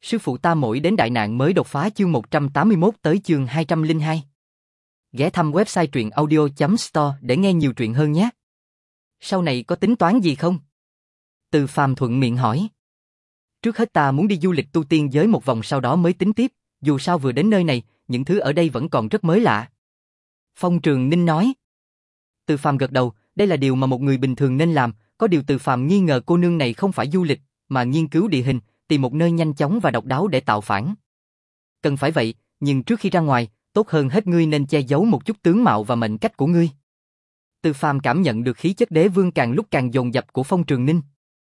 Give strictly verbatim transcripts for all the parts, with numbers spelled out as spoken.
Sư phụ ta mỗi đến đại nạn mới đột phá chương một trăm tám mươi mốt tới chương hai trăm lẻ hai. Ghé thăm website truyện audio chấm store để nghe nhiều truyện hơn nhé. Sau này có tính toán gì không? Từ Phàm thuận miệng hỏi. Trước hết ta muốn đi du lịch tu tiên giới một vòng sau đó mới tính tiếp, dù sao vừa đến nơi này, những thứ ở đây vẫn còn rất mới lạ. Phong Trường Ninh nói. Từ Phàm gật đầu, đây là điều mà một người bình thường nên làm, có điều Từ Phàm nghi ngờ cô nương này không phải du lịch, mà nghiên cứu địa hình, tìm một nơi nhanh chóng và độc đáo để tạo phản. Cần phải vậy, nhưng trước khi ra ngoài, tốt hơn hết ngươi nên che giấu một chút tướng mạo và mệnh cách của ngươi. Từ Phàm cảm nhận được khí chất đế vương càng lúc càng dồn dập của Phong Trường Ninh.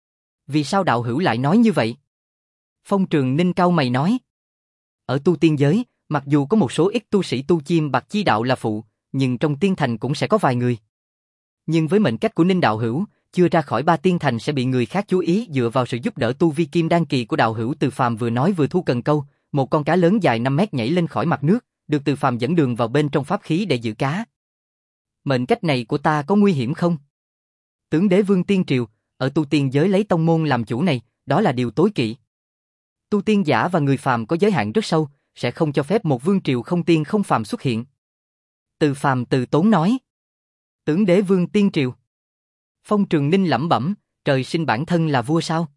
Vì sao đạo hữu lại nói như vậy? Phong Trường Ninh cau mày nói. Ở tu tiên giới, mặc dù có một số ít tu sĩ tu chim bạc chi đạo là phụ, nhưng trong tiên thành cũng sẽ có vài người. Nhưng với mệnh cách của Ninh đạo hữu, chưa ra khỏi ba tiên thành sẽ bị người khác chú ý dựa vào sự giúp đỡ tu vi kim đan kỳ của đạo hữu. Từ Phàm vừa nói vừa thu cần câu, một con cá lớn dài năm mét nhảy lên khỏi mặt nước, được Từ Phàm dẫn đường vào bên trong pháp khí để giữ cá. Mệnh cách này của ta có nguy hiểm không? Tướng đế vương tiên triều, ở tu tiên giới lấy tông môn làm chủ này, đó là điều tối kỵ. Tu tiên giả và người phàm có giới hạn rất sâu, sẽ không cho phép một vương triều không tiên không phàm xuất hiện. Từ Phàm từ tốn nói. Tướng đế vương tiên triều. Phong Trường Ninh lẩm bẩm, trời sinh bản thân là vua sao?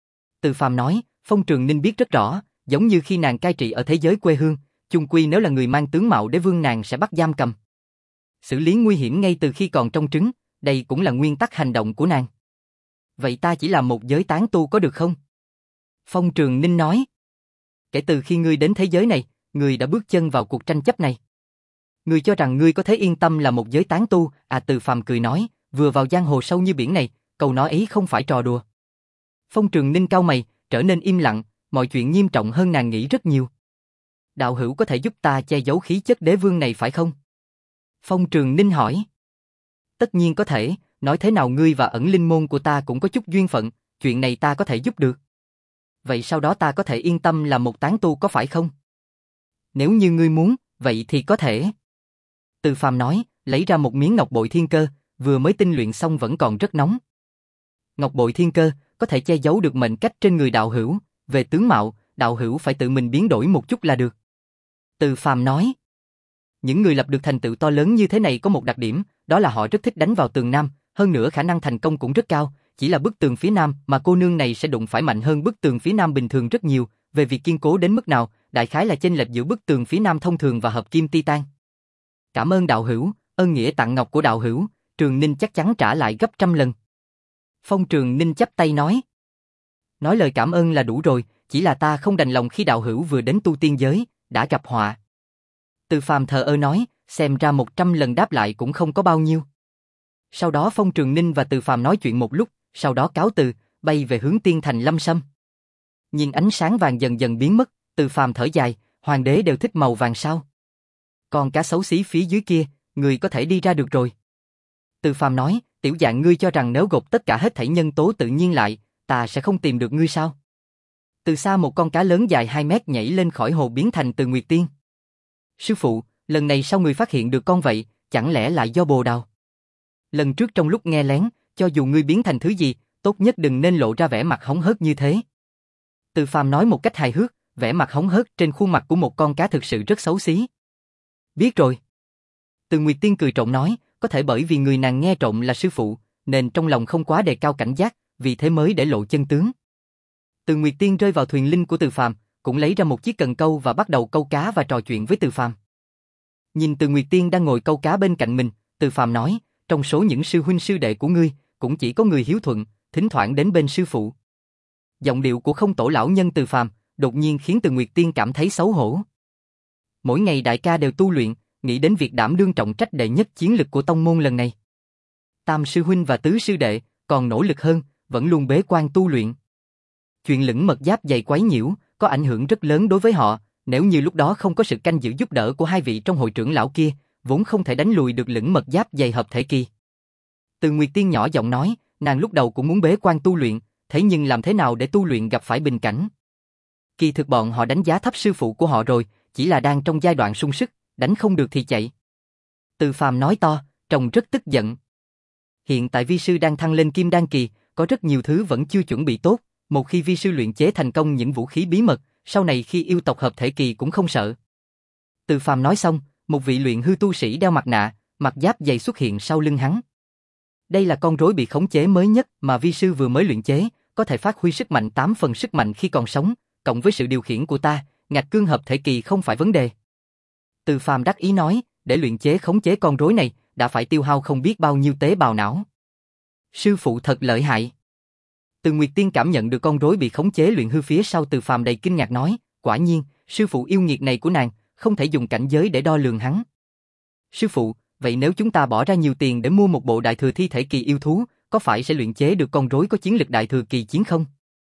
Từ Phàm nói, Phong Trường Ninh biết rất rõ, giống như khi nàng cai trị ở thế giới quê hương, chung quy nếu là người mang tướng mạo đế vương nàng sẽ bắt giam cầm. Xử lý nguy hiểm ngay từ khi còn trong trứng, đây cũng là nguyên tắc hành động của nàng. Vậy ta chỉ là một giới tán tu có được không? Phong Trường Ninh nói. Kể từ khi ngươi đến thế giới này, ngươi đã bước chân vào cuộc tranh chấp này. Ngươi cho rằng ngươi có thể yên tâm là một giới tán tu, à? Từ Phàm cười nói, vừa vào giang hồ sâu như biển này, câu nói ấy không phải trò đùa. Phong Trường Ninh cau mày, trở nên im lặng, mọi chuyện nghiêm trọng hơn nàng nghĩ rất nhiều. Đạo hữu có thể giúp ta che giấu khí chất đế vương này phải không? Phong Trường Ninh hỏi. Tất nhiên có thể, nói thế nào ngươi và ẩn linh môn của ta cũng có chút duyên phận, chuyện này ta có thể giúp được. Vậy sau đó ta có thể yên tâm là một tán tu có phải không? Nếu như ngươi muốn, vậy thì có thể. Từ Phàm nói, lấy ra một miếng ngọc bội thiên cơ, vừa mới tinh luyện xong vẫn còn rất nóng. Ngọc bội thiên cơ có thể che giấu được mệnh cách trên người đạo hữu, về tướng mạo, đạo hữu phải tự mình biến đổi một chút là được. Từ Phàm nói. Những người lập được thành tựu to lớn như thế này có một đặc điểm, đó là họ rất thích đánh vào tường nam, hơn nữa khả năng thành công cũng rất cao, chỉ là bức tường phía nam mà cô nương này sẽ đụng phải mạnh hơn bức tường phía nam bình thường rất nhiều, về việc kiên cố đến mức nào, đại khái là chênh lệch giữa bức tường phía nam thông thường và hợp kim titan. Cảm ơn đạo hữu, ơn nghĩa tặng ngọc của đạo hữu, Trường Ninh chắc chắn trả lại gấp trăm lần. Phong Trường Ninh chắp tay nói. Nói lời cảm ơn là đủ rồi, chỉ là ta không đành lòng khi đạo hữu vừa đến tu tiên giới, đã gặp họa. Từ Phàm thờ ơ nói, xem ra một trăm lần đáp lại cũng không có bao nhiêu. Sau đó Phong Trường Ninh và Từ Phàm nói chuyện một lúc, sau đó cáo từ, bay về hướng tiên thành Lâm Sâm. Nhìn ánh sáng vàng dần dần biến mất, Từ Phàm thở dài, hoàng đế đều thích màu vàng sao? Còn cá xấu xí phía dưới kia, người có thể đi ra được rồi. Từ Phàm nói, tiểu dạng ngươi cho rằng nếu gộp tất cả hết thảy nhân tố tự nhiên lại, ta sẽ không tìm được ngươi sao? Từ xa một con cá lớn dài hai mét nhảy lên khỏi hồ biến thành Từ Nguyệt Tiên. Sư phụ, lần này sao người phát hiện được con vậy, chẳng lẽ lại do bồ đào? Lần trước trong lúc nghe lén, cho dù ngươi biến thành thứ gì, tốt nhất đừng nên lộ ra vẻ mặt hống hớt như thế. Từ Phàm nói một cách hài hước, vẻ mặt hống hớt trên khuôn mặt của một con cá thực sự rất xấu xí. Biết rồi. Từ Nguyệt Tiên cười trộm nói, có thể bởi vì người nàng nghe trộm là sư phụ, nên trong lòng không quá đề cao cảnh giác, vì thế mới để lộ chân tướng. Từ Nguyệt Tiên rơi vào thuyền linh của Từ Phàm, cũng lấy ra một chiếc cần câu và bắt đầu câu cá và trò chuyện với Từ Phàm. Nhìn Từ Nguyệt Tiên đang ngồi câu cá bên cạnh mình, Từ Phàm nói, trong số những sư huynh sư đệ của ngươi, cũng chỉ có người hiếu thuận, thỉnh thoảng đến bên sư phụ. Giọng điệu của Không Tổ lão nhân Từ Phàm đột nhiên khiến Từ Nguyệt Tiên cảm thấy xấu hổ. Mỗi ngày đại ca đều tu luyện, nghĩ đến việc đảm đương trọng trách đệ nhất chiến lực của tông môn lần này. Tam sư huynh và tứ sư đệ còn nỗ lực hơn, vẫn luôn bế quan tu luyện. Chuyện lửng mật giáp dày quấy nhiễu có ảnh hưởng rất lớn đối với họ, nếu như lúc đó không có sự canh giữ giúp đỡ của hai vị trong hội trưởng lão kia, vốn không thể đánh lùi được lửng mật giáp dày hợp thể kỳ. Từ Nguyệt Tiên nhỏ giọng nói, nàng lúc đầu cũng muốn bế quan tu luyện, thế nhưng làm thế nào để tu luyện gặp phải bình cảnh? Kỳ thực bọn họ đánh giá thấp sư phụ của họ rồi, chỉ là đang trong giai đoạn sung sức, đánh không được thì chạy. Từ Phàm nói to, trông rất tức giận. Hiện tại vi sư đang thăng lên kim đan kỳ, có rất nhiều thứ vẫn chưa chuẩn bị tốt, một khi vi sư luyện chế thành công những vũ khí bí mật, sau này khi yêu tộc hợp thể kỳ cũng không sợ. Từ Phàm nói xong, một vị luyện hư tu sĩ đeo mặt nạ, mặt giáp dày xuất hiện sau lưng hắn. Đây là con rối bị khống chế mới nhất mà vi sư vừa mới luyện chế, có thể phát huy sức mạnh tám phần sức mạnh khi còn sống, cộng với sự điều khiển của ta, ngạch cương hợp thể kỳ không phải vấn đề. Từ Phàm đắc ý nói, để luyện chế khống chế con rối này, đã phải tiêu hao không biết bao nhiêu tế bào não. Sư phụ thật lợi hại. Từ Nguyệt Tiên cảm nhận được con rối bị khống chế luyện hư phía sau Từ Phàm đầy kinh ngạc nói, quả nhiên, sư phụ yêu nghiệt này của nàng, không thể dùng cảnh giới để đo lường hắn. Sư phụ, vậy nếu chúng ta bỏ ra nhiều tiền để mua một bộ đại thừa thi thể kỳ yêu thú, có phải sẽ luyện chế được con rối có chiến lực đại thừa kỳ chiến không?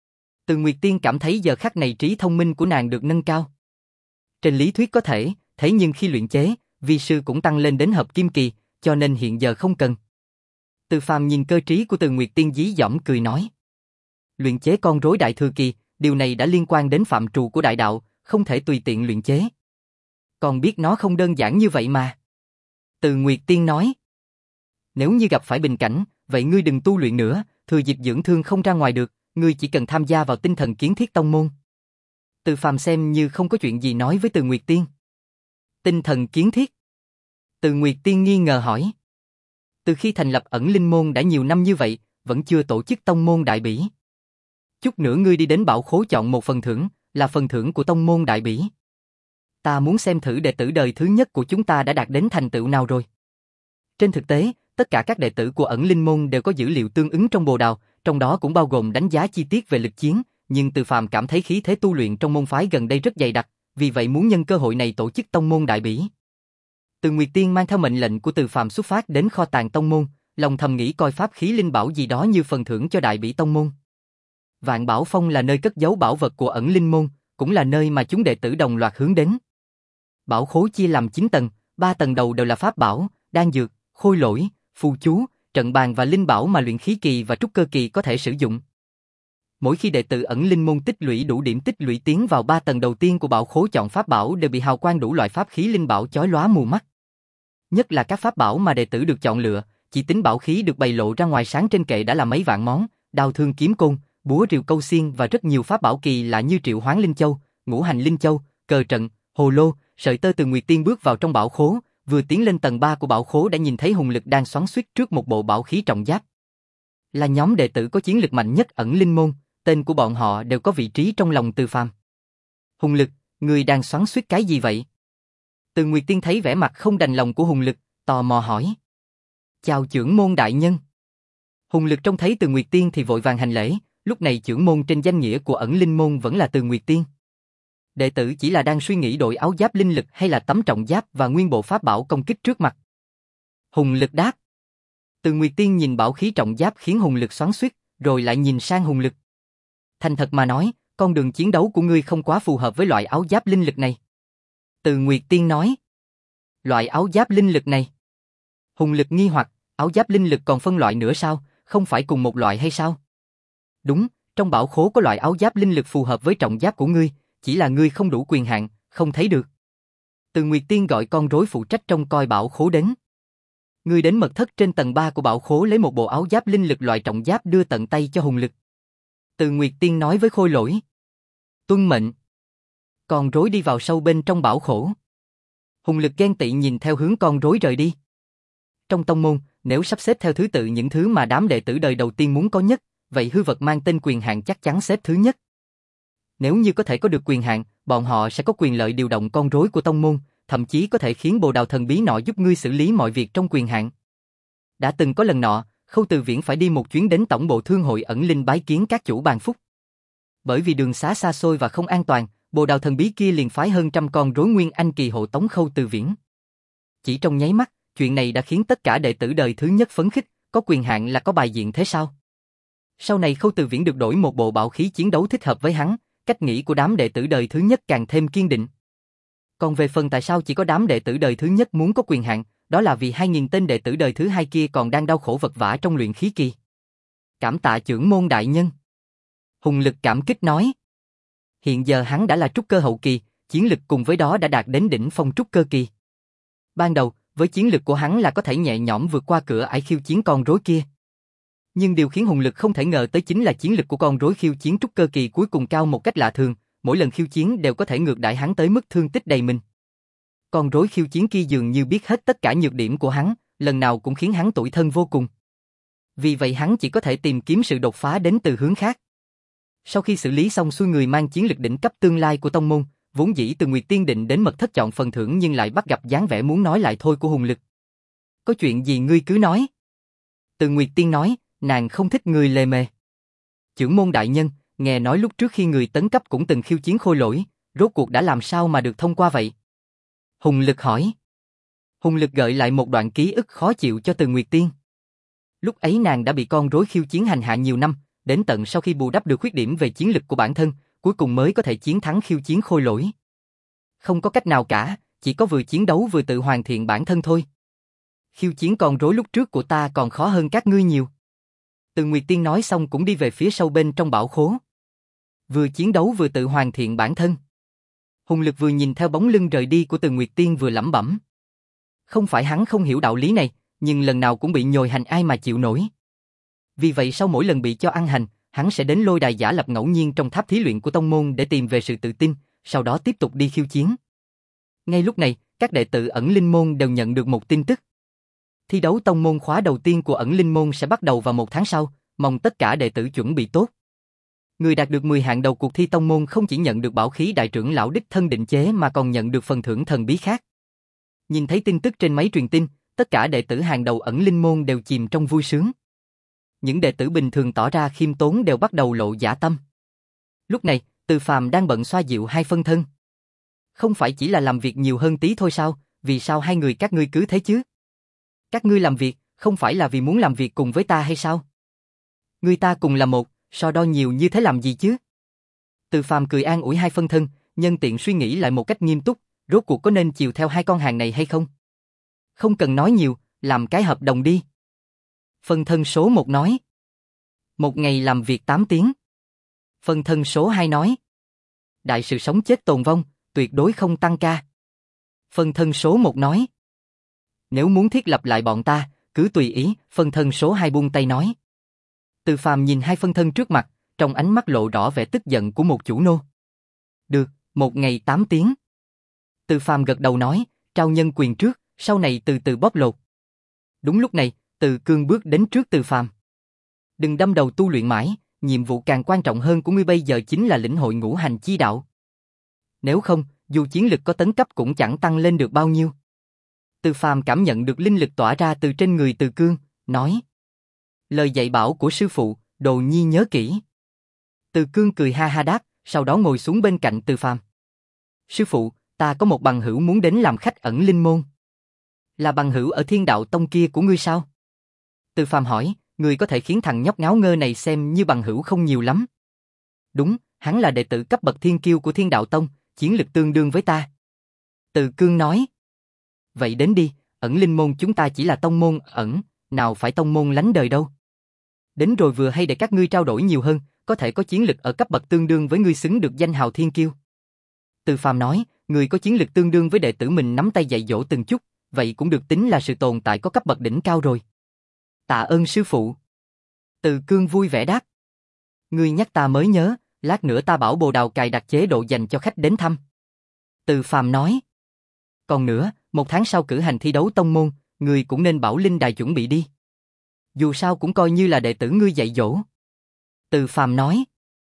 Từ Nguyệt Tiên cảm thấy giờ khắc này trí thông minh của nàng được nâng cao. Trên lý thuyết có thể, thế nhưng khi luyện chế, vi sư cũng tăng lên đến hợp kim kỳ, cho nên hiện giờ không cần. Từ Phàm nhìn cơ trí của Từ Nguyệt Tiên dí dỏm cười nói. Luyện chế con rối đại thừa kỳ, điều này đã liên quan đến phạm trù của đại đạo, không thể tùy tiện luyện chế. Còn biết nó không đơn giản như vậy mà. Từ Nguyệt Tiên nói. Nếu như gặp phải bình cảnh, vậy ngươi đừng tu luyện nữa, thừa dịp dưỡng thương không ra ngoài được, ngươi chỉ cần tham gia vào tinh thần kiến thiết tông môn. Từ Phàm xem như không có chuyện gì nói với Từ Nguyệt Tiên. Tinh thần kiến thiết? Từ Nguyệt Tiên nghi ngờ hỏi. Từ khi thành lập ẩn linh môn đã nhiều năm như vậy, vẫn chưa tổ chức tông môn đại bỉ. Chút nữa ngươi đi đến bảo khố chọn một phần thưởng, là phần thưởng của tông môn đại bỉ. Ta muốn xem thử đệ tử đời thứ nhất của chúng ta đã đạt đến thành tựu nào rồi. Trên thực tế, tất cả các đệ tử của ẩn linh môn đều có dữ liệu tương ứng trong bồ đào, trong đó cũng bao gồm đánh giá chi tiết về lực chiến, nhưng Từ Phàm cảm thấy khí thế tu luyện trong môn phái gần đây rất dày đặc, vì vậy muốn nhân cơ hội này tổ chức tông môn đại bỉ. Từ Nguyệt Tiên mang theo mệnh lệnh của Từ Phàm xuất phát đến kho tàng tông môn, lòng thầm nghĩ coi pháp khí linh bảo gì đó như phần thưởng cho đại bỉ tông môn. Vạn Bảo Phong là nơi cất giấu bảo vật của ẩn linh môn, cũng là nơi mà chúng đệ tử đồng loạt hướng đến. Bảo khố chia làm chín tầng, ba tầng đầu đều là pháp bảo, đan dược, khôi lỗi, phù chú, trận bàn và linh bảo mà luyện khí kỳ và trúc cơ kỳ có thể sử dụng. Mỗi khi đệ tử ẩn linh môn tích lũy đủ điểm tích lũy tiến vào ba tầng đầu tiên của bảo khố chọn pháp bảo đều bị hào quang đủ loại pháp khí linh bảo chói lóa mù mắt. Nhất là các pháp bảo mà đệ tử được chọn lựa, chỉ tính bảo khí được bày lộ ra ngoài sáng trên kệ đã là mấy vạn món, đao thương kiếm côn, búa rìu câu xiên và rất nhiều pháp bảo kỳ lạ như triệu hoán linh châu, ngũ hành linh châu, cờ trận, hồ lô, sợi tơ. Từ Nguyệt Tiên bước vào trong bảo khố, vừa tiến lên tầng ba của bảo khố đã nhìn thấy Hùng Lực đang xoắn xuýt trước một bộ bảo khí trọng giáp. Là nhóm đệ tử có chiến lực mạnh nhất ẩn linh môn, tên của bọn họ đều có vị trí trong lòng Từ Phàm. Hùng Lực, ngươi đang xoắn xuýt cái gì vậy? Từ Nguyệt Tiên thấy vẻ mặt không đành lòng của Hùng Lực, tò mò hỏi. Chào trưởng môn đại nhân. Hùng Lực trông thấy Từ Nguyệt Tiên thì vội vàng hành lễ, lúc này trưởng môn trên danh nghĩa của ẩn linh môn vẫn là Từ Nguyệt Tiên. Đệ tử chỉ là đang suy nghĩ đổi áo giáp linh lực hay là tấm trọng giáp và nguyên bộ pháp bảo công kích trước mặt. Hùng Lực đáp. Từ Nguyệt Tiên nhìn bảo khí trọng giáp khiến Hùng Lực xoắn xuýt, rồi lại nhìn sang Hùng Lực. Thành thật mà nói, con đường chiến đấu của ngươi không quá phù hợp với loại áo giáp linh lực này. Từ Nguyệt Tiên nói. Loại áo giáp linh lực này? Hùng Lực nghi hoặc, áo giáp linh lực còn phân loại nữa sao, không phải cùng một loại hay sao? Đúng, trong bảo khố có loại áo giáp linh lực phù hợp với trọng giáp của ngươi, chỉ là ngươi không đủ quyền hạn, không thấy được. Từ Nguyệt Tiên gọi con rối phụ trách trông coi bảo khố đến. Ngươi đến mật thất trên tầng ba của bảo khố lấy một bộ áo giáp linh lực loại trọng giáp đưa tận tay cho Hùng Lực. Từ Nguyệt Tiên nói với khôi lỗi. Tuân mệnh. Con rối đi vào sâu bên trong bảo khố. Hùng Lực ghen tị nhìn theo hướng con rối rời đi. Trong tông môn, nếu sắp xếp theo thứ tự những thứ mà đám đệ tử đời đầu tiên muốn có nhất, vậy hư vật mang tên quyền hạn chắc chắn xếp thứ nhất. Nếu như có thể có được quyền hạn, bọn họ sẽ có quyền lợi điều động con rối của tông môn, thậm chí có thể khiến bồ đào thần bí nọ giúp ngươi xử lý mọi việc trong quyền hạn. Đã từng có lần nọ, Khâu Từ Viễn phải đi một chuyến đến tổng bộ thương hội ẩn linh bái kiến các chủ bàn phúc. Bởi vì đường xá xa xôi và không an toàn, bồ đào thần bí kia liền phái hơn trăm con rối nguyên anh kỳ hộ tống Khâu Từ Viễn. Chỉ trong nháy mắt, chuyện này đã khiến tất cả đệ tử đời thứ nhất phấn khích, có quyền hạn là có bài diện thế sao? Sau này Khâu Từ Viễn được đổi một bộ bảo khí chiến đấu thích hợp với hắn, cách nghĩ của đám đệ tử đời thứ nhất càng thêm kiên định. Còn về phần tại sao chỉ có đám đệ tử đời thứ nhất muốn có quyền hạn, đó là vì hai nghìn tên đệ tử đời thứ hai kia còn đang đau khổ vật vã trong luyện khí kỳ. Cảm tạ trưởng môn đại nhân. Hùng Lực cảm kích nói. Hiện giờ hắn đã là trúc cơ hậu kỳ, chiến lực cùng với đó đã đạt đến đỉnh phong trúc cơ kỳ. Ban đầu, với chiến lực của hắn là có thể nhẹ nhõm vượt qua cửa ải khiêu chiến con rối kia. Nhưng điều khiến Hùng Lực không thể ngờ tới chính là chiến lực của con rối khiêu chiến trúc cơ kỳ cuối cùng cao một cách lạ thường, mỗi lần khiêu chiến đều có thể ngược đãi hắn tới mức thương tích đầy mình. Con rối khiêu chiến kia dường như biết hết tất cả nhược điểm của hắn, lần nào cũng khiến hắn tủi thân vô cùng. Vì vậy hắn chỉ có thể tìm kiếm sự đột phá đến từ hướng khác. Sau khi xử lý xong xuôi người mang chiến lực đỉnh cấp tương lai của tông môn, vốn dĩ Từ Nguyệt Tiên định đến mật thất chọn phần thưởng nhưng lại bắt gặp dáng vẻ muốn nói lại thôi của Hùng Lực. Có chuyện gì ngươi cứ nói. Từ Nguyệt Tiên nói, nàng không thích người lề mề. Chưởng môn đại nhân, nghe nói lúc trước khi người tấn cấp cũng từng khiêu chiến khôi lỗi, rốt cuộc đã làm sao mà được thông qua vậy? Hùng Lực hỏi. Hùng Lực gợi lại một đoạn ký ức khó chịu cho Từ Nguyệt Tiên. Lúc ấy nàng đã bị con rối khiêu chiến hành hạ nhiều năm, đến tận sau khi bù đắp được khuyết điểm về chiến lực của bản thân, cuối cùng mới có thể chiến thắng khiêu chiến khôi lỗi. Không có cách nào cả, chỉ có vừa chiến đấu vừa tự hoàn thiện bản thân thôi. Khiêu chiến con rối lúc trước của ta còn khó hơn các ngươi nhiều. Từ Nguyệt Tiên nói xong cũng đi về phía sâu bên trong bảo khố. Vừa chiến đấu vừa tự hoàn thiện bản thân. Hùng Lực vừa nhìn theo bóng lưng rời đi của Từ Nguyệt Tiên vừa lẩm bẩm. Không phải hắn không hiểu đạo lý này, nhưng lần nào cũng bị nhồi hành ai mà chịu nổi. Vì vậy sau mỗi lần bị cho ăn hành, hắn sẽ đến lôi đài giả lập ngẫu nhiên trong tháp thí luyện của tông môn để tìm về sự tự tin, sau đó tiếp tục đi khiêu chiến. Ngay lúc này, các đệ tử ẩn linh môn đều nhận được một tin tức. Thi đấu tông môn khóa đầu tiên của ẩn linh môn sẽ bắt đầu vào một tháng sau, mong tất cả đệ tử chuẩn bị tốt. Người đạt được mười hạng đầu cuộc thi tông môn không chỉ nhận được bảo khí đại trưởng lão đích thân định chế mà còn nhận được phần thưởng thần bí khác. Nhìn thấy tin tức trên máy truyền tin, tất cả đệ tử hàng đầu ẩn linh môn đều chìm trong vui sướng. Những đệ tử bình thường tỏ ra khiêm tốn đều bắt đầu lộ dã tâm. Lúc này, Từ Phàm đang bận xoa dịu hai phân thân. Không phải chỉ là làm việc nhiều hơn tí thôi sao, vì sao hai người các ngươi cứ thế chứ? Các ngươi làm việc, không phải là vì muốn làm việc cùng với ta hay sao? Người ta cùng là một, so đo nhiều như thế làm gì chứ? Từ Phàm cười an ủi hai phân thân, nhân tiện suy nghĩ lại một cách nghiêm túc, rốt cuộc có nên chiều theo hai con hàng này hay không? Không cần nói nhiều, làm cái hợp đồng đi. Phân thân số một nói. Một ngày làm việc tám tiếng. Phân thân số hai nói. Đại sự sống chết tồn vong, tuyệt đối không tăng ca. Phân thân số một nói. Nếu muốn thiết lập lại bọn ta, cứ tùy ý, phân thân số hai buông tay nói. Từ Phàm nhìn hai phân thân trước mặt, trong ánh mắt lộ rõ vẻ tức giận của một chủ nô. Được, một ngày tám tiếng. Từ Phàm gật đầu nói, trao nhân quyền trước, sau này từ từ bóp lột. Đúng lúc này, Từ Cương bước đến trước Từ Phàm. Đừng đâm đầu tu luyện mãi, nhiệm vụ càng quan trọng hơn của ngươi bây giờ chính là lĩnh hội ngũ hành chi đạo. Nếu không, dù chiến lực có tấn cấp cũng chẳng tăng lên được bao nhiêu. Từ Phàm cảm nhận được linh lực tỏa ra từ trên người Từ Cương, nói. Lời dạy bảo của sư phụ, đồ nhi nhớ kỹ. Từ Cương cười ha ha đáp, sau đó ngồi xuống bên cạnh Từ Phàm. Sư phụ, ta có một bằng hữu muốn đến làm khách ẩn linh môn. Là bằng hữu ở Thiên Đạo Tông kia của ngươi sao? Từ Phàm hỏi, ngươi có thể khiến thằng nhóc ngáo ngơ này xem như bằng hữu không nhiều lắm. Đúng, hắn là đệ tử cấp bậc thiên kiêu của Thiên Đạo Tông, chiến lực tương đương với ta. Từ Cương nói. Vậy đến đi, ẩn linh môn chúng ta chỉ là tông môn ẩn, nào phải tông môn lánh đời đâu. Đến rồi vừa hay để các ngươi trao đổi nhiều hơn, có thể có chiến lực ở cấp bậc tương đương với ngươi xứng được danh hào thiên kiêu. Từ Phàm nói, người có chiến lực tương đương với đệ tử mình nắm tay dạy dỗ từng chút, vậy cũng được tính là sự tồn tại có cấp bậc đỉnh cao rồi. Tạ ơn sư phụ. Từ Cương vui vẻ đáp. Ngươi nhắc ta mới nhớ, lát nữa ta bảo Bồ Đào cài đặt chế độ dành cho khách đến thăm. Từ Phàm nói. Còn nữa, một tháng sau cử hành thi đấu tông môn, ngươi cũng nên bảo Linh Đài chuẩn bị đi. Dù sao cũng coi như là đệ tử ngươi dạy dỗ. Từ Phàm nói.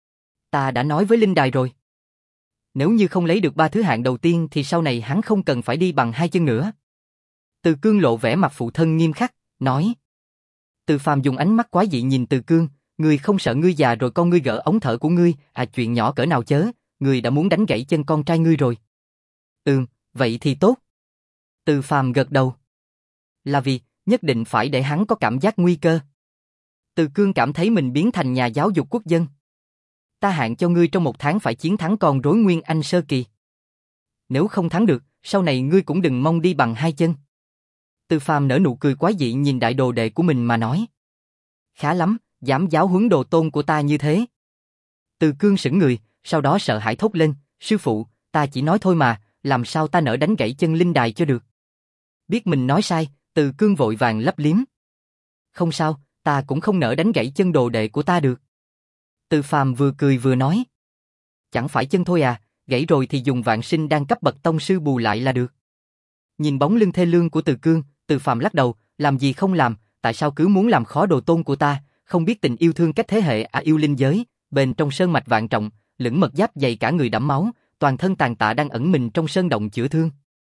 Ta đã nói với Linh Đài rồi. Nếu như không lấy được ba thứ hạng đầu tiên thì sau này hắn không cần phải đi bằng hai chân nữa. Từ Cương lộ vẻ mặt phụ thân nghiêm khắc, nói. Từ Phàm dùng ánh mắt quái dị nhìn Từ Cương, ngươi không sợ ngươi già rồi con ngươi gỡ ống thở của ngươi, à chuyện nhỏ cỡ nào chớ, ngươi đã muốn đánh gãy chân con trai ngươi rồi. Ừm, vậy thì tốt. Từ Phàm gật đầu. Là vì, nhất định phải để hắn có cảm giác nguy cơ. Từ Cương cảm thấy mình biến thành nhà giáo dục quốc dân. Ta hạn cho ngươi trong một tháng phải chiến thắng con rối Nguyên Anh sơ kỳ. Nếu không thắng được, sau này ngươi cũng đừng mong đi bằng hai chân. Từ Phàm nở nụ cười quái dị nhìn đại đồ đệ của mình mà nói. Khá lắm, dám giáo huấn đồ tôn của ta như thế. Từ Cương sững người, sau đó sợ hãi thốt lên, sư phụ, ta chỉ nói thôi mà, làm sao ta nỡ đánh gãy chân Linh Đài cho được. Biết mình nói sai, Từ Cương vội vàng lấp liếm. Không sao, ta cũng không nỡ đánh gãy chân đồ đệ của ta được. Từ Phàm vừa cười vừa nói. Chẳng phải chân thôi à, gãy rồi thì dùng vạn sinh đan cấp bậc tông sư bù lại là được. Nhìn bóng lưng thê lương của Từ Cương, Từ Phàm lắc đầu, làm gì không làm, tại sao cứ muốn làm khó đồ tôn của ta, không biết tình yêu thương cách thế hệ à yêu linh giới, bên trong sơn mạch vạn trọng, lửng mật giáp dày cả người đẫm máu, toàn thân tàn tạ đang ẩn mình trong sơn động chữa thương.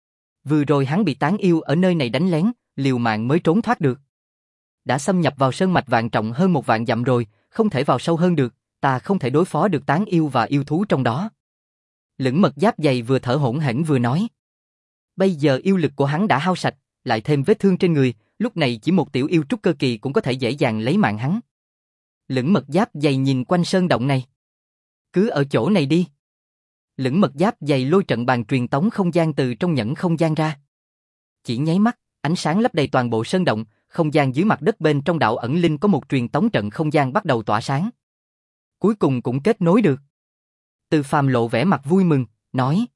Vừa rồi hắn bị tán yêu ở nơi này đánh lén, liều mạng mới trốn thoát được. Đã xâm nhập vào sơn mạch vạn trọng hơn một vạn dặm rồi, không thể vào sâu hơn được, ta không thể đối phó được tán yêu và yêu thú trong đó. Lửng mật giáp dày vừa thở hổn hển vừa nói. Bây giờ yêu lực của hắn đã hao sạch, lại thêm vết thương trên người, lúc này chỉ một tiểu yêu trúc cơ kỳ cũng có thể dễ dàng lấy mạng hắn. Lửng mật giáp dày nhìn quanh sơn động này. Cứ ở chỗ này đi. Lửng mật giáp dày lôi trận bàn truyền tống không gian từ trong nhẫn không gian ra. Chỉ nháy mắt, ánh sáng lấp đầy toàn bộ sơn động, không gian dưới mặt đất bên trong đạo ẩn linh có một truyền tống trận không gian bắt đầu tỏa sáng. Cuối cùng cũng kết nối được. Từ Phàm lộ vẻ mặt vui mừng, nói.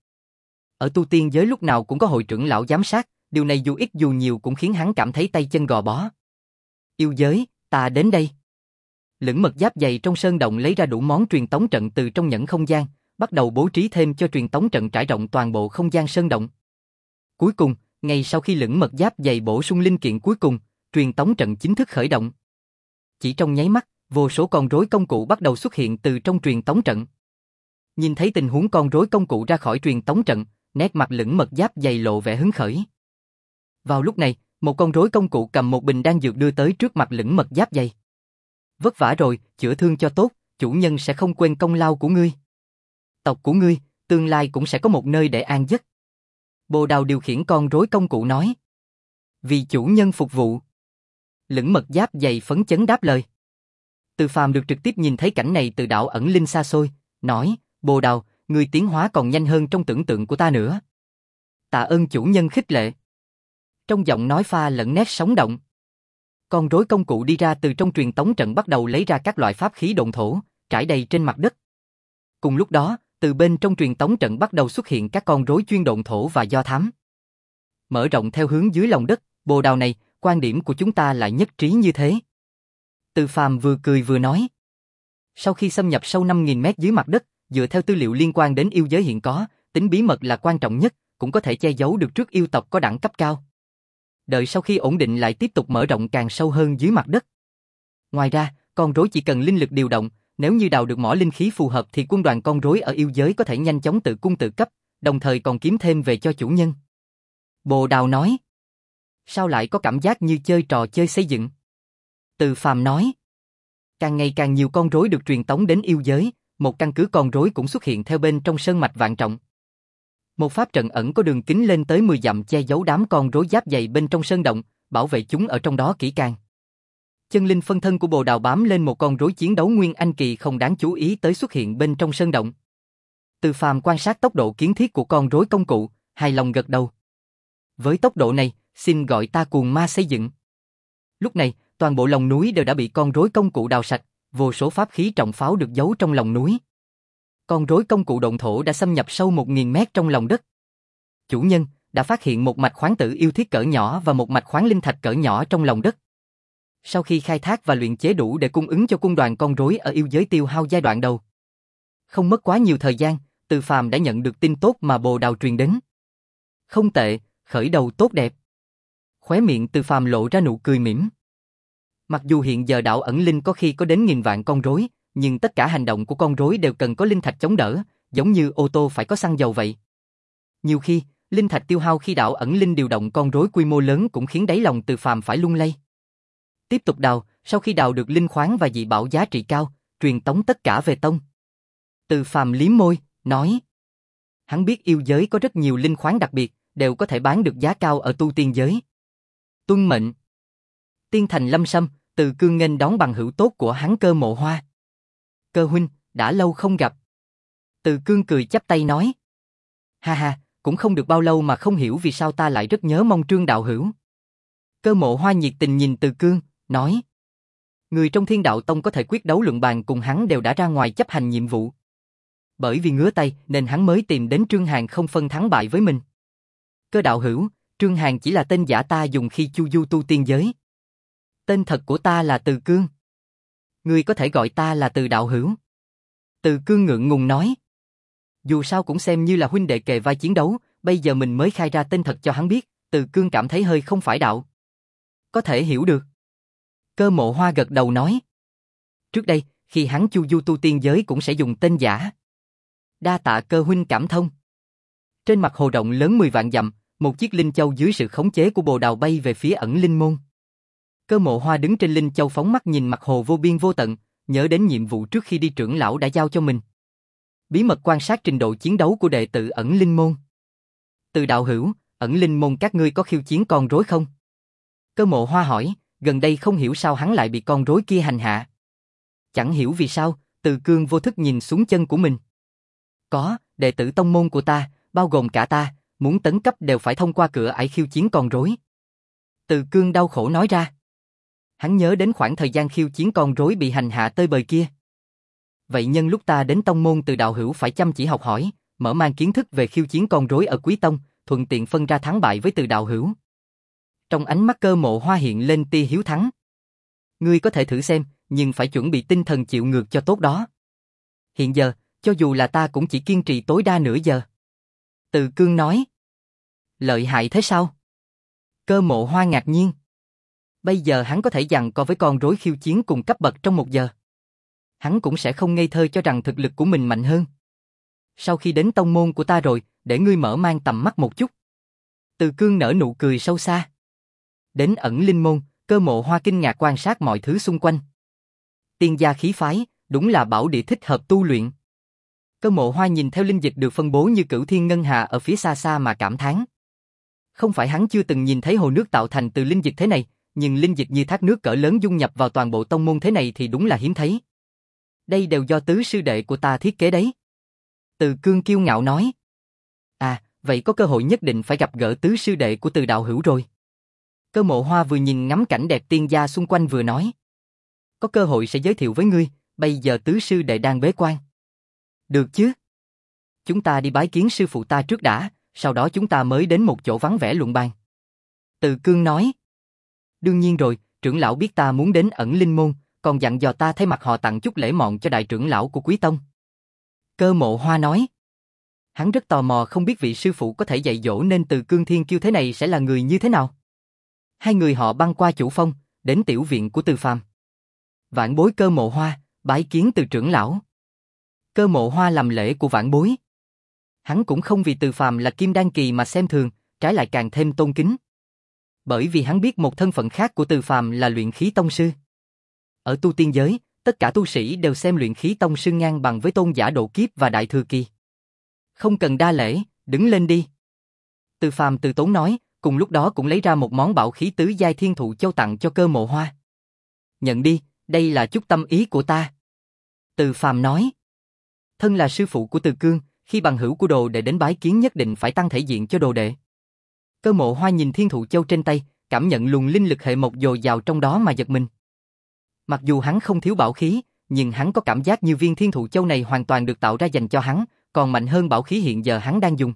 Ở tu tiên giới lúc nào cũng có hội trưởng lão giám sát, điều này dù ít dù nhiều cũng khiến hắn cảm thấy tay chân gò bó. Yêu giới, ta đến đây. Lửng mật giáp dày trong sơn động lấy ra đủ món truyền tống trận từ trong nhẫn không gian, bắt đầu bố trí thêm cho truyền tống trận trải rộng toàn bộ không gian sơn động. Cuối cùng, ngay sau khi lửng mật giáp dày bổ sung linh kiện cuối cùng, truyền tống trận chính thức khởi động. Chỉ trong nháy mắt, vô số con rối công cụ bắt đầu xuất hiện từ trong truyền tống trận. Nhìn thấy tình huống con rối công cụ ra khỏi truyền tống trận, nét mặt lửng mật giáp dày lộ vẻ hứng khởi. Vào lúc này, một con rối công cụ cầm một bình đan dược đưa tới trước mặt lửng mật giáp dày. Vất vả rồi, chữa thương cho tốt, chủ nhân sẽ không quên công lao của ngươi. Tộc của ngươi, tương lai cũng sẽ có một nơi để an giấc. Bồ Đào điều khiển con rối công cụ nói. Vì chủ nhân phục vụ. Lửng mật giáp dày phấn chấn đáp lời. Từ Phàm được trực tiếp nhìn thấy cảnh này từ đạo ẩn linh xa xôi, nói, Bồ Đào, ngươi tiến hóa còn nhanh hơn trong tưởng tượng của ta nữa. Tạ ơn chủ nhân khích lệ. Trong giọng nói pha lẫn nét sống động. Con rối công cụ đi ra từ trong truyền tống trận bắt đầu lấy ra các loại pháp khí độn thổ, trải đầy trên mặt đất. Cùng lúc đó, từ bên trong truyền tống trận bắt đầu xuất hiện các con rối chuyên độn thổ và do thám. Mở rộng theo hướng dưới lòng đất, Bồ Đào này, quan điểm của chúng ta lại nhất trí như thế. Từ Phàm vừa cười vừa nói. Sau khi xâm nhập sâu năm nghìn mét dưới mặt đất, dựa theo tư liệu liên quan đến yêu giới hiện có, tính bí mật là quan trọng nhất, cũng có thể che giấu được trước yêu tộc có đẳng cấp cao. Đợi sau khi ổn định lại tiếp tục mở rộng càng sâu hơn dưới mặt đất. Ngoài ra, con rối chỉ cần linh lực điều động, nếu như đào được mỏ linh khí phù hợp thì quân đoàn con rối ở yêu giới có thể nhanh chóng tự cung tự cấp, đồng thời còn kiếm thêm về cho chủ nhân. Bồ Đào nói. Sao lại có cảm giác như chơi trò chơi xây dựng? Từ Phàm nói. Càng ngày càng nhiều con rối được truyền tống đến yêu giới, một căn cứ con rối cũng xuất hiện theo bên trong sơn mạch vạn trọng. Một pháp trận ẩn có đường kính lên tới mười dặm che giấu đám con rối giáp dày bên trong sơn động, bảo vệ chúng ở trong đó kỹ càng. Chân linh phân thân của Bồ Đào bám lên một con rối chiến đấu nguyên anh kỳ không đáng chú ý tới xuất hiện bên trong sơn động. Từ Phàm quan sát tốc độ kiến thiết của con rối công cụ, hài lòng gật đầu. Với tốc độ này, xin gọi ta cuồng ma xây dựng. Lúc này, toàn bộ lòng núi đều đã bị con rối công cụ đào sạch, vô số pháp khí trọng pháo được giấu trong lòng núi. Con rối công cụ độn thổ đã xâm nhập sâu một nghìn mét trong lòng đất. Chủ nhân đã phát hiện một mạch khoáng tử yêu thiết cỡ nhỏ và một mạch khoáng linh thạch cỡ nhỏ trong lòng đất. Sau khi khai thác và luyện chế đủ để cung ứng cho quân đoàn con rối ở yêu giới tiêu hao giai đoạn đầu. Không mất quá nhiều thời gian, Từ Phàm đã nhận được tin tốt mà Bồ Đào truyền đến. Không tệ, khởi đầu tốt đẹp. Khóe miệng Từ Phàm lộ ra nụ cười mỉm. Mặc dù hiện giờ đạo ẩn linh có khi có đến nghìn vạn con rối, nhưng tất cả hành động của con rối đều cần có linh thạch chống đỡ, giống như ô tô phải có xăng dầu vậy. Nhiều khi, linh thạch tiêu hao khi đạo ẩn linh điều động con rối quy mô lớn cũng khiến đáy lòng Từ Phàm phải lung lay. Tiếp tục đào, sau khi đào được linh khoáng và dị bảo giá trị cao, truyền tống tất cả về tông. Từ Phàm liếm môi, nói. Hắn biết yêu giới có rất nhiều linh khoáng đặc biệt, đều có thể bán được giá cao ở tu tiên giới. Tuân mệnh. Tiên thành Lâm Sâm, Từ Cương nghênh đón bằng hữu tốt của hắn Cơ Mộ Hoa. Cơ huynh, đã lâu không gặp. Từ Cương cười chắp tay nói. Ha ha, cũng không được bao lâu mà không hiểu vì sao ta lại rất nhớ mong Trương đạo hữu. Cơ Mộ Hoa nhiệt tình nhìn Từ Cương, nói. Người trong Thiên Đạo Tông có thể quyết đấu luận bàn cùng hắn đều đã ra ngoài chấp hành nhiệm vụ. Bởi vì ngứa tay nên hắn mới tìm đến Trương Hàn không phân thắng bại với mình. Cơ đạo hữu, Trương Hàn chỉ là tên giả ta dùng khi chu du tu tiên giới. Tên thật của ta là Từ Cương. Ngươi có thể gọi ta là Từ đạo hữu. Từ Cương ngượng ngùng nói. Dù sao cũng xem như là huynh đệ kề vai chiến đấu, bây giờ mình mới khai ra tên thật cho hắn biết, Từ Cương cảm thấy hơi không phải đạo. Có thể hiểu được. Cơ Mộ Hoa gật đầu nói. Trước đây, khi hắn chu du tu tiên giới cũng sẽ dùng tên giả. Đa tạ Cơ huynh cảm thông. Trên mặt hồ rộng lớn mười vạn dặm, một chiếc linh châu dưới sự khống chế của Bồ Đào bay về phía ẩn linh môn. Cơ Mộ Hoa đứng trên linh châu phóng mắt nhìn mặt hồ vô biên vô tận, nhớ đến nhiệm vụ trước khi đi trưởng lão đã giao cho mình. Bí mật quan sát trình độ chiến đấu của đệ tử ẩn linh môn. Từ đạo hữu, ẩn linh môn các ngươi có khiêu chiến con rối không? Cơ Mộ Hoa hỏi, gần đây không hiểu sao hắn lại bị con rối kia hành hạ. Chẳng hiểu vì sao, Từ Cương vô thức nhìn xuống chân của mình. Có, đệ tử tông môn của ta, bao gồm cả ta, muốn tấn cấp đều phải thông qua cửa ải khiêu chiến con rối. Từ Cương đau khổ nói ra. Hắn nhớ đến khoảng thời gian khiêu chiến con rối bị hành hạ tơi bời kia. Vậy nhân lúc ta đến tông môn Từ đạo hữu phải chăm chỉ học hỏi, mở mang kiến thức về khiêu chiến con rối ở Quý Tông, thuận tiện phân ra thắng bại với Từ đạo hữu. Trong ánh mắt Cơ Mộ Hoa hiện lên tia hiếu thắng. Ngươi có thể thử xem, nhưng phải chuẩn bị tinh thần chịu ngược cho tốt đó. Hiện giờ, cho dù là ta cũng chỉ kiên trì tối đa nửa giờ. Từ Cương nói. Lợi hại thế sao? Cơ Mộ Hoa ngạc nhiên. Bây giờ hắn có thể giằng co với con rối khiêu chiến cùng cấp bậc trong một giờ. Hắn cũng sẽ không ngây thơ cho rằng thực lực của mình mạnh hơn. Sau khi đến tông môn của ta rồi, để ngươi mở mang tầm mắt một chút. Từ Cương nở nụ cười sâu xa. Đến ẩn linh môn, Cơ Mộ Hoa kinh ngạc quan sát mọi thứ xung quanh. Tiên gia khí phái, đúng là bảo địa thích hợp tu luyện. Cơ Mộ Hoa nhìn theo linh dịch được phân bố như cửu thiên ngân hà ở phía xa xa mà cảm thán. Không phải hắn chưa từng nhìn thấy hồ nước tạo thành từ linh dịch thế này, nhưng linh dịch như thác nước cỡ lớn dung nhập vào toàn bộ tông môn thế này thì đúng là hiếm thấy. Đây đều do tứ sư đệ của ta thiết kế đấy. Từ Cương kiêu ngạo nói. À, vậy có cơ hội nhất định phải gặp gỡ tứ sư đệ của Từ đạo hữu rồi. Cơ Mộ Hoa vừa nhìn ngắm cảnh đẹp tiên gia xung quanh vừa nói. Có cơ hội sẽ giới thiệu với ngươi, bây giờ tứ sư đệ đang bế quan. Được chứ? Chúng ta đi bái kiến sư phụ ta trước đã, sau đó chúng ta mới đến một chỗ vắng vẻ luận bàn. Từ Cương nói. Đương nhiên rồi, trưởng lão biết ta muốn đến ẩn linh môn, còn dặn dò ta thay mặt họ tặng chút lễ mọn cho đại trưởng lão của Quý Tông. Cơ Mộ Hoa nói. Hắn rất tò mò không biết vị sư phụ có thể dạy dỗ nên Từ Cương thiên kiêu thế này sẽ là người như thế nào. Hai người họ băng qua chủ phong, đến tiểu viện của Từ Phàm. Vãn bối Cơ Mộ Hoa, bái kiến Từ trưởng lão. Cơ Mộ Hoa làm lễ của vãn bối. Hắn cũng không vì Từ Phàm là kim đan kỳ mà xem thường, trái lại càng thêm tôn kính. Bởi vì hắn biết một thân phận khác của Từ Phàm là luyện khí tông sư. Ở tu tiên giới, tất cả tu sĩ đều xem luyện khí tông sư ngang bằng với tôn giả độ kiếp và đại thừa kỳ. Không cần đa lễ, đứng lên đi. Từ Phàm từ tốn nói, cùng lúc đó cũng lấy ra một món bảo khí tứ giai thiên thụ châu tặng cho Cơ Mộ Hoa. Nhận đi, đây là chút tâm ý của ta. Từ Phàm nói. Thân là sư phụ của Từ Cương, khi bằng hữu của đồ đệ đến bái kiến nhất định phải tăng thể diện cho đồ đệ. Cơ Mộ Hoa nhìn thiên thụ châu trên tay, cảm nhận luồng linh lực hệ mộc dồi dào trong đó mà giật mình. Mặc dù hắn không thiếu bảo khí, nhưng hắn có cảm giác như viên thiên thụ châu này hoàn toàn được tạo ra dành cho hắn, còn mạnh hơn bảo khí hiện giờ hắn đang dùng.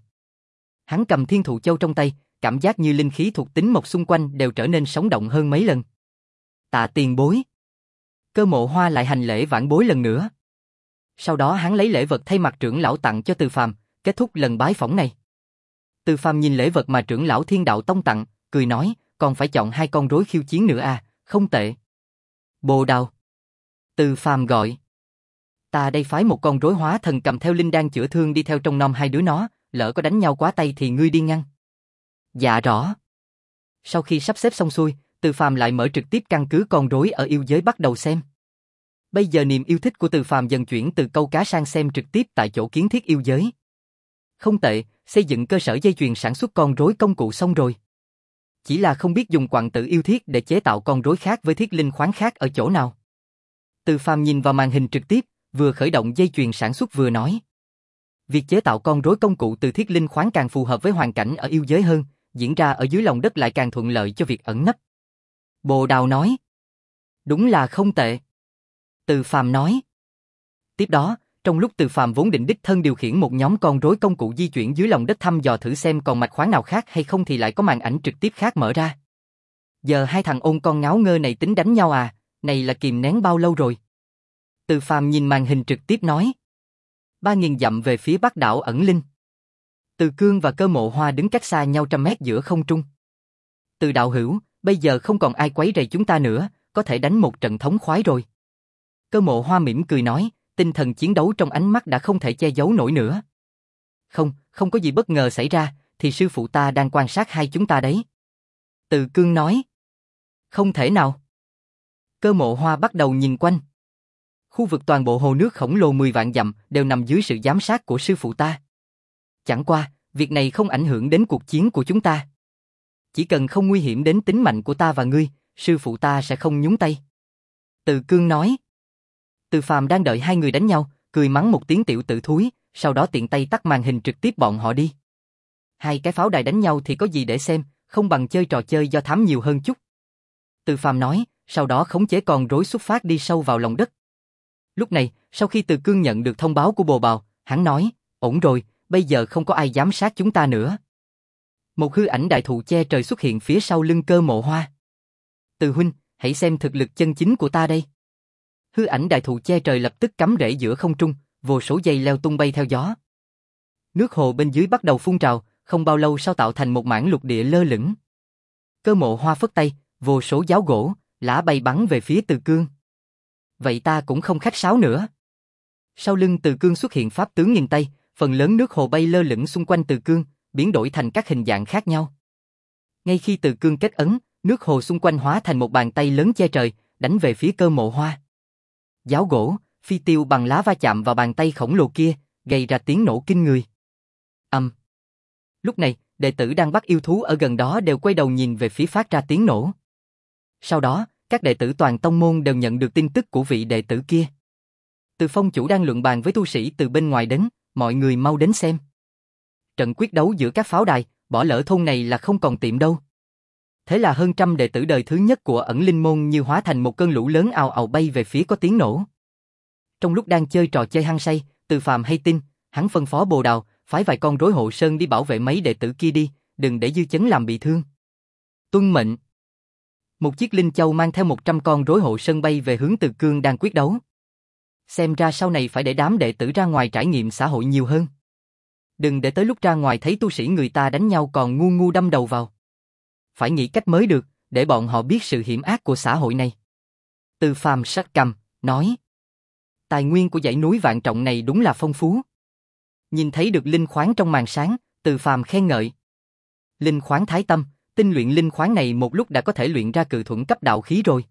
Hắn cầm thiên thụ châu trong tay, cảm giác như linh khí thuộc tính mộc xung quanh đều trở nên sống động hơn mấy lần. Tạ tiền bối. Cơ Mộ Hoa lại hành lễ vãn bối lần nữa. Sau đó hắn lấy lễ vật thay mặt trưởng lão tặng cho Từ Phàm, kết thúc lần bái phỏng này. Từ Phàm nhìn lễ vật mà trưởng lão Thiên Đạo Tông tặng, cười nói, còn phải chọn hai con rối khiêu chiến nữa à, không tệ. Bồ Đào. Từ Phàm gọi. Ta đây phái một con rối hóa thần cầm theo linh đan chữa thương đi theo trong nom hai đứa nó, lỡ có đánh nhau quá tay thì ngươi đi ngăn. Dạ rõ. Sau khi sắp xếp xong xuôi, Từ Phàm lại mở trực tiếp căn cứ con rối ở yêu giới bắt đầu xem. Bây giờ niềm yêu thích của Từ Phàm dần chuyển từ câu cá sang xem trực tiếp tại chỗ kiến thiết yêu giới. Không tệ, xây dựng cơ sở dây chuyền sản xuất con rối công cụ xong rồi. Chỉ là không biết dùng quặng tự yêu thiết để chế tạo con rối khác với thiết linh khoáng khác ở chỗ nào. Từ Phàm nhìn vào màn hình trực tiếp, vừa khởi động dây chuyền sản xuất vừa nói. Việc chế tạo con rối công cụ từ thiết linh khoáng càng phù hợp với hoàn cảnh ở yêu giới hơn, diễn ra ở dưới lòng đất lại càng thuận lợi cho việc ẩn nấp. Bồ Đào nói. Đúng là không tệ. Từ Phàm nói. Tiếp đó, trong lúc Từ Phàm vốn định đích thân điều khiển một nhóm con rối công cụ di chuyển dưới lòng đất thăm dò thử xem còn mạch khoáng nào khác hay không thì lại có màn ảnh trực tiếp khác mở ra. Giờ hai thằng ôn con ngáo ngơ này tính đánh nhau à, này là kìm nén bao lâu rồi? Từ Phàm nhìn màn hình trực tiếp nói. ba nghìn dặm về phía bắc đảo ẩn linh. Từ Cương và Cơ Mộ Hoa đứng cách xa nhau trăm mét giữa không trung. Từ đạo hữu, bây giờ không còn ai quấy rầy chúng ta nữa, có thể đánh một trận thống khoái rồi. Cơ Mộ Hoa mỉm cười nói, tinh thần chiến đấu trong ánh mắt đã không thể che giấu nổi nữa. Không, không có gì bất ngờ xảy ra, thì sư phụ ta đang quan sát hai chúng ta đấy. Từ Cương nói. Không thể nào. Cơ Mộ Hoa bắt đầu nhìn quanh. Khu vực toàn bộ hồ nước khổng lồ mười vạn dặm đều nằm dưới sự giám sát của sư phụ ta. Chẳng qua, việc này không ảnh hưởng đến cuộc chiến của chúng ta. Chỉ cần không nguy hiểm đến tính mạng của ta và ngươi, sư phụ ta sẽ không nhúng tay. Từ Cương nói. Từ Phàm đang đợi hai người đánh nhau, cười mắng một tiếng tiểu tử thúi, sau đó tiện tay tắt màn hình trực tiếp bọn họ đi. Hai cái pháo đài đánh nhau thì có gì để xem, không bằng chơi trò chơi do thám nhiều hơn chút. Từ Phàm nói, sau đó khống chế con rối xuất phát đi sâu vào lòng đất. Lúc này, sau khi Từ Cương nhận được thông báo của Bồ Bào, hắn nói, ổn rồi, bây giờ không có ai giám sát chúng ta nữa. Một hư ảnh đại thụ che trời xuất hiện phía sau lưng Cơ Mộ Hoa. Từ huynh, hãy xem thực lực chân chính của ta đây. Hư ảnh đại thụ che trời lập tức cắm rễ giữa không trung, vô số dây leo tung bay theo gió. Nước hồ bên dưới bắt đầu phun trào, không bao lâu sau tạo thành một mảng lục địa lơ lửng. Cơ Mộ Hoa phất tay, vô số giáo gỗ, lá bay bắn về phía Từ Cương. Vậy ta cũng không khách sáo nữa. Sau lưng Từ Cương xuất hiện pháp tướng nghìn tay, phần lớn nước hồ bay lơ lửng xung quanh Từ Cương, biến đổi thành các hình dạng khác nhau. Ngay khi Từ Cương kết ấn, nước hồ xung quanh hóa thành một bàn tay lớn che trời, đánh về phía Cơ Mộ Hoa. Giáo gỗ, phi tiêu bằng lá va chạm vào bàn tay khổng lồ kia, gây ra tiếng nổ kinh người. Ầm. Um. Lúc này, đệ tử đang bắt yêu thú ở gần đó đều quay đầu nhìn về phía phát ra tiếng nổ. Sau đó, các đệ tử toàn tông môn đều nhận được tin tức của vị đệ tử kia. Từ Phong chủ đang luận bàn với tu sĩ từ bên ngoài đến, mọi người mau đến xem. Trận quyết đấu giữa các pháo đài, bỏ lỡ thôn này là không còn tiệm đâu. Thế là hơn trăm đệ tử đời thứ nhất của ẩn linh môn như hóa thành một cơn lũ lớn ào ào bay về phía có tiếng nổ. Trong lúc đang chơi trò chơi hăng say, Từ Phàm hay tin, hắn phân phó Bồ Đào, phái vài con rối hộ sơn đi bảo vệ mấy đệ tử kia đi, đừng để dư chấn làm bị thương. Tuân mệnh. Một chiếc linh châu mang theo một trăm con rối hộ sơn bay về hướng Từ Cương đang quyết đấu. Xem ra sau này phải để đám đệ tử ra ngoài trải nghiệm xã hội nhiều hơn. Đừng để tới lúc ra ngoài thấy tu sĩ người ta đánh nhau còn ngu ngu đâm đầu vào. Phải nghĩ cách mới được, để bọn họ biết sự hiểm ác của xã hội này. Từ Phàm sắc cầm, nói. Tài nguyên của dãy núi vạn trọng này đúng là phong phú. Nhìn thấy được linh khoáng trong màn sáng, Từ Phàm khen ngợi. Linh khoáng thái tâm, tinh luyện linh khoáng này một lúc đã có thể luyện ra cự thuẫn cấp đạo khí rồi.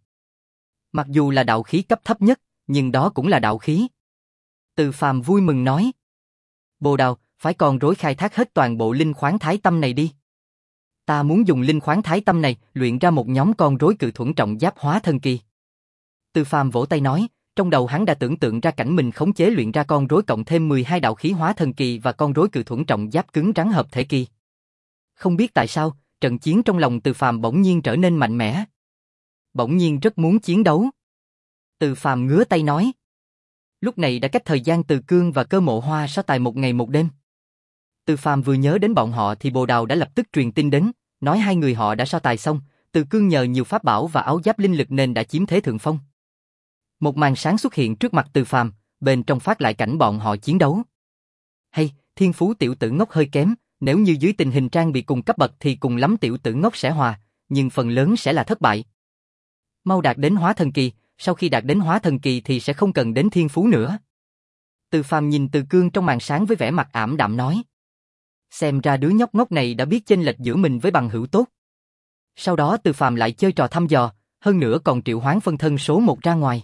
Mặc dù là đạo khí cấp thấp nhất, nhưng đó cũng là đạo khí. Từ Phàm vui mừng nói. Bồ Đào, phải còn rối khai thác hết toàn bộ linh khoáng thái tâm này đi. Ta muốn dùng linh khoáng thái tâm này luyện ra một nhóm con rối cự thuẫn trọng giáp hóa thần kỳ. Từ Phàm vỗ tay nói, trong đầu hắn đã tưởng tượng ra cảnh mình khống chế luyện ra con rối cộng thêm mười hai đạo khí hóa thần kỳ và con rối cự thuẫn trọng giáp cứng rắn hợp thể kỳ. Không biết tại sao, trận chiến trong lòng Từ Phàm bỗng nhiên trở nên mạnh mẽ. Bỗng nhiên rất muốn chiến đấu. Từ Phàm ngứa tay nói. Lúc này đã cách thời gian Từ Cương và Cơ Mộ Hoa so tài một ngày một đêm. Từ Phàm vừa nhớ đến bọn họ thì Bồ Đào đã lập tức truyền tin đến, nói hai người họ đã so tài xong, Từ Cương nhờ nhiều pháp bảo và áo giáp linh lực nên đã chiếm thế thượng phong. Một màn sáng xuất hiện trước mặt Từ Phàm, bên trong phát lại cảnh bọn họ chiến đấu. Hay, thiên phú tiểu tử ngốc hơi kém, nếu như dưới tình hình trang bị cùng cấp bậc thì cùng lắm tiểu tử ngốc sẽ hòa, nhưng phần lớn sẽ là thất bại. Mau đạt đến hóa thần kỳ, sau khi đạt đến hóa thần kỳ thì sẽ không cần đến thiên phú nữa. Từ Phàm nhìn Từ Cương trong màn sáng với vẻ mặt ảm đạm nói. Xem ra đứa nhóc ngốc này đã biết chênh lệch giữa mình với bằng hữu tốt. Sau đó Từ Phàm lại chơi trò thăm dò, hơn nữa còn triệu hoán phân thân số một ra ngoài.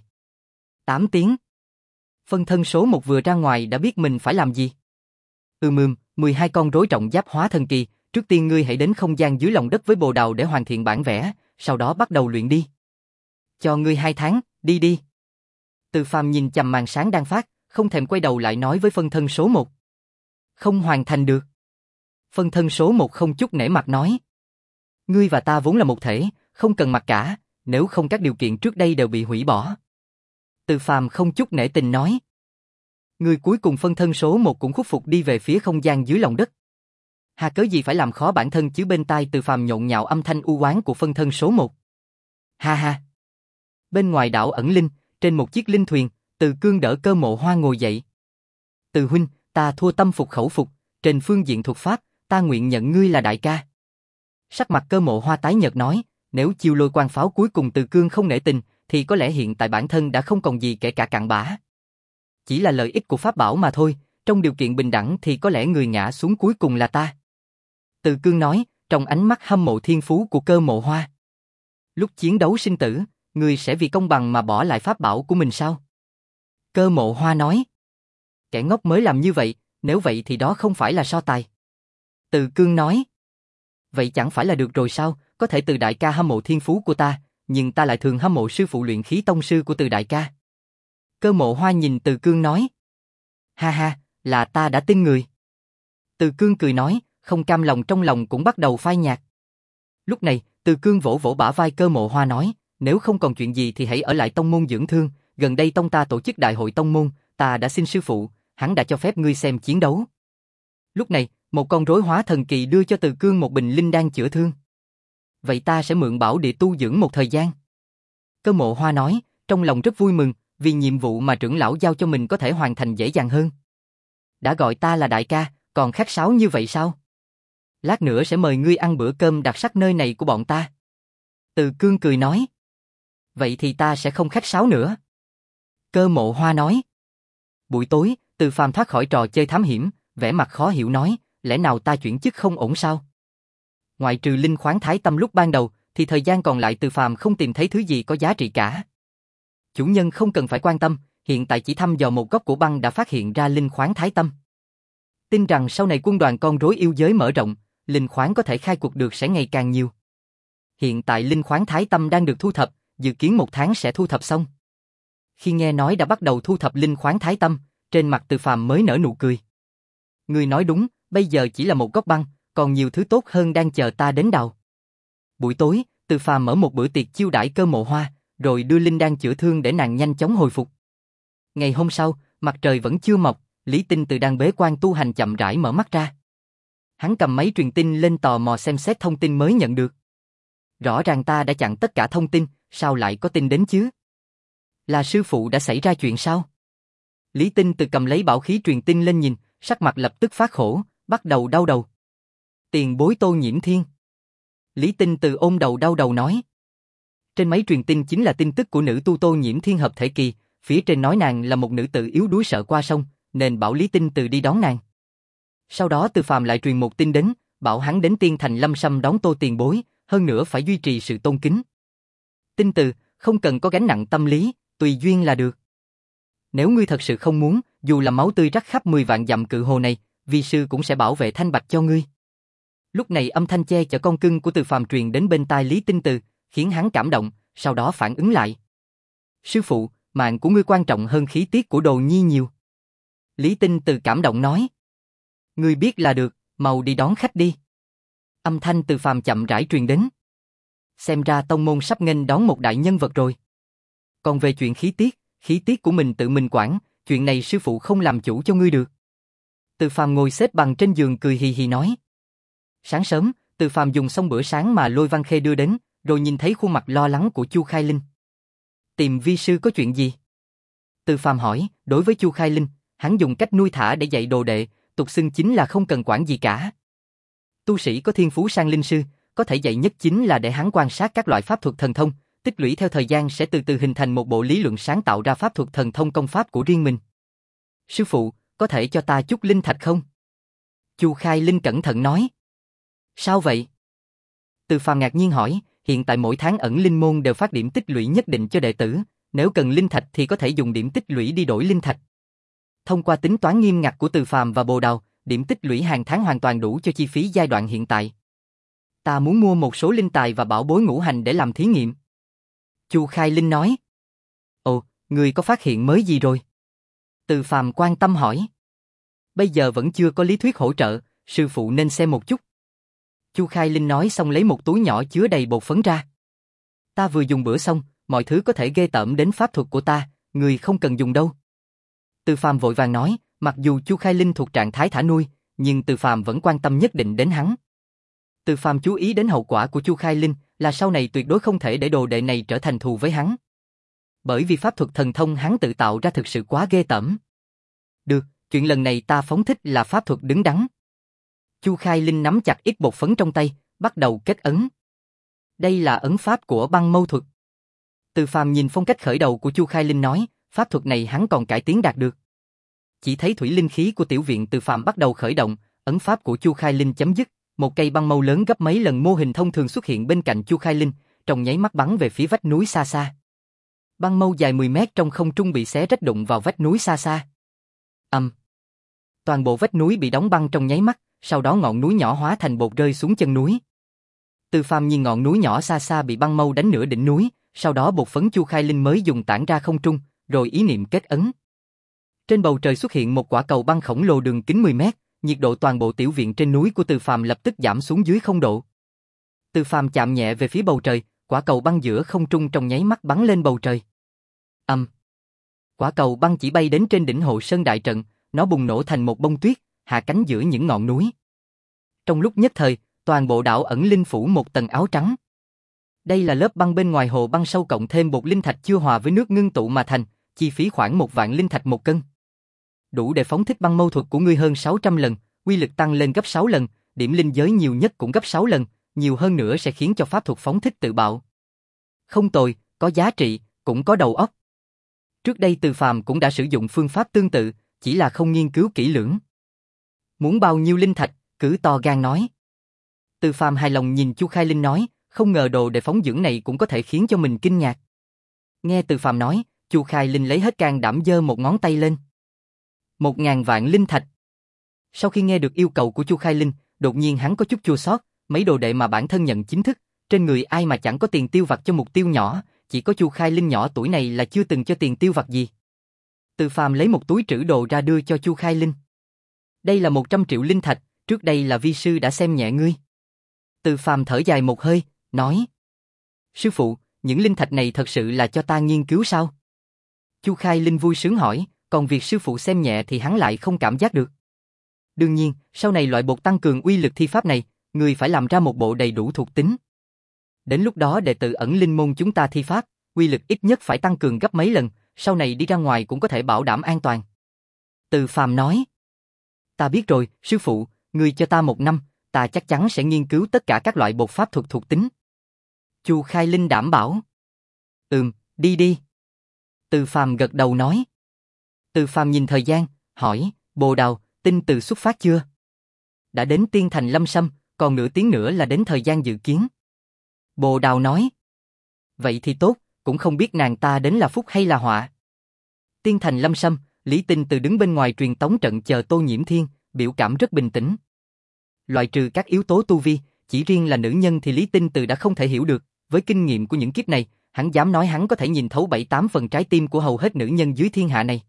tám tiếng. Phân thân số một vừa ra ngoài đã biết mình phải làm gì. Ừm ừm, mười hai con rối trọng giáp hóa thần kỳ, trước tiên ngươi hãy đến không gian dưới lòng đất với Bồ Đào để hoàn thiện bản vẽ, sau đó bắt đầu luyện đi. Cho ngươi hai tháng, đi đi. Từ Phàm nhìn chằm màn sáng đang phát, không thèm quay đầu lại nói với phân thân số một. Không hoàn thành được. Phân thân số một không chút nể mặt nói. Ngươi và ta vốn là một thể, không cần mặc cả, nếu không các điều kiện trước đây đều bị hủy bỏ. Từ Phàm không chút nể tình nói. Ngươi cuối cùng phân thân số một cũng khuất phục đi về phía không gian dưới lòng đất. Hà cớ gì phải làm khó bản thân chứ? Bên tai Từ Phàm nhộn nhạo âm thanh u oán của phân thân số một. Ha ha. Bên ngoài đảo ẩn linh, trên một chiếc linh thuyền, Từ Cương đỡ Cơ Mộ Hoa ngồi dậy. Từ huynh, ta thua tâm phục khẩu phục, trên phương diện thuật pháp, ta nguyện nhận ngươi là đại ca. Sắc mặt Cơ Mộ Hoa tái nhợt nói, nếu chiêu lôi quan pháo cuối cùng Từ Cương không nể tình, thì có lẽ hiện tại bản thân đã không còn gì kể cả cặn bã. Chỉ là lợi ích của pháp bảo mà thôi, trong điều kiện bình đẳng thì có lẽ người ngã xuống cuối cùng là ta. Từ Cương nói, trong ánh mắt hâm mộ thiên phú của Cơ Mộ Hoa. Lúc chiến đấu sinh tử, người sẽ vì công bằng mà bỏ lại pháp bảo của mình sao? Cơ Mộ Hoa nói. Kẻ ngốc mới làm như vậy, nếu vậy thì đó không phải là so tài. Từ Cương nói. Vậy chẳng phải là được rồi sao, có thể Từ đại ca hâm mộ thiên phú của ta, nhưng ta lại thường hâm mộ sư phụ luyện khí tông sư của Từ đại ca. Cơ Mộ Hoa nhìn Từ Cương nói. Ha ha, là ta đã tin người. Từ Cương cười nói, không cam lòng trong lòng cũng bắt đầu phai nhạt. Lúc này, Từ Cương vỗ vỗ bả vai Cơ Mộ Hoa nói, nếu không còn chuyện gì thì hãy ở lại tông môn dưỡng thương, gần đây tông ta tổ chức đại hội tông môn, ta đã xin sư phụ, hắn đã cho phép ngươi xem chiến đấu. Lúc này, một con rối hóa thần kỳ đưa cho Từ Cương một bình linh đan chữa thương. Vậy ta sẽ mượn bảo địa tu dưỡng một thời gian. Cơ Mộ Hoa nói, trong lòng rất vui mừng, vì nhiệm vụ mà trưởng lão giao cho mình có thể hoàn thành dễ dàng hơn. Đã gọi ta là đại ca, còn khách sáo như vậy sao? Lát nữa sẽ mời ngươi ăn bữa cơm đặc sắc nơi này của bọn ta. Từ Cương cười nói. Vậy thì ta sẽ không khách sáo nữa. Cơ Mộ Hoa nói. Buổi tối, Từ Phàm thoát khỏi trò chơi thám hiểm, vẻ mặt khó hiểu nói, lẽ nào ta chuyển chức không ổn sao? Ngoại trừ linh khoáng thái tâm lúc ban đầu, thì thời gian còn lại Từ Phàm không tìm thấy thứ gì có giá trị cả. Chủ nhân không cần phải quan tâm, hiện tại chỉ thăm dò một góc của băng đã phát hiện ra linh khoáng thái tâm. Tin rằng sau này quân đoàn con rối yêu giới mở rộng, linh khoáng có thể khai quật được sẽ ngày càng nhiều. Hiện tại linh khoáng thái tâm đang được thu thập, dự kiến một tháng sẽ thu thập xong. Khi nghe nói đã bắt đầu thu thập linh khoáng thái tâm, trên mặt Từ Phàm mới nở nụ cười. Ngươi nói đúng, bây giờ chỉ là một góc băng, còn nhiều thứ tốt hơn đang chờ ta đến đào. Buổi tối, Từ Phàm mở một bữa tiệc chiêu đãi Cơ Mộ Hoa, rồi đưa linh đan chữa thương để nàng nhanh chóng hồi phục. Ngày hôm sau, mặt trời vẫn chưa mọc, Lý Tinh từ đang bế quan tu hành chậm rãi mở mắt ra. Hắn cầm máy truyền tin lên tò mò xem xét thông tin mới nhận được. Rõ ràng ta đã chặn tất cả thông tin, sao lại có tin đến chứ? Là sư phụ đã xảy ra chuyện sao? Lý Tinh từ cầm lấy bảo khí truyền tin lên nhìn, sắc mặt lập tức phát khổ, bắt đầu đau đầu. Tiền bối Tô Nhiễm Thiên. Lý Tinh từ ôm đầu đau đầu nói. Trên máy truyền tin chính là tin tức của nữ tu Tô Nhiễm Thiên hợp thể kỳ, phía trên nói nàng là một nữ tử yếu đuối sợ qua sông, nên bảo Lý Tinh từ đi đón nàng. Sau đó Từ Phàm lại truyền một tin đến, bảo hắn đến Tiên Thành Lâm Sâm đón Tô tiền bối, hơn nữa phải duy trì sự tôn kính. Tinh từ, không cần có gánh nặng tâm lý, tùy duyên là được. Nếu ngươi thật sự không muốn, dù là máu tươi rắc khắp mười vạn dặm cự hồ này, vi sư cũng sẽ bảo vệ thanh bạch cho ngươi. Lúc này âm thanh che chở con cưng của Từ Phàm truyền đến bên tai Lý Tinh Từ, khiến hắn cảm động, sau đó phản ứng lại. Sư phụ, mạng của ngươi quan trọng hơn khí tiết của Đồ Nhi nhiều. Lý Tinh Từ cảm động nói. Ngươi biết là được, mau đi đón khách đi. Âm thanh Từ Phàm chậm rãi truyền đến. Xem ra tông môn sắp nghênh đón một đại nhân vật rồi. Còn về chuyện khí tiết, khí tiết của mình tự mình quản, chuyện này sư phụ không làm chủ cho ngươi được. Từ Phàm ngồi xếp bằng trên giường cười hì hì nói. Sáng sớm, Từ Phàm dùng xong bữa sáng mà Lôi Văn Khê đưa đến, rồi nhìn thấy khuôn mặt lo lắng của Chu Khai Linh. Tìm vi sư có chuyện gì? Từ Phàm hỏi, đối với Chu Khai Linh, hắn dùng cách nuôi thả để dạy đồ đệ, tục xưng chính là không cần quản gì cả. Tu sĩ có thiên phú sang linh sư, có thể dạy nhất chính là để hắn quan sát các loại pháp thuật thần thông, tích lũy theo thời gian sẽ từ từ hình thành một bộ lý luận sáng tạo ra pháp thuật thần thông công pháp của riêng mình. Sư phụ, có thể cho ta chút linh thạch không? Chu Khai Linh cẩn thận nói. Sao vậy? Từ Phàm ngạc nhiên hỏi, hiện tại mỗi tháng ẩn linh môn đều phát điểm tích lũy nhất định cho đệ tử, nếu cần linh thạch thì có thể dùng điểm tích lũy đi đổi linh thạch. Thông qua tính toán nghiêm ngặt của Từ Phàm và Bồ Đào, điểm tích lũy hàng tháng hoàn toàn đủ cho chi phí giai đoạn hiện tại. Ta muốn mua một số linh tài và bảo bối ngũ hành để làm thí nghiệm. Chu Khai Linh nói. Ồ, người có phát hiện mới gì rồi? Từ Phàm quan tâm hỏi. Bây giờ vẫn chưa có lý thuyết hỗ trợ, sư phụ nên xem một chút. Chu Khai Linh nói xong lấy một túi nhỏ chứa đầy bột phấn ra. Ta vừa dùng bữa xong, mọi thứ có thể ghê tởm đến pháp thuật của ta, người không cần dùng đâu. Từ Phàm vội vàng nói, mặc dù Chu Khai Linh thuộc trạng thái thả nuôi, nhưng Từ Phàm vẫn quan tâm nhất định đến hắn. Từ Phàm chú ý đến hậu quả của Chu Khai Linh là sau này tuyệt đối không thể để đồ đệ này trở thành thù với hắn. Bởi vì pháp thuật thần thông hắn tự tạo ra thực sự quá ghê tởm. Được, Chuyện lần này ta phóng thích là pháp thuật đứng đắn. Chu Khai Linh nắm chặt ít bột phấn trong tay, bắt đầu kết ấn. Đây là ấn pháp của băng mâu thuật. Từ Phàm nhìn phong cách khởi đầu của Chu Khai Linh nói, pháp thuật này hắn còn cải tiến đạt được. Chỉ thấy thủy linh khí của tiểu viện Từ Phàm bắt đầu khởi động, ấn pháp của Chu Khai Linh chấm dứt, một cây băng mâu lớn gấp mấy lần mô hình thông thường xuất hiện bên cạnh Chu Khai Linh, trong nháy mắt bắn về phía vách núi xa xa. Băng mâu dài mười mét trong không trung bị xé rách đụng vào vách núi xa xa. Ầm. Um. Toàn bộ vách núi bị đóng băng trong nháy mắt, sau đó ngọn núi nhỏ hóa thành bột rơi xuống chân núi. Từ Phàm nhìn ngọn núi nhỏ xa xa bị băng mâu đánh nửa đỉnh núi, sau đó bột phấn Chu Khai Linh mới dùng tản ra không trung, rồi ý niệm kết ấn. Trên bầu trời xuất hiện một quả cầu băng khổng lồ đường kính mười mét, nhiệt độ toàn bộ tiểu viện trên núi của Từ Phàm lập tức giảm xuống dưới không độ. Từ Phàm chạm nhẹ về phía bầu trời, quả cầu băng giữa không trung trong nháy mắt bắn lên bầu trời. Ầm. Um. Quả cầu băng chỉ bay đến trên đỉnh Hộ Sơn đại trận, nó bùng nổ thành một bông tuyết, hạ cánh giữa những ngọn núi. Trong lúc nhất thời, toàn bộ đảo ẩn linh phủ một tầng áo trắng. Đây là lớp băng bên ngoài hồ băng sâu cộng thêm bột linh thạch chưa hòa với nước ngưng tụ mà thành, chi phí khoảng một vạn linh thạch một cân. Đủ để phóng thích băng mâu thuật của ngươi hơn sáu trăm lần, uy lực tăng lên gấp sáu lần, điểm linh giới nhiều nhất cũng gấp sáu lần, nhiều hơn nữa sẽ khiến cho pháp thuật phóng thích tự bạo. Không tồi, có giá trị, cũng có đầu óc. Trước đây Từ Phàm cũng đã sử dụng phương pháp tương tự, chỉ là không nghiên cứu kỹ lưỡng. Muốn bao nhiêu linh thạch, cứ to gan nói. Từ Phàm hài lòng nhìn Chu Khai Linh nói, không ngờ đồ để phóng dưỡng này cũng có thể khiến cho mình kinh ngạc. Nghe Từ Phàm nói, Chu Khai Linh lấy hết can đảm giơ một ngón tay lên. Một ngàn vạn linh thạch. Sau khi nghe được yêu cầu của Chu Khai Linh, đột nhiên hắn có chút chua xót, mấy đồ đệ mà bản thân nhận chính thức, trên người ai mà chẳng có tiền tiêu vặt cho mục tiêu nhỏ, chỉ có Chu Khai Linh nhỏ tuổi này là chưa từng cho tiền tiêu vặt gì. Từ Phàm lấy một túi trữ đồ ra đưa cho Chu Khai Linh. Đây là một trăm triệu linh thạch, trước đây là vi sư đã xem nhẹ ngươi. Từ Phàm thở dài một hơi, nói: Sư phụ, những linh thạch này thật sự là cho ta nghiên cứu sao? Chu Khai Linh vui sướng hỏi, còn việc sư phụ xem nhẹ thì hắn lại không cảm giác được. Đương nhiên, sau này loại bột tăng cường uy lực thi pháp này, ngươi phải làm ra một bộ đầy đủ thuộc tính. Đến lúc đó đệ tử ẩn linh môn chúng ta thi pháp, uy lực ít nhất phải tăng cường gấp mấy lần, sau này đi ra ngoài cũng có thể bảo đảm an toàn. Từ Phàm nói: Ta biết rồi, sư phụ, ngươi cho ta một năm, ta chắc chắn sẽ nghiên cứu tất cả các loại bột pháp thuật thuộc tính. Chu Khai Linh đảm bảo. Ừm, đi đi. Từ Phàm gật đầu nói. Từ Phàm nhìn thời gian, hỏi, Bồ Đào, tin từ xuất phát chưa? Đã đến Tiên Thành Lâm Sâm, còn nửa tiếng nữa là đến thời gian dự kiến. Bồ Đào nói. Vậy thì tốt, cũng không biết nàng ta đến là phúc hay là họa. Tiên Thành Lâm Sâm, Lý Tinh Từ đứng bên ngoài truyền tống trận chờ Tô Nhiễm Thiên, biểu cảm rất bình tĩnh. Loại trừ các yếu tố tu vi, chỉ riêng là nữ nhân thì Lý Tinh Từ đã không thể hiểu được, với kinh nghiệm của những kiếp này, hắn dám nói hắn có thể nhìn thấu bảy tám phần trái tim của hầu hết nữ nhân dưới thiên hạ này.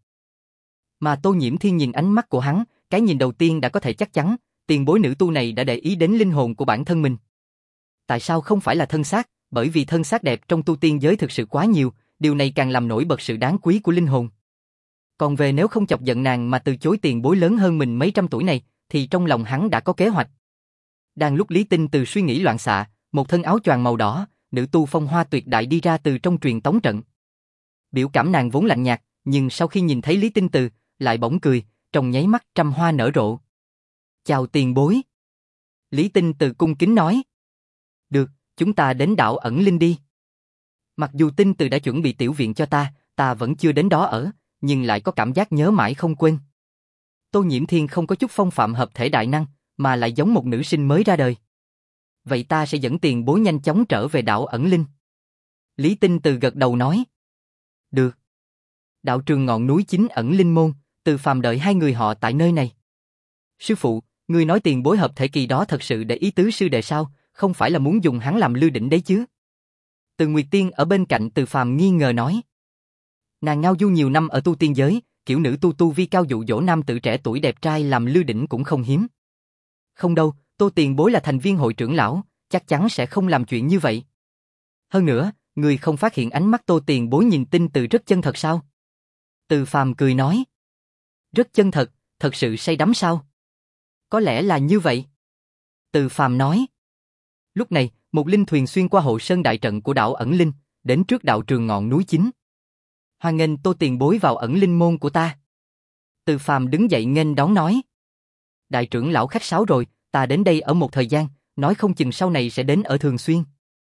Mà Tô Nhiễm Thiên nhìn ánh mắt của hắn, cái nhìn đầu tiên đã có thể chắc chắn, tiền bối nữ tu này đã để ý đến linh hồn của bản thân mình. Tại sao không phải là thân xác? Bởi vì thân xác đẹp trong tu tiên giới thực sự quá nhiều, điều này càng làm nổi bật sự đáng quý của linh hồn. Còn về nếu không chọc giận nàng mà từ chối tiền bối lớn hơn mình mấy trăm tuổi này, thì trong lòng hắn đã có kế hoạch. Đang lúc Lý Tinh Từ suy nghĩ loạn xạ, một thân áo choàng màu đỏ, nữ tu phong hoa tuyệt đại đi ra từ trong truyền tống trận. Biểu cảm nàng vốn lạnh nhạt, nhưng sau khi nhìn thấy Lý Tinh Từ, lại bỗng cười, trong nháy mắt trăm hoa nở rộ. Chào tiền bối. Lý Tinh Từ cung kính nói. Được, chúng ta đến đảo ẩn linh đi. Mặc dù Tinh Từ đã chuẩn bị tiểu viện cho ta, ta vẫn chưa đến đó ở, nhưng lại có cảm giác nhớ mãi không quên. Tô Nhiễm Thiên không có chút phong phạm hợp thể đại năng, mà lại giống một nữ sinh mới ra đời. Vậy ta sẽ dẫn tiền bối nhanh chóng trở về đảo ẩn linh. Lý Tinh Từ gật đầu nói. Được. Đạo trường ngọn núi chính ẩn linh môn, Từ Phàm đợi hai người họ tại nơi này. Sư phụ, ngươi nói tiền bối hợp thể kỳ đó thật sự để ý tứ sư đệ sao, không phải là muốn dùng hắn làm lư đỉnh đấy chứ? Từ Nguyệt Tiên ở bên cạnh Từ Phàm nghi ngờ nói. Nàng ngao du nhiều năm ở tu tiên giới, kiểu nữ tu tu vi cao dụ dỗ nam tử trẻ tuổi đẹp trai làm lư đỉnh cũng không hiếm. Không đâu, Tô tiền bối là thành viên hội trưởng lão, chắc chắn sẽ không làm chuyện như vậy. Hơn nữa, người không phát hiện ánh mắt Tô tiền bối nhìn Tinh Từ rất chân thật sao? Từ Phàm cười nói. Rất chân thật, thật sự say đắm sao? Có lẽ là như vậy. Từ Phàm nói. Lúc này, một linh thuyền xuyên qua hộ sơn đại trận của đảo ẩn linh, đến trước đạo trường ngọn núi chính. Hoan nghênh Tô tiền bối vào ẩn linh môn của ta. Từ Phàm đứng dậy nghênh đón nói. Đại trưởng lão khách sáo rồi, ta đến đây ở một thời gian, nói không chừng sau này sẽ đến ở thường xuyên.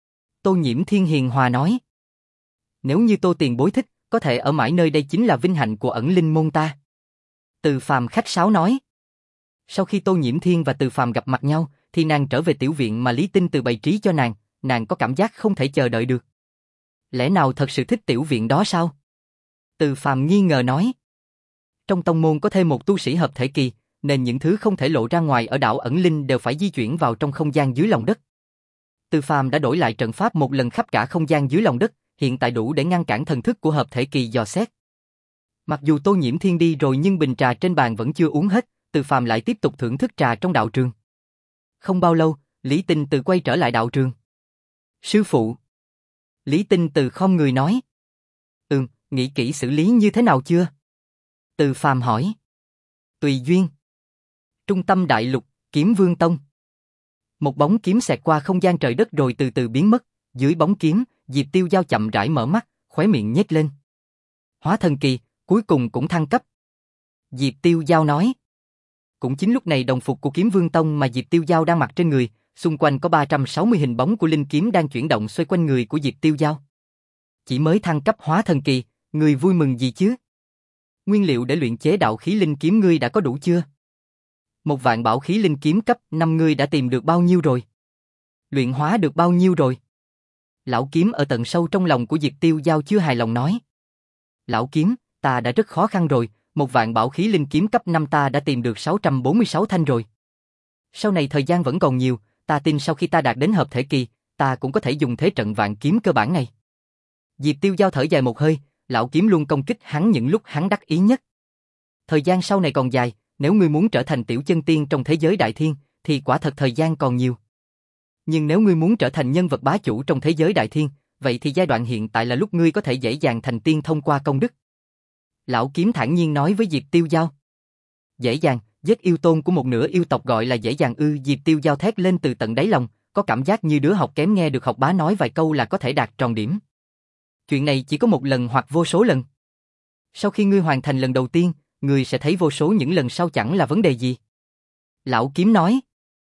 Tô Nhiễm Thiên hiền hòa nói. Nếu như Tô tiền bối thích, có thể ở mãi nơi đây chính là vinh hạnh của ẩn linh môn ta. Từ Phàm khách sáo nói. Sau khi Tô Nhiễm Thiên và Từ Phàm gặp mặt nhau, thì nàng trở về tiểu viện mà Lý Tinh Từ bày trí cho nàng, nàng có cảm giác không thể chờ đợi được. Lẽ nào thật sự thích tiểu viện đó sao? Từ Phàm nghi ngờ nói. Trong tông môn có thêm một tu sĩ hợp thể kỳ, nên những thứ không thể lộ ra ngoài ở đảo ẩn linh đều phải di chuyển vào trong không gian dưới lòng đất. Từ Phàm đã đổi lại trận pháp một lần khắp cả không gian dưới lòng đất, hiện tại đủ để ngăn cản thần thức của hợp thể kỳ dò xét. Mặc dù Tô Nhiễm Thiên đi rồi nhưng bình trà trên bàn vẫn chưa uống hết, Từ Phàm lại tiếp tục thưởng thức trà trong đạo trường. Không bao lâu, Lý Tinh Từ quay trở lại đạo trường. Sư phụ. Lý Tinh Từ khom người nói. Ừm, nghĩ kỹ xử lý như thế nào chưa? Từ Phàm hỏi. Tùy duyên. Trung tâm đại lục, Kiếm Vương Tông. Một bóng kiếm xẹt qua không gian trời đất rồi từ từ biến mất, dưới bóng kiếm, Diệp Tiêu Giao chậm rãi mở mắt, khóe miệng nhếch lên. Hóa thần kỳ, cuối cùng cũng thăng cấp. Diệp Tiêu Giao nói. Cũng chính lúc này đồng phục của Kiếm Vương Tông mà Diệp Tiêu Giao đang mặc trên người, xung quanh có ba trăm sáu mươi hình bóng của linh kiếm đang chuyển động xoay quanh người của Diệp Tiêu Giao. Chỉ mới thăng cấp hóa thần kỳ, người vui mừng gì chứ? Nguyên liệu để luyện chế đạo khí linh kiếm ngươi đã có đủ chưa? Một vạn bảo khí linh kiếm cấp năm ngươi đã tìm được bao nhiêu rồi? Luyện hóa được bao nhiêu rồi? Lão kiếm ở tận sâu trong lòng của Diệp Tiêu Giao chưa hài lòng nói. Lão kiếm, ta đã rất khó khăn rồi, một vạn bảo khí linh kiếm cấp năm ta đã tìm được sáu trăm bốn mươi sáu thanh rồi. Sau này thời gian vẫn còn nhiều, ta tin sau khi ta đạt đến hợp thể kỳ, ta cũng có thể dùng thế trận vạn kiếm cơ bản này. Diệp Tiêu Giao thở dài một hơi, lão kiếm luôn công kích hắn những lúc hắn đắc ý nhất. Thời gian sau này còn dài, nếu ngươi muốn trở thành tiểu chân tiên trong thế giới đại thiên, thì quả thật thời gian còn nhiều. Nhưng nếu ngươi muốn trở thành nhân vật bá chủ trong thế giới đại thiên, vậy thì giai đoạn hiện tại là lúc ngươi có thể dễ dàng thành tiên thông qua công đức. Lão kiếm thản nhiên nói với Diệp Tiêu Giao. Dễ dàng, giết yêu tôn của một nửa yêu tộc gọi là dễ dàng ư? Diệp Tiêu Giao thét lên từ tận đáy lòng, có cảm giác như đứa học kém nghe được học bá nói vài câu là có thể đạt tròn điểm. Chuyện này chỉ có một lần hoặc vô số lần. Sau khi ngươi hoàn thành lần đầu tiên, ngươi sẽ thấy vô số những lần sau chẳng là vấn đề gì. Lão kiếm nói.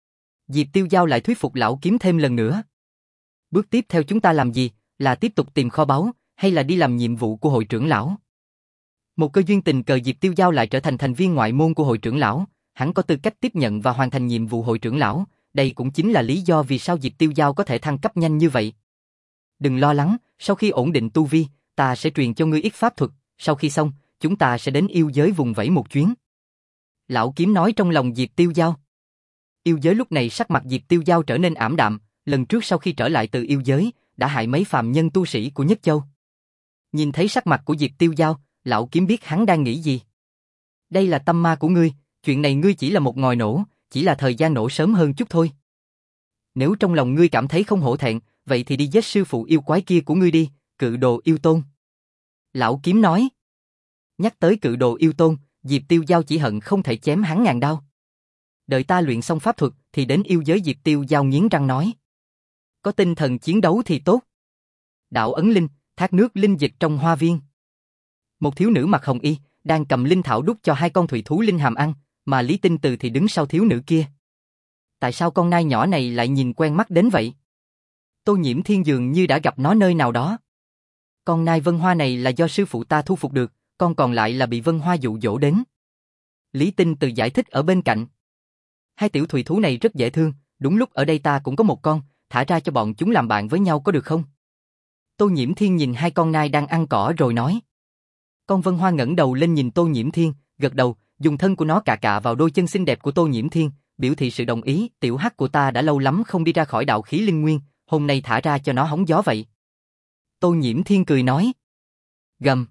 Diệp Tiêu Giao lại thuyết phục lão kiếm thêm lần nữa. Bước tiếp theo chúng ta làm gì, là tiếp tục tìm kho báu, hay là đi làm nhiệm vụ của hội trưởng lão? Một cơ duyên tình cờ Diệp Tiêu Giao lại trở thành thành viên ngoại môn của hội trưởng lão, hắn có tư cách tiếp nhận và hoàn thành nhiệm vụ hội trưởng lão, đây cũng chính là lý do vì sao Diệp Tiêu Giao có thể thăng cấp nhanh như vậy. Đừng lo lắng, sau khi ổn định tu vi, ta sẽ truyền cho ngươi ít pháp thuật, sau khi xong, chúng ta sẽ đến yêu giới vùng vẫy một chuyến. Lão kiếm nói trong lòng Diệp Tiêu Giao. Yêu giới lúc này sắc mặt Diệp Tiêu Giao trở nên ảm đạm, lần trước sau khi trở lại từ yêu giới, đã hại mấy phàm nhân tu sĩ của Nhất Châu. Nhìn thấy sắc mặt của Diệp Tiêu Giao, lão kiếm biết hắn đang nghĩ gì. Đây là tâm ma của ngươi, chuyện này ngươi chỉ là một ngòi nổ, chỉ là thời gian nổ sớm hơn chút thôi. Nếu trong lòng ngươi cảm thấy không hổ thẹn, vậy thì đi giết sư phụ yêu quái kia của ngươi đi, Cự Đồ Yêu Tôn. Lão kiếm nói. Nhắc tới Cự Đồ Yêu Tôn, Diệp Tiêu Giao chỉ hận không thể chém hắn ngàn đao. Đợi ta luyện xong pháp thuật thì đến yêu giới. Diệp Tiêu Giao nghiến răng nói. Có tinh thần chiến đấu thì tốt. Đạo ấn linh, thác nước linh dịch trong hoa viên. Một thiếu nữ mặc hồng y, đang cầm linh thảo đút cho hai con thủy thú linh hàm ăn, mà Lý Tinh Từ thì đứng sau thiếu nữ kia. Tại sao con nai nhỏ này lại nhìn quen mắt đến vậy? Tô Nhiễm Thiên dường như đã gặp nó nơi nào đó. Con nai Vân Hoa này là do sư phụ ta thu phục được, con còn lại là bị Vân Hoa dụ dỗ đến. Lý Tinh Từ giải thích ở bên cạnh. Hai tiểu thủy thú này rất dễ thương, đúng lúc ở đây ta cũng có một con, thả ra cho bọn chúng làm bạn với nhau có được không? Tô Nhiễm Thiên nhìn hai con nai đang ăn cỏ rồi nói. Con Vân Hoa ngẩng đầu lên nhìn Tô Nhiễm Thiên, gật đầu, dùng thân của nó cạ cạ vào đôi chân xinh đẹp của Tô Nhiễm Thiên, biểu thị sự đồng ý. Tiểu hắc của ta đã lâu lắm không đi ra khỏi đạo khí linh nguyên, hôm nay thả ra cho nó hóng gió vậy. Tô Nhiễm Thiên cười nói. Gầm.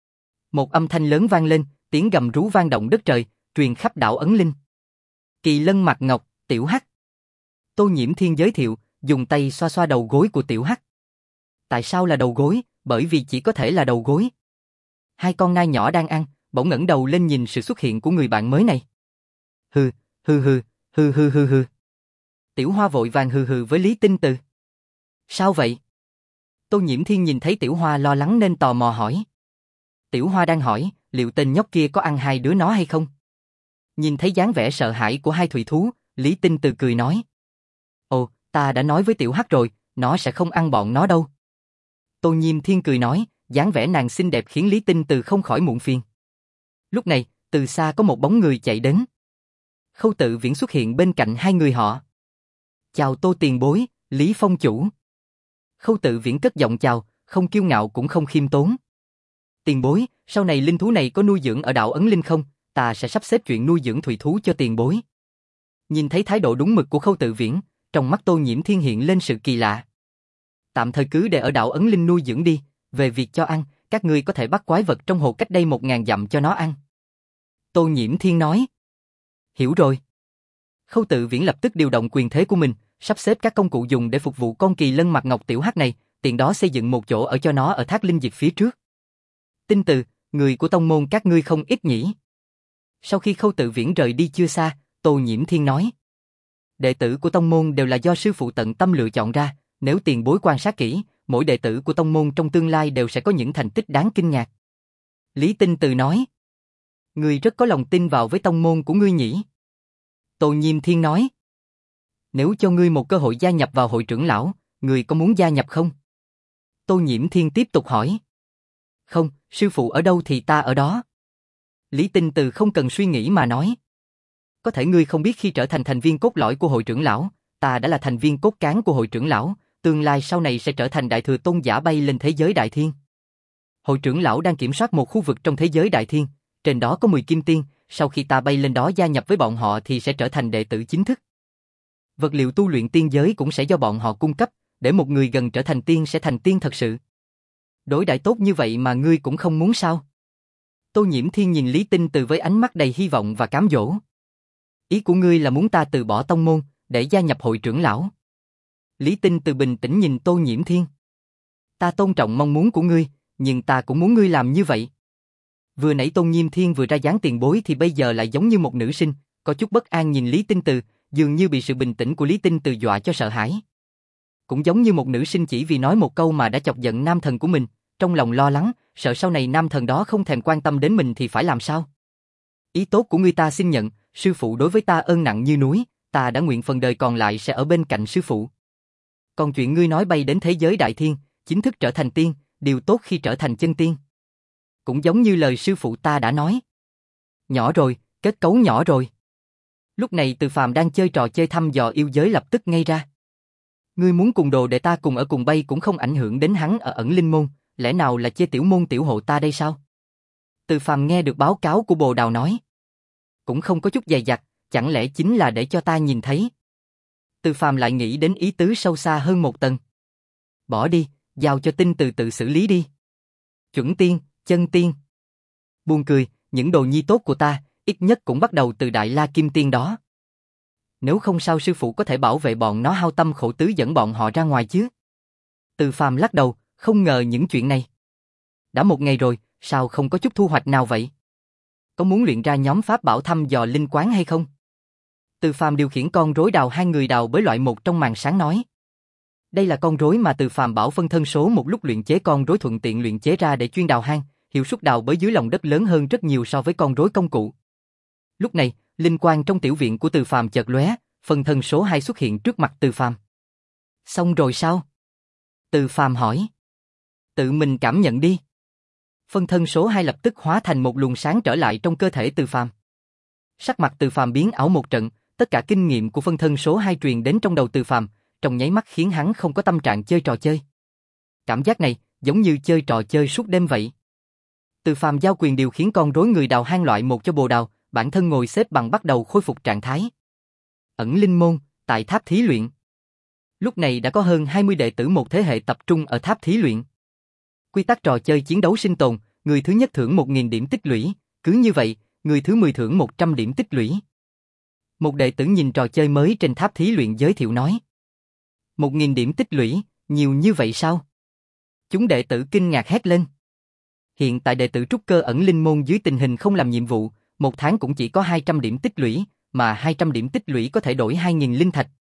Một âm thanh lớn vang lên, tiếng gầm rú vang động đất trời, truyền khắp đảo ấn linh. Kỳ lân mặt ngọc, tiểu hắc. Tô Nhiễm Thiên giới thiệu, dùng tay xoa xoa đầu gối của tiểu hắc. Tại sao là đầu gối? Bởi vì chỉ có thể là đầu gối. Hai con nai nhỏ đang ăn, bỗng ngẩng đầu lên nhìn sự xuất hiện của người bạn mới này. Hừ, hừ hừ, hừ hừ hừ hừ. Tiểu Hoa vội vàng hừ hừ với Lý Tinh Từ. Sao vậy? Tô Nhiễm Thiên nhìn thấy Tiểu Hoa lo lắng nên tò mò hỏi. Tiểu Hoa đang hỏi, liệu tên nhóc kia có ăn hai đứa nó hay không? Nhìn thấy dáng vẻ sợ hãi của hai thủy thú, Lý Tinh Từ cười nói. Ồ, ta đã nói với Tiểu Hắc rồi, nó sẽ không ăn bọn nó đâu. Tô Nhiêm Thiên cười nói, dáng vẻ nàng xinh đẹp khiến Lý Tinh Từ không khỏi muộn phiền. Lúc này, từ xa có một bóng người chạy đến. Khâu Tự Viễn xuất hiện bên cạnh hai người họ. Chào Tô tiền bối, Lý Phong chủ. Khâu Tự Viễn cất giọng chào, không kiêu ngạo cũng không khiêm tốn. Tiền bối, sau này linh thú này có nuôi dưỡng ở đảo Ấn Linh không? Ta sẽ sắp xếp chuyện nuôi dưỡng thủy thú cho tiền bối. Nhìn thấy thái độ đúng mực của Khâu Tự Viễn, trong mắt Tô Nhiễm Thiên hiện lên sự kỳ lạ. Tạm thời cứ để ở đảo Ấn Linh nuôi dưỡng đi, về việc cho ăn, các ngươi có thể bắt quái vật trong hồ cách đây một ngàn dặm cho nó ăn. Tô Nhiễm Thiên nói. Hiểu rồi. Khâu Tự Viễn lập tức điều động quyền thế của mình, sắp xếp các công cụ dùng để phục vụ con kỳ lân mặt ngọc tiểu hắc này, tiện đó xây dựng một chỗ ở cho nó ở thác linh dịch phía trước. Tinh Từ, người của tông môn các ngươi không ít nhỉ? Sau khi Khâu Tự Viễn rời đi chưa xa, Tô Nhiễm Thiên nói. Đệ tử của tông môn đều là do sư phụ tận tâm lựa chọn ra, nếu tiền bối quan sát kỹ, mỗi đệ tử của tông môn trong tương lai đều sẽ có những thành tích đáng kinh ngạc. Lý Tinh Từ nói. Ngươi rất có lòng tin vào với tông môn của ngươi nhỉ? Tô Nhiêm Thiên nói. Nếu cho ngươi một cơ hội gia nhập vào hội trưởng lão, ngươi có muốn gia nhập không? Tô Nhiễm Thiên tiếp tục hỏi. Không, sư phụ ở đâu thì ta ở đó. Lý Tinh Từ không cần suy nghĩ mà nói. Có thể ngươi không biết khi trở thành thành viên cốt lõi của hội trưởng lão, ta đã là thành viên cốt cán của hội trưởng lão, tương lai sau này sẽ trở thành đại thừa tôn giả bay lên thế giới đại thiên. Hội trưởng lão đang kiểm soát một khu vực trong thế giới đại thiên, trên đó có mười kim tiên, sau khi ta bay lên đó gia nhập với bọn họ thì sẽ trở thành đệ tử chính thức. Vật liệu tu luyện tiên giới cũng sẽ do bọn họ cung cấp, để một người gần trở thành tiên sẽ thành tiên thật sự. Đối đãi tốt như vậy mà ngươi cũng không muốn sao? Tô Nhiễm Thiên nhìn Lý Tinh Từ với ánh mắt đầy hy vọng và cám dỗ. Ý của ngươi là muốn ta từ bỏ tông môn, để gia nhập hội trưởng lão. Lý Tinh Từ bình tĩnh nhìn Tô Nhiễm Thiên. Ta tôn trọng mong muốn của ngươi, nhưng ta cũng muốn ngươi làm như vậy. Vừa nãy Tô Nhiễm Thiên vừa ra dáng tiền bối thì bây giờ lại giống như một nữ sinh, có chút bất an nhìn Lý Tinh Từ, dường như bị sự bình tĩnh của Lý Tinh Từ dọa cho sợ hãi. Cũng giống như một nữ sinh chỉ vì nói một câu mà đã chọc giận nam thần của mình, trong lòng lo lắng, sợ sau này nam thần đó không thèm quan tâm đến mình thì phải làm sao? Ý tốt của ngươi ta xin nhận, sư phụ đối với ta ơn nặng như núi, ta đã nguyện phần đời còn lại sẽ ở bên cạnh sư phụ. Còn chuyện ngươi nói bay đến thế giới đại thiên, chính thức trở thành tiên, điều tốt khi trở thành chân tiên. Cũng giống như lời sư phụ ta đã nói. Nhỏ rồi, kết cấu nhỏ rồi. Lúc này Từ Phàm đang chơi trò chơi thăm dò yêu giới lập tức ngây ra. Ngươi muốn cùng đồ để ta cùng ở cùng bay cũng không ảnh hưởng đến hắn ở ẩn linh môn, lẽ nào là chê tiểu môn tiểu hộ ta đây sao? Từ Phàm nghe được báo cáo của Bồ Đào nói. Cũng không có chút dè dặt, chẳng lẽ chính là để cho ta nhìn thấy? Từ Phàm lại nghĩ đến ý tứ sâu xa hơn một tầng. Bỏ đi, giao cho Tinh Từ tự xử lý đi. Chuẩn tiên, chân tiên. Buồn cười, những đồ nhi tốt của ta, ít nhất cũng bắt đầu từ Đại La Kim Tiên đó. Nếu không sao sư phụ có thể bảo vệ bọn nó hao tâm khổ tứ dẫn bọn họ ra ngoài chứ? Từ Phàm lắc đầu, không ngờ những chuyện này. Đã một ngày rồi, sao không có chút thu hoạch nào vậy? Có muốn luyện ra nhóm pháp bảo thăm dò linh quán hay không? Từ Phàm điều khiển con rối đào hai người đào bới loại một trong màn sáng nói. Đây là con rối mà Từ Phàm bảo phân thân số một lúc luyện chế con rối thuận tiện luyện chế ra để chuyên đào hang, hiệu suất đào bới dưới lòng đất lớn hơn rất nhiều so với con rối công cụ. Lúc này, linh quang trong tiểu viện của Từ Phàm chợt lóe, phân thân số hai xuất hiện trước mặt Từ Phàm. Xong rồi sao? Từ Phàm hỏi. Tự mình cảm nhận đi. Phân thân số hai lập tức hóa thành một luồng sáng trở lại trong cơ thể Từ Phàm. Sắc mặt Từ Phàm biến ảo một trận, tất cả kinh nghiệm của phân thân số hai truyền đến trong đầu Từ Phàm, trong nháy mắt khiến hắn không có tâm trạng chơi trò chơi. Cảm giác này giống như chơi trò chơi suốt đêm vậy. Từ Phàm giao quyền điều khiển con rối người đào hang loại một cho Bồ Đào, bản thân ngồi xếp bằng bắt đầu khôi phục trạng thái. Ẩn linh môn, tại tháp thí luyện. Lúc này đã có hơn hai mươi đệ tử một thế hệ tập trung ở tháp thí luyện. Quy tắc trò chơi chiến đấu sinh tồn, người thứ nhất thưởng một nghìn điểm tích lũy, cứ như vậy, người thứ mười thưởng một trăm điểm tích lũy. Một đệ tử nhìn trò chơi mới trên tháp thí luyện giới thiệu nói. Một nghìn điểm tích lũy, nhiều như vậy sao? Chúng đệ tử kinh ngạc hét lên. Hiện tại đệ tử trúc cơ ẩn linh môn dưới tình hình không làm nhiệm vụ, một tháng cũng chỉ có hai trăm điểm tích lũy, mà hai trăm điểm tích lũy có thể đổi hai nghìn linh thạch.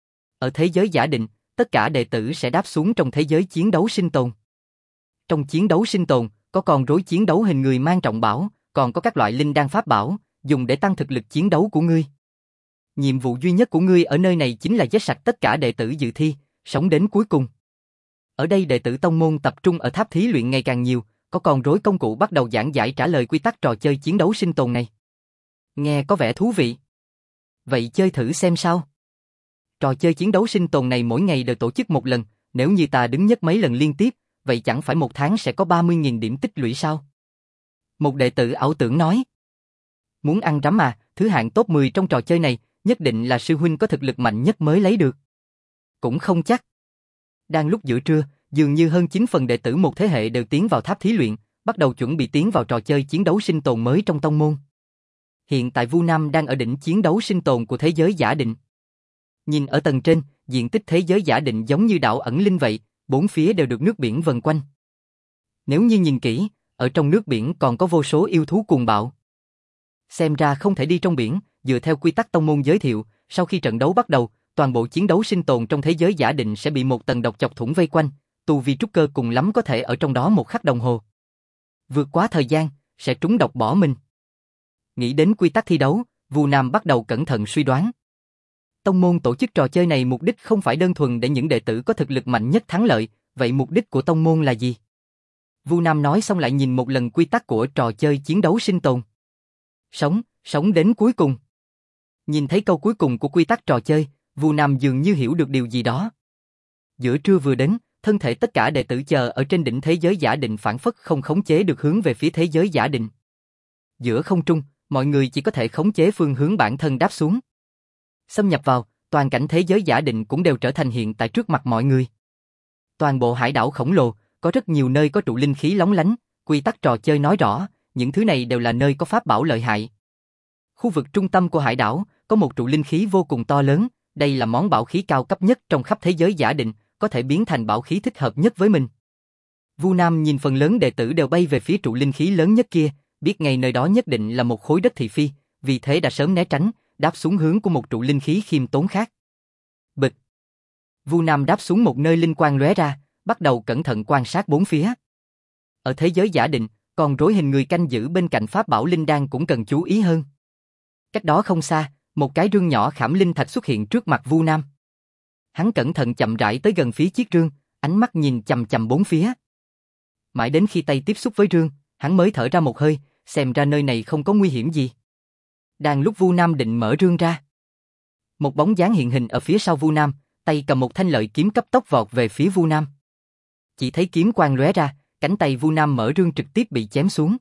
Ở thế giới giả định, tất cả đệ tử sẽ đáp xuống trong thế giới chiến đấu sinh tồn. Trong chiến đấu sinh tồn, có con rối chiến đấu hình người mang trọng bảo, còn có các loại linh đan pháp bảo, dùng để tăng thực lực chiến đấu của ngươi. Nhiệm vụ duy nhất của ngươi ở nơi này chính là giết sạch tất cả đệ tử dự thi, sống đến cuối cùng. Ở đây đệ tử tông môn tập trung ở tháp thí luyện ngày càng nhiều, có con rối công cụ bắt đầu giảng giải trả lời quy tắc trò chơi chiến đấu sinh tồn này. Nghe có vẻ thú vị. Vậy chơi thử xem sao. Trò chơi chiến đấu sinh tồn này mỗi ngày đều tổ chức một lần, nếu như ta đứng nhất mấy lần liên tiếp, vậy chẳng phải một tháng sẽ có ba mươi nghìn điểm tích lũy sao? Một đệ tử ảo tưởng nói. Muốn ăn rắm à, thứ hạng top mười trong trò chơi này, nhất định là sư huynh có thực lực mạnh nhất mới lấy được. Cũng không chắc. Đang lúc giữa trưa, dường như hơn chín phần đệ tử một thế hệ đều tiến vào tháp thí luyện, bắt đầu chuẩn bị tiến vào trò chơi chiến đấu sinh tồn mới trong tông môn. Hiện tại Vu Nam đang ở đỉnh chiến đấu sinh tồn của thế giới giả định. Nhìn ở tầng trên, diện tích thế giới giả định giống như đảo ẩn linh vậy, bốn phía đều được nước biển vần quanh. Nếu như nhìn kỹ, ở trong nước biển còn có vô số yêu thú cuồng bạo. Xem ra không thể đi trong biển, dựa theo quy tắc tông môn giới thiệu, sau khi trận đấu bắt đầu, toàn bộ chiến đấu sinh tồn trong thế giới giả định sẽ bị một tầng độc chọc thủng vây quanh, tu vi trúc cơ cùng lắm có thể ở trong đó một khắc đồng hồ. Vượt quá thời gian, sẽ trúng độc bỏ mình. Nghĩ đến quy tắc thi đấu, Vu Nam bắt đầu cẩn thận suy đoán. Tông môn tổ chức trò chơi này mục đích không phải đơn thuần để những đệ tử có thực lực mạnh nhất thắng lợi, vậy mục đích của tông môn là gì? Vu Nam nói xong lại nhìn một lần quy tắc của trò chơi chiến đấu sinh tồn. Sống, sống đến cuối cùng. Nhìn thấy câu cuối cùng của quy tắc trò chơi, Vu Nam dường như hiểu được điều gì đó. Giữa trưa vừa đến, thân thể tất cả đệ tử chờ ở trên đỉnh thế giới giả định phản phất không khống chế được hướng về phía thế giới giả định. Giữa không trung, mọi người chỉ có thể khống chế phương hướng bản thân đáp xuống. Xâm nhập vào, toàn cảnh thế giới giả định cũng đều trở thành hiện tại trước mặt mọi người. Toàn bộ hải đảo khổng lồ, có rất nhiều nơi có trụ linh khí lóng lánh, quy tắc trò chơi nói rõ, những thứ này đều là nơi có pháp bảo lợi hại. Khu vực trung tâm của hải đảo, có một trụ linh khí vô cùng to lớn, đây là món bảo khí cao cấp nhất trong khắp thế giới giả định, có thể biến thành bảo khí thích hợp nhất với mình. Vu Nam nhìn phần lớn đệ tử đều bay về phía trụ linh khí lớn nhất kia, biết ngay nơi đó nhất định là một khối đất thị phi, vì thế đã sớm né tránh, đáp xuống hướng của một trụ linh khí khiêm tốn khác. Bịch. Vu Nam đáp xuống một nơi linh quang lóe ra, bắt đầu cẩn thận quan sát bốn phía. Ở thế giới giả định, con rối hình người canh giữ bên cạnh pháp bảo linh đan cũng cần chú ý hơn. Cách đó không xa, một cái rương nhỏ khảm linh thạch xuất hiện trước mặt Vu Nam. Hắn cẩn thận chậm rãi tới gần phía chiếc rương, ánh mắt nhìn chằm chằm bốn phía. Mãi đến khi tay tiếp xúc với rương, hắn mới thở ra một hơi, xem ra nơi này không có nguy hiểm gì. Đang lúc Vu Nam định mở rương ra, một bóng dáng hiện hình ở phía sau Vu Nam, tay cầm một thanh lợi kiếm cấp tốc vọt về phía Vu Nam. Chỉ thấy kiếm quang lóe ra, cánh tay Vu Nam mở rương trực tiếp bị chém xuống.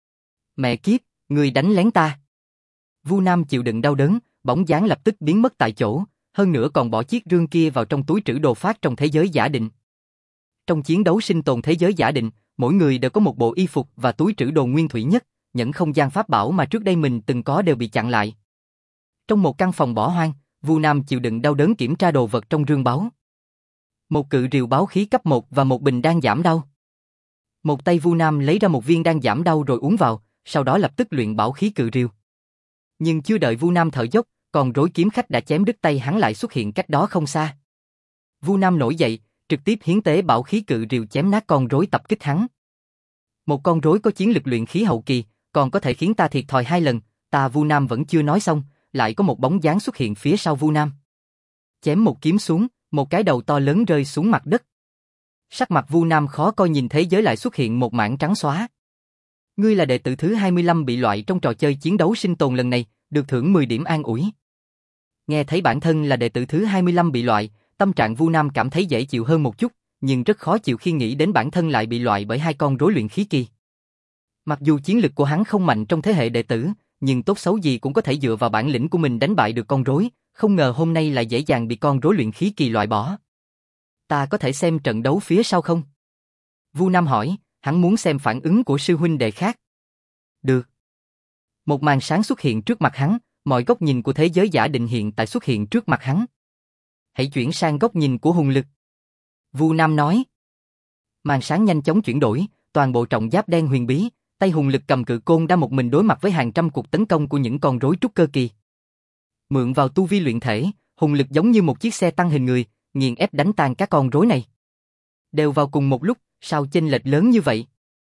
Mẹ kiếp, người đánh lén ta. Vu Nam chịu đựng đau đớn, bóng dáng lập tức biến mất tại chỗ, hơn nữa còn bỏ chiếc rương kia vào trong túi trữ đồ phát trong thế giới giả định. Trong chiến đấu sinh tồn thế giới giả định, mỗi người đều có một bộ y phục và túi trữ đồ nguyên thủy nhất, những không gian pháp bảo mà trước đây mình từng có đều bị chặn lại. Trong một căn phòng bỏ hoang, Vu Nam chịu đựng đau đớn kiểm tra đồ vật trong rương báu. Một cự rìu báo khí cấp một và một bình đan giảm đau. Một tay Vu Nam lấy ra một viên đan giảm đau rồi uống vào, sau đó lập tức luyện bảo khí cự rìu. Nhưng chưa đợi Vu Nam thở dốc, còn rối kiếm khách đã chém đứt tay hắn lại xuất hiện cách đó không xa. Vu Nam nổi dậy, trực tiếp hiến tế bảo khí cự rìu chém nát con rối tập kích hắn. Một con rối có chiến lực luyện khí hậu kỳ, còn có thể khiến ta thiệt thòi hai lần, ta Vu Nam vẫn chưa nói xong, lại có một bóng dáng xuất hiện phía sau Vu Nam. Chém một kiếm xuống, một cái đầu to lớn rơi xuống mặt đất. Sắc mặt Vu Nam khó coi nhìn thế giới lại xuất hiện một mảng trắng xóa. Ngươi là đệ tử thứ hai mươi lăm bị loại trong trò chơi chiến đấu sinh tồn lần này, được thưởng mười điểm an ủi. Nghe thấy bản thân là đệ tử thứ hai mươi lăm bị loại, tâm trạng Vu Nam cảm thấy dễ chịu hơn một chút, nhưng rất khó chịu khi nghĩ đến bản thân lại bị loại bởi hai con rối luyện khí kỳ. Mặc dù chiến lực của hắn không mạnh trong thế hệ đệ tử, nhưng tốt xấu gì cũng có thể dựa vào bản lĩnh của mình đánh bại được con rối, không ngờ hôm nay lại dễ dàng bị con rối luyện khí kỳ loại bỏ. Ta có thể xem trận đấu phía sau không? Vu Nam hỏi, hắn muốn xem phản ứng của sư huynh đệ khác. Được. Một màn sáng xuất hiện trước mặt hắn, mọi góc nhìn của thế giới giả định hiện tại xuất hiện trước mặt hắn. Hãy chuyển sang góc nhìn của hùng lực. Vu Nam nói. Màn sáng nhanh chóng chuyển đổi, toàn bộ trọng giáp đen huyền bí, tay hùng lực cầm cự côn đã một mình đối mặt với hàng trăm cuộc tấn công của những con rối trúc cơ kỳ. Mượn vào tu vi luyện thể, hùng lực giống như một chiếc xe tăng hình người, nghiền ép đánh tan các con rối này. Đều vào cùng một lúc, sao chênh lệch lớn như vậy?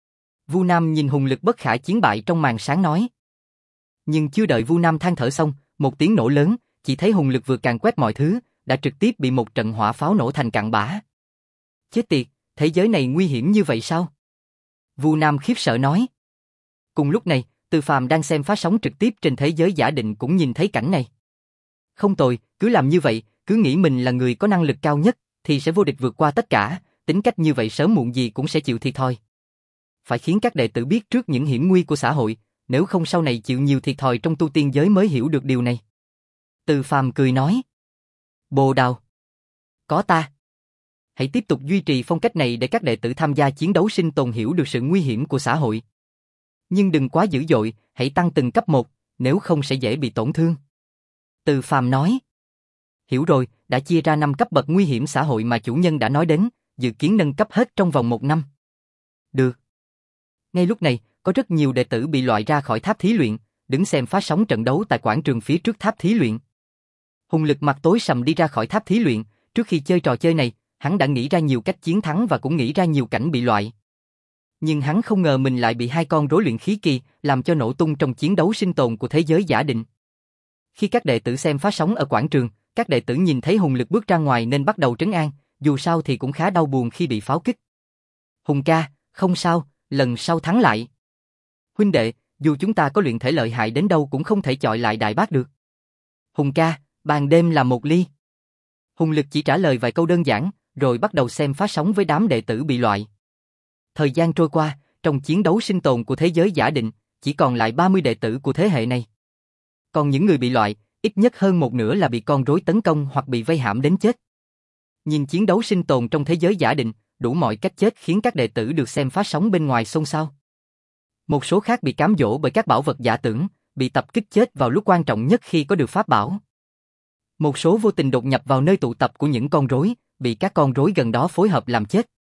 Vu Nam nhìn hùng lực bất khả chiến bại trong màn sáng nói. Nhưng chưa đợi Vu Nam than thở xong, một tiếng nổ lớn, chỉ thấy hùng lực vừa càn quét mọi thứ, đã trực tiếp bị một trận hỏa pháo nổ thành cặn bã. Chết tiệt, thế giới này nguy hiểm như vậy sao? Vu Nam khiếp sợ nói. Cùng lúc này, Từ Phàm đang xem phát sóng trực tiếp trên thế giới giả định cũng nhìn thấy cảnh này. Không tồi, cứ làm như vậy, cứ nghĩ mình là người có năng lực cao nhất, thì sẽ vô địch vượt qua tất cả, tính cách như vậy sớm muộn gì cũng sẽ chịu thiệt thòi. Phải khiến các đệ tử biết trước những hiểm nguy của xã hội, nếu không sau này chịu nhiều thiệt thòi trong tu tiên giới mới hiểu được điều này. Từ Phàm cười nói. Bồ Đào. Có ta. Hãy tiếp tục duy trì phong cách này để các đệ tử tham gia chiến đấu sinh tồn hiểu được sự nguy hiểm của xã hội. Nhưng đừng quá dữ dội, hãy tăng từng cấp một, nếu không sẽ dễ bị tổn thương. Từ Phàm nói. Hiểu rồi, đã chia ra năm cấp bậc nguy hiểm xã hội mà chủ nhân đã nói đến, dự kiến nâng cấp hết trong vòng một năm. Được. Ngay lúc này, có rất nhiều đệ tử bị loại ra khỏi tháp thí luyện, đứng xem phát sóng trận đấu tại quảng trường phía trước tháp thí luyện. Hùng lực mặt tối sầm đi ra khỏi tháp thí luyện, trước khi chơi trò chơi này, hắn đã nghĩ ra nhiều cách chiến thắng và cũng nghĩ ra nhiều cảnh bị loại. Nhưng hắn không ngờ mình lại bị hai con rối luyện khí kỳ làm cho nổ tung trong chiến đấu sinh tồn của thế giới giả định. Khi các đệ tử xem phát sóng ở quảng trường, các đệ tử nhìn thấy Hùng lực bước ra ngoài nên bắt đầu trấn an, dù sao thì cũng khá đau buồn khi bị pháo kích. Hùng ca, không sao, lần sau thắng lại. Huynh đệ, dù chúng ta có luyện thể lợi hại đến đâu cũng không thể chọi lại Đại Bác được. Hùng ca, ban đêm là một ly. Hùng lực chỉ trả lời vài câu đơn giản, rồi bắt đầu xem phát sóng với đám đệ tử bị loại. Thời gian trôi qua, trong chiến đấu sinh tồn của thế giới giả định, chỉ còn lại ba mươi đệ tử của thế hệ này. Còn những người bị loại, ít nhất hơn một nửa là bị con rối tấn công hoặc bị vây hãm đến chết. Nhìn chiến đấu sinh tồn trong thế giới giả định, đủ mọi cách chết khiến các đệ tử được xem phát sóng bên ngoài xôn xao. Một số khác bị cám dỗ bởi các bảo vật giả tưởng, bị tập kích chết vào lúc quan trọng nhất khi có được pháp bảo. Một số vô tình đột nhập vào nơi tụ tập của những con rối, bị các con rối gần đó phối hợp làm chết.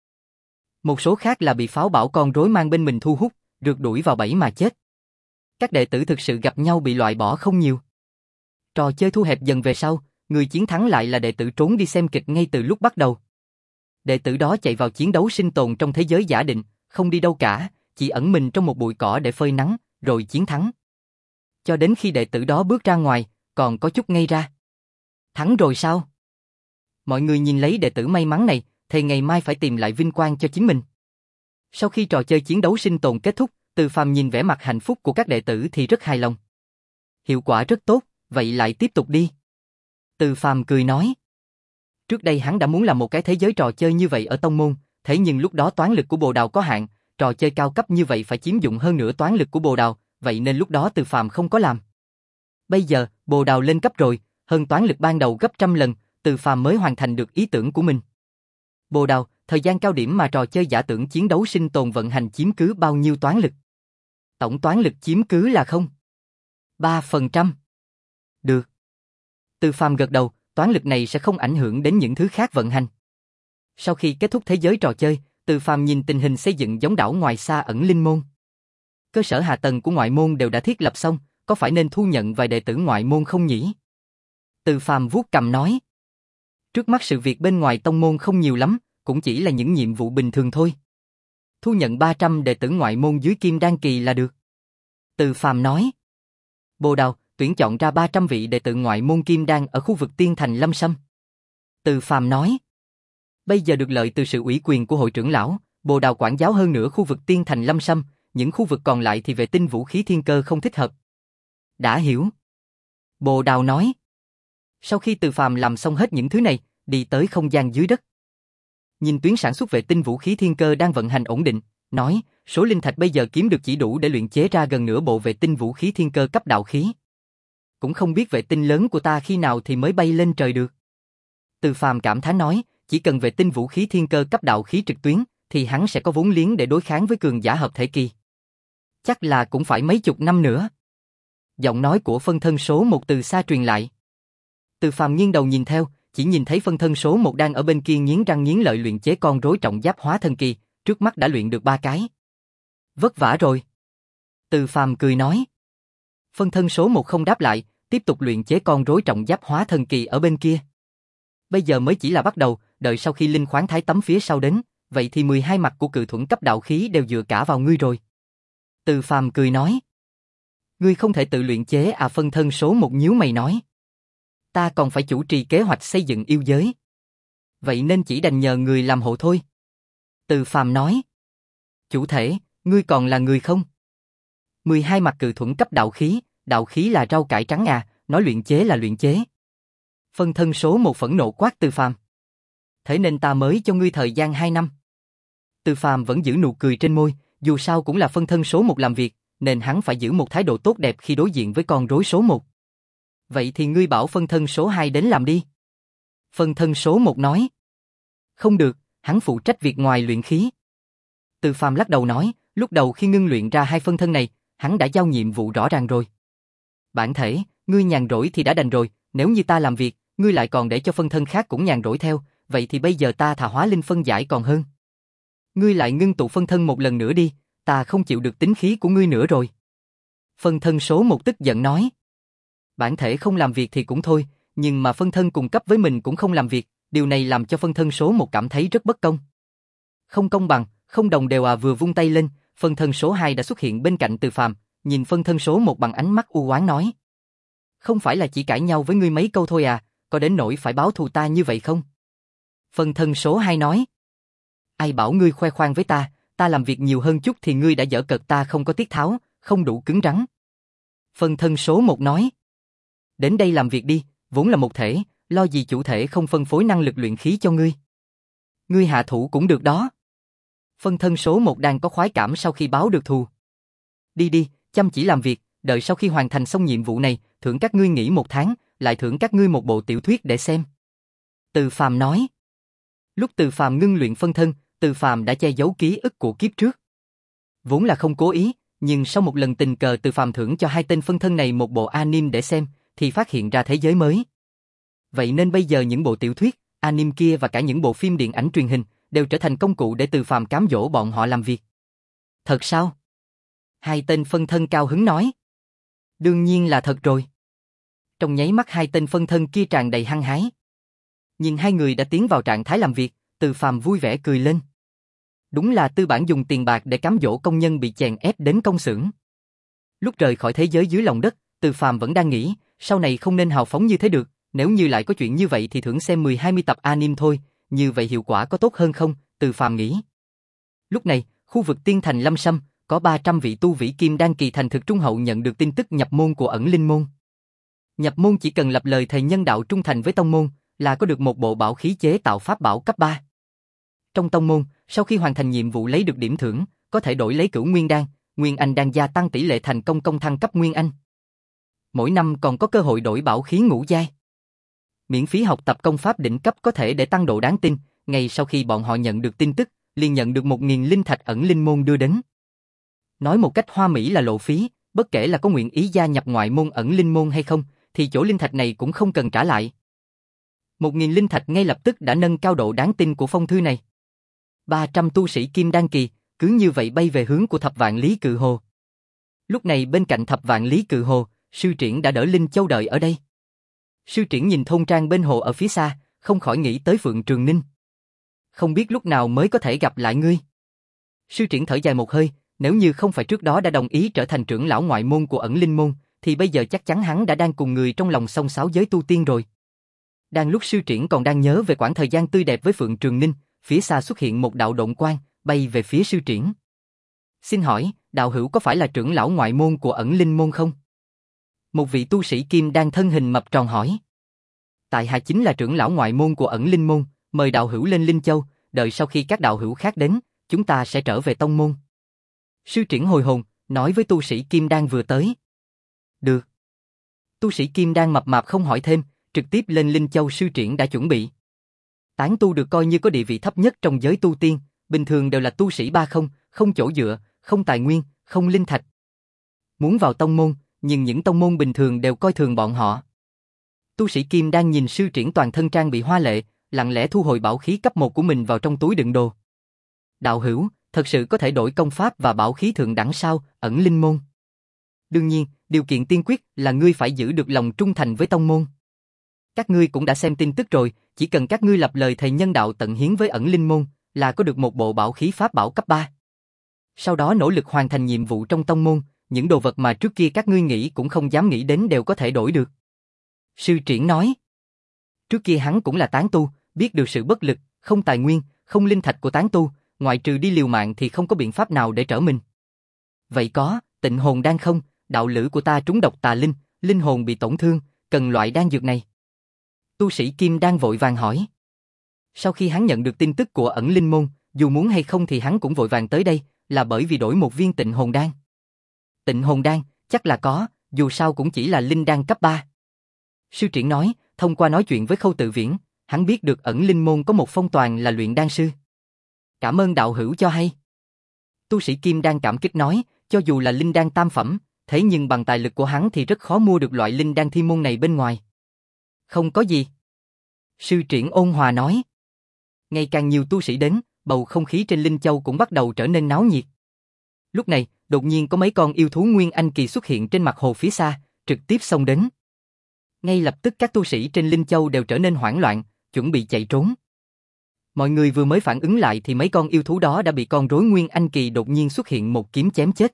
Một số khác là bị pháo bảo con rối mang bên mình thu hút, rượt đuổi vào bẫy mà chết. Các đệ tử thực sự gặp nhau bị loại bỏ không nhiều. Trò chơi thu hẹp dần về sau, người chiến thắng lại là đệ tử trốn đi xem kịch ngay từ lúc bắt đầu. Đệ tử đó chạy vào chiến đấu sinh tồn trong thế giới giả định, không đi đâu cả, chỉ ẩn mình trong một bụi cỏ để phơi nắng, rồi chiến thắng. Cho đến khi đệ tử đó bước ra ngoài, còn có chút ngây ra. Thắng rồi sao? Mọi người nhìn lấy đệ tử may mắn này, thề ngày mai phải tìm lại vinh quang cho chính mình. Sau khi trò chơi chiến đấu sinh tồn kết thúc, Từ Phàm nhìn vẻ mặt hạnh phúc của các đệ tử thì rất hài lòng. Hiệu quả rất tốt, vậy lại tiếp tục đi. Từ Phàm cười nói. Trước đây hắn đã muốn làm một cái thế giới trò chơi như vậy ở tông môn, thế nhưng lúc đó toán lực của Bồ Đào có hạn, trò chơi cao cấp như vậy phải chiếm dụng hơn nửa toán lực của Bồ Đào, vậy nên lúc đó Từ Phàm không có làm. Bây giờ, Bồ Đào lên cấp rồi, hơn toán lực ban đầu gấp trăm lần, Từ Phàm mới hoàn thành được ý tưởng của mình. Bồ Đào, thời gian cao điểm mà trò chơi giả tưởng chiến đấu sinh tồn vận hành chiếm cứ bao nhiêu toán lực? Tổng toán lực chiếm cứ là không? ba phần trăm. Được. Từ Phàm gật đầu, toán lực này sẽ không ảnh hưởng đến những thứ khác vận hành. Sau khi kết thúc thế giới trò chơi, Từ Phàm nhìn tình hình xây dựng giống đảo ngoài xa ẩn linh môn. Cơ sở hạ tầng của ngoại môn đều đã thiết lập xong, có phải nên thu nhận vài đệ tử ngoại môn không nhỉ? Từ Phàm vuốt cằm nói. Trước mắt sự việc bên ngoài tông môn không nhiều lắm, cũng chỉ là những nhiệm vụ bình thường thôi. Thu nhận ba trăm đệ tử ngoại môn dưới Kim Đan kỳ là được. Từ Phàm nói. Bồ Đào, tuyển chọn ra ba trăm vị đệ tử ngoại môn Kim Đan ở khu vực Tiên Thành Lâm Sâm. Từ Phàm nói. Bây giờ được lợi từ sự ủy quyền của hội trưởng lão, Bồ Đào quản giáo hơn nửa khu vực Tiên Thành Lâm Sâm, những khu vực còn lại thì vệ tinh vũ khí thiên cơ không thích hợp. Đã hiểu. Bồ Đào nói. Sau khi Từ Phàm làm xong hết những thứ này, đi tới không gian dưới đất. Nhìn tuyến sản xuất vệ tinh vũ khí thiên cơ đang vận hành ổn định, nói, số linh thạch bây giờ kiếm được chỉ đủ để luyện chế ra gần nửa bộ vệ tinh vũ khí thiên cơ cấp đạo khí. Cũng không biết vệ tinh lớn của ta khi nào thì mới bay lên trời được. Từ Phàm cảm thán nói, chỉ cần vệ tinh vũ khí thiên cơ cấp đạo khí trực tuyến, thì hắn sẽ có vốn liếng để đối kháng với cường giả hợp thể kỳ. Chắc là cũng phải mấy chục năm nữa. Giọng nói của phân thân số một từ xa truyền lại. Từ Phàm nghiêng đầu nhìn theo, chỉ nhìn thấy phân thân số một đang ở bên kia nghiến răng nghiến lợi luyện chế con rối trọng giáp hóa thân kỳ, trước mắt đã luyện được ba cái. Vất vả rồi. Từ Phàm cười nói. Phân thân số một không đáp lại, tiếp tục luyện chế con rối trọng giáp hóa thân kỳ ở bên kia. Bây giờ mới chỉ là bắt đầu, đợi sau khi linh khoáng thái tấm phía sau đến, vậy thì mười hai mặt của cự thuẫn cấp đạo khí đều dựa cả vào ngươi rồi. Từ Phàm cười nói. Ngươi không thể tự luyện chế à? Phân thân số một nhíu mày nói. Ta còn phải chủ trì kế hoạch xây dựng yêu giới. Vậy nên chỉ đành nhờ người làm hộ thôi. Từ Phàm nói. Chủ thể, ngươi còn là người không? mười hai mặt cự thuẫn cấp đạo khí, đạo khí là rau cải trắng à, nói luyện chế là luyện chế. Phân thân số một phẫn nộ quát Từ Phàm. Thế nên ta mới cho ngươi thời gian hai năm. Từ Phàm vẫn giữ nụ cười trên môi, dù sao cũng là phân thân số một làm việc, nên hắn phải giữ một thái độ tốt đẹp khi đối diện với con rối số một. Vậy thì ngươi bảo phân thân số hai đến làm đi. Phân thân số một nói. Không được, hắn phụ trách việc ngoài luyện khí. Từ Phàm lắc đầu nói, lúc đầu khi ngưng luyện ra hai phân thân này, hắn đã giao nhiệm vụ rõ ràng rồi. Bản thể, ngươi nhàn rỗi thì đã đành rồi, nếu như ta làm việc, ngươi lại còn để cho phân thân khác cũng nhàn rỗi theo, vậy thì bây giờ ta thà hóa linh phân giải còn hơn. Ngươi lại ngưng tụ phân thân một lần nữa đi, ta không chịu được tính khí của ngươi nữa rồi. Phân thân số một tức giận nói. Bản thể không làm việc thì cũng thôi, nhưng mà phân thân cùng cấp với mình cũng không làm việc, điều này làm cho phân thân số một cảm thấy rất bất công. Không công bằng, không đồng đều à? Vừa vung tay lên, phân thân số hai đã xuất hiện bên cạnh Từ Phàm, nhìn phân thân số một bằng ánh mắt u oán nói. Không phải là chỉ cãi nhau với ngươi mấy câu thôi à, có đến nỗi phải báo thù ta như vậy không? Phân thân số hai nói. Ai bảo ngươi khoe khoang với ta, ta làm việc nhiều hơn chút thì ngươi đã giở cợt ta không có tiết tháo, không đủ cứng rắn. Phân thân số một nói. Đến đây làm việc đi, vốn là một thể, lo gì chủ thể không phân phối năng lực luyện khí cho ngươi. Ngươi hạ thủ cũng được đó. Phân thân số một đang có khoái cảm sau khi báo được thù. Đi đi, chăm chỉ làm việc, đợi sau khi hoàn thành xong nhiệm vụ này, thưởng các ngươi nghỉ một tháng, lại thưởng các ngươi một bộ tiểu thuyết để xem. Từ Phàm nói. Lúc Từ Phàm ngưng luyện phân thân, Từ Phàm đã che giấu ký ức của kiếp trước. Vốn là không cố ý, nhưng sau một lần tình cờ Từ Phàm thưởng cho hai tên phân thân này một bộ anime để xem, thì phát hiện ra thế giới mới. Vậy nên bây giờ những bộ tiểu thuyết, anime kia và cả những bộ phim điện ảnh truyền hình đều trở thành công cụ để Từ Phàm cám dỗ bọn họ làm việc. Thật sao? Hai tên phân thân cao hứng nói. Đương nhiên là thật rồi. Trong nháy mắt hai tên phân thân kia tràn đầy hăng hái. Nhìn hai người đã tiến vào trạng thái làm việc, Từ Phàm vui vẻ cười lên. Đúng là tư bản dùng tiền bạc để cám dỗ công nhân bị chèn ép đến công xưởng. Lúc rời khỏi thế giới dưới lòng đất, Từ Phàm vẫn đang nghĩ, sau này không nên hào phóng như thế được, nếu như lại có chuyện như vậy thì thưởng xem mười hai mươi tập anime thôi, như vậy hiệu quả có tốt hơn không? Từ Phàm nghĩ. Lúc này, khu vực Tiên Thành Lâm Sâm, có ba trăm vị tu vĩ kim đan kỳ thành thực trung hậu nhận được tin tức nhập môn của ẩn linh môn. Nhập môn chỉ cần lập lời thề nhân đạo trung thành với tông môn, là có được một bộ bảo khí chế tạo pháp bảo cấp ba. Trong tông môn, sau khi hoàn thành nhiệm vụ lấy được điểm thưởng, có thể đổi lấy cửu nguyên đan, nguyên anh đan gia tăng tỷ lệ thành công công thăng cấp nguyên anh. Mỗi năm còn có cơ hội đổi bảo khí ngũ giai. Miễn phí học tập công pháp đỉnh cấp có thể để tăng độ đáng tin, ngay sau khi bọn họ nhận được tin tức, liền nhận được một nghìn linh thạch ẩn linh môn đưa đến. Nói một cách hoa mỹ là lộ phí, bất kể là có nguyện ý gia nhập ngoại môn ẩn linh môn hay không, thì chỗ linh thạch này cũng không cần trả lại. Một nghìn linh thạch ngay lập tức đã nâng cao độ đáng tin của phong thư này. ba trăm tu sĩ kim đan kỳ, cứ như vậy bay về hướng của Thập Vạn Lý Cự Hồ. Lúc này bên cạnh Thập Vạn Lý Cự Hồ, sư triển đã đỡ Linh Châu đợi ở đây. Sư triển nhìn thôn trang bên hồ ở phía xa, không khỏi nghĩ tới Phượng Trường Ninh. Không biết lúc nào mới có thể gặp lại ngươi. Sư triển thở dài một hơi, nếu như không phải trước đó đã đồng ý trở thành trưởng lão ngoại môn của ẩn linh môn, thì bây giờ chắc chắn hắn đã đang cùng người trong lòng xông xáo giới tu tiên rồi. Đang lúc sư triển còn đang nhớ về quãng thời gian tươi đẹp với Phượng Trường Ninh, phía xa xuất hiện một đạo động quang, bay về phía sư triển. Xin hỏi, đạo hữu có phải là trưởng lão ngoại môn của ẩn linh môn không? Một vị tu sĩ kim đang thân hình mập tròn hỏi. Tại hạ chính là trưởng lão ngoại môn của ẩn linh môn, mời đạo hữu lên Linh Châu, đợi sau khi các đạo hữu khác đến, chúng ta sẽ trở về tông môn. Sư triển hồi hồn, nói với tu sĩ kim đan vừa tới. Được. Tu sĩ kim đan mập mạp không hỏi thêm, trực tiếp lên Linh Châu sư triển đã chuẩn bị. Tán tu được coi như có địa vị thấp nhất trong giới tu tiên, bình thường đều là tu sĩ ba không, không chỗ dựa, không tài nguyên, không linh thạch. Muốn vào tông môn, nhưng những tông môn bình thường đều coi thường bọn họ. Tu sĩ kim đang nhìn sư triển toàn thân trang bị hoa lệ, lặng lẽ thu hồi bảo khí cấp một của mình vào trong túi đựng đồ. Đạo hữu, thật sự có thể đổi công pháp và bảo khí thượng đẳng sao? Ẩn linh môn. Đương nhiên, điều kiện tiên quyết là ngươi phải giữ được lòng trung thành với tông môn. Các ngươi cũng đã xem tin tức rồi, chỉ cần các ngươi lập lời thề nhân đạo tận hiến với ẩn linh môn, là có được một bộ bảo khí pháp bảo cấp ba. Sau đó nỗ lực hoàn thành nhiệm vụ trong tông môn, những đồ vật mà trước kia các ngươi nghĩ cũng không dám nghĩ đến đều có thể đổi được. Sư Triển nói. Trước kia hắn cũng là tán tu, biết được sự bất lực, không tài nguyên, không linh thạch của tán tu, ngoại trừ đi liều mạng thì không có biện pháp nào để trở mình. Vậy có, tịnh hồn đan không? Đạo lữ của ta trúng độc tà linh, linh hồn bị tổn thương, cần loại đan dược này. Tu sĩ Kim Đan vội vàng hỏi. Sau khi hắn nhận được tin tức của ẩn linh môn, dù muốn hay không thì hắn cũng vội vàng tới đây, là bởi vì đổi một viên tịnh hồn đan. Tịnh hồn đan, chắc là có, dù sao cũng chỉ là linh đan cấp ba. Sư Triển nói, thông qua nói chuyện với Khâu Tự Viễn, hắn biết được ẩn linh môn có một phong toàn là luyện đan sư. Cảm ơn đạo hữu cho hay. Tu sĩ Kim Đan cảm kích nói, cho dù là linh đan tam phẩm, thế nhưng bằng tài lực của hắn thì rất khó mua được loại linh đan thiên môn này bên ngoài. Không có gì. Sư Triển ôn hòa nói. Ngày càng nhiều tu sĩ đến, bầu không khí trên Linh Châu cũng bắt đầu trở nên náo nhiệt. Lúc này, đột nhiên có mấy con yêu thú Nguyên Anh Kỳ xuất hiện trên mặt hồ phía xa, trực tiếp xông đến. Ngay lập tức các tu sĩ trên Linh Châu đều trở nên hoảng loạn, chuẩn bị chạy trốn. Mọi người vừa mới phản ứng lại thì mấy con yêu thú đó đã bị con rối Nguyên Anh Kỳ đột nhiên xuất hiện một kiếm chém chết.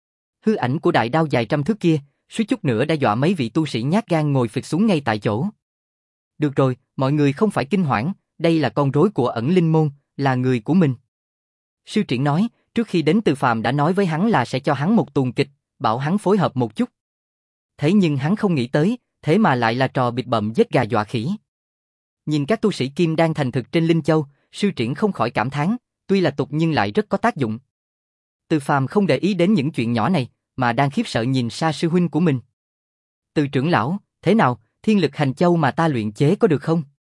Hư ảnh của đại đao dài trăm thước kia, suýt chút nữa đã dọa mấy vị tu sĩ nhát gan ngồi phịch xuống ngay tại chỗ. Được rồi, mọi người không phải kinh hoảng, đây là con rối của ẩn linh môn, là người của mình. Sư Triển nói, trước khi đến Từ Phàm đã nói với hắn là sẽ cho hắn một tuồng kịch, bảo hắn phối hợp một chút. Thế nhưng hắn không nghĩ tới, thế mà lại là trò bịt bợm giết gà dọa khỉ. Nhìn các tu sĩ Kim Đan thành thực trên Linh Châu, Sư Triển không khỏi cảm thán, tuy là tục nhưng lại rất có tác dụng. Từ Phàm không để ý đến những chuyện nhỏ này, mà đang khiếp sợ nhìn Sa sư huynh của mình. Từ trưởng lão, thế nào, thiên lực hành châu mà ta luyện chế có được không?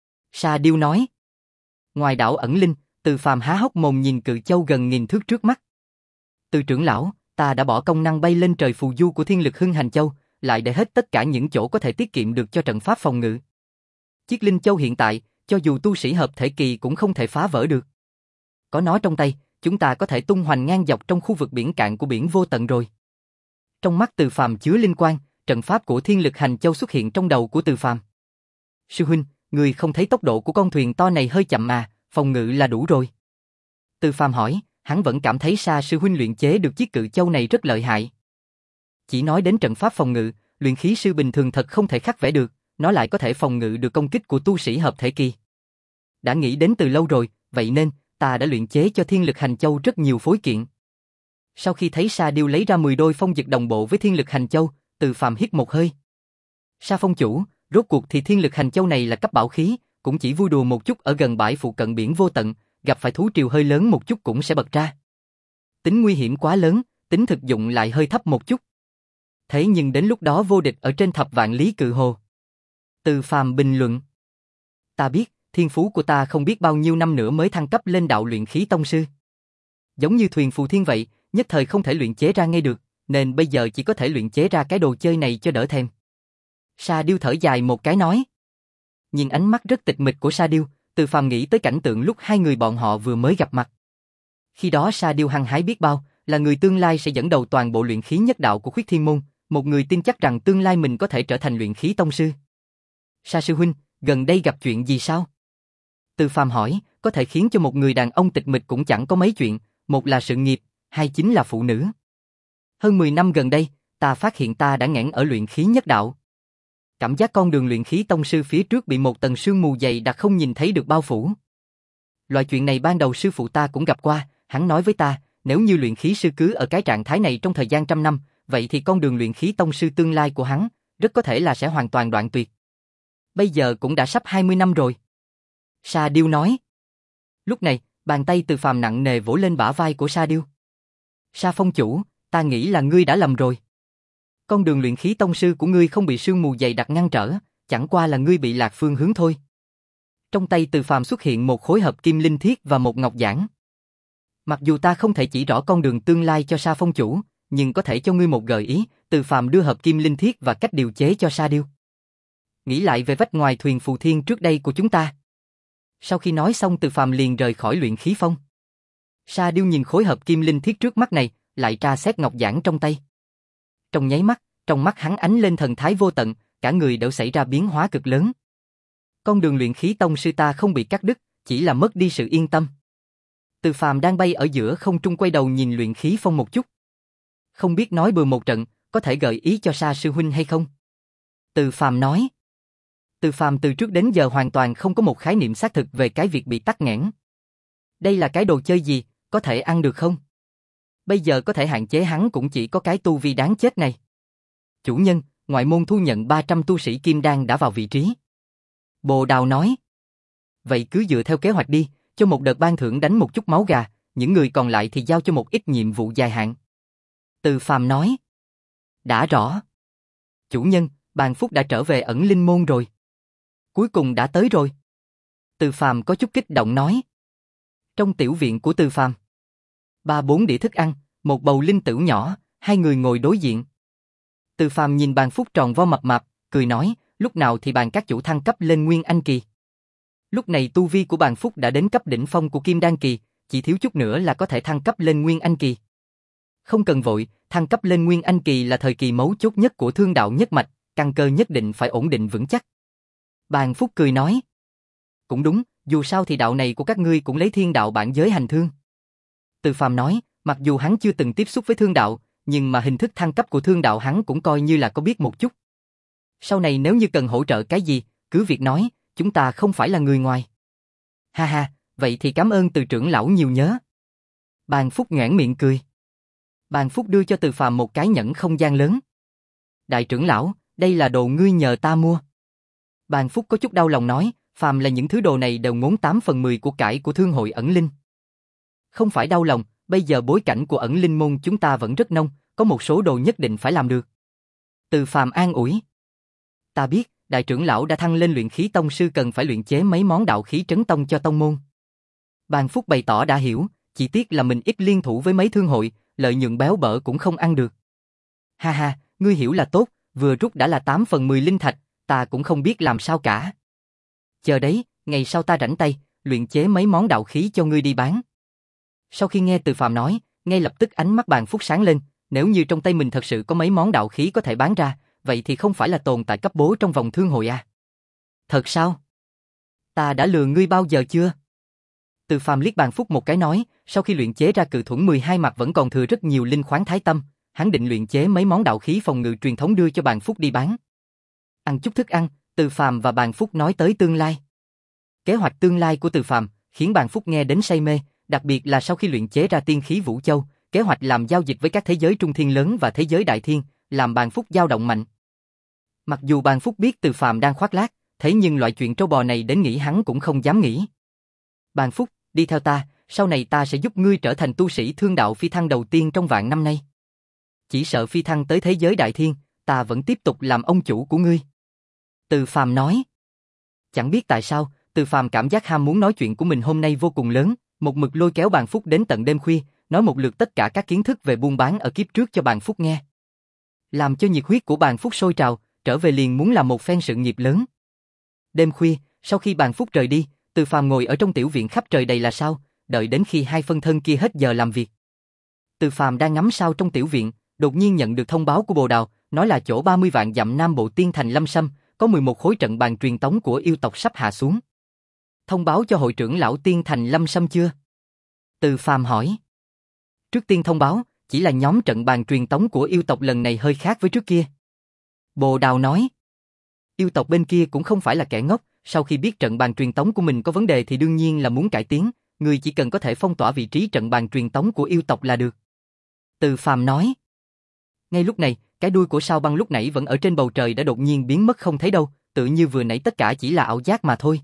Sa Điêu nói. Ngoài đảo ẩn linh, Từ Phàm há hốc mồm nhìn cự châu gần nghìn thước trước mắt. Từ trưởng lão, ta đã bỏ công năng bay lên trời phù du của thiên lực hưng hành châu, lại để hết tất cả những chỗ có thể tiết kiệm được cho trận pháp phòng ngự. Chiếc linh châu hiện tại, cho dù tu sĩ hợp thể kỳ cũng không thể phá vỡ được. Có nó trong tay, chúng ta có thể tung hoành ngang dọc trong khu vực biển cạn của biển vô tận rồi. Trong mắt Từ Phàm chứa linh quang, trận pháp của thiên lực hành châu xuất hiện trong đầu của Từ Phàm. Sư huynh, người không thấy tốc độ của con thuyền to này hơi chậm mà, phòng ngự là đủ rồi. Từ Phàm hỏi, hắn vẫn cảm thấy Sa sư huynh luyện chế được chiếc cự châu này rất lợi hại. Chỉ nói đến trận pháp phòng ngự, luyện khí sư bình thường thật không thể khắc vẽ được, nó lại có thể phòng ngự được công kích của tu sĩ hợp thể kỳ. Đã nghĩ đến từ lâu rồi, vậy nên ta đã luyện chế cho thiên lực hành châu rất nhiều phối kiện. Sau khi thấy Sa Điêu lấy ra mười đôi phong dực đồng bộ với thiên lực hành châu, Từ Phàm hít một hơi. Sa phong chủ, rốt cuộc thì thiên lực hành châu này là cấp bảo khí, cũng chỉ vui đùa một chút ở gần bãi phụ cận biển vô tận, gặp phải thú triều hơi lớn một chút cũng sẽ bật ra. Tính nguy hiểm quá lớn, tính thực dụng lại hơi thấp một chút. Thế nhưng đến lúc đó vô địch ở trên thập vạn lý cự hồ. Từ Phàm bình luận. Ta biết, thiên phú của ta không biết bao nhiêu năm nữa mới thăng cấp lên đạo luyện khí tông sư. Giống như thuyền phù thiên vậy, nhất thời không thể luyện chế ra ngay được, nên bây giờ chỉ có thể luyện chế ra cái đồ chơi này cho đỡ thèm. Sa Điêu thở dài một cái nói. Nhìn ánh mắt rất tịch mịch của Sa Điêu, Từ Phàm nghĩ tới cảnh tượng lúc hai người bọn họ vừa mới gặp mặt. Khi đó Sa Điêu hăng hái biết bao, là người tương lai sẽ dẫn đầu toàn bộ luyện khí nhất đạo của Khuyết Thiên Môn, một người tin chắc rằng tương lai mình có thể trở thành luyện khí tông sư. Sa sư huynh, gần đây gặp chuyện gì sao? Từ Phàm hỏi, có thể khiến cho một người đàn ông tịch mịch cũng chẳng có mấy chuyện, một là sự nghiệp, hai chính là phụ nữ. Hơn mười năm gần đây, ta phát hiện ta đã nghẽn ở luyện khí nhất đạo. Cảm giác con đường luyện khí tông sư phía trước bị một tầng sương mù dày đặc không nhìn thấy được bao phủ. Loại chuyện này ban đầu sư phụ ta cũng gặp qua, hắn nói với ta, nếu như luyện khí sư cứ ở cái trạng thái này trong thời gian trăm năm, vậy thì con đường luyện khí tông sư tương lai của hắn, rất có thể là sẽ hoàn toàn đoạn tuyệt. Bây giờ cũng đã sắp hai mươi năm rồi. Sa Điêu nói. Lúc này, bàn tay Từ Phàm nặng nề vỗ lên bả vai của Sa Điêu. Sa phong chủ, ta nghĩ là ngươi đã lầm rồi. Con đường luyện khí tông sư của ngươi không bị sương mù dày đặc ngăn trở, chẳng qua là ngươi bị lạc phương hướng thôi. Trong tay Từ Phàm xuất hiện một khối hợp kim linh thiết và một ngọc giản. Mặc dù ta không thể chỉ rõ con đường tương lai cho Sa phong chủ, nhưng có thể cho ngươi một gợi ý. Từ Phàm đưa hợp kim linh thiết và cách điều chế cho Sa Điêu. Nghĩ lại về vách ngoài thuyền phù thiên trước đây của chúng ta. Sau khi nói xong Từ Phàm liền rời khỏi luyện khí phong. Sa Điêu nhìn khối hợp kim linh thiết trước mắt này, lại tra xét ngọc giản trong tay. Trong nháy mắt, trong mắt hắn ánh lên thần thái vô tận, cả người đều xảy ra biến hóa cực lớn. Con đường luyện khí tông sư ta không bị cắt đứt, chỉ là mất đi sự yên tâm. Từ Phàm đang bay ở giữa không trung quay đầu nhìn Luyện Khí Phong một chút. Không biết nói bừa một trận, có thể gợi ý cho Sa sư huynh hay không? Từ Phàm nói. Từ Phàm từ trước đến giờ hoàn toàn không có một khái niệm xác thực về cái việc bị tắc nghẽn. Đây là cái đồ chơi gì, có thể ăn được không? Bây giờ có thể hạn chế hắn cũng chỉ có cái tu vi đáng chết này. Chủ nhân, ngoại môn thu nhận ba trăm tu sĩ kim đan đã vào vị trí. Bồ Đào nói. Vậy cứ dựa theo kế hoạch đi, cho một đợt ban thưởng đánh một chút máu gà, những người còn lại thì giao cho một ít nhiệm vụ dài hạn. Từ Phàm nói. Đã rõ. Chủ nhân, Bàn Phúc đã trở về ẩn linh môn rồi. Cuối cùng đã tới rồi. Từ Phàm có chút kích động nói. Trong tiểu viện của Từ Phàm, ba bốn đĩa thức ăn, một bầu linh tửu nhỏ, hai người ngồi đối diện. Từ Phàm nhìn Bàn Phúc tròn vo mập mạp, cười nói, lúc nào thì Bàn các chủ thăng cấp lên Nguyên Anh kỳ. Lúc này tu vi của Bàn Phúc đã đến cấp đỉnh phong của Kim Đan kỳ, chỉ thiếu chút nữa là có thể thăng cấp lên Nguyên Anh kỳ. Không cần vội, thăng cấp lên Nguyên Anh kỳ là thời kỳ mấu chốt nhất của thương đạo nhất mạch, căn cơ nhất định phải ổn định vững chắc. Bàn Phúc cười nói. Cũng đúng, dù sao thì đạo này của các ngươi cũng lấy thiên đạo bản giới hành thương. Từ Phàm nói, mặc dù hắn chưa từng tiếp xúc với thương đạo, nhưng mà hình thức thăng cấp của thương đạo hắn cũng coi như là có biết một chút. Sau này nếu như cần hỗ trợ cái gì, cứ việc nói, chúng ta không phải là người ngoài. Ha ha, vậy thì cảm ơn Từ trưởng lão nhiều nhớ. Bàn Phúc nhoẻn miệng cười. Bàn Phúc đưa cho Từ Phàm một cái nhẫn không gian lớn. Đại trưởng lão, đây là đồ ngươi nhờ ta mua. Bàn Phúc có chút đau lòng nói, phàm là những thứ đồ này đều ngốn tám phần mười của cải của thương hội ẩn linh. Không phải đau lòng, bây giờ bối cảnh của ẩn linh môn chúng ta vẫn rất nông, có một số đồ nhất định phải làm được. Từ Phàm an ủi. Ta biết, đại trưởng lão đã thăng lên luyện khí tông sư cần phải luyện chế mấy món đạo khí trấn tông cho tông môn. Bàn Phúc bày tỏ đã hiểu, chỉ tiếc là mình ít liên thủ với mấy thương hội, lợi nhuận béo bở cũng không ăn được. Ha ha, ngươi hiểu là tốt, vừa rút đã là tám phần mười linh thạch, ta cũng không biết làm sao cả. Chờ đấy, ngày sau ta rảnh tay, luyện chế mấy món đạo khí cho ngươi đi bán. Sau khi nghe Từ Phàm nói, ngay lập tức ánh mắt Bàn Phúc sáng lên, nếu như trong tay mình thật sự có mấy món đạo khí có thể bán ra, vậy thì không phải là tồn tại cấp bố trong vòng thương hội à? Thật sao? Ta đã lừa ngươi bao giờ chưa? Từ Phàm liếc Bàn Phúc một cái nói, sau khi luyện chế ra cự thuẫn mười hai mặt vẫn còn thừa rất nhiều linh khoáng thái tâm, hắn định luyện chế mấy món đạo khí phòng ngự truyền thống đưa cho Bàn Phúc đi bán. Ăn chút thức ăn, Từ Phàm và Bàn Phúc nói tới tương lai. Kế hoạch tương lai của Từ Phàm khiến Bàn Phúc nghe đến say mê, đặc biệt là sau khi luyện chế ra tiên khí Vũ Châu, kế hoạch làm giao dịch với các thế giới trung thiên lớn và thế giới đại thiên, làm Bàn Phúc dao động mạnh. Mặc dù Bàn Phúc biết Từ Phàm đang khoác lác, thế nhưng loại chuyện trâu bò này đến nghĩ hắn cũng không dám nghĩ. Bàn Phúc, đi theo ta, sau này ta sẽ giúp ngươi trở thành tu sĩ thương đạo phi thăng đầu tiên trong vạn năm nay. Chỉ sợ phi thăng tới thế giới đại thiên, ta vẫn tiếp tục làm ông chủ của ngươi. Từ Phàm nói. Chẳng biết tại sao, Từ Phàm cảm giác ham muốn nói chuyện của mình hôm nay vô cùng lớn, một mực lôi kéo Bàn Phúc đến tận đêm khuya, nói một lượt tất cả các kiến thức về buôn bán ở kiếp trước cho Bàn Phúc nghe. Làm cho nhiệt huyết của Bàn Phúc sôi trào, trở về liền muốn làm một phen sự nghiệp lớn. Đêm khuya, sau khi Bàn Phúc rời đi, Từ Phàm ngồi ở trong tiểu viện khắp trời đầy là sao, đợi đến khi hai phân thân kia hết giờ làm việc. Từ Phàm đang ngắm sao trong tiểu viện, đột nhiên nhận được thông báo của Bồ Đào, nói là chỗ ba mươi vạn dặm Nam Bộ Tiên Thành Lâm Sâm, có mười một khối trận bàn truyền tống của yêu tộc sắp hạ xuống. Thông báo cho hội trưởng lão Tiên Thành Lâm Sâm chưa? Từ Phàm hỏi. Trước tiên thông báo, chỉ là nhóm trận bàn truyền tống của yêu tộc lần này hơi khác với trước kia. Bồ Đào nói. Yêu tộc bên kia cũng không phải là kẻ ngốc, sau khi biết trận bàn truyền tống của mình có vấn đề thì đương nhiên là muốn cải tiến, người chỉ cần có thể phong tỏa vị trí trận bàn truyền tống của yêu tộc là được. Từ Phàm nói. Ngay lúc này, cái đuôi của sao băng lúc nãy vẫn ở trên bầu trời đã đột nhiên biến mất không thấy đâu, tự như vừa nãy tất cả chỉ là ảo giác mà thôi.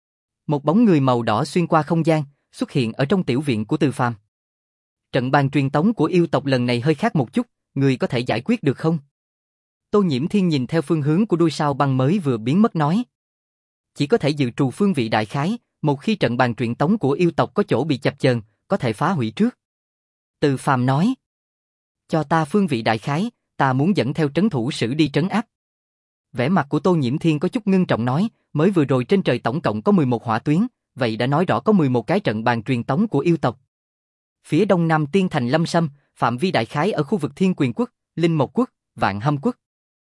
Một bóng người màu đỏ xuyên qua không gian, xuất hiện ở trong tiểu viện của Từ Phàm. Trận bàn truyền tống của yêu tộc lần này hơi khác một chút, người có thể giải quyết được không? Tô Nhiễm Thiên nhìn theo phương hướng của đuôi sao băng mới vừa biến mất nói. Chỉ có thể dự trù phương vị đại khái, một khi trận bàn truyền tống của yêu tộc có chỗ bị chập chờn, có thể phá hủy trước. Từ Phàm nói. Cho ta phương vị đại khái, ta muốn dẫn theo trấn thủ sử đi trấn áp. Vẻ mặt của Tô Nhiễm Thiên có chút ngưng trọng nói, mới vừa rồi trên trời tổng cộng có mười một hỏa tuyến, vậy đã nói rõ có mười một cái trận bàn truyền tống của yêu tộc. Phía đông nam Tiên Thành Lâm Sâm, phạm vi đại khái ở khu vực Thiên Quyền Quốc, Linh Mộc Quốc, Vạn Hâm Quốc.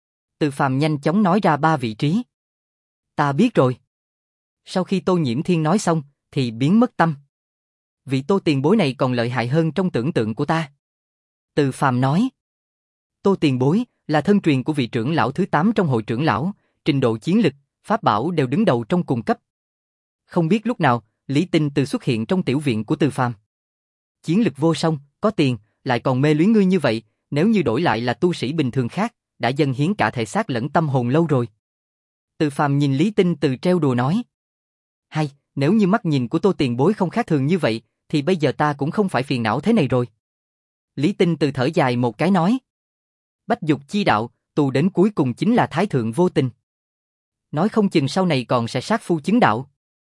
Từ Phàm nhanh chóng nói ra ba vị trí. Ta biết rồi. Sau khi Tô Nhiễm Thiên nói xong, thì biến mất tâm. Vị Tô tiền bối này còn lợi hại hơn trong tưởng tượng của ta. Từ Phàm nói. Tô tiền bối là thân truyền của vị trưởng lão thứ tám trong hội trưởng lão, trình độ chiến lực, pháp bảo đều đứng đầu trong cùng cấp. Không biết lúc nào, Lý Tinh Từ xuất hiện trong tiểu viện của Từ Phàm. Chiến lực vô song, có tiền, lại còn mê luyến ngươi như vậy, nếu như đổi lại là tu sĩ bình thường khác, đã dâng hiến cả thể xác lẫn tâm hồn lâu rồi. Từ Phàm nhìn Lý Tinh Từ trêu đùa nói. Hay, nếu như mắt nhìn của Tô tiền bối không khác thường như vậy, thì bây giờ ta cũng không phải phiền não thế này rồi. Lý Tinh Từ thở dài một cái nói. Bách dục chi đạo, tù đến cuối cùng chính là thái thượng vô tình. Nói không chừng sau này còn sẽ sát phu chứng đạo.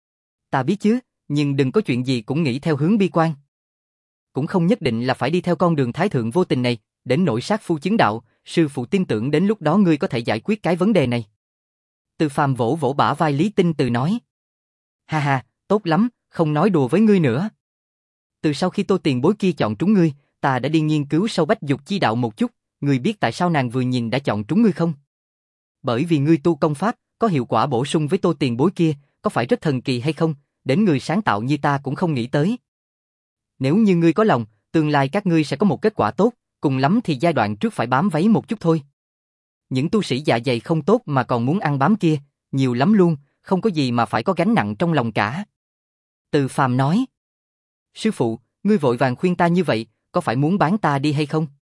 Ta biết chứ, nhưng đừng có chuyện gì cũng nghĩ theo hướng bi quan. Cũng không nhất định là phải đi theo con đường thái thượng vô tình này, đến nỗi sát phu chứng đạo, sư phụ tin tưởng đến lúc đó ngươi có thể giải quyết cái vấn đề này. Từ Phàm vỗ vỗ bả vai Lý Tinh Từ nói. Ha ha, tốt lắm, không nói đùa với ngươi nữa. Từ sau khi Tô tiền bối kia chọn trúng ngươi, ta đã đi nghiên cứu sâu bách dục chi đạo một chút, ngươi biết tại sao nàng vừa nhìn đã chọn trúng ngươi không? Bởi vì ngươi tu công pháp, có hiệu quả bổ sung với Tô tiền bối kia, có phải rất thần kỳ hay không, đến người sáng tạo như ta cũng không nghĩ tới. Nếu như ngươi có lòng, tương lai các ngươi sẽ có một kết quả tốt, cùng lắm thì giai đoạn trước phải bám váy một chút thôi. Những tu sĩ dạ dày không tốt mà còn muốn ăn bám kia, nhiều lắm luôn, không có gì mà phải có gánh nặng trong lòng cả. Từ Phàm nói. Sư phụ, ngươi vội vàng khuyên ta như vậy, có phải muốn bán ta đi hay không?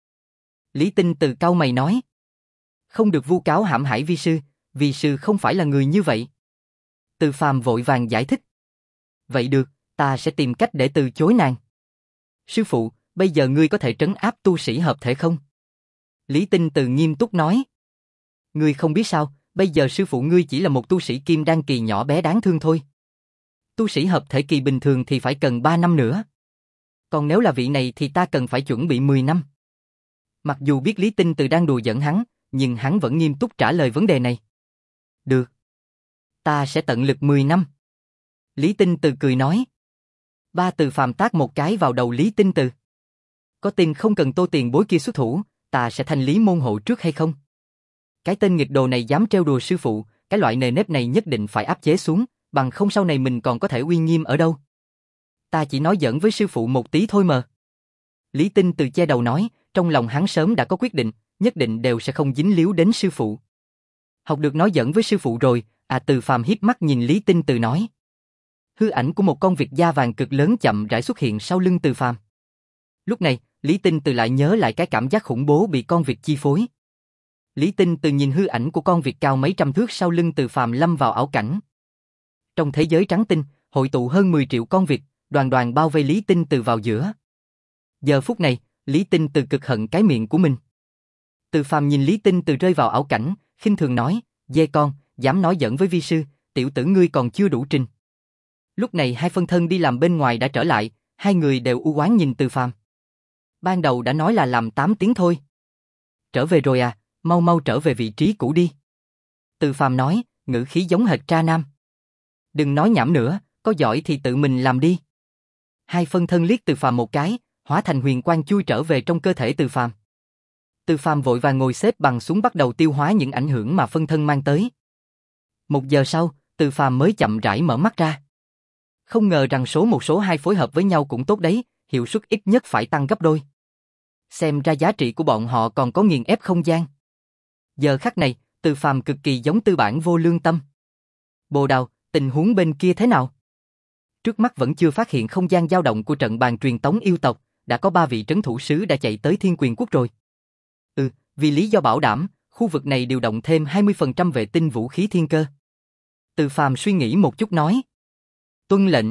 Lý Tinh Từ cau mày nói. Không được vu cáo hãm hại vi sư, vi sư không phải là người như vậy. Từ Phàm vội vàng giải thích. Vậy được, ta sẽ tìm cách để từ chối nàng. Sư phụ, bây giờ ngươi có thể trấn áp tu sĩ hợp thể không? Lý Tinh Từ nghiêm túc nói. Ngươi không biết sao, bây giờ sư phụ ngươi chỉ là một tu sĩ kim đan kỳ nhỏ bé đáng thương thôi. Tu sĩ hợp thể kỳ bình thường thì phải cần ba năm nữa. Còn nếu là vị này thì ta cần phải chuẩn bị mười năm. Mặc dù biết Lý Tinh Từ đang đùa giỡn hắn, nhưng hắn vẫn nghiêm túc trả lời vấn đề này. Được. Ta sẽ tận lực mười năm. Lý Tinh Từ cười nói. Ba Từ Phàm tát một cái vào đầu Lý Tinh Từ. Có tin không cần Tô tiền bối kia xuất thủ, ta sẽ thanh lý môn hộ trước hay không? Cái tên nghịch đồ này dám trêu đùa sư phụ, cái loại nề nếp này nhất định phải áp chế xuống, bằng không sau này mình còn có thể uy nghiêm ở đâu. Ta chỉ nói giỡn với sư phụ một tí thôi mà. Lý Tinh Từ che đầu nói, trong lòng hắn sớm đã có quyết định, nhất định đều sẽ không dính líu đến sư phụ. Học được nói giỡn với sư phụ rồi, à Từ Phàm hiếp mắt nhìn Lý Tinh Từ nói. Hư ảnh của một con vịt da vàng cực lớn chậm rãi xuất hiện sau lưng Từ Phàm. Lúc này, Lý Tinh Từ lại nhớ lại cái cảm giác khủng bố bị con vịt chi phối. Lý Tinh Từ nhìn hư ảnh của con vịt cao mấy trăm thước sau lưng Từ Phàm lâm vào ảo cảnh. Trong thế giới trắng tinh, hội tụ hơn mười triệu con vịt, đoàn đoàn bao vây Lý Tinh Từ vào giữa. Giờ phút này, Lý Tinh Từ cực hận cái miệng của mình. Từ Phàm nhìn Lý Tinh Từ rơi vào ảo cảnh, khinh thường nói, dê con, dám nói giỡn với vi sư, tiểu tử ngươi còn chưa đủ trình. Lúc này hai phân thân đi làm bên ngoài đã trở lại, hai người đều u oán nhìn Từ Phàm. Ban đầu đã nói là làm tám tiếng thôi. Trở về rồi à, mau mau trở về vị trí cũ đi. Từ Phàm nói, ngữ khí giống hệt tra nam. Đừng nói nhảm nữa, có giỏi thì tự mình làm đi. Hai phân thân liếc Từ Phàm một cái, hóa thành huyền quang chui trở về trong cơ thể Từ Phàm. Từ Phàm vội vàng ngồi xếp bằng xuống bắt đầu tiêu hóa những ảnh hưởng mà phân thân mang tới. Một giờ sau, Từ Phàm mới chậm rãi mở mắt ra. Không ngờ rằng số một số hai phối hợp với nhau cũng tốt đấy, hiệu suất ít nhất phải tăng gấp đôi. Xem ra giá trị của bọn họ còn có nghiền ép không gian. Giờ khắc này, Từ Phàm cực kỳ giống tư bản vô lương tâm. Bồ Đào, tình huống bên kia thế nào? Trước mắt vẫn chưa phát hiện không gian dao động của trận bàn truyền tống yêu tộc, đã có ba vị trấn thủ sứ đã chạy tới Thiên Quyền Quốc rồi. Ừ, vì lý do bảo đảm, khu vực này điều động thêm hai mươi phần trăm vệ tinh vũ khí thiên cơ. Từ Phàm suy nghĩ một chút nói. Tuân lệnh.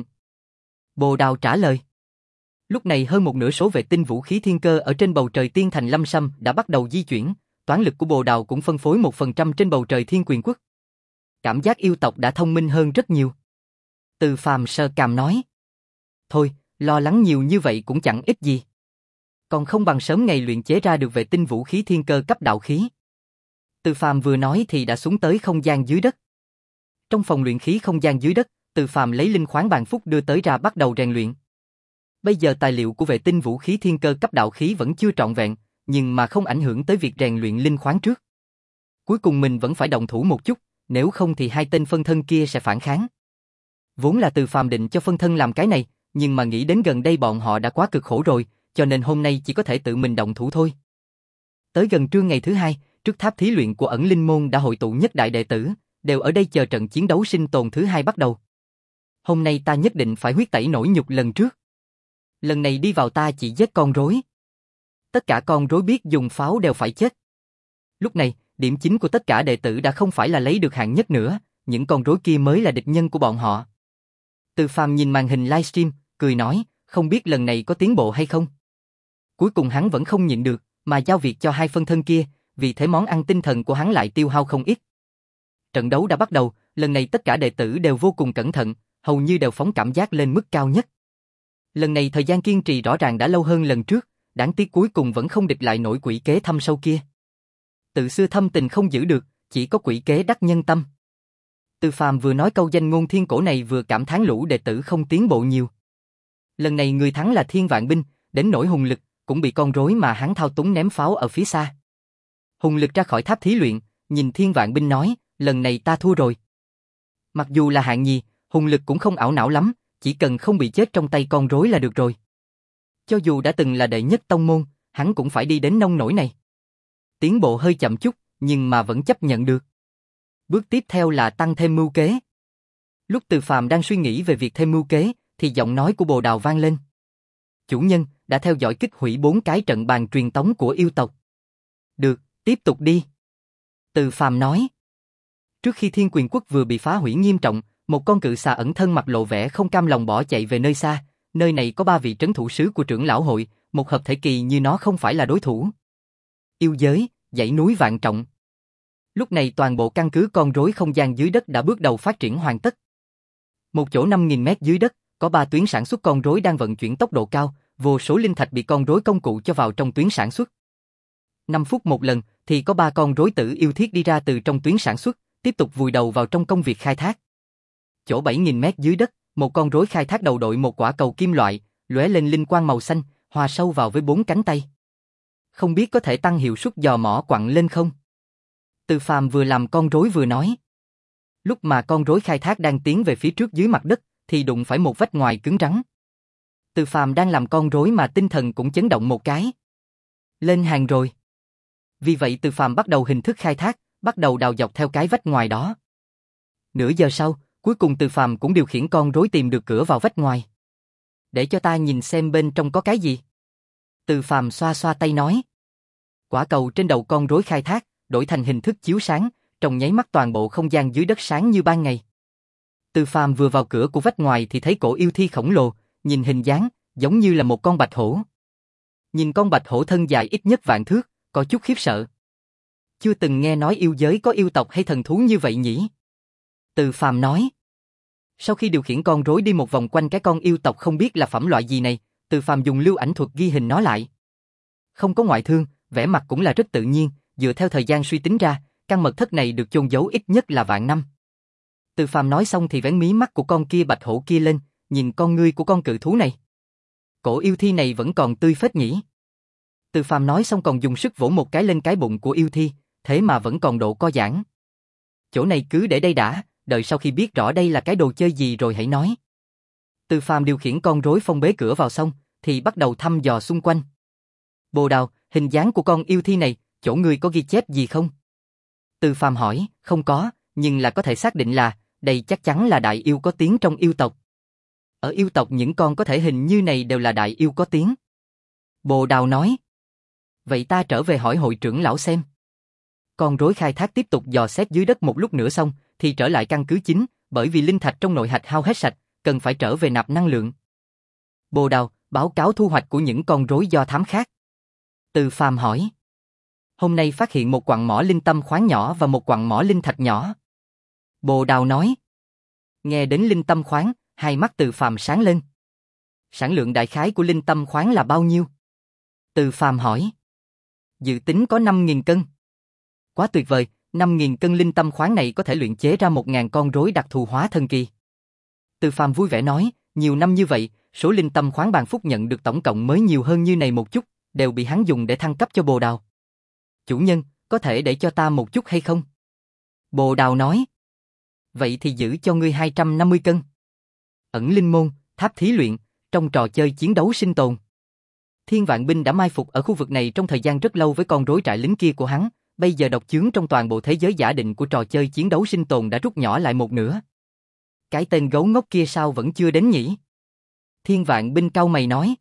Bồ Đào trả lời. Lúc này hơn một nửa số vệ tinh vũ khí thiên cơ ở trên bầu trời Tiên Thành Lâm Sâm đã bắt đầu di chuyển, toán lực của Bồ Đào cũng phân phối một phần trăm trên bầu trời Thiên Quyền Quốc. Cảm giác yêu tộc đã thông minh hơn rất nhiều. Từ Phàm sờ cằm nói. Thôi, lo lắng nhiều như vậy cũng chẳng ích gì. Còn không bằng sớm ngày luyện chế ra được vệ tinh vũ khí thiên cơ cấp đạo khí. Từ Phàm vừa nói thì đã xuống tới không gian dưới đất. Trong phòng luyện khí không gian dưới đất, Từ Phàm lấy linh khoáng bàn phúc đưa tới ra bắt đầu rèn luyện. Bây giờ tài liệu của vệ tinh vũ khí thiên cơ cấp đạo khí vẫn chưa trọn vẹn, nhưng mà không ảnh hưởng tới việc rèn luyện linh khoáng trước. Cuối cùng mình vẫn phải động thủ một chút, nếu không thì hai tên phân thân kia sẽ phản kháng. Vốn là Từ Phàm định cho phân thân làm cái này, nhưng mà nghĩ đến gần đây bọn họ đã quá cực khổ rồi, cho nên hôm nay chỉ có thể tự mình động thủ thôi. Tới gần trưa ngày thứ hai, trước tháp thí luyện của ẩn linh môn đã hội tụ nhất đại đệ tử, đều ở đây chờ trận chiến đấu sinh tồn thứ hai bắt đầu. Hôm nay ta nhất định phải huyết tẩy nỗi nhục lần trước. Lần này đi vào ta chỉ giết con rối. Tất cả con rối biết dùng pháo đều phải chết. Lúc này, điểm chính của tất cả đệ tử đã không phải là lấy được hạng nhất nữa, những con rối kia mới là địch nhân của bọn họ. Từ Phàm nhìn màn hình livestream, cười nói, không biết lần này có tiến bộ hay không. Cuối cùng hắn vẫn không nhịn được, mà giao việc cho hai phân thân kia, vì thế món ăn tinh thần của hắn lại tiêu hao không ít. Trận đấu đã bắt đầu, lần này tất cả đệ tử đều vô cùng cẩn thận, hầu như đều phóng cảm giác lên mức cao nhất. Lần này thời gian kiên trì rõ ràng đã lâu hơn lần trước, đáng tiếc cuối cùng vẫn không địch lại nổi quỷ kế thâm sâu kia. Tự xưa thâm tình không giữ được, chỉ có quỷ kế đắc nhân tâm. Từ Phàm vừa nói câu danh ngôn thiên cổ này vừa cảm thán lũ đệ tử không tiến bộ nhiều. Lần này người thắng là Thiên Vạn Binh, đến nỗi hùng lực, cũng bị con rối mà hắn thao túng ném pháo ở phía xa. Hùng lực ra khỏi tháp thí luyện, nhìn Thiên Vạn Binh nói, lần này ta thua rồi. Mặc dù là hạng nhì, hùng lực cũng không ảo não lắm, chỉ cần không bị chết trong tay con rối là được rồi. Cho dù đã từng là đệ nhất tông môn, hắn cũng phải đi đến nông nỗi này. Tiến bộ hơi chậm chút, nhưng mà vẫn chấp nhận được. Bước tiếp theo là tăng thêm mưu kế. Lúc Từ Phàm đang suy nghĩ về việc thêm mưu kế, thì giọng nói của Bồ Đào vang lên. Chủ nhân, đã theo dõi kích hủy bốn cái trận bàn truyền tống của yêu tộc. Được, tiếp tục đi. Từ Phàm nói. Trước khi Thiên Quyền Quốc vừa bị phá hủy nghiêm trọng, một con cự xà ẩn thân mặt lộ vẻ không cam lòng bỏ chạy về nơi xa. Nơi này có ba vị trấn thủ sứ của trưởng lão hội, một hợp thể kỳ như nó không phải là đối thủ. Yêu giới, dãy núi vạn trọng. Lúc này toàn bộ căn cứ con rối không gian dưới đất đã bước đầu phát triển hoàn tất. Một chỗ năm nghìn mét dưới đất, có ba tuyến sản xuất con rối đang vận chuyển tốc độ cao, vô số linh thạch bị con rối công cụ cho vào trong tuyến sản xuất. năm phút một lần thì có ba con rối tử yêu thiết đi ra từ trong tuyến sản xuất, tiếp tục vùi đầu vào trong công việc khai thác. Chỗ bảy nghìn mét dưới đất, một con rối khai thác đầu đội một quả cầu kim loại, lóe lên linh quang màu xanh, hòa sâu vào với bốn cánh tay. Không biết có thể tăng hiệu suất dò mỏ quặng lên không? Từ Phàm vừa làm con rối vừa nói. Lúc mà con rối khai thác đang tiến về phía trước dưới mặt đất, thì đụng phải một vách ngoài cứng rắn. Từ Phàm đang làm con rối mà tinh thần cũng chấn động một cái. Lên hàng rồi. Vì vậy Từ Phàm bắt đầu hình thức khai thác, bắt đầu đào dọc theo cái vách ngoài đó. Nửa giờ sau, cuối cùng Từ Phàm cũng điều khiển con rối tìm được cửa vào vách ngoài. Để cho ta nhìn xem bên trong có cái gì. Từ Phàm xoa xoa tay nói. Quả cầu trên đầu con rối khai thác, đổi thành hình thức chiếu sáng, trong nháy mắt toàn bộ không gian dưới đất sáng như ban ngày. Từ Phàm vừa vào cửa của vách ngoài thì thấy cổ yêu thi khổng lồ, nhìn hình dáng, giống như là một con bạch hổ. Nhìn con bạch hổ thân dài ít nhất vạn thước, có chút khiếp sợ. Chưa từng nghe nói yêu giới có yêu tộc hay thần thú như vậy nhỉ? Từ Phàm nói. Sau khi điều khiển con rối đi một vòng quanh cái con yêu tộc không biết là phẩm loại gì này, Từ Phàm dùng lưu ảnh thuật ghi hình nó lại. Không có ngoại thương, vẻ mặt cũng là rất tự nhiên, dựa theo thời gian suy tính ra, căn mật thất này được chôn giấu ít nhất là vạn năm. Từ Phàm nói xong thì vén mí mắt của con kia bạch hổ kia lên, nhìn con ngươi của con cự thú này. Cổ yêu thi này vẫn còn tươi phết nhỉ? Từ Phàm nói xong còn dùng sức vỗ một cái lên cái bụng của yêu thi, thế mà vẫn còn độ co giãn. Chỗ này cứ để đây đã, đợi sau khi biết rõ đây là cái đồ chơi gì rồi hãy nói. Từ Phàm điều khiển con rối phong bế cửa vào xong, thì bắt đầu thăm dò xung quanh. Bồ Đào, hình dáng của con yêu thi này, chỗ ngươi có ghi chép gì không? Từ Phàm hỏi, không có, nhưng là có thể xác định là, đây chắc chắn là đại yêu có tiếng trong yêu tộc. Ở yêu tộc những con có thể hình như này đều là đại yêu có tiếng. Bồ Đào nói. Vậy ta trở về hỏi hội trưởng lão xem. Con rối khai thác tiếp tục dò xét dưới đất một lúc nữa xong, thì trở lại căn cứ chính, bởi vì linh thạch trong nội hạch hao hết sạch, cần phải trở về nạp năng lượng. Bồ Đào, báo cáo thu hoạch của những con rối do thám khác. Từ Phàm hỏi. Hôm nay phát hiện một quặng mỏ linh tâm khoáng nhỏ và một quặng mỏ linh thạch nhỏ. Bồ Đào nói. Nghe đến linh tâm khoáng, hai mắt Từ Phàm sáng lên. Sản lượng đại khái của linh tâm khoáng là bao nhiêu? Từ Phàm hỏi. Dự tính có năm nghìn cân. Quá tuyệt vời, năm nghìn cân linh tâm khoáng này có thể luyện chế ra một nghìn con rối đặc thù hóa thần kỳ. Từ Phàm vui vẻ nói, nhiều năm như vậy, số linh tâm khoáng bàn phúc nhận được tổng cộng mới nhiều hơn như này một chút, đều bị hắn dùng để thăng cấp cho Bồ Đào. Chủ nhân, có thể để cho ta một chút hay không? Bồ Đào nói. Vậy thì giữ cho ngươi hai trăm năm mươi cân. Ẩn linh môn, tháp thí luyện, trong trò chơi chiến đấu sinh tồn. Thiên Vạn Binh đã mai phục ở khu vực này trong thời gian rất lâu với con rối trại lính kia của hắn, bây giờ độc chướng trong toàn bộ thế giới giả định của trò chơi chiến đấu sinh tồn đã rút nhỏ lại một nửa. Cái tên gấu ngốc kia sao vẫn chưa đến nhỉ? Thiên Vạn Binh cau mày nói.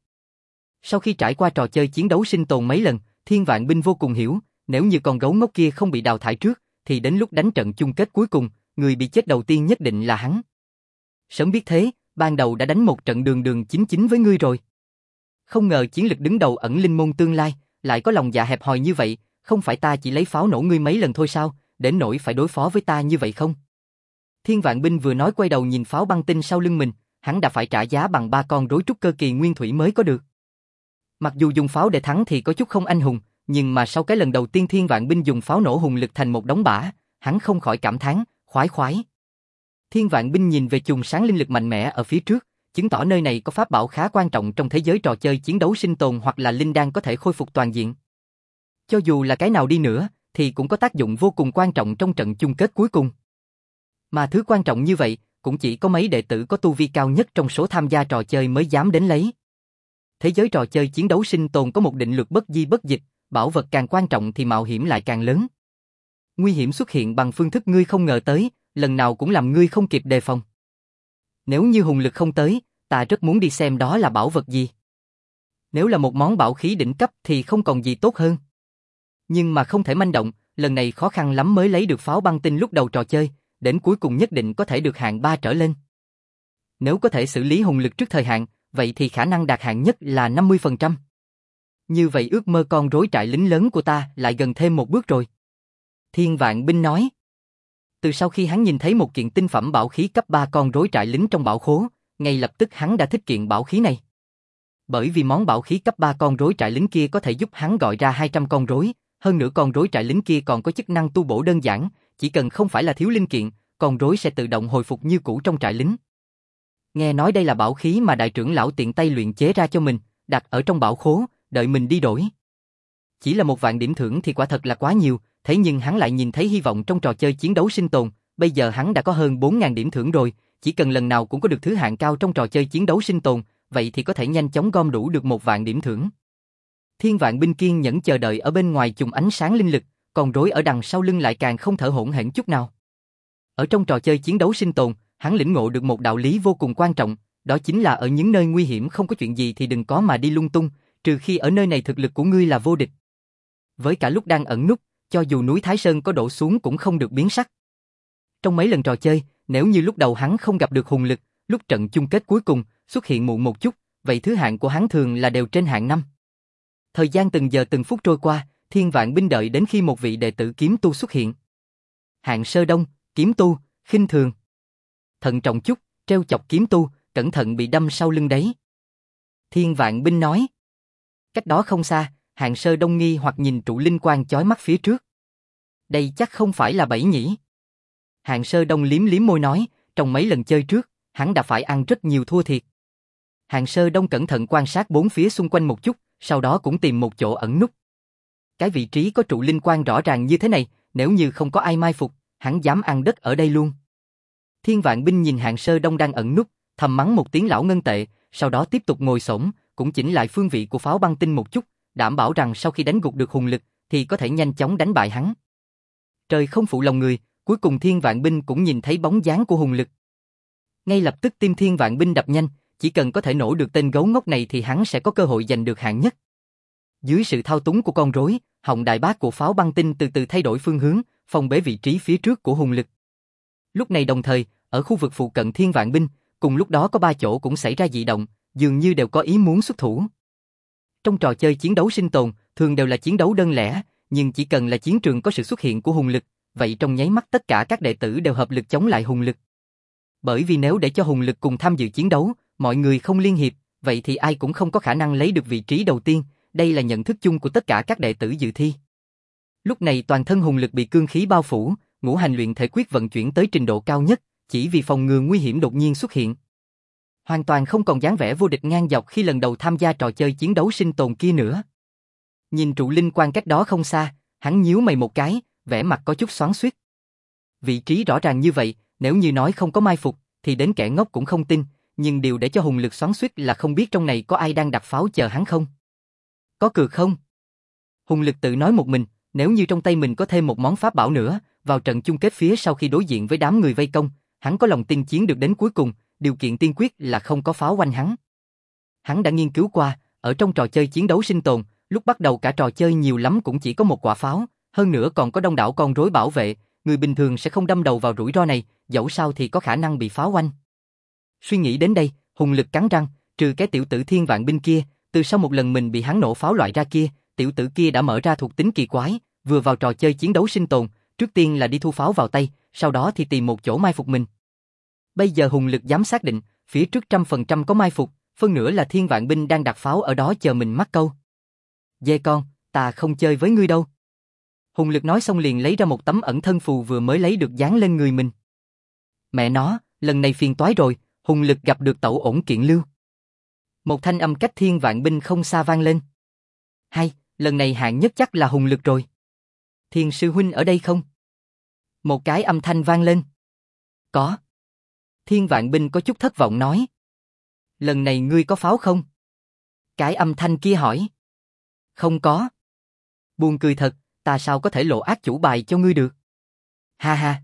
Sau khi trải qua trò chơi chiến đấu sinh tồn mấy lần, Thiên Vạn Binh vô cùng hiểu, nếu như con gấu ngốc kia không bị đào thải trước, thì đến lúc đánh trận chung kết cuối cùng, người bị chết đầu tiên nhất định là hắn. Sớm biết thế, ban đầu đã đánh một trận đường đường chính chính với ngươi rồi. Không ngờ chiến lực đứng đầu ẩn linh môn tương lai, lại có lòng dạ hẹp hòi như vậy, không phải ta chỉ lấy pháo nổ ngươi mấy lần thôi sao, đến nỗi phải đối phó với ta như vậy không? Thiên Vạn Binh vừa nói quay đầu nhìn pháo băng tinh sau lưng mình, hắn đã phải trả giá bằng ba con rối trúc cơ kỳ nguyên thủy mới có được. Mặc dù dùng pháo để thắng thì có chút không anh hùng, nhưng mà sau cái lần đầu tiên Thiên Vạn Binh dùng pháo nổ hùng lực thành một đống bã, hắn không khỏi cảm thán, khoái khoái. Thiên Vạn Binh nhìn về chùm sáng linh lực mạnh mẽ ở phía trước, chứng tỏ nơi này có pháp bảo khá quan trọng trong thế giới trò chơi chiến đấu sinh tồn hoặc là linh đan có thể khôi phục toàn diện. Cho dù là cái nào đi nữa, thì cũng có tác dụng vô cùng quan trọng trong trận chung kết cuối cùng. Mà thứ quan trọng như vậy, cũng chỉ có mấy đệ tử có tu vi cao nhất trong số tham gia trò chơi mới dám đến lấy. Thế giới trò chơi chiến đấu sinh tồn có một định luật bất di bất dịch, bảo vật càng quan trọng thì mạo hiểm lại càng lớn. Nguy hiểm xuất hiện bằng phương thức ngươi không ngờ tới, lần nào cũng làm ngươi không kịp đề phòng. Nếu như hùng lực không tới, ta rất muốn đi xem đó là bảo vật gì. Nếu là một món bảo khí đỉnh cấp thì không còn gì tốt hơn. Nhưng mà không thể manh động, lần này khó khăn lắm mới lấy được pháo băng tinh lúc đầu trò chơi, đến cuối cùng nhất định có thể được hạng ba trở lên. Nếu có thể xử lý hùng lực trước thời hạn, vậy thì khả năng đạt hạng nhất là năm mươi phần trăm. Như vậy ước mơ con rối trại lính lớn của ta lại gần thêm một bước rồi. Thiên Vạn Binh nói. Từ sau khi hắn nhìn thấy một kiện tinh phẩm bảo khí cấp ba con rối trại lính trong bảo khố, ngay lập tức hắn đã thích kiện bảo khí này. Bởi vì món bảo khí cấp ba con rối trại lính kia có thể giúp hắn gọi ra hai trăm con rối, hơn nữa con rối trại lính kia còn có chức năng tu bổ đơn giản, chỉ cần không phải là thiếu linh kiện, con rối sẽ tự động hồi phục như cũ trong trại lính. Nghe nói đây là bảo khí mà đại trưởng lão tiện tay luyện chế ra cho mình, đặt ở trong bảo khố, đợi mình đi đổi. Chỉ là một vạn điểm thưởng thì quả thật là quá nhiều, thế nhưng hắn lại nhìn thấy hy vọng trong trò chơi chiến đấu sinh tồn, bây giờ hắn đã có hơn bốn nghìn điểm thưởng rồi, chỉ cần lần nào cũng có được thứ hạng cao trong trò chơi chiến đấu sinh tồn, vậy thì có thể nhanh chóng gom đủ được một vạn điểm thưởng. Thiên Vạn Binh kiên nhẫn chờ đợi ở bên ngoài chùm ánh sáng linh lực, còn rối ở đằng sau lưng lại càng không thở hổn hển chút nào. Ở trong trò chơi chiến đấu sinh tồn, hắn lĩnh ngộ được một đạo lý vô cùng quan trọng, đó chính là ở những nơi nguy hiểm không có chuyện gì thì đừng có mà đi lung tung, trừ khi ở nơi này thực lực của ngươi là vô địch. Với cả lúc đang ẩn núp, cho dù núi Thái Sơn có đổ xuống cũng không được biến sắc. Trong mấy lần trò chơi, nếu như lúc đầu hắn không gặp được hùng lực, lúc trận chung kết cuối cùng xuất hiện muộn một chút, vậy thứ hạng của hắn thường là đều trên hạng năm. Thời gian từng giờ từng phút trôi qua, Thiên Vạn Binh đợi đến khi một vị đệ tử kiếm tu xuất hiện. Hạng sơ đông, kiếm tu, khinh thường. Thận trọng chút, treo chọc kiếm tu, cẩn thận bị đâm sau lưng đấy. Thiên Vạn Binh nói. Cách đó không xa, Hạng sơ đông nghi hoặc nhìn trụ linh quang chói mắt phía trước. Đây chắc không phải là bẫy nhỉ? Hạng sơ đông liếm liếm môi nói, trong mấy lần chơi trước, hắn đã phải ăn rất nhiều thua thiệt. Hạng sơ đông cẩn thận quan sát bốn phía xung quanh một chút, sau đó cũng tìm một chỗ ẩn núp. Cái vị trí có trụ linh quang rõ ràng như thế này, nếu như không có ai mai phục, hắn dám ăn đất ở đây luôn. Thiên Vạn Binh nhìn Hạng sơ đông đang ẩn núp, thầm mắng một tiếng lão ngân tệ, sau đó tiếp tục ngồi xổm, cũng chỉnh lại phương vị của pháo băng tinh một chút, đảm bảo rằng sau khi đánh gục được hùng lực, thì có thể nhanh chóng đánh bại hắn. Trời không phụ lòng người, cuối cùng Thiên Vạn Binh cũng nhìn thấy bóng dáng của hùng lực. Ngay lập tức tim Thiên Vạn Binh đập nhanh, chỉ cần có thể nổ được tên gấu ngốc này thì hắn sẽ có cơ hội giành được hạng nhất. Dưới sự thao túng của con rối, họng đại bác của pháo băng tinh từ từ thay đổi phương hướng, phong bế vị trí phía trước của hùng lực. Lúc này đồng thời, ở khu vực phụ cận Thiên Vạn Binh, cùng lúc đó có ba chỗ cũng xảy ra dị động, dường như đều có ý muốn xuất thủ. Trong trò chơi chiến đấu sinh tồn, thường đều là chiến đấu đơn lẻ, nhưng chỉ cần là chiến trường có sự xuất hiện của hùng lực, vậy trong nháy mắt tất cả các đệ tử đều hợp lực chống lại hùng lực. Bởi vì nếu để cho hùng lực cùng tham dự chiến đấu, mọi người không liên hiệp, vậy thì ai cũng không có khả năng lấy được vị trí đầu tiên, đây là nhận thức chung của tất cả các đệ tử dự thi. Lúc này toàn thân hùng lực bị cương khí bao phủ, ngũ hành luyện thể quyết vận chuyển tới trình độ cao nhất, chỉ vì phòng ngừa nguy hiểm đột nhiên xuất hiện. Hoàn toàn không còn dáng vẻ vô địch ngang dọc khi lần đầu tham gia trò chơi chiến đấu sinh tồn kia nữa. Nhìn trụ linh quang cách đó không xa, hắn nhíu mày một cái, vẻ mặt có chút xoắn xuýt. Vị trí rõ ràng như vậy, nếu như nói không có mai phục, thì đến kẻ ngốc cũng không tin, nhưng điều để cho Hùng Lực xoắn xuýt là không biết trong này có ai đang đặt pháo chờ hắn không. Có cược không? Hùng Lực tự nói một mình, nếu như trong tay mình có thêm một món pháp bảo nữa, vào trận chung kết phía sau khi đối diện với đám người vây công, hắn có lòng tin chiến được đến cuối cùng, điều kiện tiên quyết là không có pháo quanh hắn. Hắn đã nghiên cứu qua, ở trong trò chơi chiến đấu sinh tồn, lúc bắt đầu cả trò chơi nhiều lắm cũng chỉ có một quả pháo, hơn nữa còn có đông đảo con rối bảo vệ, người bình thường sẽ không đâm đầu vào rủi ro này, dẫu sao thì có khả năng bị pháo quanh. Suy nghĩ đến đây, Hùng Lực cắn răng, trừ cái tiểu tử thiên vạn binh kia, từ sau một lần mình bị hắn nổ pháo loại ra kia, tiểu tử kia đã mở ra thuộc tính kỳ quái, vừa vào trò chơi chiến đấu sinh tồn, trước tiên là đi thu pháo vào tay, sau đó thì tìm một chỗ mai phục mình. Bây giờ Hùng Lực dám xác định, phía trước trăm phần trăm có mai phục, phân nửa là thiên vạn binh đang đặt pháo ở đó chờ mình mắc câu. Dê con, ta không chơi với ngươi đâu. Hùng Lực nói xong liền lấy ra một tấm ẩn thân phù vừa mới lấy được dán lên người mình. Mẹ nó, lần này phiền toái rồi, Hùng Lực gặp được tẩu ổn kiện lưu. Một thanh âm cách thiên vạn binh không xa vang lên. Hay, lần này hạng nhất chắc là Hùng Lực rồi. Thiên sư huynh ở đây không? Một cái âm thanh vang lên. Có. Thiên vạn binh có chút thất vọng nói. Lần này ngươi có pháo không? Cái âm thanh kia hỏi. Không có. Buồn cười thật, ta sao có thể lộ ác chủ bài cho ngươi được? Ha ha.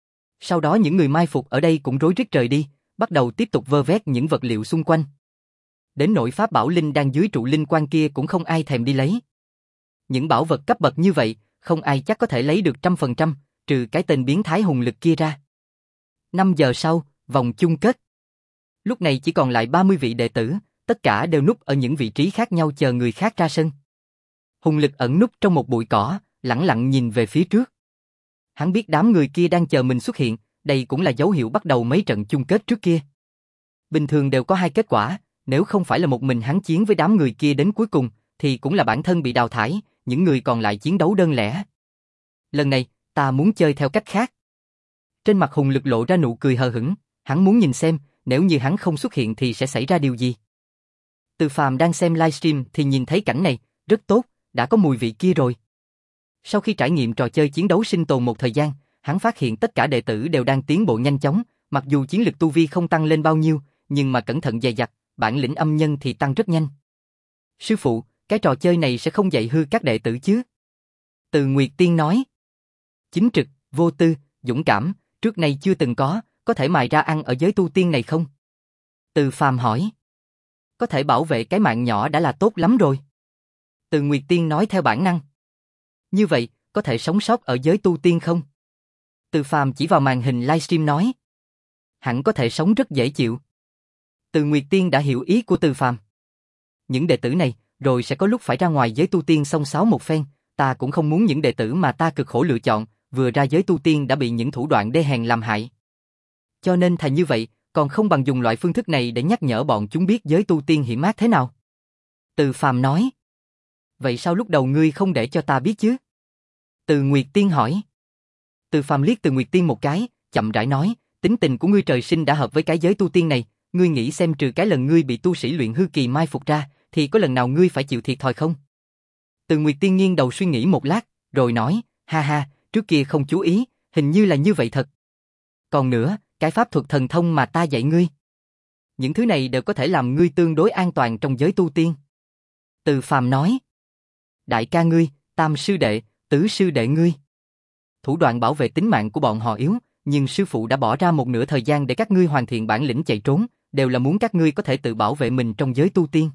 Sau đó những người mai phục ở đây cũng rối rít rời đi, bắt đầu tiếp tục vơ vét những vật liệu xung quanh. Đến nỗi pháp bảo linh đang dưới trụ linh quan kia cũng không ai thèm đi lấy. Những bảo vật cấp bậc như vậy, không ai chắc có thể lấy được trăm phần trăm, trừ cái tên biến thái Hùng Lực kia ra. năm giờ sau, vòng chung kết. Lúc này chỉ còn lại ba mươi vị đệ tử, tất cả đều núp ở những vị trí khác nhau chờ người khác ra sân. Hùng Lực ẩn núp trong một bụi cỏ, lẳng lặng nhìn về phía trước. Hắn biết đám người kia đang chờ mình xuất hiện, đây cũng là dấu hiệu bắt đầu mấy trận chung kết trước kia. Bình thường đều có hai kết quả, nếu không phải là một mình hắn chiến với đám người kia đến cuối cùng, thì cũng là bản thân bị đào thải, những người còn lại chiến đấu đơn lẻ. Lần này, ta muốn chơi theo cách khác. Trên mặt Hùng Lực lộ ra nụ cười hờ hững, hắn muốn nhìn xem, nếu như hắn không xuất hiện thì sẽ xảy ra điều gì. Từ Phàm đang xem livestream thì nhìn thấy cảnh này, rất tốt, đã có mùi vị kia rồi. Sau khi trải nghiệm trò chơi chiến đấu sinh tồn một thời gian, hắn phát hiện tất cả đệ tử đều đang tiến bộ nhanh chóng, mặc dù chiến lực tu vi không tăng lên bao nhiêu, nhưng mà cẩn thận dày dặt, bản lĩnh âm nhân thì tăng rất nhanh. Sư phụ, cái trò chơi này sẽ không dạy hư các đệ tử chứ? Từ Nguyệt Tiên nói. Chính trực, vô tư, dũng cảm, trước nay chưa từng có, có thể mài ra ăn ở giới tu tiên này không? Từ Phàm hỏi. Có thể bảo vệ cái mạng nhỏ đã là tốt lắm rồi. Từ Nguyệt Tiên nói theo bản năng. Như vậy, có thể sống sót ở giới tu tiên không? Từ Phàm chỉ vào màn hình livestream nói. Hẳn có thể sống rất dễ chịu. Từ Nguyệt Tiên đã hiểu ý của Từ Phàm. Những đệ tử này, rồi sẽ có lúc phải ra ngoài giới tu tiên xông xáo một phen, ta cũng không muốn những đệ tử mà ta cực khổ lựa chọn, vừa ra giới tu tiên đã bị những thủ đoạn đê hèn làm hại. Cho nên thành như vậy, còn không bằng dùng loại phương thức này để nhắc nhở bọn chúng biết giới tu tiên hiểm ác thế nào. Từ Phàm nói. Vậy sao lúc đầu ngươi không để cho ta biết chứ? Từ Nguyệt Tiên hỏi. Từ Phàm liếc Từ Nguyệt Tiên một cái, chậm rãi nói, tính tình của ngươi trời sinh đã hợp với cái giới tu tiên này, ngươi nghĩ xem trừ cái lần ngươi bị tu sĩ luyện hư kỳ mai phục ra, thì có lần nào ngươi phải chịu thiệt thòi không? Từ Nguyệt Tiên nghiêng đầu suy nghĩ một lát, rồi nói, ha ha, trước kia không chú ý, hình như là như vậy thật. Còn nữa, cái pháp thuật thần thông mà ta dạy ngươi. Những thứ này đều có thể làm ngươi tương đối an toàn trong giới tu tiên. Từ Phàm nói. Đại ca ngươi, tam sư đệ, tứ sư đệ ngươi. Thủ đoạn bảo vệ tính mạng của bọn họ yếu, nhưng sư phụ đã bỏ ra một nửa thời gian để các ngươi hoàn thiện bản lĩnh chạy trốn, đều là muốn các ngươi có thể tự bảo vệ mình trong giới tu tiên.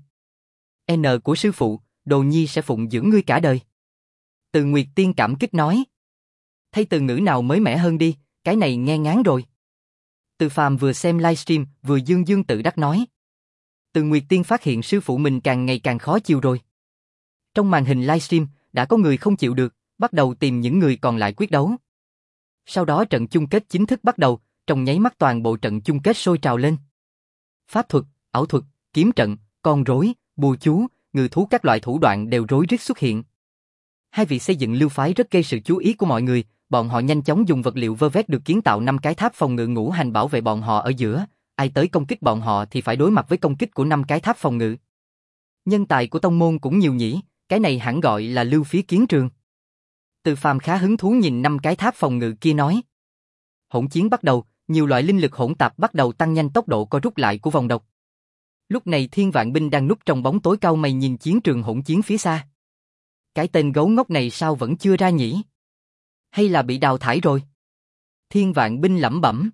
N của sư phụ, Đồ Nhi sẽ phụng dưỡng ngươi cả đời. Từ Nguyệt Tiên cảm kích nói. Thấy từ ngữ nào mới mẻ hơn đi, cái này nghe ngán rồi. Từ Phàm vừa xem livestream, vừa dương dương tự đắc nói. Từ Nguyệt Tiên phát hiện sư phụ mình càng ngày càng khó chịu rồi. Trong màn hình livestream, đã có người không chịu được, bắt đầu tìm những người còn lại quyết đấu. Sau đó trận chung kết chính thức bắt đầu, trong nháy mắt toàn bộ trận chung kết sôi trào lên. Pháp thuật, ảo thuật, kiếm trận, con rối, bùa chú, ngự thú các loại thủ đoạn đều rối rít xuất hiện. Hai vị xây dựng lưu phái rất gây sự chú ý của mọi người, bọn họ nhanh chóng dùng vật liệu vơ vét được kiến tạo năm cái tháp phòng ngự ngũ hành bảo vệ bọn họ ở giữa, ai tới công kích bọn họ thì phải đối mặt với công kích của năm cái tháp phòng ngự. Nhân tài của tông môn cũng nhiều nhỉ, cái này hẳn gọi là lưu phí kiến trường. Từ Phàm khá hứng thú nhìn năm cái tháp phòng ngự kia nói. Hỗn chiến bắt đầu, nhiều loại linh lực hỗn tạp bắt đầu tăng nhanh tốc độ co rút lại của vòng độc. Lúc này Thiên Vạn Binh đang núp trong bóng tối cau mày nhìn chiến trường hỗn chiến phía xa. Cái tên gấu ngốc này sao vẫn chưa ra nhỉ? Hay là bị đào thải rồi? Thiên Vạn Binh lẩm bẩm.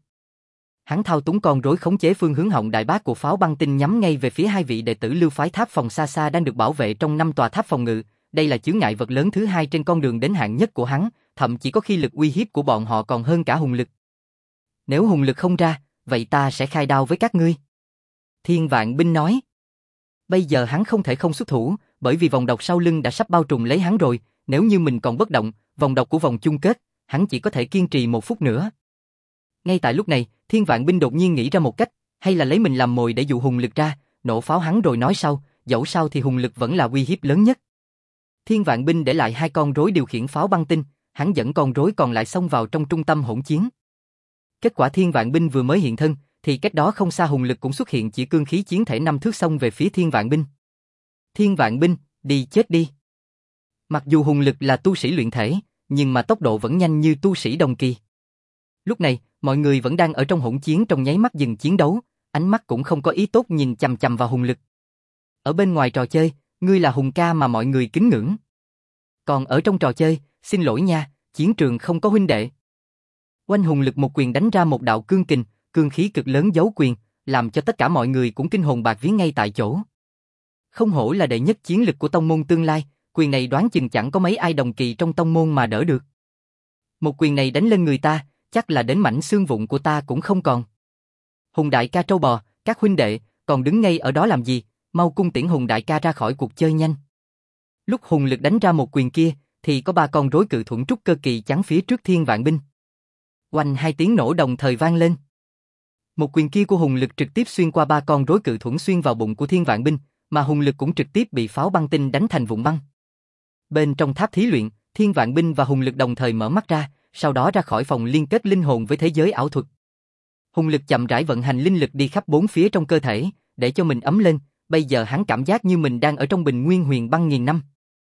Hắn thao túng con rối khống chế phương hướng họng đại bác của pháo băng tinh nhắm ngay về phía hai vị đệ tử lưu phái tháp phòng xa xa đang được bảo vệ trong năm tòa tháp phòng ngự. Đây là chướng ngại vật lớn thứ hai trên con đường đến hạng nhất của hắn, thậm chí có khi lực uy hiếp của bọn họ còn hơn cả hùng lực. Nếu hùng lực không ra, vậy ta sẽ khai đao với các ngươi. Thiên Vạn Binh nói. Bây giờ hắn không thể không xuất thủ, bởi vì vòng độc sau lưng đã sắp bao trùm lấy hắn rồi, nếu như mình còn bất động, vòng độc của vòng chung kết, hắn chỉ có thể kiên trì một phút nữa. Ngay tại lúc này, Thiên Vạn Binh đột nhiên nghĩ ra một cách, hay là lấy mình làm mồi để dụ hùng lực ra, nổ pháo hắn rồi nói sau, dẫu sao thì hùng lực vẫn là uy hiếp lớn nhất. Thiên Vạn Binh để lại hai con rối điều khiển pháo băng tinh, hắn dẫn con rối còn lại xông vào trong trung tâm hỗn chiến. Kết quả Thiên Vạn Binh vừa mới hiện thân, thì cách đó không xa hùng lực cũng xuất hiện chỉ cương khí chiến thể năm thước xông về phía Thiên Vạn Binh. Thiên Vạn Binh, đi chết đi. Mặc dù hùng lực là tu sĩ luyện thể, nhưng mà tốc độ vẫn nhanh như tu sĩ đồng kỳ. Lúc này, mọi người vẫn đang ở trong hỗn chiến trong nháy mắt dừng chiến đấu, ánh mắt cũng không có ý tốt nhìn chằm chằm vào hùng lực. Ở bên ngoài trò chơi, ngươi là hùng ca mà mọi người kính ngưỡng. Còn ở trong trò chơi, xin lỗi nha, chiến trường không có huynh đệ. Oanh hùng lực một quyền đánh ra một đạo cương kình, cương khí cực lớn giấu quyền, làm cho tất cả mọi người cũng kinh hồn bạt vía ngay tại chỗ. Không hổ là đệ nhất chiến lực của tông môn tương lai, quyền này đoán chừng chẳng có mấy ai đồng kỳ trong tông môn mà đỡ được. Một quyền này đánh lên người ta, chắc là đến mảnh xương vụn của ta cũng không còn. Hùng đại ca trâu bò, các huynh đệ, còn đứng ngay ở đó làm gì, mau cung tiễn Hùng đại ca ra khỏi cuộc chơi nhanh. Lúc hùng lực đánh ra một quyền kia, thì có ba con rối cự thuẫn trúc cơ kỳ chắn phía trước Thiên Vạn Binh. Oanh hai tiếng nổ đồng thời vang lên. Một quyền kia của hùng lực trực tiếp xuyên qua ba con rối cự thuẫn xuyên vào bụng của Thiên Vạn Binh, mà hùng lực cũng trực tiếp bị pháo băng tinh đánh thành vụn băng. Bên trong tháp thí luyện, Thiên Vạn Binh và hùng lực đồng thời mở mắt ra, sau đó ra khỏi phòng liên kết linh hồn với thế giới ảo thuật. Hùng lực chậm rãi vận hành linh lực đi khắp bốn phía trong cơ thể, để cho mình ấm lên, bây giờ hắn cảm giác như mình đang ở trong bình nguyên huyền băng nghìn năm.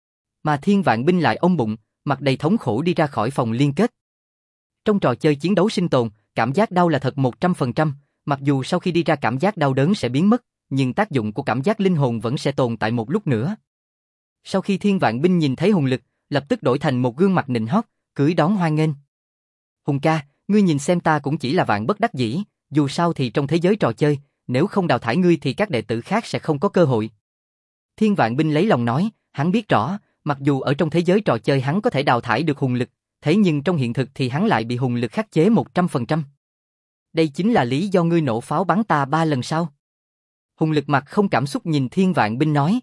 Mà Thiên Vạn Binh lại ôm bụng, mặt đầy thống khổ đi ra khỏi phòng liên kết. Trong trò chơi chiến đấu sinh tồn, cảm giác đau là thật một trăm phần trăm, mặc dù sau khi đi ra cảm giác đau đớn sẽ biến mất, nhưng tác dụng của cảm giác linh hồn vẫn sẽ tồn tại một lúc nữa. Sau khi Thiên Vạn Binh nhìn thấy hùng lực, lập tức đổi thành một gương mặt nịnh hót, cưỡi đón hoan nghênh. Hùng ca, ngươi nhìn xem ta cũng chỉ là vạn bất đắc dĩ, dù sao thì trong thế giới trò chơi, nếu không đào thải ngươi thì các đệ tử khác sẽ không có cơ hội. Thiên Vạn Binh lấy lòng nói, hắn biết rõ, mặc dù ở trong thế giới trò chơi hắn có thể đào thải được hùng lực, thế nhưng trong hiện thực thì hắn lại bị hùng lực khắc chế một trăm phần trăm. Đây chính là lý do ngươi nổ pháo bắn ta ba lần sau. Hùng lực mặt không cảm xúc nhìn Thiên Vạn Binh nói.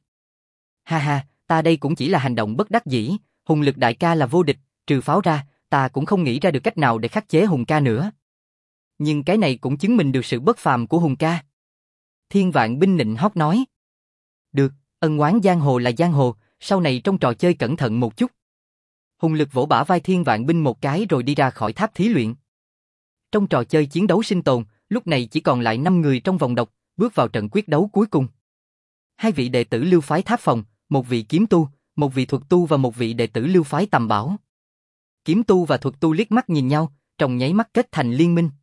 Ha ha, ta đây cũng chỉ là hành động bất đắc dĩ, hùng lực đại ca là vô địch, trừ pháo ra, ta cũng không nghĩ ra được cách nào để khắc chế hùng ca nữa. Nhưng cái này cũng chứng minh được sự bất phàm của hùng ca. Thiên Vạn Binh nịnh hót nói. Được, ân oán giang hồ là giang hồ, sau này trong trò chơi cẩn thận một chút. Hùng lực vỗ bả vai Thiên Vạn Binh một cái rồi đi ra khỏi tháp thí luyện. Trong trò chơi chiến đấu sinh tồn, lúc này chỉ còn lại năm người trong vòng độc, bước vào trận quyết đấu cuối cùng. Hai vị đệ tử lưu phái tháp phòng, một vị kiếm tu, một vị thuật tu và một vị đệ tử lưu phái tầm bảo. Kiếm tu và thuật tu liếc mắt nhìn nhau, trong nháy mắt kết thành liên minh.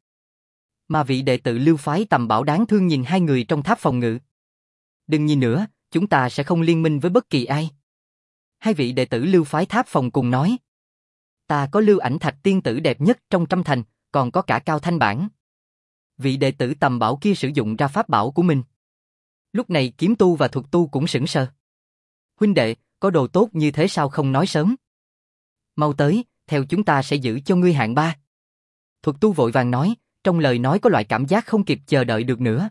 Mà vị đệ tử lưu phái tầm bảo đáng thương nhìn hai người trong tháp phòng ngự. Đừng nhìn nữa, chúng ta sẽ không liên minh với bất kỳ ai. Hai vị đệ tử lưu phái tháp phòng cùng nói. Ta có lưu ảnh thạch tiên tử đẹp nhất trong trăm thành, còn có cả cao thanh bản. Vị đệ tử tầm bảo kia sử dụng ra pháp bảo của mình. Lúc này kiếm tu và thuật tu cũng sững sờ. Huynh đệ, có đồ tốt như thế sao không nói sớm? Mau tới, theo chúng ta sẽ giữ cho ngươi hạng ba. Thuật tu vội vàng nói, trong lời nói có loại cảm giác không kịp chờ đợi được nữa.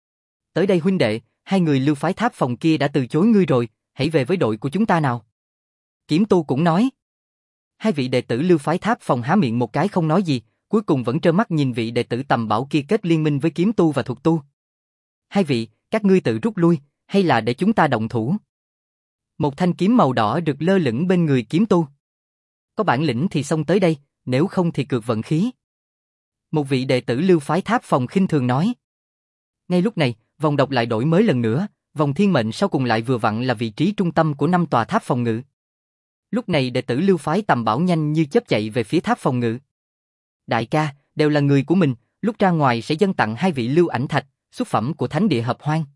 Tới đây huynh đệ, hai người lưu phái tháp phòng kia đã từ chối ngươi rồi, hãy về với đội của chúng ta nào. Kiếm tu cũng nói. Hai vị đệ tử lưu phái tháp phòng há miệng một cái không nói gì, cuối cùng vẫn trơ mắt nhìn vị đệ tử tầm bảo kia kết liên minh với kiếm tu và thuật tu. Hai vị, các ngươi tự rút lui, hay là để chúng ta động thủ? Một thanh kiếm màu đỏ được lơ lửng bên người kiếm tu. Có bản lĩnh thì xông tới đây, nếu không thì cược vận khí. Một vị đệ tử lưu phái tháp phòng khinh thường nói. Ngay lúc này, vòng độc lại đổi mới lần nữa, vòng thiên mệnh sau cùng lại vừa vặn là vị trí trung tâm của năm tòa tháp phòng ngự. Lúc này đệ tử lưu phái tầm bảo nhanh như chớp chạy về phía tháp phòng ngự. Đại ca, đều là người của mình, lúc ra ngoài sẽ dâng tặng hai vị lưu ảnh thạch, xuất phẩm của thánh địa Hợp Hoang.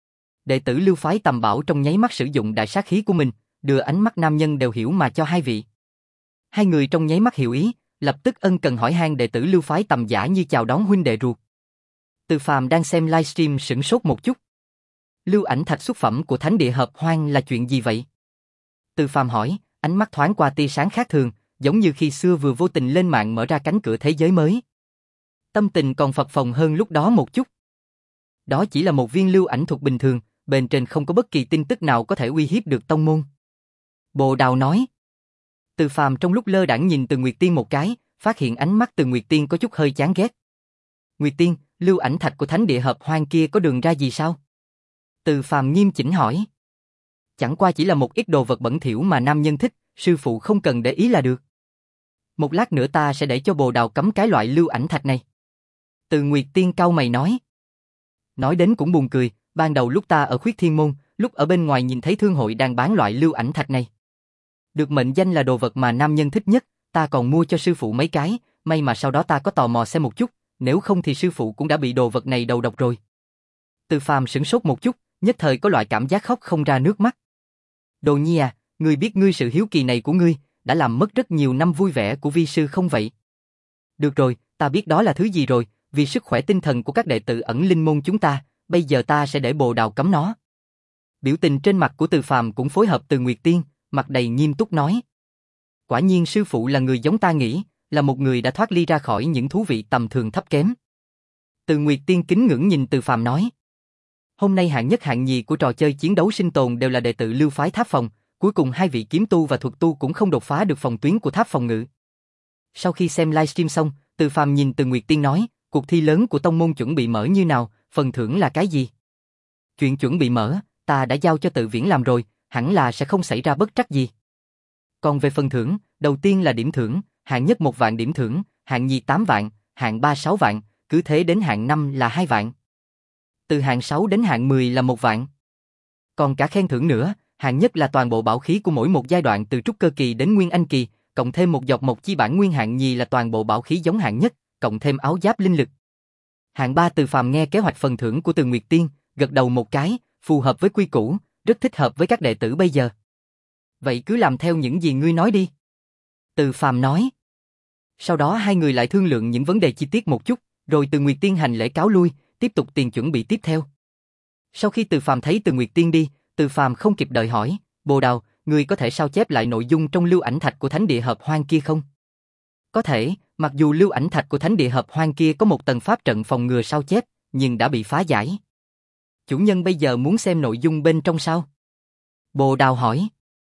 Đệ tử lưu phái Tầm Bảo trong nháy mắt sử dụng đại sát khí của mình, đưa ánh mắt nam nhân đều hiểu mà cho hai vị. Hai người trong nháy mắt hiểu ý, lập tức ân cần hỏi han đệ tử lưu phái Tầm Giả như chào đón huynh đệ ruột. Từ Phàm đang xem livestream sửng sốt một chút. Lưu ảnh thạch xuất phẩm của thánh địa Hợp Hoang là chuyện gì vậy? Từ Phàm hỏi, ánh mắt thoáng qua tia sáng khác thường, giống như khi xưa vừa vô tình lên mạng mở ra cánh cửa thế giới mới. Tâm tình còn phập phồng hơn lúc đó một chút. Đó chỉ là một viên lưu ảnh thuộc bình thường, bên trên không có bất kỳ tin tức nào có thể uy hiếp được tông môn. Bồ Đào nói. Từ Phàm trong lúc lơ đãng nhìn Từ Nguyệt Tiên một cái, phát hiện ánh mắt Từ Nguyệt Tiên có chút hơi chán ghét. Nguyệt Tiên, lưu ảnh thạch của thánh địa Hợp Hoang kia có đường ra gì sao? Từ Phàm nghiêm chỉnh hỏi. Chẳng qua chỉ là một ít đồ vật bẩn thỉu mà nam nhân thích, sư phụ không cần để ý là được. Một lát nữa ta sẽ để cho Bồ Đào cấm cái loại lưu ảnh thạch này. Từ Nguyệt Tiên cau mày nói. Nói đến cũng buồn cười, ban đầu lúc ta ở Khuyết Thiên Môn, lúc ở bên ngoài nhìn thấy thương hội đang bán loại lưu ảnh thạch này. Được mệnh danh là đồ vật mà nam nhân thích nhất, ta còn mua cho sư phụ mấy cái, may mà sau đó ta có tò mò xem một chút, nếu không thì sư phụ cũng đã bị đồ vật này đầu độc rồi. Từ Phàm sửng sốt một chút, nhất thời có loại cảm giác khóc không ra nước mắt. Đồ Nhi à, ngươi biết ngươi sự hiếu kỳ này của ngươi, đã làm mất rất nhiều năm vui vẻ của vi sư không vậy? Được rồi, ta biết đó là thứ gì rồi, vì sức khỏe tinh thần của các đệ tử ẩn linh môn chúng ta, bây giờ ta sẽ để Bồ Đào cấm nó. Biểu tình trên mặt của Từ Phàm cũng phối hợp Từ Nguyệt Tiên, mặt đầy nghiêm túc nói. Quả nhiên sư phụ là người giống ta nghĩ, là một người đã thoát ly ra khỏi những thú vị tầm thường thấp kém. Từ Nguyệt Tiên kính ngưỡng nhìn Từ Phàm nói. Hôm nay hạng nhất hạng nhì của trò chơi chiến đấu sinh tồn đều là đệ tử lưu phái Tháp Phòng, cuối cùng hai vị kiếm tu và thuật tu cũng không đột phá được phòng tuyến của Tháp Phòng Ngự. Sau khi xem livestream xong, Từ Phàm nhìn Từ Nguyệt Tiên nói, cuộc thi lớn của tông môn chuẩn bị mở như nào, phần thưởng là cái gì? Chuyện chuẩn bị mở, ta đã giao cho Tự Viễn làm rồi, hẳn là sẽ không xảy ra bất trắc gì. Còn về phần thưởng, đầu tiên là điểm thưởng, hạng nhất một vạn điểm thưởng, hạng nhì tám vạn, hạng ba sáu vạn, cứ thế đến hạng năm là hai vạn. Từ hạng sáu đến hạng mười là một vạn. Còn cả khen thưởng nữa, hạng nhất là toàn bộ bảo khí của mỗi một giai đoạn từ trúc cơ kỳ đến nguyên anh kỳ, cộng thêm một dọc một chi bản nguyên, hạng nhì là toàn bộ bảo khí giống hạng nhất, cộng thêm áo giáp linh lực. Hạng ba Từ Phàm nghe kế hoạch phần thưởng của Từ Nguyệt Tiên, gật đầu một cái, phù hợp với quy củ, rất thích hợp với các đệ tử bây giờ. Vậy cứ làm theo những gì ngươi nói đi. Từ Phàm nói. Sau đó hai người lại thương lượng những vấn đề chi tiết một chút, rồi Từ Nguyệt Tiên hành lễ cáo lui, tiếp tục tiền chuẩn bị tiếp theo. Sau khi Từ Phàm thấy Từ Nguyệt Tiên đi, Từ Phàm không kịp đợi hỏi, Bồ Đào, ngươi có thể sao chép lại nội dung trong lưu ảnh thạch của thánh địa Hợp Hoang kia không? Có thể, mặc dù lưu ảnh thạch của thánh địa Hợp Hoang kia có một tầng pháp trận phòng ngừa sao chép, nhưng đã bị phá giải. Chủ nhân bây giờ muốn xem nội dung bên trong sao? Bồ Đào hỏi.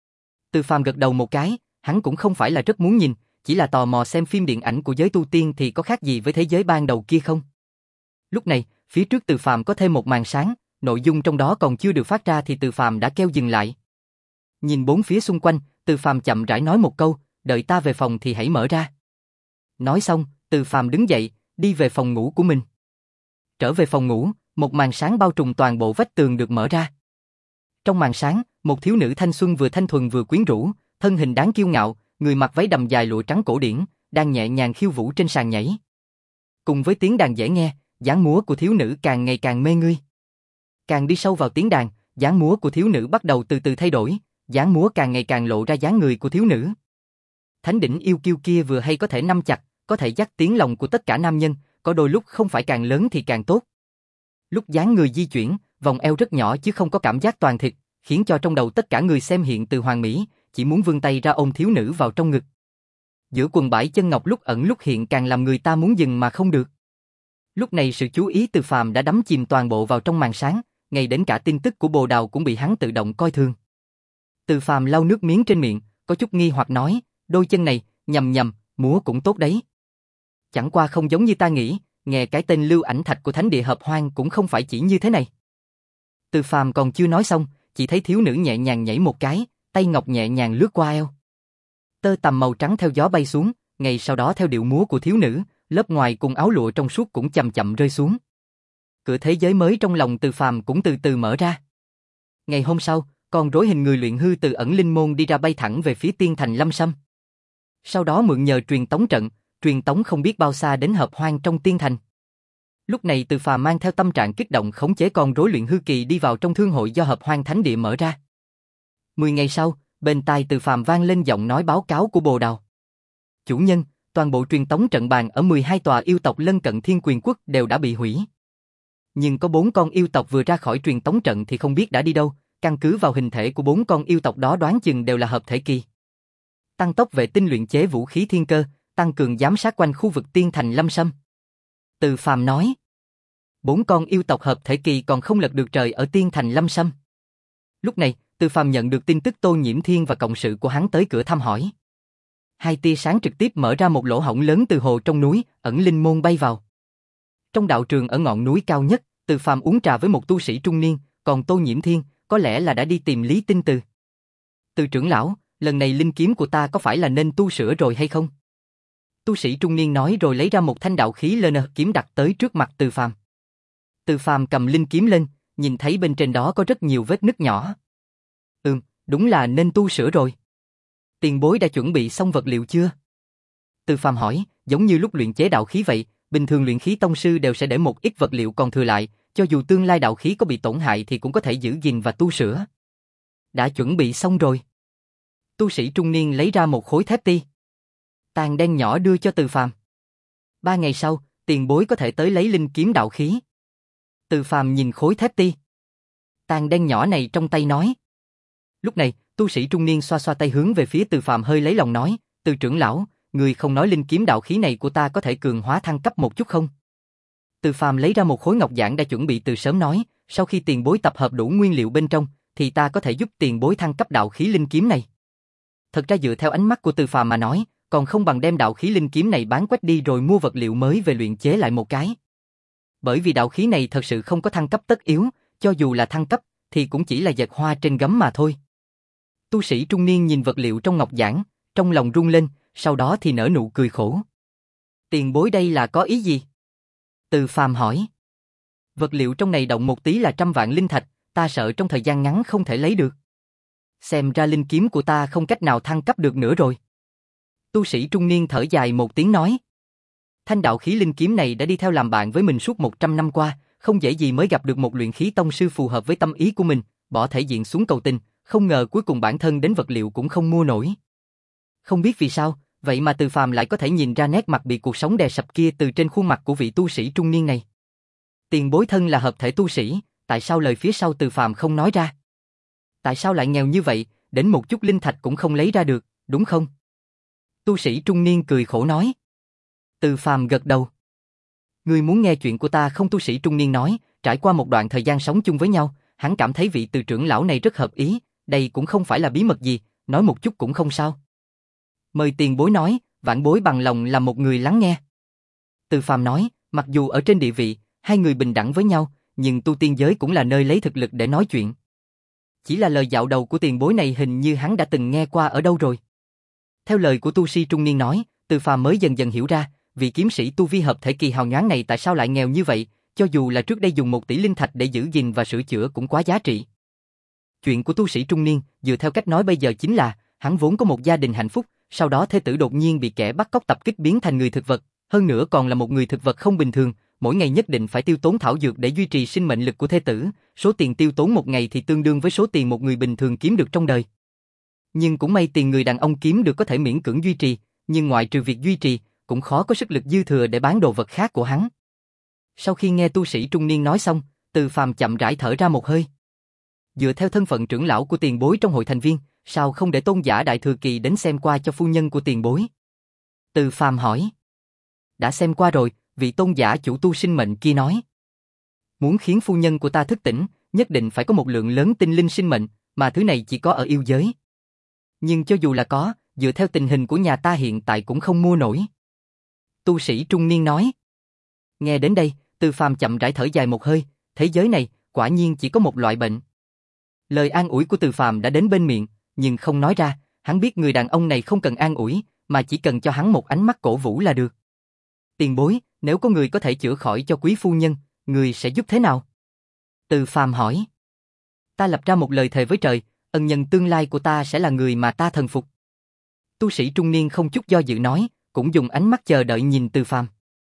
Từ Phàm gật đầu một cái, hắn cũng không phải là rất muốn nhìn, chỉ là tò mò xem phim điện ảnh của giới tu tiên thì có khác gì với thế giới ban đầu kia không. Lúc này, phía trước Từ Phàm có thêm một màn sáng, nội dung trong đó còn chưa được phát ra thì Từ Phàm đã kêu dừng lại. Nhìn bốn phía xung quanh, Từ Phàm chậm rãi nói một câu, đợi ta về phòng thì hãy mở ra. Nói xong, Từ Phàm đứng dậy, đi về phòng ngủ của mình. Trở về phòng ngủ, một màn sáng bao trùm toàn bộ vách tường được mở ra. Trong màn sáng, một thiếu nữ thanh xuân vừa thanh thuần vừa quyến rũ, thân hình đáng kiêu ngạo, người mặc váy đầm dài lụa trắng cổ điển, đang nhẹ nhàng khiêu vũ trên sàn nhảy. Cùng với tiếng đàn dễ nghe, dáng múa của thiếu nữ càng ngày càng mê ngươi. Càng đi sâu vào tiếng đàn, dáng múa của thiếu nữ bắt đầu từ từ thay đổi, dáng múa càng ngày càng lộ ra dáng người của thiếu nữ. Thánh đỉnh yêu kiêu kia vừa hay có thể nắm chặt, có thể dắt tiếng lòng của tất cả nam nhân, có đôi lúc không phải càng lớn thì càng tốt. Lúc dáng người di chuyển, vòng eo rất nhỏ chứ không có cảm giác toàn thịt, khiến cho trong đầu tất cả người xem hiện từ hoàn mỹ, chỉ muốn vươn tay ra ôm thiếu nữ vào trong ngực. Giữa quần bãi chân ngọc lúc ẩn lúc hiện càng làm người ta muốn dừng mà không được. Lúc này sự chú ý Từ Phàm đã đắm chìm toàn bộ vào trong màn sáng, ngay đến cả tin tức của Bồ Đào cũng bị hắn tự động coi thường. Từ Phàm lau nước miếng trên miệng, có chút nghi hoặc nói, đôi chân này, nhầm nhầm, múa cũng tốt đấy. Chẳng qua không giống như ta nghĩ, nghe cái tên lưu ảnh thạch của thánh địa Hợp Hoang cũng không phải chỉ như thế này. Từ Phàm còn chưa nói xong, chỉ thấy thiếu nữ nhẹ nhàng nhảy một cái, tay ngọc nhẹ nhàng lướt qua eo. Tơ tằm màu trắng theo gió bay xuống, ngay sau đó theo điệu múa của thiếu nữ, lớp ngoài cùng áo lụa trong suốt cũng chậm chậm rơi xuống. Cửa thế giới mới trong lòng Từ Phàm cũng từ từ mở ra. Ngày hôm sau, con rối hình người luyện hư từ ẩn linh môn đi ra bay thẳng về phía tiên thành Lâm Sâm. Sau đó mượn nhờ truyền tống trận, truyền tống không biết bao xa đến Hợp Hoang trong tiên thành. Lúc này Từ Phàm mang theo tâm trạng kích động khống chế con rối luyện hư kỳ đi vào trong thương hội do Hợp Hoang Thánh Địa mở ra. Mười ngày sau, bên tai Từ Phàm vang lên giọng nói báo cáo của Bồ Đào. Chủ nhân, toàn bộ truyền tống trận bàn ở mười hai tòa yêu tộc lân cận Thiên Quyền Quốc đều đã bị hủy. Nhưng có bốn con yêu tộc vừa ra khỏi truyền tống trận thì không biết đã đi đâu, căn cứ vào hình thể của bốn con yêu tộc đó đoán chừng đều là hợp thể kỳ. Tăng tốc vệ tinh luyện chế vũ khí thiên cơ, tăng cường giám sát quanh khu vực Tiên Thành Lâm Sâm. Từ Phàm nói. Bốn con yêu tộc hợp thể kỳ còn không lật được trời ở Tiên Thành Lâm Sâm. Lúc này, Từ Phàm nhận được tin tức Tô Nhiễm Thiên và cộng sự của hắn tới cửa thăm hỏi. Hai tia sáng trực tiếp mở ra một lỗ hổng lớn từ hồ trong núi, ẩn linh môn bay vào. Trong đạo trường ở ngọn núi cao nhất, Từ Phàm uống trà với một tu sĩ trung niên, còn Tô Nhiễm Thiên có lẽ là đã đi tìm Lý Tinh Từ. Từ trưởng lão, lần này linh kiếm của ta có phải là nên tu sửa rồi hay không? Tu sĩ trung niên nói rồi lấy ra một thanh đạo khí lơ nơ kiếm đặt tới trước mặt Từ Phàm. Từ Phàm cầm linh kiếm lên, nhìn thấy bên trên đó có rất nhiều vết nứt nhỏ. Ừm, đúng là nên tu sửa rồi. Tiền bối đã chuẩn bị xong vật liệu chưa? Từ Phàm hỏi, giống như lúc luyện chế đạo khí vậy, bình thường luyện khí tông sư đều sẽ để một ít vật liệu còn thừa lại, cho dù tương lai đạo khí có bị tổn hại thì cũng có thể giữ gìn và tu sửa. Đã chuẩn bị xong rồi. Tu sĩ trung niên lấy ra một khối thép ti tàn đen nhỏ đưa cho Từ Phàm. Ba ngày sau, tiền bối có thể tới lấy linh kiếm đạo khí. Từ Phàm nhìn khối thép ti tàn đen nhỏ này trong tay nói. Lúc này, tu sĩ trung niên xoa xoa tay hướng về phía Từ Phàm hơi lấy lòng nói, Từ trưởng lão, người không nói linh kiếm đạo khí này của ta có thể cường hóa thăng cấp một chút không? Từ Phàm lấy ra một khối ngọc giản đã chuẩn bị từ sớm nói, sau khi tiền bối tập hợp đủ nguyên liệu bên trong, thì ta có thể giúp tiền bối thăng cấp đạo khí linh kiếm này. Thật ra dựa theo ánh mắt của Từ Phàm mà nói, còn không bằng đem đạo khí linh kiếm này bán quách đi rồi mua vật liệu mới về luyện chế lại một cái. Bởi vì đạo khí này thật sự không có thăng cấp tất yếu, cho dù là thăng cấp, thì cũng chỉ là dệt hoa trên gấm mà thôi. Tu sĩ trung niên nhìn vật liệu trong ngọc giản, trong lòng rung lên, sau đó thì nở nụ cười khổ. Tiền bối đây là có ý gì? Từ Phàm hỏi. Vật liệu trong này động một tí là trăm vạn linh thạch, ta sợ trong thời gian ngắn không thể lấy được. Xem ra linh kiếm của ta không cách nào thăng cấp được nữa rồi. Tu sĩ trung niên thở dài một tiếng nói. Thanh đạo khí linh kiếm này đã đi theo làm bạn với mình suốt một trăm năm qua, không dễ gì mới gặp được một luyện khí tông sư phù hợp với tâm ý của mình, bỏ thể diện xuống cầu tình, không ngờ cuối cùng bản thân đến vật liệu cũng không mua nổi. Không biết vì sao, vậy mà Từ Phàm lại có thể nhìn ra nét mặt bị cuộc sống đè sập kia từ trên khuôn mặt của vị tu sĩ trung niên này. Tiền bối thân là hợp thể tu sĩ, tại sao lời phía sau Từ Phàm không nói ra? Tại sao lại nghèo như vậy, đến một chút linh thạch cũng không lấy ra được, đúng không? Tu sĩ trung niên cười khổ nói. Từ Phàm gật đầu. Ngươi muốn nghe chuyện của ta không? Tu sĩ trung niên nói, trải qua một đoạn thời gian sống chung với nhau, hắn cảm thấy vị Từ trưởng lão này rất hợp ý, đây cũng không phải là bí mật gì, nói một chút cũng không sao. Mời tiền bối nói, vãn bối bằng lòng là một người lắng nghe. Từ Phàm nói, mặc dù ở trên địa vị, hai người bình đẳng với nhau, nhưng tu tiên giới cũng là nơi lấy thực lực để nói chuyện. Chỉ là lời dạo đầu của tiền bối này hình như hắn đã từng nghe qua ở đâu rồi. Theo lời của tu sĩ trung niên nói, Từ Phàm mới dần dần hiểu ra, vị kiếm sĩ tu vi hợp thể kỳ hào nhoáng này tại sao lại nghèo như vậy, cho dù là trước đây dùng một tỷ linh thạch để giữ gìn và sửa chữa cũng quá giá trị. Chuyện của tu sĩ trung niên, dựa theo cách nói bây giờ chính là, hắn vốn có một gia đình hạnh phúc, sau đó thê tử đột nhiên bị kẻ bắt cóc tập kích biến thành người thực vật, hơn nữa còn là một người thực vật không bình thường, mỗi ngày nhất định phải tiêu tốn thảo dược để duy trì sinh mệnh lực của thê tử, số tiền tiêu tốn một ngày thì tương đương với số tiền một người bình thường kiếm được trong đời. Nhưng cũng may tiền người đàn ông kiếm được có thể miễn cưỡng duy trì, nhưng ngoại trừ việc duy trì, cũng khó có sức lực dư thừa để bán đồ vật khác của hắn. Sau khi nghe tu sĩ trung niên nói xong, Từ Phàm chậm rãi thở ra một hơi. Dựa theo thân phận trưởng lão của tiền bối trong hội thành viên, sao không để tôn giả đại thừa kỳ đến xem qua cho phu nhân của tiền bối? Từ Phàm hỏi. Đã xem qua rồi, vị tôn giả chủ tu sinh mệnh kia nói. Muốn khiến phu nhân của ta thức tỉnh, nhất định phải có một lượng lớn tinh linh sinh mệnh, mà thứ này chỉ có ở yêu giới. Nhưng cho dù là có, dựa theo tình hình của nhà ta hiện tại cũng không mua nổi. Tu sĩ trung niên nói. Nghe đến đây, Từ Phàm chậm rãi thở dài một hơi, thế giới này quả nhiên chỉ có một loại bệnh. Lời an ủi của Từ Phàm đã đến bên miệng, nhưng không nói ra, hắn biết người đàn ông này không cần an ủi, mà chỉ cần cho hắn một ánh mắt cổ vũ là được. Tiền bối, nếu có người có thể chữa khỏi cho quý phu nhân, người sẽ giúp thế nào? Từ Phàm hỏi. Ta lập ra một lời thề với trời, ân nhân tương lai của ta sẽ là người mà ta thần phục. Tu sĩ trung niên không chút do dự nói, cũng dùng ánh mắt chờ đợi nhìn Từ Phàm.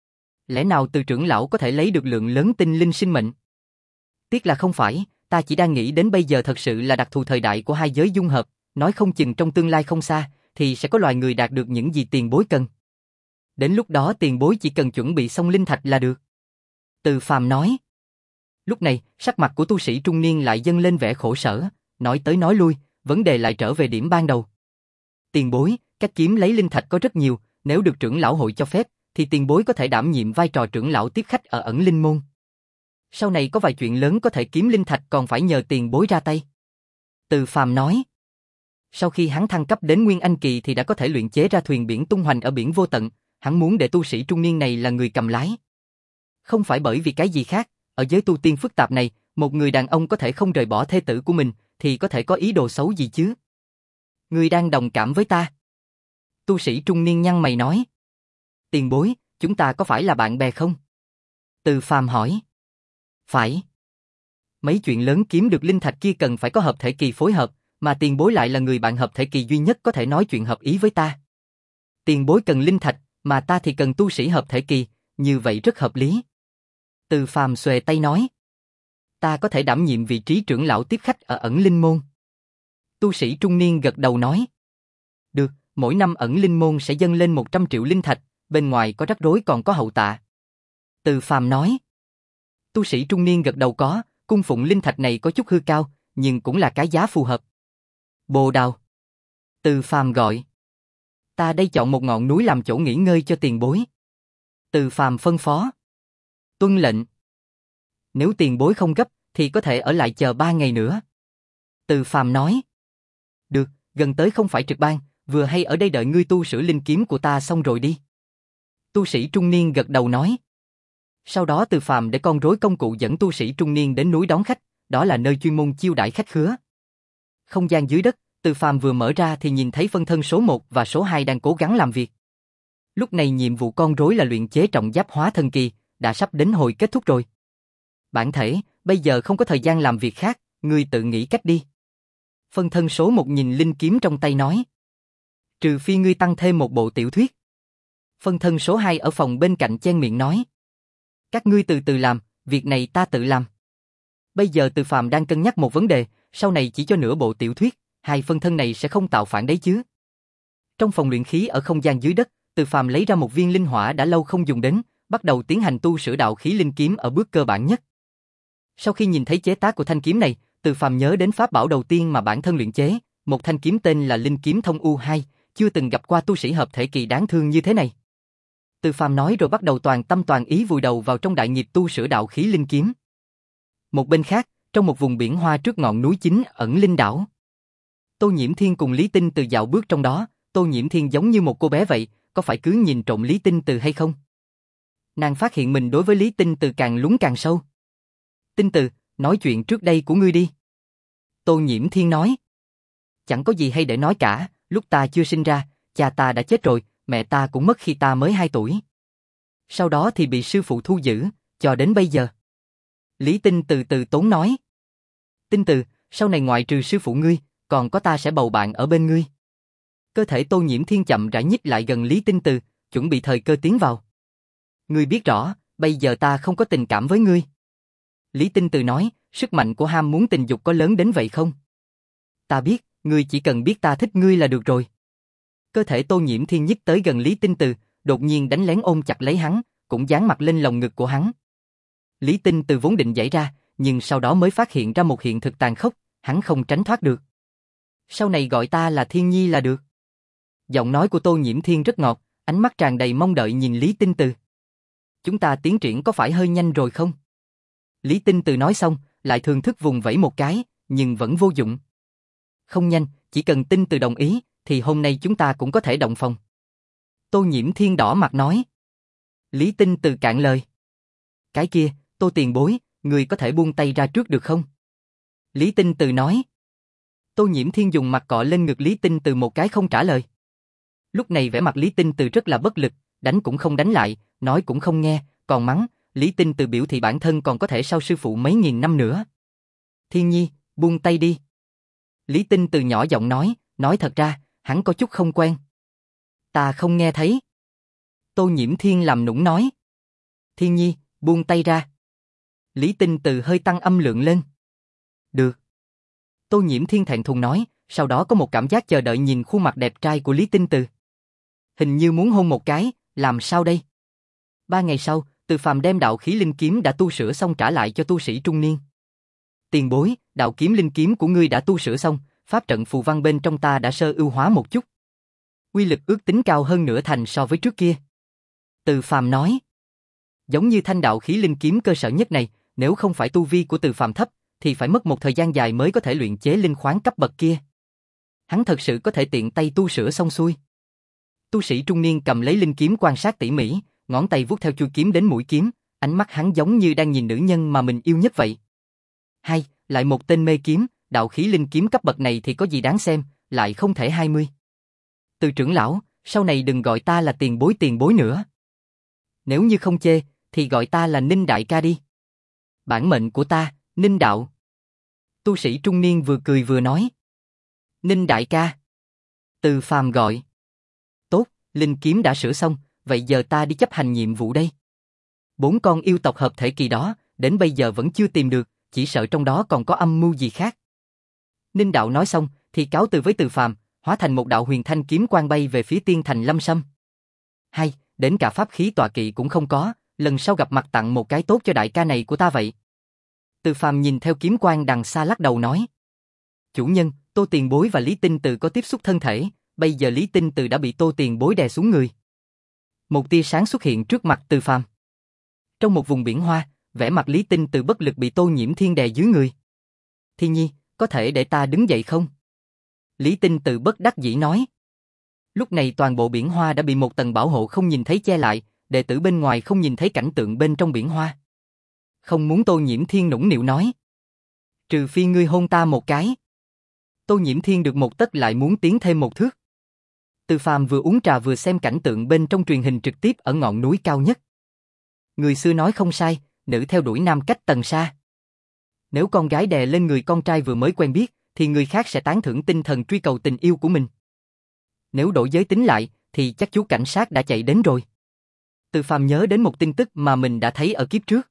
Lẽ nào từ trưởng lão có thể lấy được lượng lớn tinh linh sinh mệnh? Tiếc là không phải, ta chỉ đang nghĩ đến bây giờ thật sự là đặc thù thời đại của hai giới dung hợp, nói không chừng trong tương lai không xa, thì sẽ có loài người đạt được những gì tiền bối cần. Đến lúc đó tiền bối chỉ cần chuẩn bị xong linh thạch là được. Từ Phàm nói. Lúc này, sắc mặt của tu sĩ trung niên lại dâng lên vẻ khổ sở, nói tới nói lui, vấn đề lại trở về điểm ban đầu. Tiền bối, cách kiếm lấy linh thạch có rất nhiều, nếu được trưởng lão hội cho phép, thì tiền bối có thể đảm nhiệm vai trò trưởng lão tiếp khách ở ẩn linh môn. Sau này có vài chuyện lớn có thể kiếm linh thạch còn phải nhờ tiền bối ra tay. Từ Phàm nói. Sau khi hắn thăng cấp đến Nguyên Anh Kỳ thì đã có thể luyện chế ra thuyền biển tung hoành ở biển vô tận, hắn muốn để tu sĩ trung niên này là người cầm lái. Không phải bởi vì cái gì khác, ở giới tu tiên phức tạp này, một người đàn ông có thể không rời bỏ thê tử của mình, thì có thể có ý đồ xấu gì chứ? Ngươi đang đồng cảm với ta. Tu sĩ trung niên nhăn mày nói. Tiền bối, chúng ta có phải là bạn bè không? Từ Phàm hỏi. Phải. Mấy chuyện lớn kiếm được linh thạch kia cần phải có hợp thể kỳ phối hợp, mà tiền bối lại là người bạn hợp thể kỳ duy nhất có thể nói chuyện hợp ý với ta. Tiền bối cần linh thạch, mà ta thì cần tu sĩ hợp thể kỳ, như vậy rất hợp lý. Từ Phàm xuề tay nói. Ta có thể đảm nhiệm vị trí trưởng lão tiếp khách ở ẩn linh môn. Tu sĩ trung niên gật đầu nói. Được, mỗi năm ẩn linh môn sẽ dâng lên một trăm triệu linh thạch, bên ngoài có rắc rối còn có hậu tạ. Từ Phàm nói. Tu sĩ trung niên gật đầu có, cung phụng linh thạch này có chút hư cao, nhưng cũng là cái giá phù hợp. Bồ Đào. Từ Phàm gọi. Ta đây chọn một ngọn núi làm chỗ nghỉ ngơi cho tiền bối. Từ Phàm phân phó. Tuân lệnh. Nếu tiền bối không gấp, thì có thể ở lại chờ ba ngày nữa. Từ Phàm nói. Được, gần tới không phải trực ban, vừa hay ở đây đợi ngươi tu sửa linh kiếm của ta xong rồi đi. Tu sĩ trung niên gật đầu nói. Sau đó Từ Phàm để con rối công cụ dẫn tu sĩ trung niên đến núi đón khách, đó là nơi chuyên môn chiêu đãi khách khứa. Không gian dưới đất, Từ Phàm vừa mở ra thì nhìn thấy phân thân số một và số hai đang cố gắng làm việc. Lúc này nhiệm vụ con rối là luyện chế trọng giáp hóa thần kỳ, đã sắp đến hồi kết thúc rồi. Bản thể, bây giờ không có thời gian làm việc khác, ngươi tự nghĩ cách đi. Phân thân số một nhìn linh kiếm trong tay nói. Trừ phi ngươi tăng thêm một bộ tiểu thuyết. Phân thân số hai ở phòng bên cạnh chen miệng nói. Các ngươi từ từ làm, việc này ta tự làm. Bây giờ Từ Phàm đang cân nhắc một vấn đề, sau này chỉ cho nửa bộ tiểu thuyết, hai phân thân này sẽ không tạo phản đấy chứ. Trong phòng luyện khí ở không gian dưới đất, Từ Phàm lấy ra một viên linh hỏa đã lâu không dùng đến, bắt đầu tiến hành tu sửa đạo khí linh kiếm ở bước cơ bản nhất. Sau khi nhìn thấy chế tác của thanh kiếm này, Từ Phàm nhớ đến pháp bảo đầu tiên mà bản thân luyện chế, một thanh kiếm tên là Linh Kiếm Thông U hai, chưa từng gặp qua tu sĩ hợp thể kỳ đáng thương như thế này. Từ Phàm nói rồi bắt đầu toàn tâm toàn ý vùi đầu vào trong đại nghiệp tu sửa đạo khí linh kiếm. Một bên khác, trong một vùng biển hoa trước ngọn núi chính ẩn linh đảo, Tô Nhiễm Thiên cùng Lý Tinh Từ dạo bước trong đó. Tô Nhiễm Thiên giống như một cô bé vậy, có phải cứ nhìn trộm Lý Tinh Từ hay không? Nàng phát hiện mình đối với Lý Tinh Từ càng lún càng sâu. Tinh Từ, nói chuyện trước đây của ngươi đi. Tô Nhiễm Thiên nói. Chẳng có gì hay để nói cả, lúc ta chưa sinh ra, cha ta đã chết rồi, mẹ ta cũng mất khi ta mới hai tuổi. Sau đó thì bị sư phụ thu giữ, cho đến bây giờ. Lý Tinh Từ từ tốn nói. Tinh Từ, sau này ngoại trừ sư phụ ngươi, còn có ta sẽ bầu bạn ở bên ngươi. Cơ thể Tô Nhiễm Thiên chậm rãi nhích lại gần Lý Tinh Từ, chuẩn bị thời cơ tiến vào. Ngươi biết rõ, bây giờ ta không có tình cảm với ngươi. Lý Tinh Từ nói, sức mạnh của ham muốn tình dục có lớn đến vậy không? Ta biết, ngươi chỉ cần biết ta thích ngươi là được rồi. Cơ thể Tô Nhiễm Thiên nhích tới gần Lý Tinh Từ, đột nhiên đánh lén ôm chặt lấy hắn, cũng dán mặt lên lồng ngực của hắn. Lý Tinh Từ vốn định giãy ra, nhưng sau đó mới phát hiện ra một hiện thực tàn khốc, hắn không tránh thoát được. Sau này gọi ta là Thiên Nhi là được. Giọng nói của Tô Nhiễm Thiên rất ngọt, ánh mắt tràn đầy mong đợi nhìn Lý Tinh Từ. Chúng ta tiến triển có phải hơi nhanh rồi không? Lý Tinh Từ nói xong, lại thường thức vùng vẫy một cái, nhưng vẫn vô dụng. Không nhanh, chỉ cần Tinh Từ đồng ý, thì hôm nay chúng ta cũng có thể động phòng. Tô Nhiễm Thiên đỏ mặt nói. Lý Tinh Từ cạn lời. Cái kia, Tô tiền bối, người có thể buông tay ra trước được không? Lý Tinh Từ nói. Tô Nhiễm Thiên dùng mặt cọ lên ngực Lý Tinh Từ một cái không trả lời. Lúc này vẻ mặt Lý Tinh Từ rất là bất lực, đánh cũng không đánh lại, nói cũng không nghe, còn mắng. Lý Tinh Từ biểu thị bản thân còn có thể sau sư phụ mấy nghìn năm nữa. Thiên Nhi, buông tay đi. Lý Tinh Từ nhỏ giọng nói, nói thật ra, hắn có chút không quen. Ta không nghe thấy. Tô Nhiễm Thiên làm nũng nói. Thiên Nhi, buông tay ra. Lý Tinh Từ hơi tăng âm lượng lên. Được. Tô Nhiễm Thiên thẹn thùng nói, sau đó có một cảm giác chờ đợi nhìn khuôn mặt đẹp trai của Lý Tinh Từ. Hình như muốn hôn một cái, làm sao đây? Ba ngày sau, Từ Phàm đem đạo khí linh kiếm đã tu sửa xong trả lại cho tu sĩ trung niên. Tiền bối, đạo kiếm linh kiếm của ngươi đã tu sửa xong, pháp trận phù văn bên trong ta đã sơ ưu hóa một chút. Uy lực ước tính cao hơn nửa thành so với trước kia. Từ Phàm nói. Giống như thanh đạo khí linh kiếm cơ sở nhất này, nếu không phải tu vi của Từ Phàm thấp, thì phải mất một thời gian dài mới có thể luyện chế linh khoáng cấp bậc kia. Hắn thật sự có thể tiện tay tu sửa xong xuôi. Tu sĩ trung niên cầm lấy linh kiếm quan sát tỉ mỉ, ngón tay vuốt theo chuôi kiếm đến mũi kiếm, ánh mắt hắn giống như đang nhìn nữ nhân mà mình yêu nhất vậy. Hay, lại một tên mê kiếm, đạo khí linh kiếm cấp bậc này thì có gì đáng xem, lại không thể hai mươi. Từ trưởng lão, sau này đừng gọi ta là tiền bối tiền bối nữa. Nếu như không chê, thì gọi ta là Ninh đại ca đi. Bản mệnh của ta, Ninh đạo. Tu sĩ trung niên vừa cười vừa nói. Ninh đại ca. Từ Phàm gọi. Tốt, linh kiếm đã sửa xong, vậy giờ ta đi chấp hành nhiệm vụ đây. Bốn con yêu tộc hợp thể kỳ đó, đến bây giờ vẫn chưa tìm được, chỉ sợ trong đó còn có âm mưu gì khác. Ninh đạo nói xong, thì cáo từ với Từ Phàm, hóa thành một đạo huyền thanh kiếm quang bay về phía tiên thành Lâm Sâm. Hay, đến cả pháp khí tọa kỵ cũng không có, lần sau gặp mặt tặng một cái tốt cho đại ca này của ta vậy. Từ Phàm nhìn theo kiếm quang đằng xa lắc đầu nói. Chủ nhân, Tô tiền bối và Lý Tinh Từ có tiếp xúc thân thể, bây giờ Lý Tinh Từ đã bị Tô tiền bối đè xuống người. Một tia sáng xuất hiện trước mặt Từ Phàm. Trong một vùng biển hoa, vẻ mặt Lý Tinh Từ bất lực bị Tô Nhiễm Thiên đè dưới người. Thiên Nhi, có thể để ta đứng dậy không? Lý Tinh Từ bất đắc dĩ nói. Lúc này toàn bộ biển hoa đã bị một tầng bảo hộ không nhìn thấy che lại, đệ tử bên ngoài không nhìn thấy cảnh tượng bên trong biển hoa. Không muốn Tô Nhiễm Thiên nũng nịu nói. Trừ phi ngươi hôn ta một cái. Tô Nhiễm Thiên được một tấc lại muốn tiến thêm một thước. Từ Phàm vừa uống trà vừa xem cảnh tượng bên trong truyền hình trực tiếp ở ngọn núi cao nhất. Người xưa nói không sai, nữ theo đuổi nam cách tầng xa. Nếu con gái đè lên người con trai vừa mới quen biết, thì người khác sẽ tán thưởng tinh thần truy cầu tình yêu của mình. Nếu đổi giới tính lại, thì chắc chú cảnh sát đã chạy đến rồi. Từ Phàm nhớ đến một tin tức mà mình đã thấy ở kiếp trước.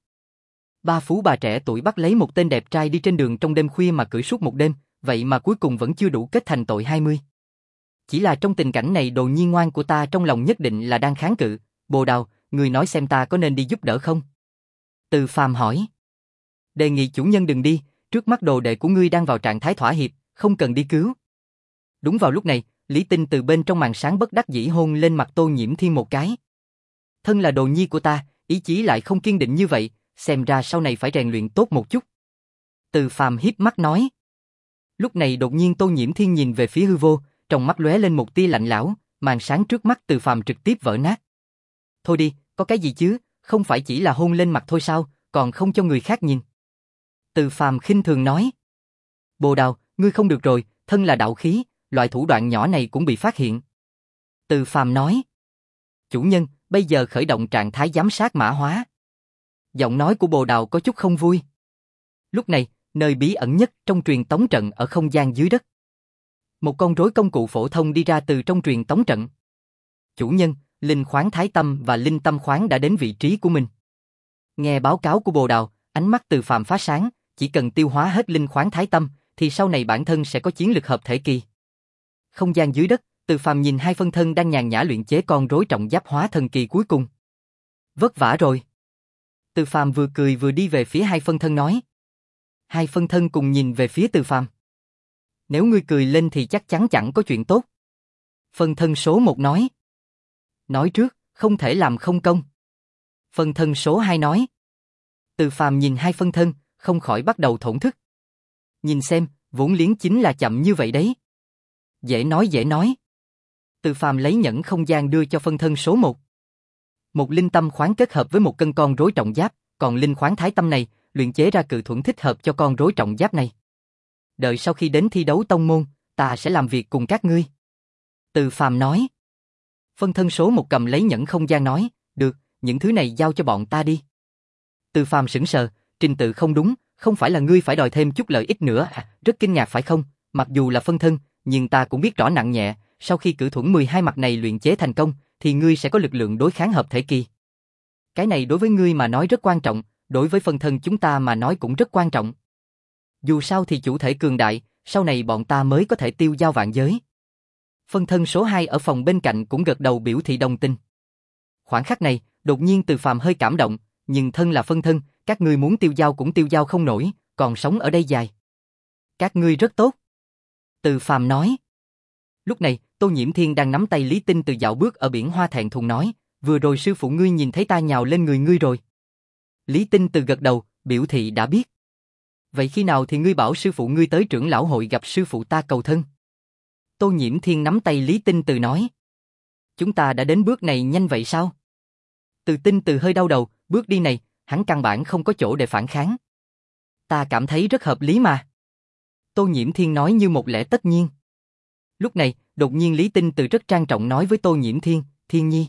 Ba phú bà trẻ tuổi bắt lấy một tên đẹp trai đi trên đường trong đêm khuya mà cưỡi suốt một đêm, vậy mà cuối cùng vẫn chưa đủ kết thành tội hai mươi. Chỉ là trong tình cảnh này đồ nhi ngoan của ta trong lòng nhất định là đang kháng cự. Bồ Đào, người nói xem ta có nên đi giúp đỡ không? Từ Phàm hỏi. Đề nghị chủ nhân đừng đi, trước mắt đồ đệ của ngươi đang vào trạng thái thỏa hiệp, không cần đi cứu. Đúng vào lúc này, Lý Tinh từ bên trong màn sáng bất đắc dĩ hôn lên mặt Tô Nhiễm Thiên một cái. Thân là đồ nhi của ta, ý chí lại không kiên định như vậy, xem ra sau này phải rèn luyện tốt một chút. Từ Phàm híp mắt nói. Lúc này đột nhiên Tô Nhiễm Thiên nhìn về phía hư vô, trong mắt lóe lên một tia lạnh lẽo, màn sáng trước mắt Từ Phàm trực tiếp vỡ nát. Thôi đi, có cái gì chứ, không phải chỉ là hôn lên mặt thôi sao, còn không cho người khác nhìn. Từ Phàm khinh thường nói. Bồ Đào, ngươi không được rồi, thân là đạo khí, loại thủ đoạn nhỏ này cũng bị phát hiện. Từ Phàm nói. Chủ nhân, bây giờ khởi động trạng thái giám sát mã hóa. Giọng nói của Bồ Đào có chút không vui. Lúc này, nơi bí ẩn nhất trong truyền tống trận ở không gian dưới đất. Một con rối công cụ phổ thông đi ra từ trong truyền tống trận. Chủ nhân, linh khoáng thái tâm và linh tâm khoáng đã đến vị trí của mình. Nghe báo cáo của Bồ Đào, ánh mắt Từ Phàm phát sáng, chỉ cần tiêu hóa hết linh khoáng thái tâm, thì sau này bản thân sẽ có chiến lực hợp thể kỳ. Không gian dưới đất, Từ Phàm nhìn hai phân thân đang nhàn nhã luyện chế con rối trọng giáp hóa thần kỳ cuối cùng. Vất vả rồi. Từ Phàm vừa cười vừa đi về phía hai phân thân nói. Hai phân thân cùng nhìn về phía Từ Phàm. Nếu ngươi cười lên thì chắc chắn chẳng có chuyện tốt. Phân thân số một nói. Nói trước, không thể làm không công. Phân thân số hai nói. Từ Phàm nhìn hai phân thân, không khỏi bắt đầu thổn thức. Nhìn xem, vốn liếng chính là chậm như vậy đấy. Dễ nói dễ nói. Từ Phàm lấy nhẫn không gian đưa cho phân thân số một. Một linh tâm khoáng kết hợp với một cân con rối trọng giáp, còn linh khoáng thái tâm này, luyện chế ra cự thuẫn thích hợp cho con rối trọng giáp này. Đợi sau khi đến thi đấu tông môn, ta sẽ làm việc cùng các ngươi. Từ Phàm nói. Phân thân số một cầm lấy nhẫn không gian nói, được, những thứ này giao cho bọn ta đi. Từ Phàm sững sờ, trình tự không đúng, không phải là ngươi phải đòi thêm chút lợi ích nữa à, rất kinh ngạc phải không? Mặc dù là phân thân, nhưng ta cũng biết rõ nặng nhẹ, sau khi cử thuẫn mười hai mặt này luyện chế thành công, thì ngươi sẽ có lực lượng đối kháng hợp thể kỳ. Cái này đối với ngươi mà nói rất quan trọng, đối với phân thân chúng ta mà nói cũng rất quan trọng. Dù sao thì chủ thể cường đại, sau này bọn ta mới có thể tiêu giao vạn giới. Phân thân số hai ở phòng bên cạnh cũng gật đầu biểu thị đồng tình. Khoảnh khắc này, đột nhiên Từ Phàm hơi cảm động, nhưng thân là phân thân, các ngươi muốn tiêu giao cũng tiêu giao không nổi, còn sống ở đây dài. Các ngươi rất tốt. Từ Phàm nói. Lúc này, Tô Nhiễm Thiên đang nắm tay Lý Tinh Từ dạo bước ở biển hoa thẹn thùng nói, vừa rồi sư phụ ngươi nhìn thấy ta nhào lên người ngươi rồi. Lý Tinh Từ gật đầu, biểu thị đã biết. Vậy khi nào thì ngươi bảo sư phụ ngươi tới trưởng lão hội gặp sư phụ ta cầu thân? Tô Nhiễm Thiên nắm tay Lý Tinh Từ nói. Chúng ta đã đến bước này nhanh vậy sao? Từ Tinh Từ hơi đau đầu, bước đi này, hắn căn bản không có chỗ để phản kháng. Ta cảm thấy rất hợp lý mà. Tô Nhiễm Thiên nói như một lẽ tất nhiên. Lúc này, đột nhiên Lý Tinh Từ rất trang trọng nói với Tô Nhiễm Thiên, Thiên Nhi.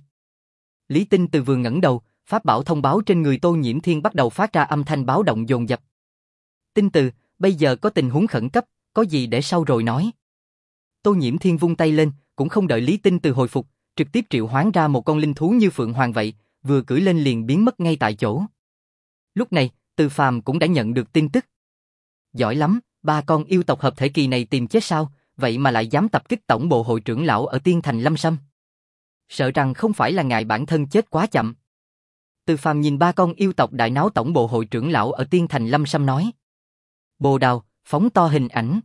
Lý Tinh Từ vừa ngẩng đầu, pháp bảo thông báo trên người Tô Nhiễm Thiên bắt đầu phát ra âm thanh báo động dồn dập. Tinh Từ, bây giờ có tình huống khẩn cấp, có gì để sau rồi nói. Tô Nhiễm Thiên vung tay lên, cũng không đợi Lý Tinh Từ hồi phục, trực tiếp triệu hoán ra một con linh thú như phượng hoàng vậy, vừa cưỡi lên liền biến mất ngay tại chỗ. Lúc này, Từ Phàm cũng đã nhận được tin tức. Giỏi lắm, ba con yêu tộc hợp thể kỳ này tìm chết sao, vậy mà lại dám tập kích tổng bộ hội trưởng lão ở Tiên Thành Lâm Sâm. Sợ rằng không phải là ngại bản thân chết quá chậm. Từ Phàm nhìn ba con yêu tộc đại náo tổng bộ hội trưởng lão ở Tiên Thành Lâm Sâm nói. Bồ đào, phóng to hình ảnh.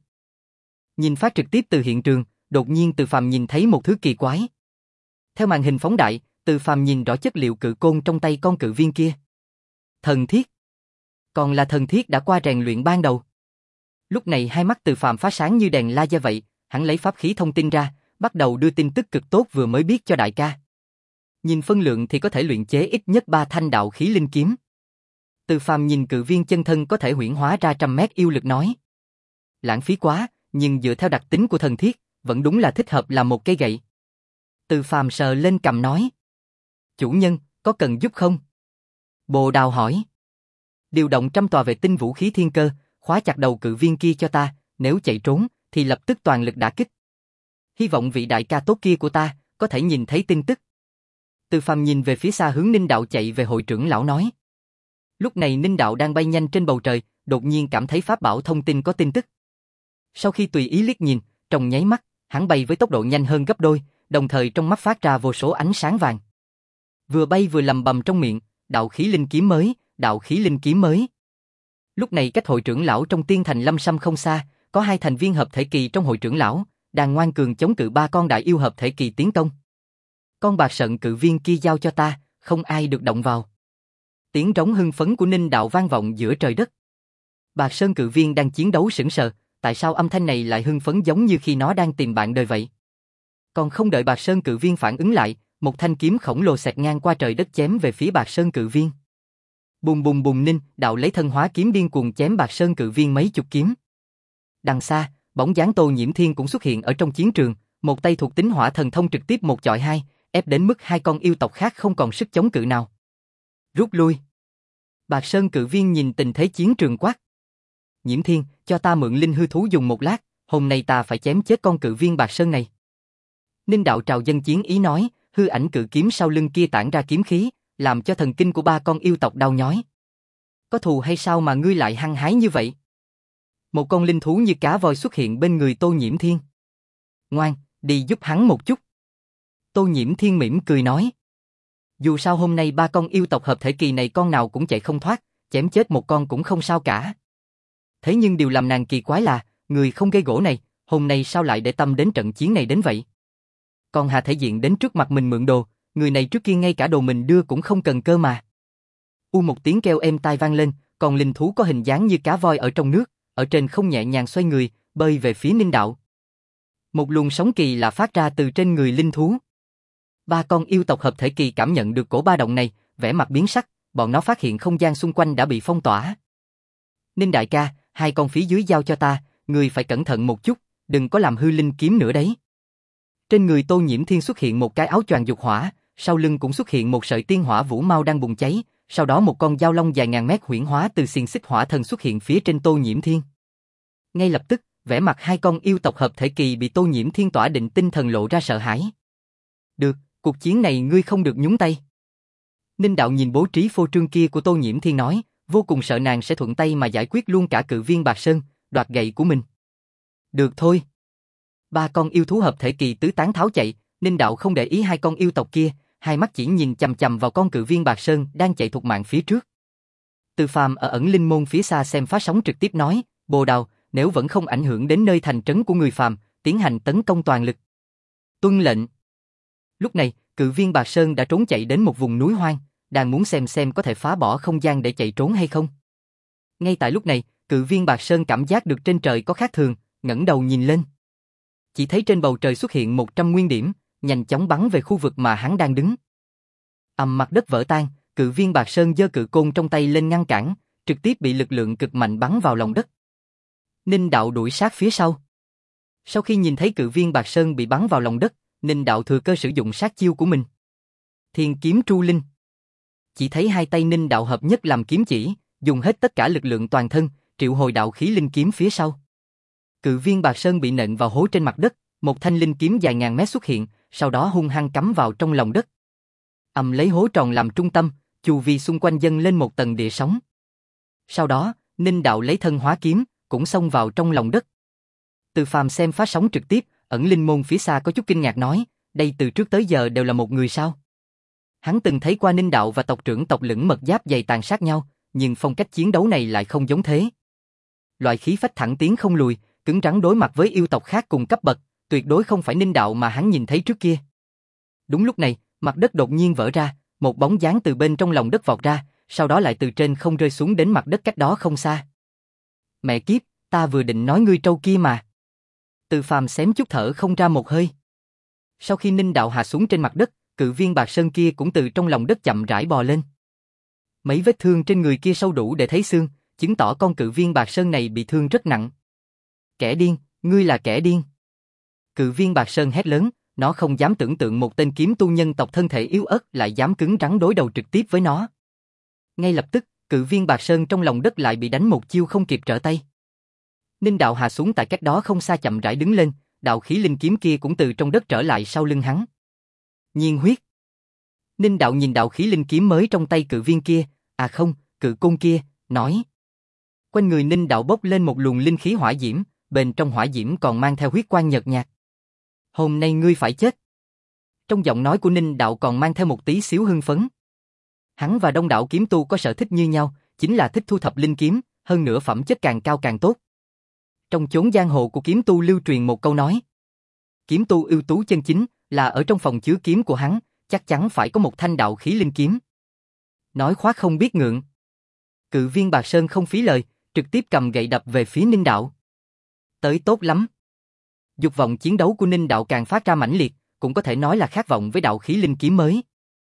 Nhìn phát trực tiếp từ hiện trường, đột nhiên Từ Phàm nhìn thấy một thứ kỳ quái. Theo màn hình phóng đại, Từ Phàm nhìn rõ chất liệu cự côn trong tay con cự viên kia. Thần thiết. Còn là thần thiết đã qua rèn luyện ban đầu. Lúc này hai mắt Từ Phàm phát sáng như đèn laser vậy, hắn lấy pháp khí thông tin ra, bắt đầu đưa tin tức cực tốt vừa mới biết cho đại ca. Nhìn phân lượng thì có thể luyện chế ít nhất ba thanh đạo khí linh kiếm. Từ Phàm nhìn cự viên chân thân có thể huyễn hóa ra trăm mét yêu lực nói. Lãng phí quá, nhưng dựa theo đặc tính của thần thiết, vẫn đúng là thích hợp làm một cây gậy. Từ Phàm sờ lên cầm nói. Chủ nhân, có cần giúp không? Bồ Đào hỏi. Điều động trăm tòa vệ tinh vũ khí thiên cơ, khóa chặt đầu cự viên kia cho ta, nếu chạy trốn, thì lập tức toàn lực đả kích. Hy vọng vị đại ca tốt kia của ta, có thể nhìn thấy tin tức. Từ Phàm nhìn về phía xa hướng Ninh Đạo chạy về hội trưởng lão nói. Lúc này Ninh Đạo đang bay nhanh trên bầu trời, đột nhiên cảm thấy pháp bảo thông tin có tin tức. Sau khi tùy ý liếc nhìn, trong nháy mắt, hắn bay với tốc độ nhanh hơn gấp đôi, đồng thời trong mắt phát ra vô số ánh sáng vàng. Vừa bay vừa lầm bầm trong miệng, đạo khí linh kiếm mới, đạo khí linh kiếm mới. Lúc này cách hội trưởng lão trong Tiên Thành Lâm Sâm không xa, có hai thành viên hợp thể kỳ trong hội trưởng lão, đang ngoan cường chống cự ba con đại yêu hợp thể kỳ tiến công. Con bạc sận cự viên kia giao cho ta, không ai được động vào. Tiếng trống hưng phấn của Ninh Đạo vang vọng giữa trời đất. Bạc sơn cự viên đang chiến đấu sững sờ, tại sao âm thanh này lại hưng phấn giống như khi nó đang tìm bạn đời vậy? Còn không đợi Bạc sơn cự viên phản ứng lại, một thanh kiếm khổng lồ xẹt ngang qua trời đất chém về phía Bạc sơn cự viên. Bùng bùng bùng. Ninh Đạo lấy thân hóa kiếm điên cuồng chém Bạc sơn cự viên mấy chục kiếm. Đằng xa, bóng dáng Tô Nhiễm Thiên cũng xuất hiện ở trong chiến trường, một tay thuộc tính hỏa thần thông trực tiếp một chọi hai, ép đến mức hai con yêu tộc khác không còn sức chống cự nào. Rút lui. Bạc sơn cự viên nhìn tình thế chiến trường quát. Nhiễm Thiên, cho ta mượn linh hư thú dùng một lát, hôm nay ta phải chém chết con cự viên Bạc sơn này. Ninh Đạo trào dân chiến ý nói, hư ảnh cự kiếm sau lưng kia tản ra kiếm khí, làm cho thần kinh của ba con yêu tộc đau nhói. Có thù hay sao mà ngươi lại hăng hái như vậy? Một con linh thú như cá voi xuất hiện bên người Tô Nhiễm Thiên. Ngoan, đi giúp hắn một chút. Tô Nhiễm Thiên mỉm cười nói. Dù sao hôm nay ba con yêu tộc hợp thể kỳ này con nào cũng chạy không thoát, chém chết một con cũng không sao cả. Thế nhưng điều làm nàng kỳ quái là, người không gây gỗ này, hôm nay sao lại để tâm đến trận chiến này đến vậy? Còn Hà Thể Diện đến trước mặt mình mượn đồ, người này trước kia ngay cả đồ mình đưa cũng không cần cơ mà. U một tiếng kêu êm tai vang lên, còn linh thú có hình dáng như cá voi ở trong nước, ở trên không nhẹ nhàng xoay người, bơi về phía Ninh Đạo. Một luồng sóng kỳ lạ phát ra từ trên người linh thú. Ba con yêu tộc hợp thể kỳ cảm nhận được cổ ba động này, vẻ mặt biến sắc, bọn nó phát hiện không gian xung quanh đã bị phong tỏa. Ninh đại ca, hai con phía dưới giao cho ta, người phải cẩn thận một chút, đừng có làm hư linh kiếm nữa đấy. Trên người Tô Nhiễm Thiên xuất hiện một cái áo choàng dục hỏa, sau lưng cũng xuất hiện một sợi tiên hỏa vũ mau đang bùng cháy, sau đó một con dao long dài ngàn mét huyễn hóa từ xiềng xích hỏa thần xuất hiện phía trên Tô Nhiễm Thiên. Ngay lập tức, vẻ mặt hai con yêu tộc hợp thể kỳ bị Tô Nhiễm Thiên tỏa định tinh thần lộ ra sợ hãi. Được, cuộc chiến này ngươi không được nhúng tay. Ninh Đạo nhìn bố trí phô trương kia của Tô Nhiễm Thiên nói, vô cùng sợ nàng sẽ thuận tay mà giải quyết luôn cả cự viên Bạc Sơn, đoạt gậy của mình. Được thôi. Ba con yêu thú hợp thể kỳ tứ tán tháo chạy, Ninh Đạo không để ý hai con yêu tộc kia, hai mắt chỉ nhìn chằm chằm vào con cự viên Bạc Sơn đang chạy thục mạng phía trước. Từ Phàm ở ẩn linh môn phía xa xem phá sóng trực tiếp nói, Bồ Đào, nếu vẫn không ảnh hưởng đến nơi thành trấn của người phàm, tiến hành tấn công toàn lực. Tuân lệnh. Lúc này, cự viên Bạc Sơn đã trốn chạy đến một vùng núi hoang, đang muốn xem xem có thể phá bỏ không gian để chạy trốn hay không. Ngay tại lúc này, cự viên Bạc Sơn cảm giác được trên trời có khác thường, ngẩng đầu nhìn lên. Chỉ thấy trên bầu trời xuất hiện một trăm nguyên điểm, nhanh chóng bắn về khu vực mà hắn đang đứng. Ầm, mặt đất vỡ tan, cự viên Bạc Sơn giơ cự côn trong tay lên ngăn cản, trực tiếp bị lực lượng cực mạnh bắn vào lòng đất. Ninh Đạo đuổi sát phía sau. Sau khi nhìn thấy cự viên Bạc Sơn bị bắn vào lòng đất, Ninh Đạo thừa cơ sử dụng sát chiêu của mình. Thiên kiếm tru linh. Chỉ thấy hai tay Ninh Đạo hợp nhất làm kiếm chỉ, dùng hết tất cả lực lượng toàn thân, triệu hồi đạo khí linh kiếm phía sau. Cự viên Bạc Sơn bị nện vào hố trên mặt đất, một thanh linh kiếm dài ngàn mét xuất hiện, sau đó hung hăng cắm vào trong lòng đất. Ầm, lấy hố tròn làm trung tâm, chu vi xung quanh dâng lên một tầng địa sóng. Sau đó, Ninh Đạo lấy thân hóa kiếm, cũng xông vào trong lòng đất. Từ Phàm xem phát sóng trực tiếp, ẩn linh môn phía xa có chút kinh ngạc nói, đây từ trước tới giờ đều là một người sao? Hắn từng thấy qua Ninh Đạo và tộc trưởng tộc Lưỡng Mật Giáp dày tàn sát nhau, nhưng phong cách chiến đấu này lại không giống thế. Loại khí phách thẳng tiến không lùi, cứng rắn đối mặt với yêu tộc khác cùng cấp bậc, tuyệt đối không phải Ninh Đạo mà hắn nhìn thấy trước kia. Đúng lúc này, mặt đất đột nhiên vỡ ra, một bóng dáng từ bên trong lòng đất vọt ra, sau đó lại từ trên không rơi xuống đến mặt đất cách đó không xa. Mẹ kiếp, ta vừa định nói ngươi trâu kia mà. Từ Phàm xém chút thở không ra một hơi. Sau khi Ninh Đạo hạ xuống trên mặt đất, cự viên Bạc Sơn kia cũng từ trong lòng đất chậm rãi bò lên. Mấy vết thương trên người kia sâu đủ để thấy xương, chứng tỏ con cự viên Bạc Sơn này bị thương rất nặng. Kẻ điên, ngươi là kẻ điên. Cự viên Bạc Sơn hét lớn, nó không dám tưởng tượng một tên kiếm tu nhân tộc thân thể yếu ớt lại dám cứng rắn đối đầu trực tiếp với nó. Ngay lập tức, cự viên Bạc Sơn trong lòng đất lại bị đánh một chiêu không kịp trở tay. Ninh Đạo hạ xuống tại cách đó không xa chậm rãi đứng lên, đạo khí linh kiếm kia cũng từ trong đất trở lại sau lưng hắn. Nhiên huyết. Ninh Đạo nhìn đạo khí linh kiếm mới trong tay cự viên kia, à không, cự côn kia, nói. Quanh người Ninh Đạo bốc lên một luồng linh khí hỏa diễm, bên trong hỏa diễm còn mang theo huyết quang nhợt nhạt. Hôm nay ngươi phải chết. Trong giọng nói của Ninh Đạo còn mang theo một tí xíu hưng phấn. Hắn và đông đảo kiếm tu có sở thích như nhau, chính là thích thu thập linh kiếm, hơn nữa phẩm chất càng cao càng tốt. Trong chốn giang hồ của kiếm tu lưu truyền một câu nói. Kiếm tu ưu tú chân chính là ở trong phòng chứa kiếm của hắn, chắc chắn phải có một thanh đạo khí linh kiếm. Nói khoác không biết ngượng. Cự viên Bạc Sơn không phí lời, trực tiếp cầm gậy đập về phía Ninh Đạo. Tới tốt lắm. Dục vọng chiến đấu của Ninh Đạo càng phát ra mãnh liệt, cũng có thể nói là khát vọng với đạo khí linh kiếm mới.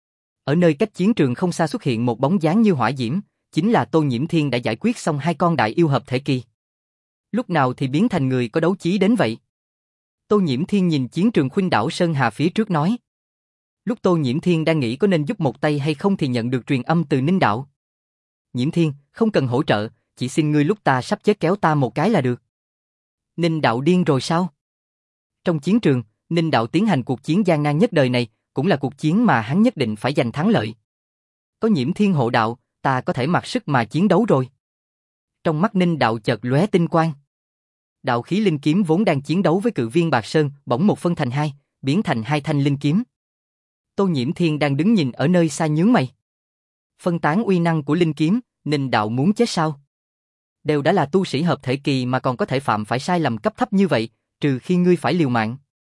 Ở nơi cách chiến trường không xa xuất hiện một bóng dáng như hỏa diễm, chính là Tô Nhiễm Thiên đã giải quyết xong hai con đại yêu hợp thể kỳ. Lúc nào thì biến thành người có đấu chí đến vậy? Tô Nhiễm Thiên nhìn chiến trường khuynh đảo Sơn Hà phía trước nói. Lúc Tô Nhiễm Thiên đang nghĩ có nên giúp một tay hay không thì nhận được truyền âm từ Ninh Đạo. Nhiễm Thiên, không cần hỗ trợ, chỉ xin ngươi lúc ta sắp chết kéo ta một cái là được. Ninh Đạo điên rồi sao? Trong chiến trường, Ninh Đạo tiến hành cuộc chiến gian nan nhất đời này, cũng là cuộc chiến mà hắn nhất định phải giành thắng lợi. Có Nhiễm Thiên hộ đạo, ta có thể mặc sức mà chiến đấu rồi. Trong mắt Ninh Đạo chợt lóe tinh quang. Đạo khí linh kiếm vốn đang chiến đấu với cự viên Bạc Sơn, bỗng một phân thành hai, biến thành hai thanh linh kiếm. Tô Nhiễm Thiên đang đứng nhìn ở nơi xa nhướng mày. Phân tán uy năng của linh kiếm, Ninh Đạo muốn chết sao? Đều đã là tu sĩ hợp thể kỳ mà còn có thể phạm phải sai lầm cấp thấp như vậy, trừ khi ngươi phải liều mạng.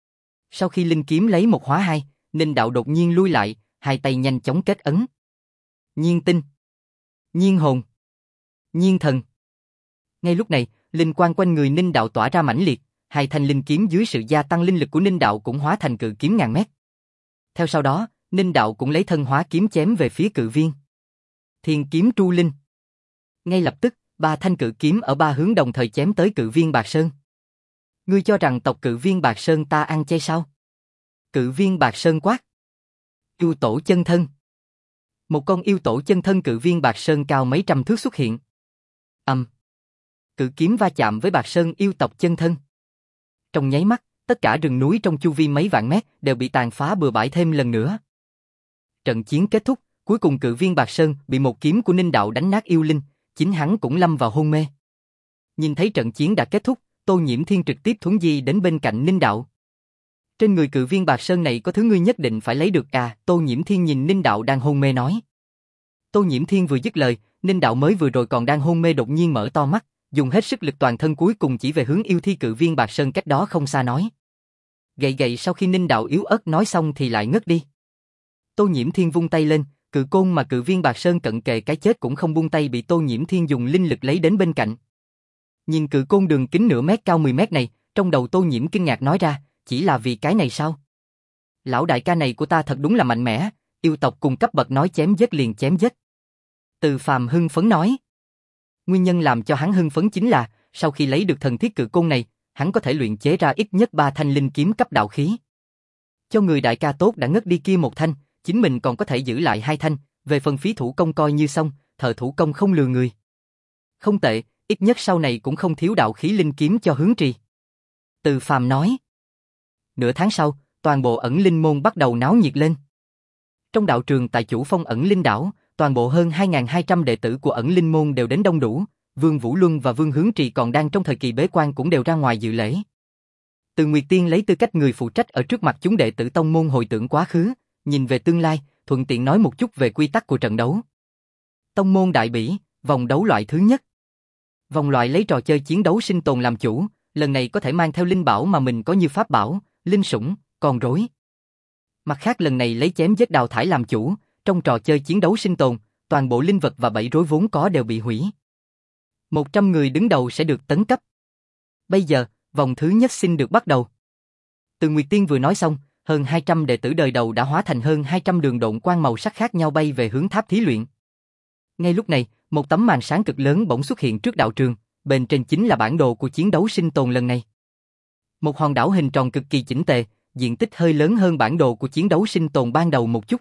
Sau khi linh kiếm lấy một hóa hai, Ninh Đạo đột nhiên lui lại, hai tay nhanh chóng kết ấn. Nhiên tinh, nhiên hồn, nhiên thần. Ngay lúc này, linh quang quanh người Ninh Đạo tỏa ra mãnh liệt, hai thanh linh kiếm dưới sự gia tăng linh lực của Ninh Đạo cũng hóa thành cự kiếm ngàn mét. Theo sau đó, Ninh Đạo cũng lấy thân hóa kiếm chém về phía cự viên. Thiên kiếm tru linh. Ngay lập tức, ba thanh cự kiếm ở ba hướng đồng thời chém tới cự viên Bạc Sơn. Ngươi cho rằng tộc cự viên Bạc Sơn ta ăn chay sao? Cự viên Bạc Sơn quát. Yêu tổ chân thân. Một con yêu tổ chân thân cự viên Bạc Sơn cao mấy trăm thước xuất hiện. Ầm. Um. Cự kiếm va chạm với Bạc Sơn yêu tộc chân thân. Trong nháy mắt, tất cả rừng núi trong chu vi mấy vạn mét đều bị tàn phá bừa bãi thêm lần nữa. Trận chiến kết thúc, Cuối cùng cự viên Bạc Sơn bị một kiếm của Ninh Đạo đánh nát yêu linh, chính hắn cũng lâm vào hôn mê. Nhìn thấy trận chiến đã kết thúc, Tô Nhiễm Thiên trực tiếp thuấn di đến bên cạnh Ninh Đạo. Trên người cự viên Bạc Sơn này có thứ ngươi nhất định phải lấy được à, Tô Nhiễm Thiên nhìn Ninh Đạo đang hôn mê nói. Tô Nhiễm Thiên vừa dứt lời, Ninh Đạo mới vừa rồi còn đang hôn mê đột nhiên mở to mắt, dùng hết sức lực toàn thân cuối cùng chỉ về hướng yêu thi cự viên Bạc Sơn cách đó không xa nói. Gậy gậy sau khi Ninh Đạo yếu ớt nói xong thì lại ngất đi. Tô Nhiễm Thiên vung tay lên, cự côn mà cự viên Bạc Sơn cận kề cái chết cũng không buông tay bị Tô Nhiễm Thiên dùng linh lực lấy đến bên cạnh. Nhìn cự côn đường kính nửa mét cao mười mét này, trong đầu Tô Nhiễm kinh ngạc nói ra, chỉ là vì cái này sao? Lão đại ca này của ta thật đúng là mạnh mẽ, yêu tộc cùng cấp bậc nói chém giết liền chém giết. Từ Phàm hưng phấn nói. Nguyên nhân làm cho hắn hưng phấn chính là, sau khi lấy được thần thiết cự côn này, hắn có thể luyện chế ra ít nhất ba thanh linh kiếm cấp đạo khí. Cho người đại ca tốt đã ngất đi kia một thanh, chính mình còn có thể giữ lại hai thanh, về phần phí thủ công coi như xong, thợ thủ công không lừa người. Không tệ, ít nhất sau này cũng không thiếu đạo khí linh kiếm cho hướng trì. Từ Phàm nói. Nửa tháng sau, toàn bộ ẩn linh môn bắt đầu náo nhiệt lên. Trong đạo trường tại Chủ Phong ẩn linh đảo, toàn bộ hơn hai nghìn hai trăm đệ tử của ẩn linh môn đều đến đông đủ, Vương Vũ Luân và Vương Hướng Trì còn đang trong thời kỳ bế quan cũng đều ra ngoài dự lễ. Từ Nguyệt Tiên lấy tư cách người phụ trách ở trước mặt chúng đệ tử tông môn hồi tưởng quá khứ, nhìn về tương lai, thuận tiện nói một chút về quy tắc của trận đấu. Tông môn đại bỉ, vòng đấu loại thứ nhất. Vòng loại lấy trò chơi chiến đấu sinh tồn làm chủ, lần này có thể mang theo linh bảo mà mình có như pháp bảo, linh sủng, con rối. Mặt khác lần này lấy chém giết đào thải làm chủ, trong trò chơi chiến đấu sinh tồn, toàn bộ linh vật và bẫy rối vốn có đều bị hủy. một trăm người đứng đầu sẽ được tấn cấp. Bây giờ, vòng thứ nhất xin được bắt đầu. Từ Nguyệt Tiên vừa nói xong, hơn hai trăm đệ tử đời đầu đã hóa thành hơn hai trăm đường độn quang màu sắc khác nhau bay về hướng tháp thí luyện. Ngay lúc này, một tấm màn sáng cực lớn bỗng xuất hiện trước đạo trường, bên trên chính là bản đồ của chiến đấu sinh tồn lần này. Một hòn đảo hình tròn cực kỳ chỉnh tề, diện tích hơi lớn hơn bản đồ của chiến đấu sinh tồn ban đầu một chút.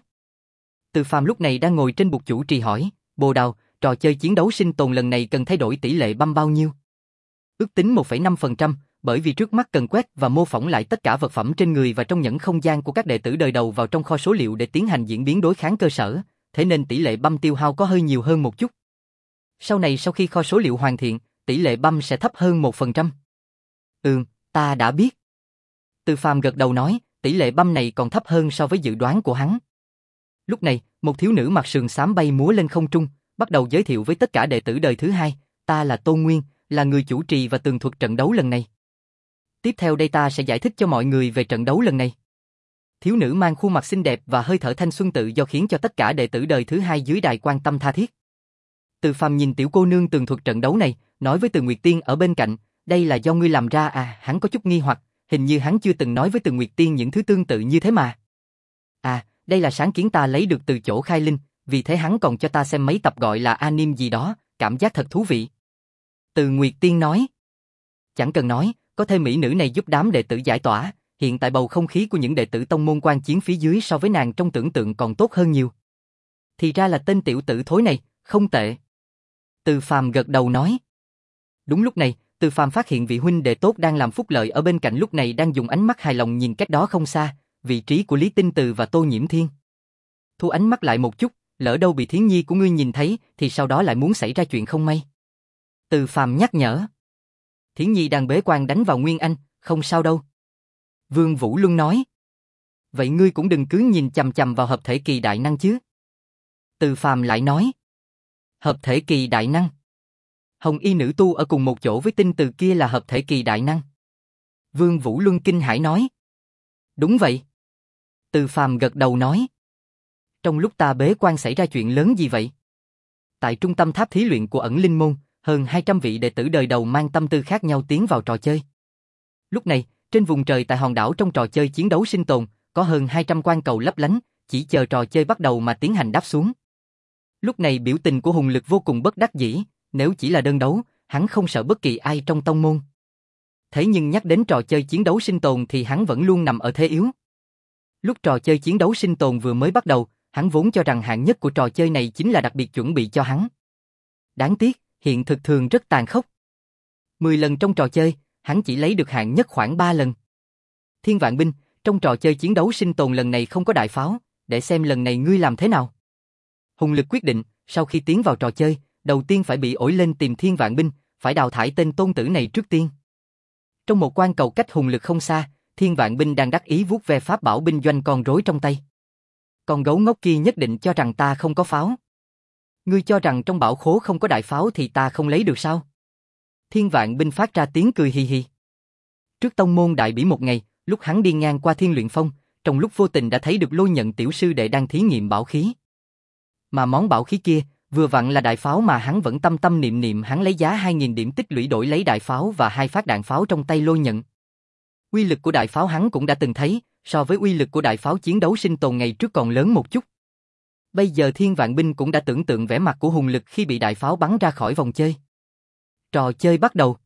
Từ Phàm lúc này đang ngồi trên bục chủ trì hỏi, Bồ Đào, trò chơi chiến đấu sinh tồn lần này cần thay đổi tỷ lệ băm bao nhiêu? Ước tính một phẩy năm phần trăm, bởi vì trước mắt cần quét và mô phỏng lại tất cả vật phẩm trên người và trong nhẫn không gian của các đệ tử đời đầu vào trong kho số liệu để tiến hành diễn biến đối kháng cơ sở, thế nên tỷ lệ băm tiêu hao có hơi nhiều hơn một chút. Sau này sau khi kho số liệu hoàn thiện, tỷ lệ băm sẽ thấp hơn một phần trăm. Ừm, ta đã biết. Từ Phàm gật đầu nói, tỷ lệ băm này còn thấp hơn so với dự đoán của hắn. Lúc này, một thiếu nữ mặc sườn xám bay múa lên không trung, bắt đầu giới thiệu với tất cả đệ tử đời thứ hai, ta là Tô Nguyên, là người chủ trì và tường thuật trận đấu lần này. Tiếp theo đây ta sẽ giải thích cho mọi người về trận đấu lần này. Thiếu nữ mang khuôn mặt xinh đẹp và hơi thở thanh xuân tự do khiến cho tất cả đệ tử đời thứ hai dưới đài quan tâm tha thiết. Từ Phàm nhìn tiểu cô nương tường thuật trận đấu này, nói với Từ Nguyệt Tiên ở bên cạnh, đây là do ngươi làm ra à, hắn có chút nghi hoặc, hình như hắn chưa từng nói với Từ Nguyệt Tiên những thứ tương tự như thế mà. À, đây là sáng kiến ta lấy được từ chỗ Khai Linh, vì thế hắn còn cho ta xem mấy tập gọi là anime gì đó, cảm giác thật thú vị. Từ Nguyệt Tiên nói. Chẳng cần nói, có thêm mỹ nữ này giúp đám đệ tử giải tỏa, hiện tại bầu không khí của những đệ tử tông môn quan chiến phía dưới so với nàng trong tưởng tượng còn tốt hơn nhiều. Thì ra là tên tiểu tử thối này, không tệ. Từ Phàm gật đầu nói. Đúng lúc này, Từ Phàm phát hiện vị huynh đệ tốt đang làm phúc lợi ở bên cạnh lúc này đang dùng ánh mắt hài lòng nhìn cách đó không xa, vị trí của Lý Tinh Từ và Tô Nhiễm Thiên. Thu ánh mắt lại một chút, lỡ đâu bị Thiến Nhi của ngươi nhìn thấy, thì sau đó lại muốn xảy ra chuyện không may. Từ Phàm nhắc nhở. Thiến Nhi đang bế quan đánh vào Nguyên Anh, không sao đâu. Vương Vũ Luân nói. Vậy ngươi cũng đừng cứ nhìn chằm chằm vào hợp thể kỳ đại năng chứ. Từ Phàm lại nói. Hợp thể kỳ đại năng. Hồng y nữ tu ở cùng một chỗ với Tinh Từ kia là hợp thể kỳ đại năng. Vương Vũ Luân kinh hãi nói. Đúng vậy. Từ Phàm gật đầu nói. Trong lúc ta bế quan xảy ra chuyện lớn gì vậy? Tại trung tâm tháp thí luyện của ẩn linh môn, hơn hai trăm vị đệ tử đời đầu mang tâm tư khác nhau tiến vào trò chơi. Lúc này, trên vùng trời tại hòn đảo trong trò chơi chiến đấu sinh tồn, có hơn hai trăm quan cầu lấp lánh, chỉ chờ trò chơi bắt đầu mà tiến hành đáp xuống. Lúc này biểu tình của Hùng Lực vô cùng bất đắc dĩ, nếu chỉ là đơn đấu, hắn không sợ bất kỳ ai trong tông môn. Thế nhưng nhắc đến trò chơi chiến đấu sinh tồn thì hắn vẫn luôn nằm ở thế yếu. Lúc trò chơi chiến đấu sinh tồn vừa mới bắt đầu, hắn vốn cho rằng hạng nhất của trò chơi này chính là đặc biệt chuẩn bị cho hắn. Đáng tiếc, hiện thực thường rất tàn khốc. mười lần trong trò chơi, hắn chỉ lấy được hạng nhất khoảng ba lần. Thiên Vạn Binh, trong trò chơi chiến đấu sinh tồn lần này không có đại pháo, để xem lần này ngươi làm thế nào. Hùng lực quyết định, sau khi tiến vào trò chơi, đầu tiên phải bị ổi lên tìm thiên vạn binh, phải đào thải tên tôn tử này trước tiên. Trong một quan cầu cách hùng lực không xa, thiên vạn binh đang đắc ý vuốt ve pháp bảo binh doanh con rối trong tay. Con gấu ngốc kia nhất định cho rằng ta không có pháo. Ngươi cho rằng trong bảo khố không có đại pháo thì ta không lấy được sao? Thiên vạn binh phát ra tiếng cười hì hì. Trước tông môn đại bỉ một ngày, lúc hắn đi ngang qua thiên luyện phong, trong lúc vô tình đã thấy được Lôi Nhận tiểu sư đệ đang thí nghiệm bảo khí. Mà món bảo khí kia, vừa vặn là đại pháo mà hắn vẫn tâm tâm niệm niệm, hắn lấy giá hai nghìn điểm tích lũy đổi lấy đại pháo và hai phát đạn pháo trong tay Lôi Nhận. Uy lực của đại pháo hắn cũng đã từng thấy, so với uy lực của đại pháo chiến đấu sinh tồn ngày trước còn lớn một chút. Bây giờ thiên vạn binh cũng đã tưởng tượng vẻ mặt của hùng lực khi bị đại pháo bắn ra khỏi vòng chơi. Trò chơi bắt đầu.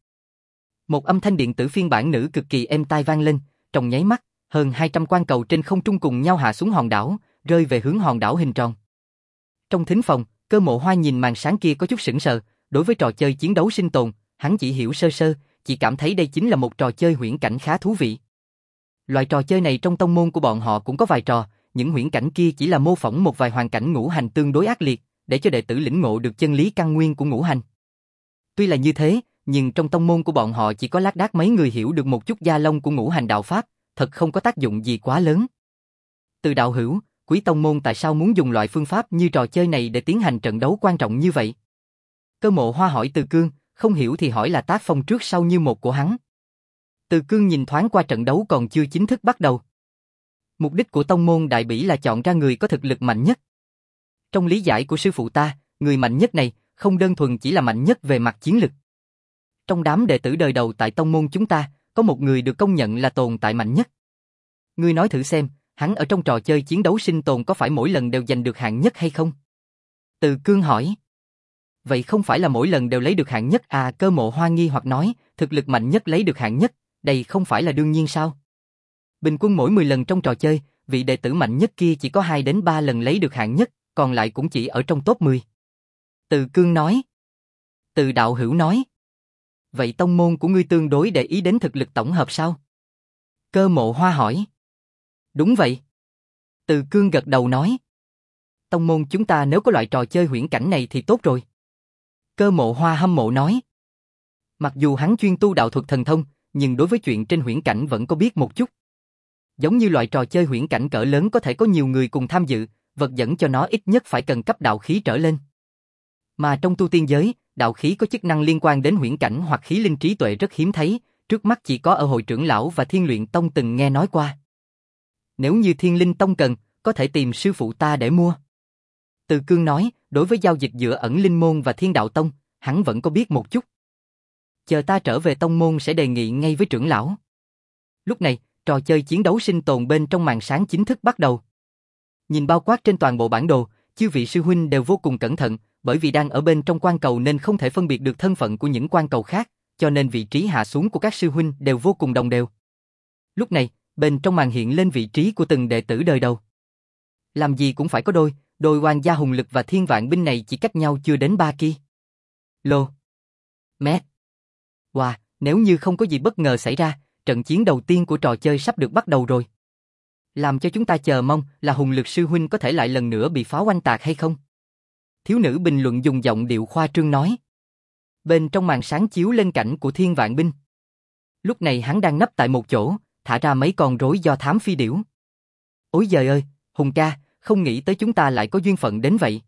Một âm thanh điện tử phiên bản nữ cực kỳ êm tai vang lên, trong nháy mắt, hơn hai trăm quan cầu trên không trung cùng nhau hạ xuống hòn đảo, rơi về hướng hòn đảo hình tròn. Trong thính phòng, Cơ Mộ Hoa nhìn màn sáng kia có chút sững sờ, đối với trò chơi chiến đấu sinh tồn, hắn chỉ hiểu sơ sơ, chỉ cảm thấy đây chính là một trò chơi huyễn cảnh khá thú vị. Loại trò chơi này trong tông môn của bọn họ cũng có vài trò, những huyễn cảnh kia chỉ là mô phỏng một vài hoàn cảnh ngũ hành tương đối ác liệt, để cho đệ tử lĩnh ngộ được chân lý căn nguyên của ngũ hành. Tuy là như thế, nhưng trong tông môn của bọn họ chỉ có lác đác mấy người hiểu được một chút gia lông của ngũ hành đạo pháp, thật không có tác dụng gì quá lớn. Từ đạo hữu, Quý tông môn tại sao muốn dùng loại phương pháp như trò chơi này để tiến hành trận đấu quan trọng như vậy? Cơ Mộ Hoa hỏi Từ Cương, không hiểu thì hỏi là tác phong trước sau như một của hắn. Từ Cương nhìn thoáng qua trận đấu còn chưa chính thức bắt đầu. Mục đích của tông môn đại bỉ là chọn ra người có thực lực mạnh nhất. Trong lý giải của sư phụ ta, người mạnh nhất này không đơn thuần chỉ là mạnh nhất về mặt chiến lực. Trong đám đệ tử đời đầu tại tông môn chúng ta, có một người được công nhận là tồn tại mạnh nhất. Ngươi nói thử xem, hắn ở trong trò chơi chiến đấu sinh tồn có phải mỗi lần đều giành được hạng nhất hay không? Từ Cương hỏi. Vậy không phải là mỗi lần đều lấy được hạng nhất à? Cơ Mộ Hoa nghi hoặc nói, thực lực mạnh nhất lấy được hạng nhất, đây không phải là đương nhiên sao? Bình quân mỗi mười lần trong trò chơi, vị đệ tử mạnh nhất kia chỉ có hai đến ba lần lấy được hạng nhất, còn lại cũng chỉ ở trong top mười. Từ Cương nói. Từ đạo hữu nói. Vậy tông môn của ngươi tương đối để ý đến thực lực tổng hợp sao? Cơ Mộ Hoa hỏi. Đúng vậy. Từ Cương gật đầu nói. Tông môn chúng ta nếu có loại trò chơi huyễn cảnh này thì tốt rồi. Cơ Mộ Hoa hâm mộ nói. Mặc dù hắn chuyên tu đạo thuật thần thông, nhưng đối với chuyện trên huyễn cảnh vẫn có biết một chút. Giống như loại trò chơi huyễn cảnh cỡ lớn có thể có nhiều người cùng tham dự, vật dẫn cho nó ít nhất phải cần cấp đạo khí trở lên. Mà trong tu tiên giới, đạo khí có chức năng liên quan đến huyễn cảnh hoặc khí linh trí tuệ rất hiếm thấy, trước mắt chỉ có ở hội trưởng lão và Thiên Luyện Tông từng nghe nói qua. Nếu như Thiên Linh Tông cần, có thể tìm sư phụ ta để mua. Từ Cương nói, đối với giao dịch giữa ẩn linh môn và Thiên Đạo Tông, hắn vẫn có biết một chút. Chờ ta trở về tông môn sẽ đề nghị ngay với trưởng lão. Lúc này, trò chơi chiến đấu sinh tồn bên trong màn sáng chính thức bắt đầu. Nhìn bao quát trên toàn bộ bản đồ, chư vị sư huynh đều vô cùng cẩn thận, bởi vì đang ở bên trong quan cầu nên không thể phân biệt được thân phận của những quan cầu khác, cho nên vị trí hạ xuống của các sư huynh đều vô cùng đồng đều. Lúc này, bên trong màn hiện lên vị trí của từng đệ tử đời đầu. Làm gì cũng phải có đôi, đôi oan gia hùng lực và thiên vạn binh này chỉ cách nhau chưa đến ba ki lô mét. Wow, nếu như không có gì bất ngờ xảy ra, trận chiến đầu tiên của trò chơi sắp được bắt đầu rồi. Làm cho chúng ta chờ mong là hùng lực sư huynh có thể lại lần nữa bị pháo oanh tạc hay không? Thiếu nữ bình luận dùng giọng điệu khoa trương nói. Bên trong màn sáng chiếu lên cảnh của thiên vạn binh. Lúc này hắn đang nấp tại một chỗ, thả ra mấy con rối do thám phi điểu. Ôi giời ơi, Hùng ca, không nghĩ tới chúng ta lại có duyên phận đến vậy.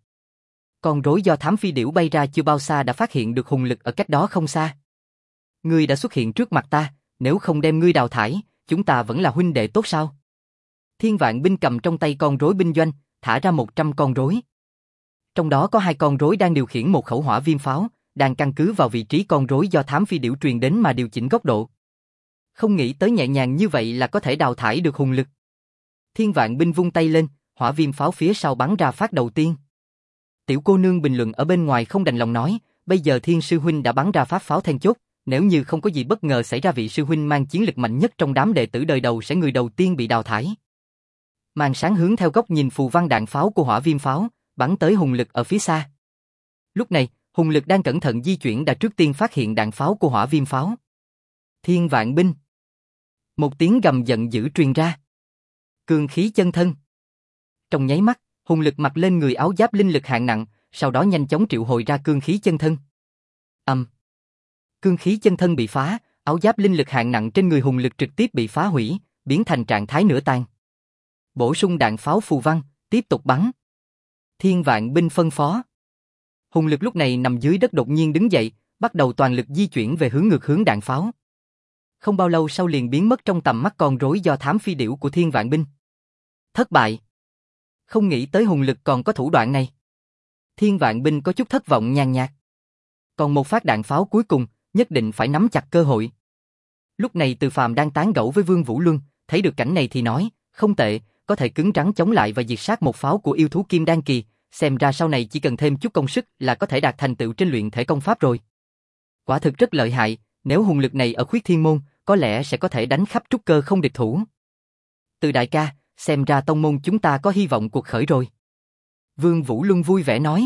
Con rối do thám phi điểu bay ra chưa bao xa đã phát hiện được hùng lực ở cách đó không xa. Ngươi đã xuất hiện trước mặt ta, nếu không đem ngươi đào thải, chúng ta vẫn là huynh đệ tốt sao? Thiên vạn binh cầm trong tay con rối binh doanh, thả ra một trăm con rối. Trong đó có hai con rối đang điều khiển một khẩu hỏa viêm pháo, đang căn cứ vào vị trí con rối do thám phi điểu truyền đến mà điều chỉnh góc độ. Không nghĩ tới nhẹ nhàng như vậy là có thể đào thải được hùng lực. Thiên vạn binh vung tay lên, hỏa viêm pháo phía sau bắn ra phát đầu tiên. Tiểu cô nương bình luận ở bên ngoài không đành lòng nói, bây giờ Thiên sư huynh đã bắn ra phát pháo then chốt, nếu như không có gì bất ngờ xảy ra vị sư huynh mang chiến lực mạnh nhất trong đám đệ tử đời đầu sẽ người đầu tiên bị đào thải. Màn sáng hướng theo góc nhìn phù văn đạn pháo của hỏa viêm pháo, bắn tới hùng lực ở phía xa. Lúc này, hùng lực đang cẩn thận di chuyển đã trước tiên phát hiện đạn pháo của hỏa viêm pháo. Thiên vạn binh. Một tiếng gầm giận dữ truyền ra. Cương khí chân thân. Trong nháy mắt, Hùng lực mặc lên người áo giáp linh lực hạng nặng, sau đó nhanh chóng triệu hồi ra cương khí chân thân. Âm. Cương khí chân thân bị phá, áo giáp linh lực hạng nặng trên người Hùng lực trực tiếp bị phá hủy, biến thành trạng thái nửa tàn. Bổ sung đạn pháo phù văn, tiếp tục bắn. Thiên vạn binh phân phó. Hùng lực lúc này nằm dưới đất đột nhiên đứng dậy, bắt đầu toàn lực di chuyển về hướng ngược hướng đạn pháo. Không bao lâu sau liền biến mất trong tầm mắt con rối do thám phi điểu của thiên vạn binh. Thất bại. Không nghĩ tới Hùng lực còn có thủ đoạn này. Thiên vạn binh có chút thất vọng nhàn nhạt. Còn một phát đạn pháo cuối cùng, nhất định phải nắm chặt cơ hội. Lúc này Từ Phàm đang tán gẫu với Vương Vũ Luân, thấy được cảnh này thì nói, không tệ, có thể cứng rắn chống lại và diệt sát một pháo của yêu thú kim đan kỳ, xem ra sau này chỉ cần thêm chút công sức là có thể đạt thành tựu trên luyện thể công pháp rồi. Quả thực rất lợi hại, nếu hùng lực này ở Khuyết Thiên Môn, có lẽ sẽ có thể đánh khắp trúc cơ không địch thủ. Từ đại ca, xem ra tông môn chúng ta có hy vọng cuộc khởi rồi. Vương Vũ Luân vui vẻ nói.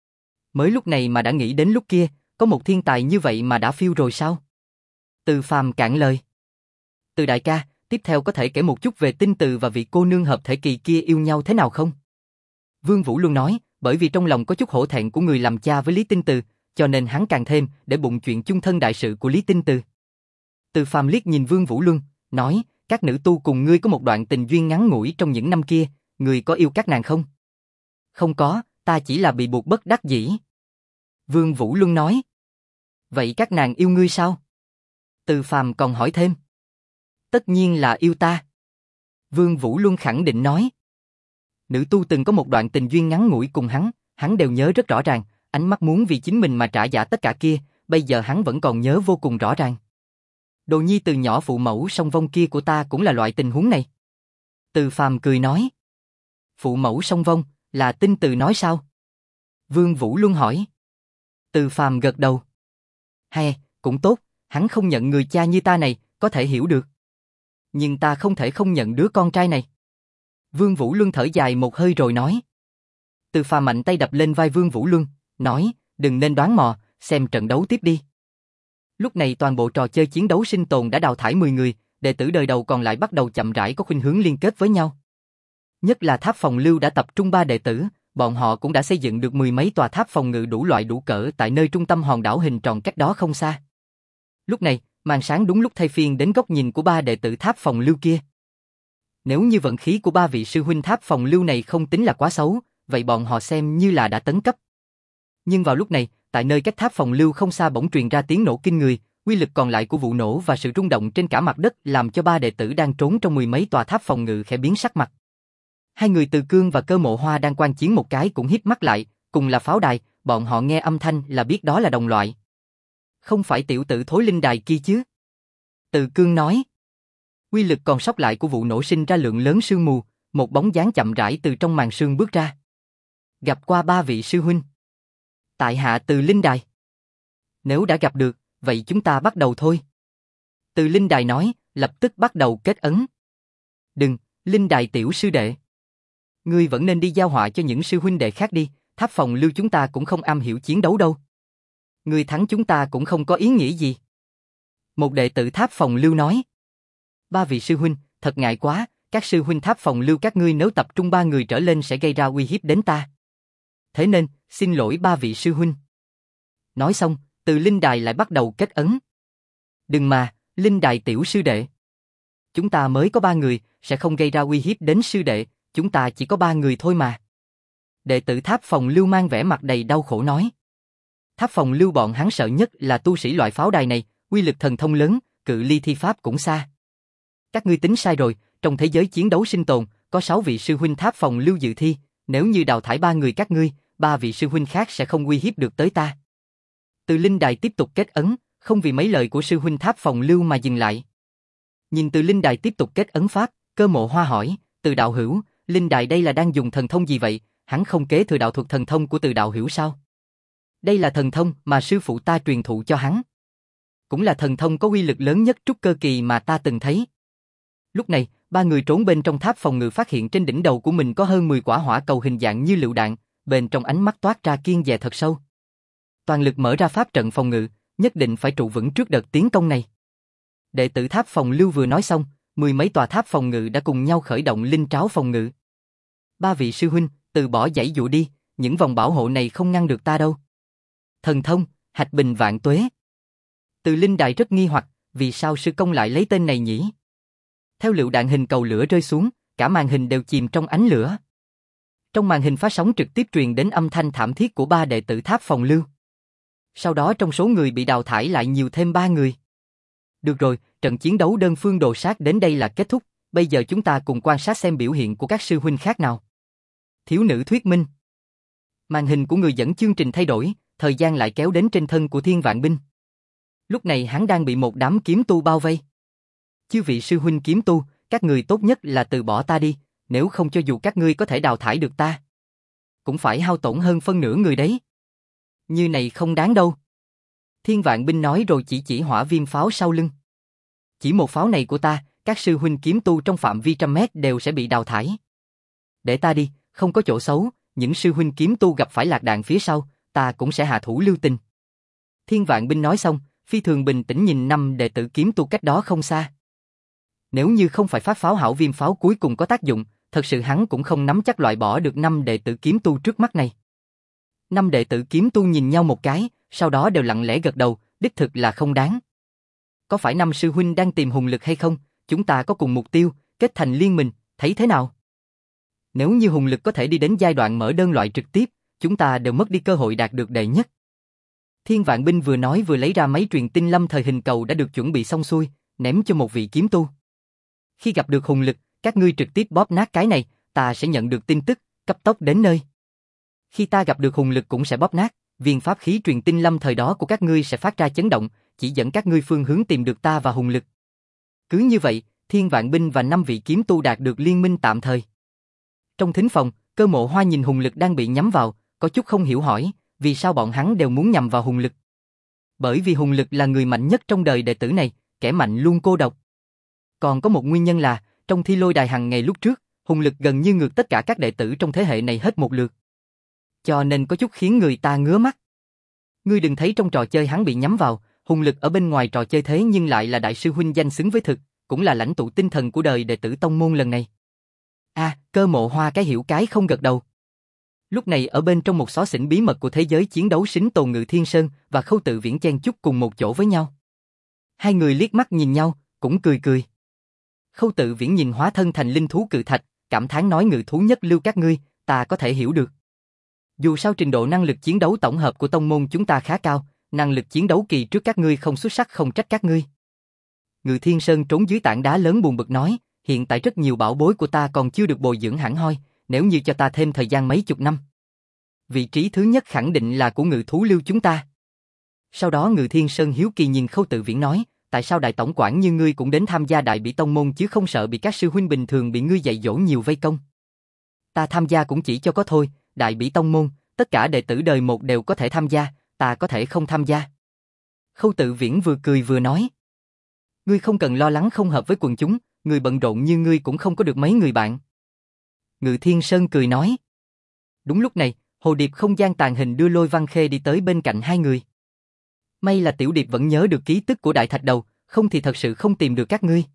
Mới lúc này mà đã nghĩ đến lúc kia, có một thiên tài như vậy mà đã phiêu rồi sao? Từ Phàm cạn lời. Từ đại ca, tiếp theo có thể kể một chút về Tinh Từ và vị cô nương hợp thể kỳ kia yêu nhau thế nào không? Vương Vũ Luân nói, bởi vì trong lòng có chút hổ thẹn của người làm cha với Lý Tinh Từ, cho nên hắn càng thêm để bụng chuyện chung thân đại sự của Lý Tinh Từ. Từ Phàm liếc nhìn Vương Vũ Luân, nói, các nữ tu cùng ngươi có một đoạn tình duyên ngắn ngủi trong những năm kia, ngươi có yêu các nàng không? Không có, ta chỉ là bị buộc bất đắc dĩ. Vương Vũ Luân nói. Vậy các nàng yêu ngươi sao? Từ Phàm còn hỏi thêm. Tất nhiên là yêu ta. Vương Vũ Luân khẳng định nói. Nữ tu từng có một đoạn tình duyên ngắn ngủi cùng hắn, hắn đều nhớ rất rõ ràng, ánh mắt muốn vì chính mình mà trả giá tất cả kia, bây giờ hắn vẫn còn nhớ vô cùng rõ ràng. Đồ nhi từ nhỏ phụ mẫu song vong kia của ta cũng là loại tình huống này. Từ Phàm cười nói. Phụ mẫu song vong, là Tinh Từ nói sao? Vương Vũ Luân hỏi. Từ Phàm gật đầu. Hay, cũng tốt, hắn không nhận người cha như ta này, có thể hiểu được. Nhưng ta không thể không nhận đứa con trai này. Vương Vũ Luân thở dài một hơi rồi nói. Từ Phàm mạnh tay đập lên vai Vương Vũ Luân, nói, đừng nên đoán mò, xem trận đấu tiếp đi. Lúc này toàn bộ trò chơi chiến đấu sinh tồn đã đào thải mười người, đệ tử đời đầu còn lại bắt đầu chậm rãi có khuynh hướng liên kết với nhau. Nhất là tháp phòng lưu đã tập trung ba đệ tử, bọn họ cũng đã xây dựng được mười mấy tòa tháp phòng ngự đủ loại đủ cỡ tại nơi trung tâm hòn đảo hình tròn cách đó không xa. Lúc này, màn sáng đúng lúc thay phiên đến góc nhìn của ba đệ tử tháp phòng lưu kia. Nếu như vận khí của ba vị sư huynh tháp phòng lưu này không tính là quá xấu, vậy bọn họ xem như là đã tấn cấp. Nhưng vào lúc này, tại nơi cách tháp phòng lưu không xa bỗng truyền ra tiếng nổ kinh người, uy lực còn lại của vụ nổ và sự rung động trên cả mặt đất làm cho ba đệ tử đang trốn trong mười mấy tòa tháp phòng ngự khẽ biến sắc mặt. Hai người Từ Cương và Cơ Mộ Hoa đang quan chiến một cái cũng híp mắt lại, cùng là pháo đài, bọn họ nghe âm thanh là biết đó là đồng loại. Không phải tiểu tử thối linh đài kia chứ? Từ Cương nói. Uy lực còn sót lại của vụ nổ sinh ra lượng lớn sương mù, một bóng dáng chậm rãi từ trong màn sương bước ra. Gặp qua ba vị sư huynh. Tại hạ Từ Linh Đài. Nếu đã gặp được, vậy chúng ta bắt đầu thôi. Từ Linh Đài nói, lập tức bắt đầu kết ấn. Đừng, Linh Đài tiểu sư đệ. Ngươi vẫn nên đi giao họa cho những sư huynh đệ khác đi, tháp phòng lưu chúng ta cũng không am hiểu chiến đấu đâu. Ngươi thắng chúng ta cũng không có ý nghĩa gì. Một đệ tử tháp phòng lưu nói. Ba vị sư huynh, thật ngại quá, các sư huynh tháp phòng lưu các ngươi nếu tập trung ba người trở lên sẽ gây ra uy hiếp đến ta. Thế nên, xin lỗi ba vị sư huynh. Nói xong, Từ Linh Đài lại bắt đầu kết ấn. Đừng mà, Linh Đài tiểu sư đệ. Chúng ta mới có ba người, sẽ không gây ra uy hiếp đến sư đệ, chúng ta chỉ có ba người thôi mà. Đệ tử tháp phòng lưu mang vẻ mặt đầy đau khổ nói. Tháp phòng lưu bọn hắn sợ nhất là tu sĩ loại pháo đài này, uy lực thần thông lớn, cự ly thi pháp cũng xa. Các ngươi tính sai rồi, trong thế giới chiến đấu sinh tồn, có sáu vị sư huynh tháp phòng lưu dự thi, nếu như đào thải ba người các ngươi, ba vị sư huynh khác sẽ không uy hiếp được tới ta. Từ Linh Đài tiếp tục kết ấn, không vì mấy lời của sư huynh tháp phòng lưu mà dừng lại. Nhìn Từ Linh Đài tiếp tục kết ấn pháp, Cơ Mộ Hoa hỏi, Từ đạo hữu, Linh Đài đây là đang dùng thần thông gì vậy, hắn không kế thừa đạo thuật thần thông của Từ đạo hữu sao? Đây là thần thông mà sư phụ ta truyền thụ cho hắn. Cũng là thần thông có uy lực lớn nhất trúc cơ kỳ mà ta từng thấy. Lúc này, ba người trốn bên trong tháp phòng ngự phát hiện trên đỉnh đầu của mình có hơn mười quả hỏa cầu hình dạng như lựu đạn, bên trong ánh mắt toát ra kiên dè thật sâu. Toàn lực mở ra pháp trận phòng ngự, nhất định phải trụ vững trước đợt tiến công này. Đệ tử tháp phòng lưu vừa nói xong, mười mấy tòa tháp phòng ngự đã cùng nhau khởi động linh tráo phòng ngự. Ba vị sư huynh, từ bỏ giãy dụ đi, những vòng bảo hộ này không ngăn được ta đâu. Thần thông, Hạch Bình Vạn Tuế. Từ Linh Đài rất nghi hoặc, vì sao sư công lại lấy tên này nhỉ? Theo lựu đạn hình cầu lửa rơi xuống, cả màn hình đều chìm trong ánh lửa. Trong màn hình phát sóng trực tiếp truyền đến âm thanh thảm thiết của ba đệ tử Tháp Phòng Lưu. Sau đó trong số người bị đào thải lại nhiều thêm ba người. Được rồi, trận chiến đấu đơn phương đồ sát đến đây là kết thúc, bây giờ chúng ta cùng quan sát xem biểu hiện của các sư huynh khác nào. Thiếu nữ thuyết minh. Màn hình của người dẫn chương trình thay đổi, thời gian lại kéo đến trên thân của Thiên Vạn Binh. Lúc này hắn đang bị một đám kiếm tu bao vây. Chư vị sư huynh kiếm tu, các người tốt nhất là từ bỏ ta đi, nếu không cho dù các ngươi có thể đào thải được ta, cũng phải hao tổn hơn phân nửa người đấy. Như này không đáng đâu. Thiên Vạn Binh nói rồi chỉ chỉ hỏa viêm pháo sau lưng. Chỉ một pháo này của ta, các sư huynh kiếm tu trong phạm vi trăm mét đều sẽ bị đào thải. Để ta đi, không có chỗ xấu, những sư huynh kiếm tu gặp phải lạc đạn phía sau, ta cũng sẽ hạ thủ lưu tình. Thiên Vạn Binh nói xong, phi thường bình tĩnh nhìn năm đệ tử kiếm tu cách đó không xa. Nếu như không phải phát pháo hảo viêm pháo cuối cùng có tác dụng, thật sự hắn cũng không nắm chắc loại bỏ được năm đệ tử kiếm tu trước mắt này. Năm đệ tử kiếm tu nhìn nhau một cái, sau đó đều lặng lẽ gật đầu, đích thực là không đáng. Có phải năm sư huynh đang tìm hùng lực hay không? Chúng ta có cùng mục tiêu, kết thành liên minh, thấy thế nào? Nếu như hùng lực có thể đi đến giai đoạn mở đơn loại trực tiếp, chúng ta đều mất đi cơ hội đạt được đệ nhất. Thiên Vạn Binh vừa nói vừa lấy ra máy truyền tin lâm thời hình cầu đã được chuẩn bị xong xuôi, ném cho một vị kiếm tu. Khi gặp được hùng lực, các ngươi trực tiếp bóp nát cái này, ta sẽ nhận được tin tức, cấp tốc đến nơi. Khi ta gặp được hùng lực cũng sẽ bóp nát, viên pháp khí truyền tin lâm thời đó của các ngươi sẽ phát ra chấn động, chỉ dẫn các ngươi phương hướng tìm được ta và hùng lực. Cứ như vậy, Thiên Vạn Binh và năm vị kiếm tu đạt được liên minh tạm thời. Trong thính phòng, Cơ Mộ Hoa nhìn hùng lực đang bị nhắm vào, có chút không hiểu hỏi, vì sao bọn hắn đều muốn nhằm vào hùng lực. Bởi vì hùng lực là người mạnh nhất trong đời đệ tử này, kẻ mạnh luôn cô độc. Còn có một nguyên nhân là, trong thi lôi đài hằng ngày lúc trước, hùng lực gần như ngược tất cả các đệ tử trong thế hệ này hết một lượt. Cho nên có chút khiến người ta ngứa mắt. Ngươi đừng thấy trong trò chơi hắn bị nhắm vào, hùng lực ở bên ngoài trò chơi thế nhưng lại là đại sư huynh danh xứng với thực, cũng là lãnh tụ tinh thần của đời đệ tử tông môn lần này. A, à, Cơ Mộ Hoa cái hiểu cái không gật đầu. Lúc này ở bên trong một xó xỉnh bí mật của thế giới chiến đấu sinh tồn Ngự Thiên Sơn và Khâu Tự Viễn chen chúc cùng một chỗ với nhau. Hai người liếc mắt nhìn nhau, cũng cười cười. Khâu Tự Viễn nhìn hóa thân thành linh thú cự thạch, cảm thán nói ngự thú nhất lưu các ngươi, ta có thể hiểu được. Dù sao trình độ năng lực chiến đấu tổng hợp của tông môn chúng ta khá cao, năng lực chiến đấu kỳ trước các ngươi không xuất sắc không trách các ngươi. Ngự Thiên Sơn trốn dưới tảng đá lớn buồn bực nói, hiện tại rất nhiều bảo bối của ta còn chưa được bồi dưỡng hẳn hoi, nếu như cho ta thêm thời gian mấy chục năm. Vị trí thứ nhất khẳng định là của ngự thú lưu chúng ta. Sau đó Ngự Thiên Sơn hiếu kỳ nhìn Khâu Tự Viễn nói, tại sao đại tổng quản như ngươi cũng đến tham gia đại bỉ tông môn chứ không sợ bị các sư huynh bình thường bị ngươi dạy dỗ nhiều vây công? Ta tham gia cũng chỉ cho có thôi, đại bỉ tông môn, tất cả đệ tử đời một đều có thể tham gia, ta có thể không tham gia. Khâu Tự Viễn vừa cười vừa nói, ngươi không cần lo lắng không hợp với quần chúng, người bận rộn như ngươi cũng không có được mấy người bạn. Ngự Thiên Sơn cười nói. Đúng lúc này, hồ điệp không gian tàn hình đưa Lôi Văn Khê đi tới bên cạnh hai người. May là tiểu điệp vẫn nhớ được ký tức của Đại Thạch Đầu, không thì thật sự không tìm được các ngươi.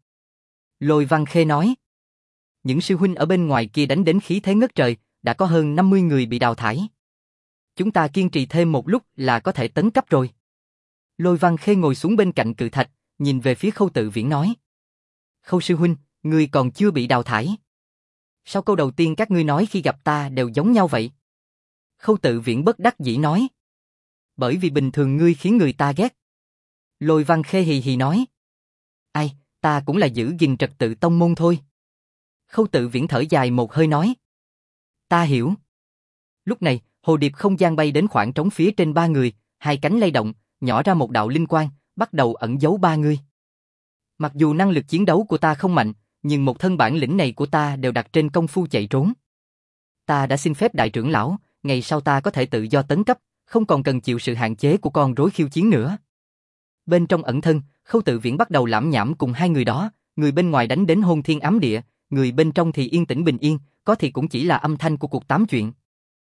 Lôi Văn Khê nói. Những sư huynh ở bên ngoài kia đánh đến khí thế ngất trời, đã có hơn năm mươi người bị đào thải. Chúng ta kiên trì thêm một lúc là có thể tấn cấp rồi. Lôi Văn Khê ngồi xuống bên cạnh cự thạch, nhìn về phía Khâu Tự Viễn nói. Khâu sư huynh, ngươi còn chưa bị đào thải. Sao câu đầu tiên các ngươi nói khi gặp ta đều giống nhau vậy? Khâu Tự Viễn bất đắc dĩ nói. Bởi vì bình thường ngươi khiến người ta ghét. Lôi Văn Khê hì hì nói. Ai, ta cũng là giữ gìn trật tự tông môn thôi. Khâu Tự Viễn thở dài một hơi nói. Ta hiểu. Lúc này, hồ điệp không gian bay đến khoảng trống phía trên ba người, hai cánh lay động, nhỏ ra một đạo linh quang, bắt đầu ẩn giấu ba người. Mặc dù năng lực chiến đấu của ta không mạnh, nhưng một thân bản lĩnh này của ta đều đặt trên công phu chạy trốn. Ta đã xin phép đại trưởng lão, ngày sau ta có thể tự do tấn cấp, không còn cần chịu sự hạn chế của con rối khiêu chiến nữa. Bên trong ẩn thân, Khâu Tự Viễn bắt đầu lảm nhảm cùng hai người đó, người bên ngoài đánh đến hôn thiên ám địa, người bên trong thì yên tĩnh bình yên, có thì cũng chỉ là âm thanh của cuộc tám chuyện.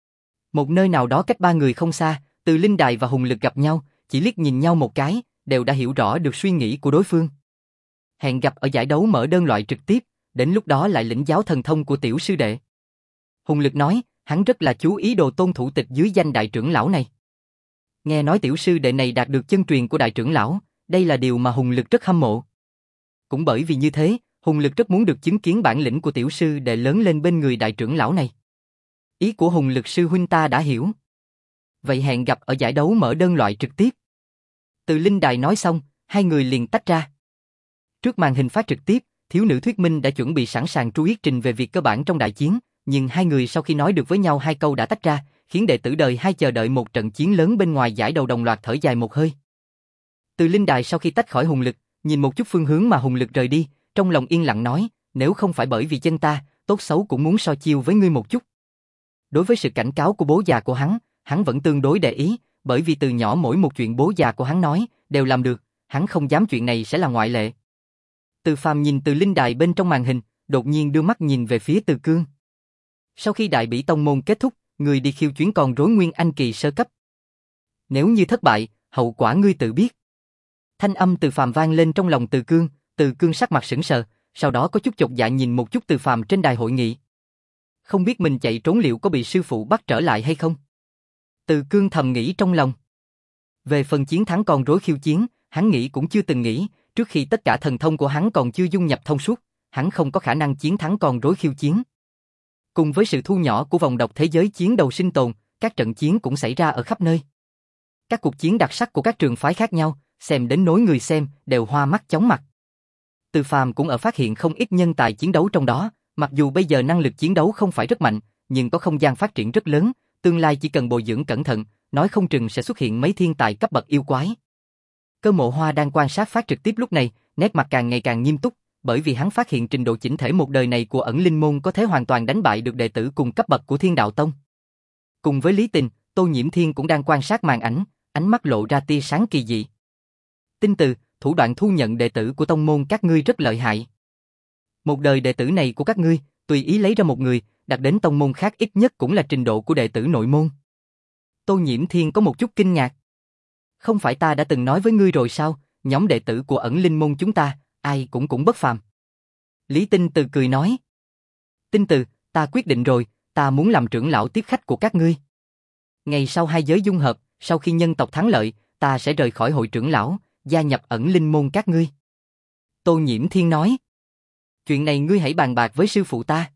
Một nơi nào đó cách ba người không xa, Từ Linh Đài và Hùng Lực gặp nhau, chỉ liếc nhìn nhau một cái, đều đã hiểu rõ được suy nghĩ của đối phương. Hẹn gặp ở giải đấu mở đơn loại trực tiếp, đến lúc đó lại lĩnh giáo thần thông của tiểu sư đệ. Hùng Lực nói, hắn rất là chú ý đồ tôn thủ tịch dưới danh đại trưởng lão này. Nghe nói tiểu sư đệ này đạt được chân truyền của đại trưởng lão, đây là điều mà Hùng Lực rất hâm mộ. Cũng bởi vì như thế, Hùng Lực rất muốn được chứng kiến bản lĩnh của tiểu sư đệ lớn lên bên người đại trưởng lão này. Ý của Hùng Lực sư huynh ta đã hiểu. Vậy hẹn gặp ở giải đấu mở đơn loại trực tiếp. Từ linh đài nói xong, hai người liền tách ra. Trước màn hình phát trực tiếp, thiếu nữ Thuyết Minh đã chuẩn bị sẵn sàng truy trình về việc cơ bản trong đại chiến, nhưng hai người sau khi nói được với nhau hai câu đã tách ra, khiến đệ tử đời hai chờ đợi một trận chiến lớn bên ngoài giải đầu đồng loạt thở dài một hơi. Từ linh đài sau khi tách khỏi Hùng Lực, nhìn một chút phương hướng mà Hùng Lực rời đi, trong lòng yên lặng nói, nếu không phải bởi vì chân ta, tốt xấu cũng muốn so chiêu với ngươi một chút. Đối với sự cảnh cáo của bố già của hắn, hắn vẫn tương đối để ý, bởi vì từ nhỏ mỗi một chuyện bố già của hắn nói, đều làm được, hắn không dám chuyện này sẽ là ngoại lệ. Từ Phàm nhìn từ linh đài bên trong màn hình, đột nhiên đưa mắt nhìn về phía Từ Cương. Sau khi đại bỉ tông môn kết thúc, người đi khiêu chuyến còn rối nguyên anh kỳ sơ cấp. Nếu như thất bại, hậu quả ngươi tự biết. Thanh âm Từ Phàm vang lên trong lòng Từ Cương, Từ Cương sắc mặt sững sờ, sau đó có chút chột dạ nhìn một chút Từ Phàm trên đài hội nghị. Không biết mình chạy trốn liệu có bị sư phụ bắt trở lại hay không? Từ Cương thầm nghĩ trong lòng. Về phần chiến thắng con rối khiêu chiến, hắn nghĩ cũng chưa từng nghĩ, trước khi tất cả thần thông của hắn còn chưa dung nhập thông suốt, hắn không có khả năng chiến thắng con rối khiêu chiến. Cùng với sự thu nhỏ của vòng độc thế giới chiến đầu sinh tồn, các trận chiến cũng xảy ra ở khắp nơi. Các cuộc chiến đặc sắc của các trường phái khác nhau, xem đến nỗi người xem đều hoa mắt chóng mặt. Từ Phàm cũng ở phát hiện không ít nhân tài chiến đấu trong đó, mặc dù bây giờ năng lực chiến đấu không phải rất mạnh, nhưng có không gian phát triển rất lớn, tương lai chỉ cần bồi dưỡng cẩn thận, nói không chừng sẽ xuất hiện mấy thiên tài cấp bậc yêu quái. Cơ Mộ Hoa đang quan sát phát trực tiếp lúc này, nét mặt càng ngày càng nghiêm túc, bởi vì hắn phát hiện trình độ chỉnh thể một đời này của ẩn linh môn có thể hoàn toàn đánh bại được đệ tử cùng cấp bậc của Thiên Đạo Tông. Cùng với Lý Tình, Tô Nhiễm Thiên cũng đang quan sát màn ảnh, ánh mắt lộ ra tia sáng kỳ dị. Tinh Từ, thủ đoạn thu nhận đệ tử của tông môn các ngươi rất lợi hại. Một đời đệ tử này của các ngươi, tùy ý lấy ra một người, đặt đến tông môn khác ít nhất cũng là trình độ của đệ tử nội môn. Tô Nhiễm Thiên có một chút kinh ngạc. Không phải ta đã từng nói với ngươi rồi sao, nhóm đệ tử của ẩn linh môn chúng ta, ai cũng cũng bất phàm. Lý Tinh Từ cười nói. Tinh Từ, ta quyết định rồi, ta muốn làm trưởng lão tiếp khách của các ngươi. Ngày sau hai giới dung hợp, sau khi nhân tộc thắng lợi, ta sẽ rời khỏi hội trưởng lão, gia nhập ẩn linh môn các ngươi. Tô Nhiễm Thiên nói. Chuyện này ngươi hãy bàn bạc với sư phụ ta.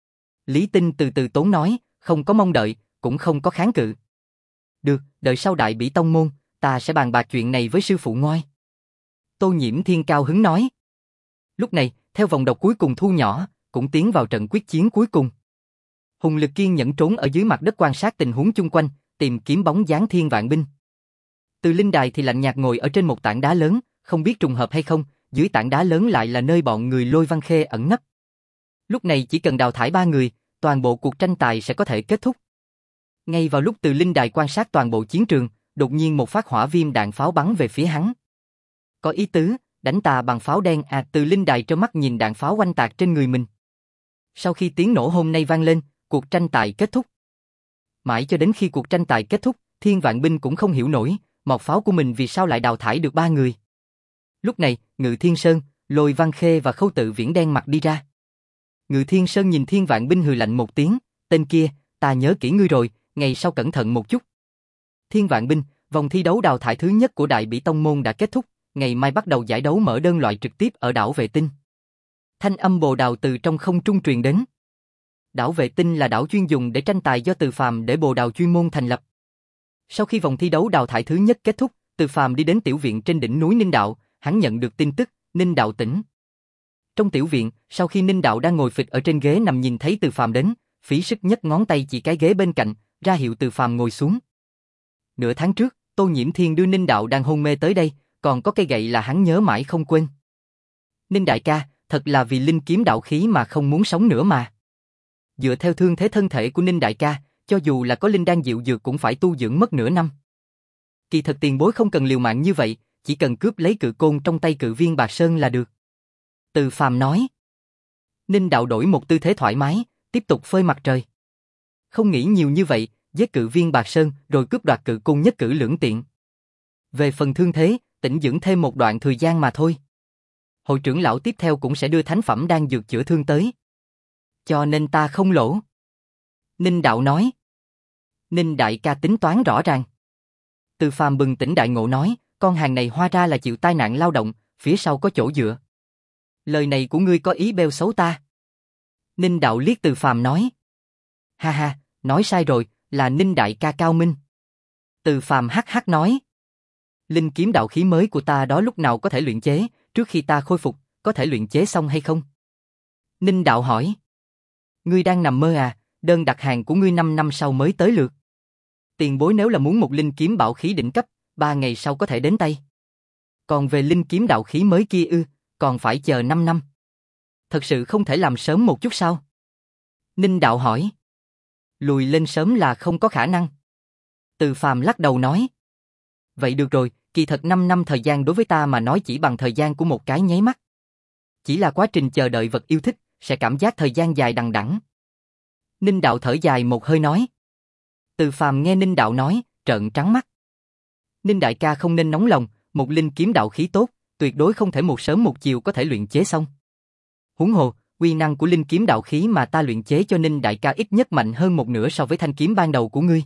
Lý Tinh từ từ tốn nói, không có mong đợi, cũng không có kháng cự. Được, đợi sau đại bỉ tông môn, ta sẽ bàn bạc chuyện này với sư phụ ngoi. Tô Nhiễm Thiên cao hứng nói. Lúc này, theo vòng độc cuối cùng thu nhỏ, cũng tiến vào trận quyết chiến cuối cùng. Hùng Lực kiên nhẫn trốn ở dưới mặt đất quan sát tình huống chung quanh, tìm kiếm bóng dáng Thiên Vạn binh. Từ linh đài thì lạnh nhạt ngồi ở trên một tảng đá lớn, không biết trùng hợp hay không, dưới tảng đá lớn lại là nơi bọn người Lôi Văn Khê ẩn nấp. Lúc này chỉ cần đào thải ba người, toàn bộ cuộc tranh tài sẽ có thể kết thúc. Ngay vào lúc Từ linh đài quan sát toàn bộ chiến trường, đột nhiên một phát hỏa viêm đạn pháo bắn về phía hắn. Có ý tứ, đánh ta bằng pháo đen à? Từ linh đài trơ mắt nhìn đạn pháo oanh tạc trên người mình. Sau khi tiếng nổ hôm nay vang lên, cuộc tranh tài kết thúc. Mãi cho đến khi cuộc tranh tài kết thúc, Thiên Vạn binh cũng không hiểu nổi, mọc pháo của mình vì sao lại đào thải được ba người. Lúc này, Ngự Thiên Sơn, Lôi Văn Khê và Khâu Tự Viễn đen mặt đi ra. Ngự Thiên Sơn nhìn Thiên Vạn binh hừ lạnh một tiếng, tên kia, ta nhớ kỹ ngươi rồi, ngày sau cẩn thận một chút. Thiên Vạn binh, vòng thi đấu đào thải thứ nhất của Đại Bỉ Tông Môn đã kết thúc, ngày mai bắt đầu giải đấu mở đơn loại trực tiếp ở đảo Vệ Tinh. Thanh âm bồ đào từ trong không trung truyền đến. Đảo Vệ Tinh là đảo chuyên dùng để tranh tài do Từ Phàm để bồ đào chuyên môn thành lập. Sau khi vòng thi đấu đào thải thứ nhất kết thúc, Từ Phàm đi đến tiểu viện trên đỉnh núi Ninh Đạo, hắn nhận được tin tức, Ninh Đạo tỉnh. Trong tiểu viện, sau khi Ninh Đạo đang ngồi phịch ở trên ghế nằm nhìn thấy Từ Phàm đến, phí sức nhấc ngón tay chỉ cái ghế bên cạnh, ra hiệu Từ Phàm ngồi xuống. Nửa tháng trước, Tô Nhiễm Thiên đưa Ninh Đạo đang hôn mê tới đây, còn có cây gậy là hắn nhớ mãi không quên. Ninh đại ca, thật là vì linh kiếm đạo khí mà không muốn sống nữa mà. Dựa theo thương thế thân thể của Ninh đại ca, cho dù là có linh đan diệu dược cũng phải tu dưỡng mất nửa năm. Kỳ thật tiền bối không cần liều mạng như vậy, chỉ cần cướp lấy cự côn trong tay Cự Viên Bạc Sơn là được. Từ Phàm nói. Ninh đạo đổi một tư thế thoải mái, tiếp tục phơi mặt trời. Không nghĩ nhiều như vậy, giết Cự Viên Bạc Sơn rồi cướp đoạt cự côn nhất cử lưỡng tiện. Về phần thương thế, tĩnh dưỡng thêm một đoạn thời gian mà thôi. Hội trưởng lão tiếp theo cũng sẽ đưa thánh phẩm đan dược chữa thương tới. Cho nên ta không lỗ. Ninh Đạo nói. Ninh đại ca tính toán rõ ràng. Từ Phàm bừng tỉnh đại ngộ nói, con hàng này hóa ra là chịu tai nạn lao động, phía sau có chỗ dựa. Lời này của ngươi có ý bêu xấu ta. Ninh Đạo liếc Từ Phàm nói. Ha ha, nói sai rồi, là Ninh đại ca cao minh. Từ Phàm hắc hắc nói. Linh kiếm đạo khí mới của ta đó lúc nào có thể luyện chế, trước khi ta khôi phục, có thể luyện chế xong hay không? Ninh Đạo hỏi. Ngươi đang nằm mơ à, đơn đặt hàng của ngươi năm năm sau mới tới lượt. Tiền bối nếu là muốn một linh kiếm bảo khí đỉnh cấp, ba ngày sau có thể đến tay. Còn về linh kiếm đạo khí mới kia ư, còn phải chờ năm năm. Thật sự không thể làm sớm một chút sao? Ninh Đạo hỏi. Lùi lên sớm là không có khả năng. Từ Phàm lắc đầu nói. Vậy được rồi, kỳ thật năm năm thời gian đối với ta mà nói chỉ bằng thời gian của một cái nháy mắt. Chỉ là quá trình chờ đợi vật yêu thích, sẽ cảm giác thời gian dài đằng đẵng. Ninh Đạo thở dài một hơi nói. Từ Phàm nghe Ninh Đạo nói, trợn trắng mắt. Ninh đại ca không nên nóng lòng, một linh kiếm đạo khí tốt, tuyệt đối không thể một sớm một chiều có thể luyện chế xong. Huống hồ, uy năng của linh kiếm đạo khí mà ta luyện chế cho Ninh đại ca ít nhất mạnh hơn một nửa so với thanh kiếm ban đầu của ngươi.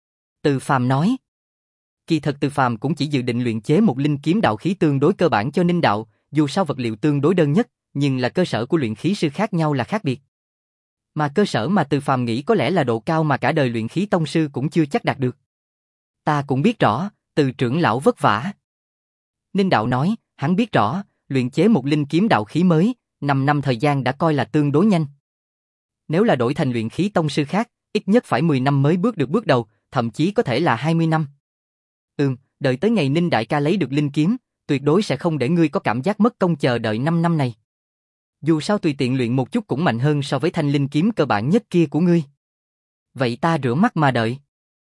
Từ Phàm nói. Kỳ thật Từ Phàm cũng chỉ dự định luyện chế một linh kiếm đạo khí tương đối cơ bản cho Ninh Đạo, dù sao vật liệu tương đối đơn nhất, nhưng là cơ sở của luyện khí sư khác nhau là khác biệt. Mà cơ sở mà Từ Phàm nghĩ có lẽ là độ cao mà cả đời luyện khí tông sư cũng chưa chắc đạt được. Ta cũng biết rõ, Từ trưởng lão vất vả. Ninh Đạo nói, hắn biết rõ, luyện chế một linh kiếm đạo khí mới, năm năm thời gian đã coi là tương đối nhanh. Nếu là đổi thành luyện khí tông sư khác, ít nhất phải mười năm mới bước được bước đầu, thậm chí có thể là hai mươi năm. Ừm, đợi tới ngày Ninh đại ca lấy được linh kiếm, tuyệt đối sẽ không để ngươi có cảm giác mất công chờ đợi năm năm này. Dù sao tùy tiện luyện một chút cũng mạnh hơn so với thanh linh kiếm cơ bản nhất kia của ngươi. Vậy ta rửa mắt mà đợi.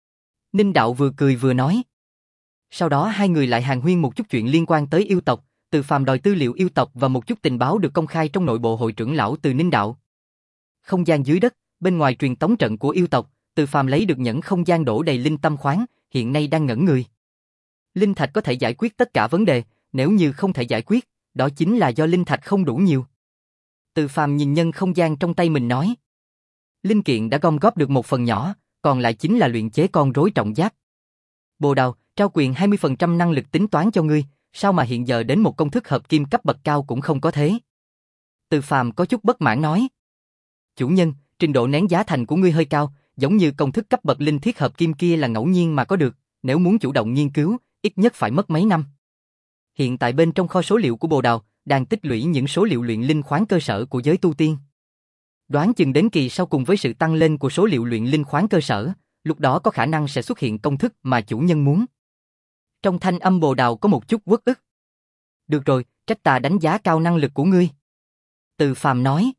Ninh Đạo vừa cười vừa nói. Sau đó hai người lại hàn huyên một chút chuyện liên quan tới yêu tộc, Từ Phàm đòi tư liệu yêu tộc và một chút tình báo được công khai trong nội bộ hội trưởng lão từ Ninh Đạo. Không gian dưới đất, bên ngoài truyền tống trận của yêu tộc, Từ Phàm lấy được nhẫn không gian đổ đầy linh tâm khoáng, hiện nay đang ngẩn người. Linh thạch có thể giải quyết tất cả vấn đề, nếu như không thể giải quyết, đó chính là do linh thạch không đủ nhiều. Từ Phàm nhìn nhân không gian trong tay mình nói. Linh kiện đã gom góp được một phần nhỏ, còn lại chính là luyện chế con rối trọng giáp. Bồ Đào, trao quyền hai mươi phần trăm năng lực tính toán cho ngươi, sao mà hiện giờ đến một công thức hợp kim cấp bậc cao cũng không có thế? Từ Phàm có chút bất mãn nói. Chủ nhân, trình độ nén giá thành của ngươi hơi cao, giống như công thức cấp bậc linh thiết hợp kim kia là ngẫu nhiên mà có được, nếu muốn chủ động nghiên cứu, ít nhất phải mất mấy năm. Hiện tại bên trong kho số liệu của Bồ Đào, đang tích lũy những số liệu luyện linh khoáng cơ sở của giới tu tiên. Đoán chừng đến kỳ sau cùng với sự tăng lên của số liệu luyện linh khoáng cơ sở, lúc đó có khả năng sẽ xuất hiện công thức mà chủ nhân muốn. Trong thanh âm Bồ Đào có một chút uất ức. Được rồi, trách ta đánh giá cao năng lực của ngươi. Từ Phàm nói.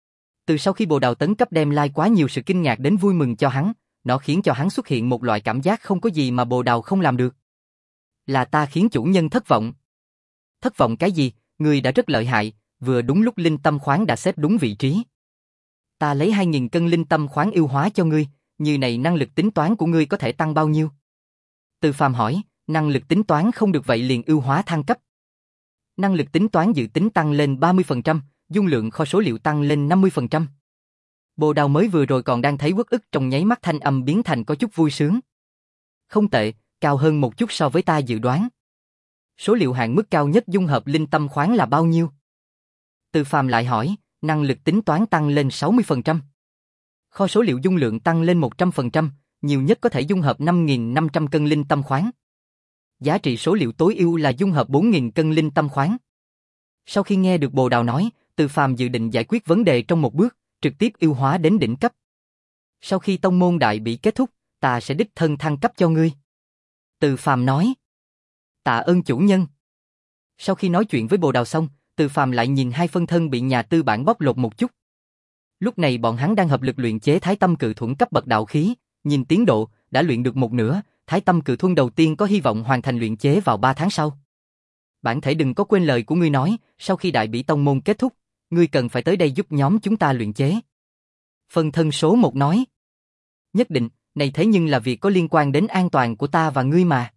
Từ sau khi Bồ Đào tấn cấp đem lai quá nhiều sự kinh ngạc đến vui mừng cho hắn, nó khiến cho hắn xuất hiện một loại cảm giác không có gì mà Bồ Đào không làm được. Là ta khiến chủ nhân thất vọng. Thất vọng cái gì, ngươi đã rất lợi hại, vừa đúng lúc linh tâm khoáng đã xếp đúng vị trí. Ta lấy hai nghìn cân linh tâm khoáng yêu hóa cho ngươi, như này năng lực tính toán của ngươi có thể tăng bao nhiêu? Từ Phàm hỏi, năng lực tính toán không được vậy liền yêu hóa thăng cấp. Năng lực tính toán dự tính tăng lên ba mươi phần trăm, dung lượng kho số liệu tăng lên năm mươi phần trăm. Bồ Đào mới vừa rồi còn đang thấy uất ức trong nháy mắt thanh âm biến thành có chút vui sướng. Không tệ, cao hơn một chút so với ta dự đoán. Số liệu hạn mức cao nhất dung hợp linh tâm khoáng là bao nhiêu? Từ Phàm lại hỏi, năng lực tính toán tăng lên sáu mươi phần trăm. Kho số liệu dung lượng tăng lên một trăm phần trăm, nhiều nhất có thể dung hợp năm nghìn năm trăm cân linh tâm khoáng. Giá trị số liệu tối ưu là dung hợp bốn nghìn cân linh tâm khoáng. Sau khi nghe được Bồ Đào nói, Từ Phàm dự định giải quyết vấn đề trong một bước, trực tiếp yêu hóa đến đỉnh cấp. Sau khi tông môn đại bị kết thúc, ta sẽ đích thân thăng cấp cho ngươi. Từ Phàm nói. Tạ ơn chủ nhân. Sau khi nói chuyện với Bồ Đào xong, Từ Phàm lại nhìn hai phân thân bị nhà tư bản bóc lột một chút. Lúc này bọn hắn đang hợp lực luyện chế Thái Tâm Cự Thuẫn cấp bậc đạo khí, nhìn tiến độ, đã luyện được một nửa, Thái Tâm Cự Thuẫn đầu tiên có hy vọng hoàn thành luyện chế vào ba tháng sau. Bản thể đừng có quên lời của ngươi nói, sau khi đại bỉ tông môn kết thúc, ngươi cần phải tới đây giúp nhóm chúng ta luyện chế. Phân thân số một nói. Nhất định, này thế nhưng là việc có liên quan đến an toàn của ta và ngươi mà.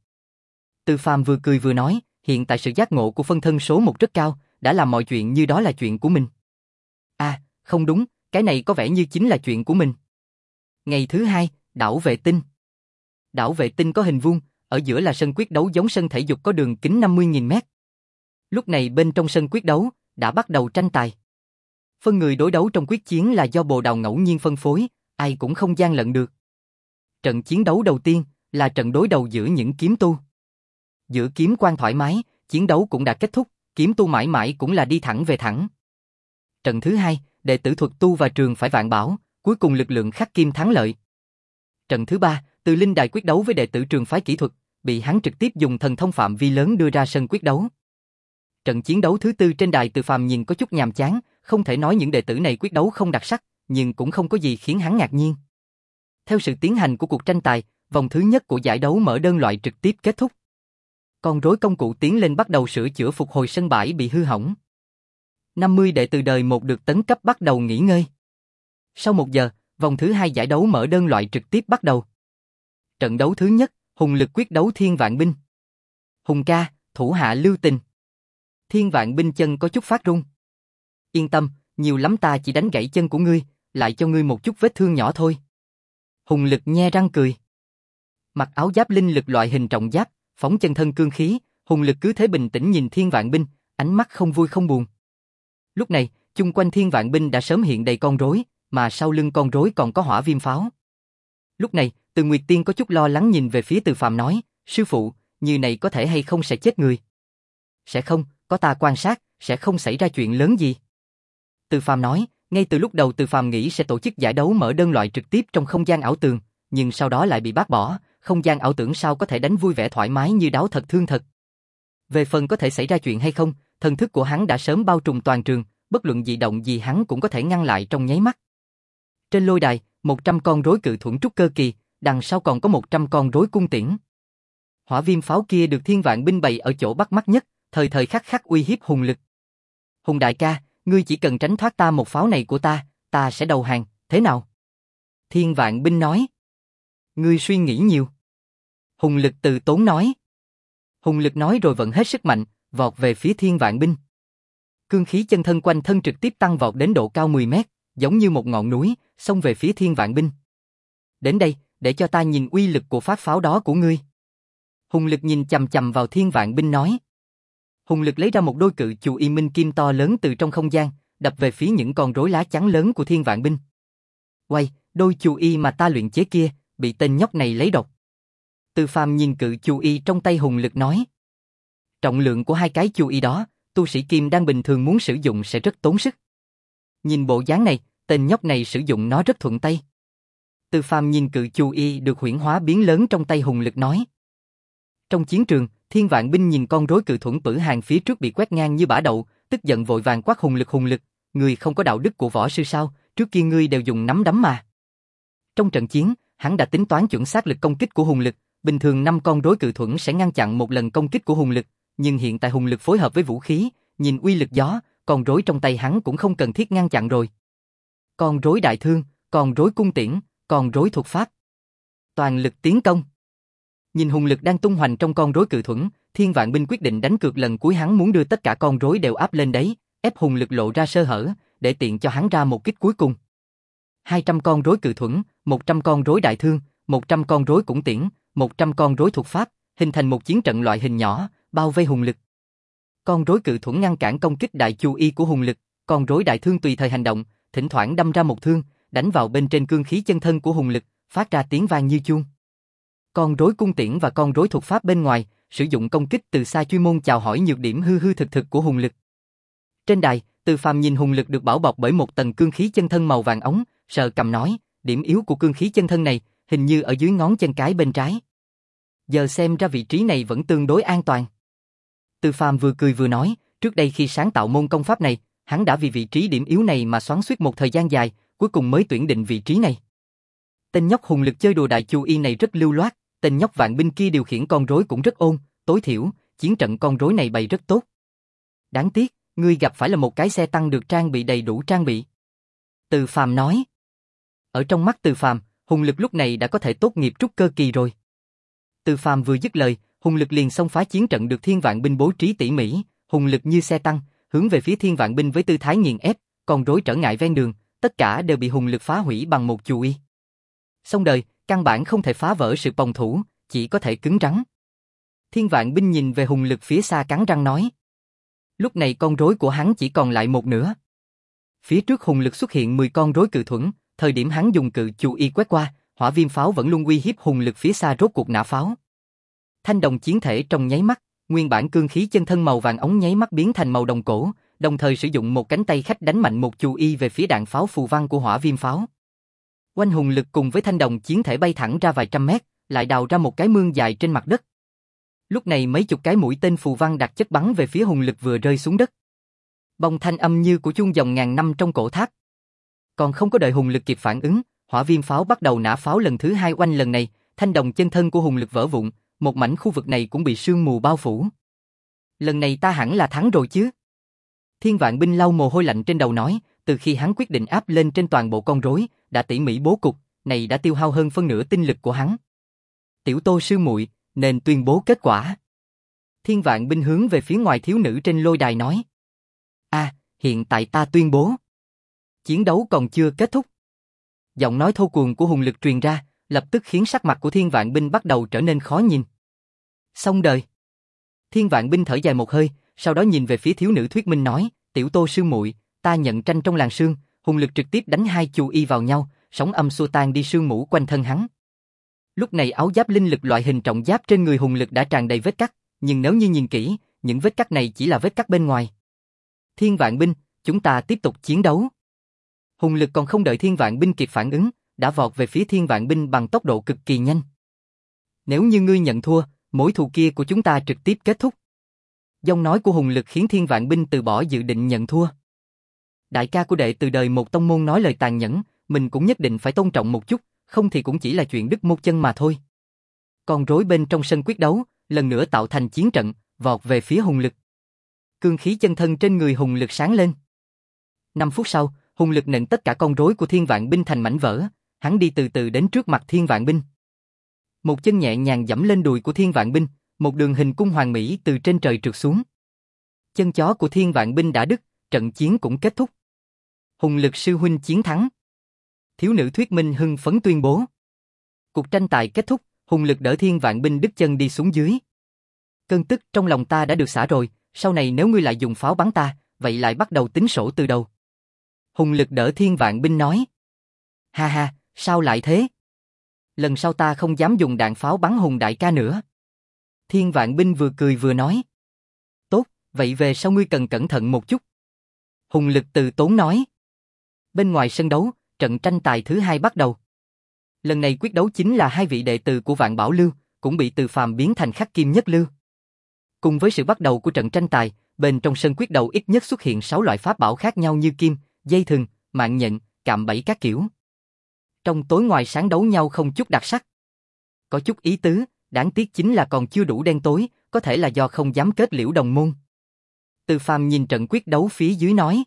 Từ Phàm vừa cười vừa nói, hiện tại sự giác ngộ của phân thân số một rất cao, đã làm mọi chuyện như đó là chuyện của mình. À, không đúng, cái này có vẻ như chính là chuyện của mình. Ngày thứ hai, đảo vệ tinh. Đảo vệ tinh có hình vuông, ở giữa là sân quyết đấu giống sân thể dục có đường kính năm mươi nghìn mét. Lúc này bên trong sân quyết đấu, đã bắt đầu tranh tài. Phân người đối đấu trong quyết chiến là do bồ đào ngẫu nhiên phân phối, ai cũng không gian lận được. Trận chiến đấu đầu tiên là trận đối đầu giữa những kiếm tu. Giữa kiếm quan thoải mái, chiến đấu cũng đã kết thúc, kiếm tu mãi mãi cũng là đi thẳng về thẳng. Trận thứ hai, đệ tử thuật tu và trường phải vạn bảo, cuối cùng lực lượng khắc kim thắng lợi. Trận thứ ba, Từ Linh Đài quyết đấu với đệ tử trường phái kỹ thuật, bị hắn trực tiếp dùng thần thông phạm vi lớn đưa ra sân quyết đấu. Trận chiến đấu thứ tư trên đài Từ Phàm nhìn có chút nhàm chán, không thể nói những đệ tử này quyết đấu không đặc sắc, nhưng cũng không có gì khiến hắn ngạc nhiên. Theo sự tiến hành của cuộc tranh tài, vòng thứ nhất của giải đấu mở đơn loại trực tiếp kết thúc. Con rối công cụ tiến lên bắt đầu sửa chữa phục hồi sân bãi bị hư hỏng. năm mươi đệ tử đời một được tấn cấp bắt đầu nghỉ ngơi. Sau một giờ, vòng thứ hai giải đấu mở đơn loại trực tiếp bắt đầu. Trận đấu thứ nhất, Hùng Lực quyết đấu Thiên Vạn Binh. Hùng ca, thủ hạ lưu tình. Thiên Vạn Binh chân có chút phát run. Yên tâm, nhiều lắm ta chỉ đánh gãy chân của ngươi, lại cho ngươi một chút vết thương nhỏ thôi. Hùng Lực nhe răng cười. Mặc áo giáp linh lực loại hình trọng giáp, phóng chân thân cương khí, Hùng Lực cứ thế bình tĩnh nhìn Thiên Vạn Binh, ánh mắt không vui không buồn. Lúc này, chung quanh Thiên Vạn Binh đã sớm hiện đầy con rối, mà sau lưng con rối còn có hỏa viêm pháo. Lúc này, Từ Nguyệt Tiên có chút lo lắng nhìn về phía Từ Phàm nói, sư phụ, như này có thể hay không sẽ chết người? Sẽ không, có ta quan sát, sẽ không xảy ra chuyện lớn gì. Từ Phàm nói, ngay từ lúc đầu Từ Phàm nghĩ sẽ tổ chức giải đấu mở đơn loại trực tiếp trong không gian ảo tường, nhưng sau đó lại bị bác bỏ, không gian ảo tưởng sao có thể đánh vui vẻ thoải mái như đáo thật thương thật. Về phần có thể xảy ra chuyện hay không, thần thức của hắn đã sớm bao trùm toàn trường, bất luận dị động gì hắn cũng có thể ngăn lại trong nháy mắt. Trên lôi đài, một trăm con rối cự thuẫn trúc cơ kỳ, đằng sau còn có một trăm con rối cung tiễn. Hỏa viêm pháo kia được Thiên Vạn Binh bày ở chỗ bắt mắt nhất, thời thời khắc khắc uy hiếp Hùng Lực. Hùng đại ca, ngươi chỉ cần tránh thoát ta một pháo này của ta, ta sẽ đầu hàng, thế nào? Thiên Vạn Binh nói. Ngươi suy nghĩ nhiều. Hùng Lực từ tốn nói. Hùng Lực nói rồi vận hết sức mạnh, vọt về phía Thiên Vạn Binh. Cương khí chân thân quanh thân trực tiếp tăng vọt đến độ cao mười mét, giống như một ngọn núi, xông về phía Thiên Vạn Binh. Đến đây, để cho ta nhìn uy lực của phát pháo đó của ngươi. Hùng Lực nhìn chằm chằm vào Thiên Vạn Binh nói. Hùng Lực lấy ra một đôi cự chù y minh kim to lớn từ trong không gian, đập về phía những con rối lá chắn lớn của Thiên Vạn Binh. Quay, đôi chù y mà ta luyện chế kia, bị tên nhóc này lấy độc. Từ Phàm nhìn cự chù y trong tay Hùng Lực nói. Trọng lượng của hai cái chù y đó, tu sĩ kim đang bình thường muốn sử dụng sẽ rất tốn sức. Nhìn bộ dáng này, tên nhóc này sử dụng nó rất thuận tay. Từ Phàm nhìn cự chù y được huyễn hóa biến lớn trong tay Hùng Lực nói. Trong chiến trường, Thiên Vạn Binh nhìn con rối cự thuẫn tử hàng phía trước bị quét ngang như bã đậu, tức giận vội vàng quát Hùng Lực Hùng Lực, người không có đạo đức của võ sư sao, trước kia ngươi đều dùng nắm đấm mà. Trong trận chiến, hắn đã tính toán chuẩn xác lực công kích của Hùng Lực, bình thường năm con rối cự thuẫn sẽ ngăn chặn một lần công kích của Hùng Lực, nhưng hiện tại Hùng Lực phối hợp với vũ khí, nhìn uy lực gió, con rối trong tay hắn cũng không cần thiết ngăn chặn rồi. Con rối đại thương, con rối cung tiễn, con rối thuật pháp. Toàn lực tiến công. Nhìn Hùng Lực đang tung hoành trong con rối cự thuẫn, Thiên Vạn Binh quyết định đánh cược lần cuối, hắn muốn đưa tất cả con rối đều áp lên đấy, ép Hùng Lực lộ ra sơ hở, để tiện cho hắn ra một kích cuối cùng. hai trăm con rối cự thuẫn, một trăm con rối đại thương, một trăm con rối cung tiễn, một trăm con rối thuật pháp, hình thành một chiến trận loại hình nhỏ, bao vây Hùng Lực. Con rối cự thuẫn ngăn cản công kích đại chu y của Hùng Lực, con rối đại thương tùy thời hành động, thỉnh thoảng đâm ra một thương, đánh vào bên trên cương khí chân thân của Hùng Lực, phát ra tiếng vang như chuông. Con rối cung tiễn và con rối thuật pháp bên ngoài, sử dụng công kích từ xa chuyên môn chào hỏi nhược điểm hư hư thực thực của Hùng Lực. Trên đài, Từ Phàm nhìn Hùng Lực được bảo bọc bởi một tầng cương khí chân thân màu vàng ống, sờ cầm nói, điểm yếu của cương khí chân thân này, hình như ở dưới ngón chân cái bên trái. Giờ xem ra vị trí này vẫn tương đối an toàn. Từ Phàm vừa cười vừa nói, trước đây khi sáng tạo môn công pháp này, hắn đã vì vị trí điểm yếu này mà xoắn xuýt một thời gian dài, cuối cùng mới tuyển định vị trí này. Tên nhóc Hùng Lực chơi đùa đại chu y này rất lưu loát, tên nhóc Vạn Binh kia điều khiển con rối cũng rất ôn, tối thiểu, chiến trận con rối này bày rất tốt. Đáng tiếc, ngươi gặp phải là một cái xe tăng được trang bị đầy đủ trang bị. Từ Phàm nói. Ở trong mắt Từ Phàm, Hùng Lực lúc này đã có thể tốt nghiệp trúc cơ kỳ rồi. Từ Phàm vừa dứt lời, Hùng Lực liền xông phá chiến trận được Thiên Vạn Binh bố trí tỉ mỉ, Hùng Lực như xe tăng, hướng về phía Thiên Vạn Binh với tư thái nghiền ép, con rối trở ngại ven đường, tất cả đều bị Hùng Lực phá hủy bằng một chù y. Xong đời, căn bản không thể phá vỡ sự phòng thủ, chỉ có thể cứng rắn. Thiên Vạn Binh nhìn về hùng lực phía xa cắn răng nói. Lúc này con rối của hắn chỉ còn lại một nửa. Phía trước hùng lực xuất hiện mười con rối cự thuẫn, thời điểm hắn dùng cự chu y quét qua, hỏa viêm pháo vẫn luôn uy hiếp hùng lực phía xa rốt cuộc nã pháo. Thanh đồng chiến thể trong nháy mắt, nguyên bản cương khí chân thân màu vàng ống nháy mắt biến thành màu đồng cổ, đồng thời sử dụng một cánh tay khách đánh mạnh một chu y về phía đạn pháo phù văn của hỏa viêm pháo. Oanh hùng lực cùng với thanh đồng chiến thể bay thẳng ra vài trăm mét, lại đào ra một cái mương dài trên mặt đất. Lúc này mấy chục cái mũi tên phù văn đặc chất bắn về phía hùng lực vừa rơi xuống đất. Bông thanh âm như của chuông dòng ngàn năm trong cổ tháp. Còn không có đợi hùng lực kịp phản ứng, hỏa viêm pháo bắt đầu nã pháo lần thứ hai. Oanh lần này, thanh đồng chân thân của hùng lực vỡ vụn, một mảnh khu vực này cũng bị sương mù bao phủ. Lần này ta hẳn là thắng rồi chứ? Thiên Vạn Binh lau mồ hôi lạnh trên đầu nói, từ khi hắn quyết định áp lên trên toàn bộ con rối, đã tỉ mỉ bố cục, này đã tiêu hao hơn phân nửa tinh lực của hắn. Tiểu Tô sư muội, nên tuyên bố kết quả. Thiên Vạn Binh hướng về phía ngoài thiếu nữ trên lôi đài nói. A, à, hiện tại ta tuyên bố. Chiến đấu còn chưa kết thúc. Giọng nói thô cuồng của hùng lực truyền ra, lập tức khiến sắc mặt của Thiên Vạn Binh bắt đầu trở nên khó nhìn. Xong đời. Thiên Vạn Binh thở dài một hơi, sau đó nhìn về phía thiếu nữ thuyết minh nói, Tiểu Tô sư muội, ta nhận tranh trong làn sương. Hùng lực trực tiếp đánh hai chu y vào nhau, sóng âm xua tan đi sương mù quanh thân hắn. Lúc này áo giáp linh lực loại hình trọng giáp trên người hùng lực đã tràn đầy vết cắt, nhưng nếu như nhìn kỹ, những vết cắt này chỉ là vết cắt bên ngoài. Thiên Vạn Binh, chúng ta tiếp tục chiến đấu. Hùng lực còn không đợi Thiên Vạn Binh kịp phản ứng, đã vọt về phía Thiên Vạn Binh bằng tốc độ cực kỳ nhanh. Nếu như ngươi nhận thua, mối thù kia của chúng ta trực tiếp kết thúc. Giọng nói của hùng lực khiến Thiên Vạn Binh từ bỏ dự định nhận thua. Đại ca của đệ từ đời một tông môn nói lời tàn nhẫn, mình cũng nhất định phải tôn trọng một chút, không thì cũng chỉ là chuyện đứt một chân mà thôi. Con rối bên trong sân quyết đấu, lần nữa tạo thành chiến trận, vọt về phía hùng lực. Cương khí chân thân trên người hùng lực sáng lên. Năm phút sau, hùng lực nện tất cả con rối của Thiên Vạn Binh thành mảnh vỡ, hắn đi từ từ đến trước mặt Thiên Vạn Binh. Một chân nhẹ nhàng giẫm lên đùi của Thiên Vạn Binh, một đường hình cung hoàng mỹ từ trên trời trượt xuống. Chân chó của Thiên Vạn Binh đã đứt, trận chiến cũng kết thúc. Hùng lực sư huynh chiến thắng. Thiếu nữ thuyết minh hưng phấn tuyên bố. Cuộc tranh tài kết thúc, hùng lực đỡ Thiên Vạn Binh đứt chân đi xuống dưới. Cơn tức trong lòng ta đã được xả rồi, sau này nếu ngươi lại dùng pháo bắn ta, vậy lại bắt đầu tính sổ từ đầu. Hùng lực đỡ Thiên Vạn Binh nói. Ha ha, sao lại thế? Lần sau ta không dám dùng đạn pháo bắn hùng đại ca nữa. Thiên Vạn Binh vừa cười vừa nói. Tốt, vậy về sau ngươi cần cẩn thận một chút. Hùng lực từ tốn nói. Bên ngoài sân đấu, trận tranh tài thứ hai bắt đầu. Lần này quyết đấu chính là hai vị đệ tử của Vạn Bảo Lưu, cũng bị Từ Phàm biến thành Khắc Kim Nhất Lưu. Cùng với sự bắt đầu của trận tranh tài, bên trong sân quyết đấu ít nhất xuất hiện sáu loại pháp bảo khác nhau như kim, dây thừng, mạng nhện, cạm bẫy các kiểu. Trong tối ngoài sáng đấu nhau không chút đặc sắc. Có chút ý tứ, đáng tiếc chính là còn chưa đủ đen tối, có thể là do không dám kết liễu đồng môn. Từ Phàm nhìn trận quyết đấu phía dưới nói.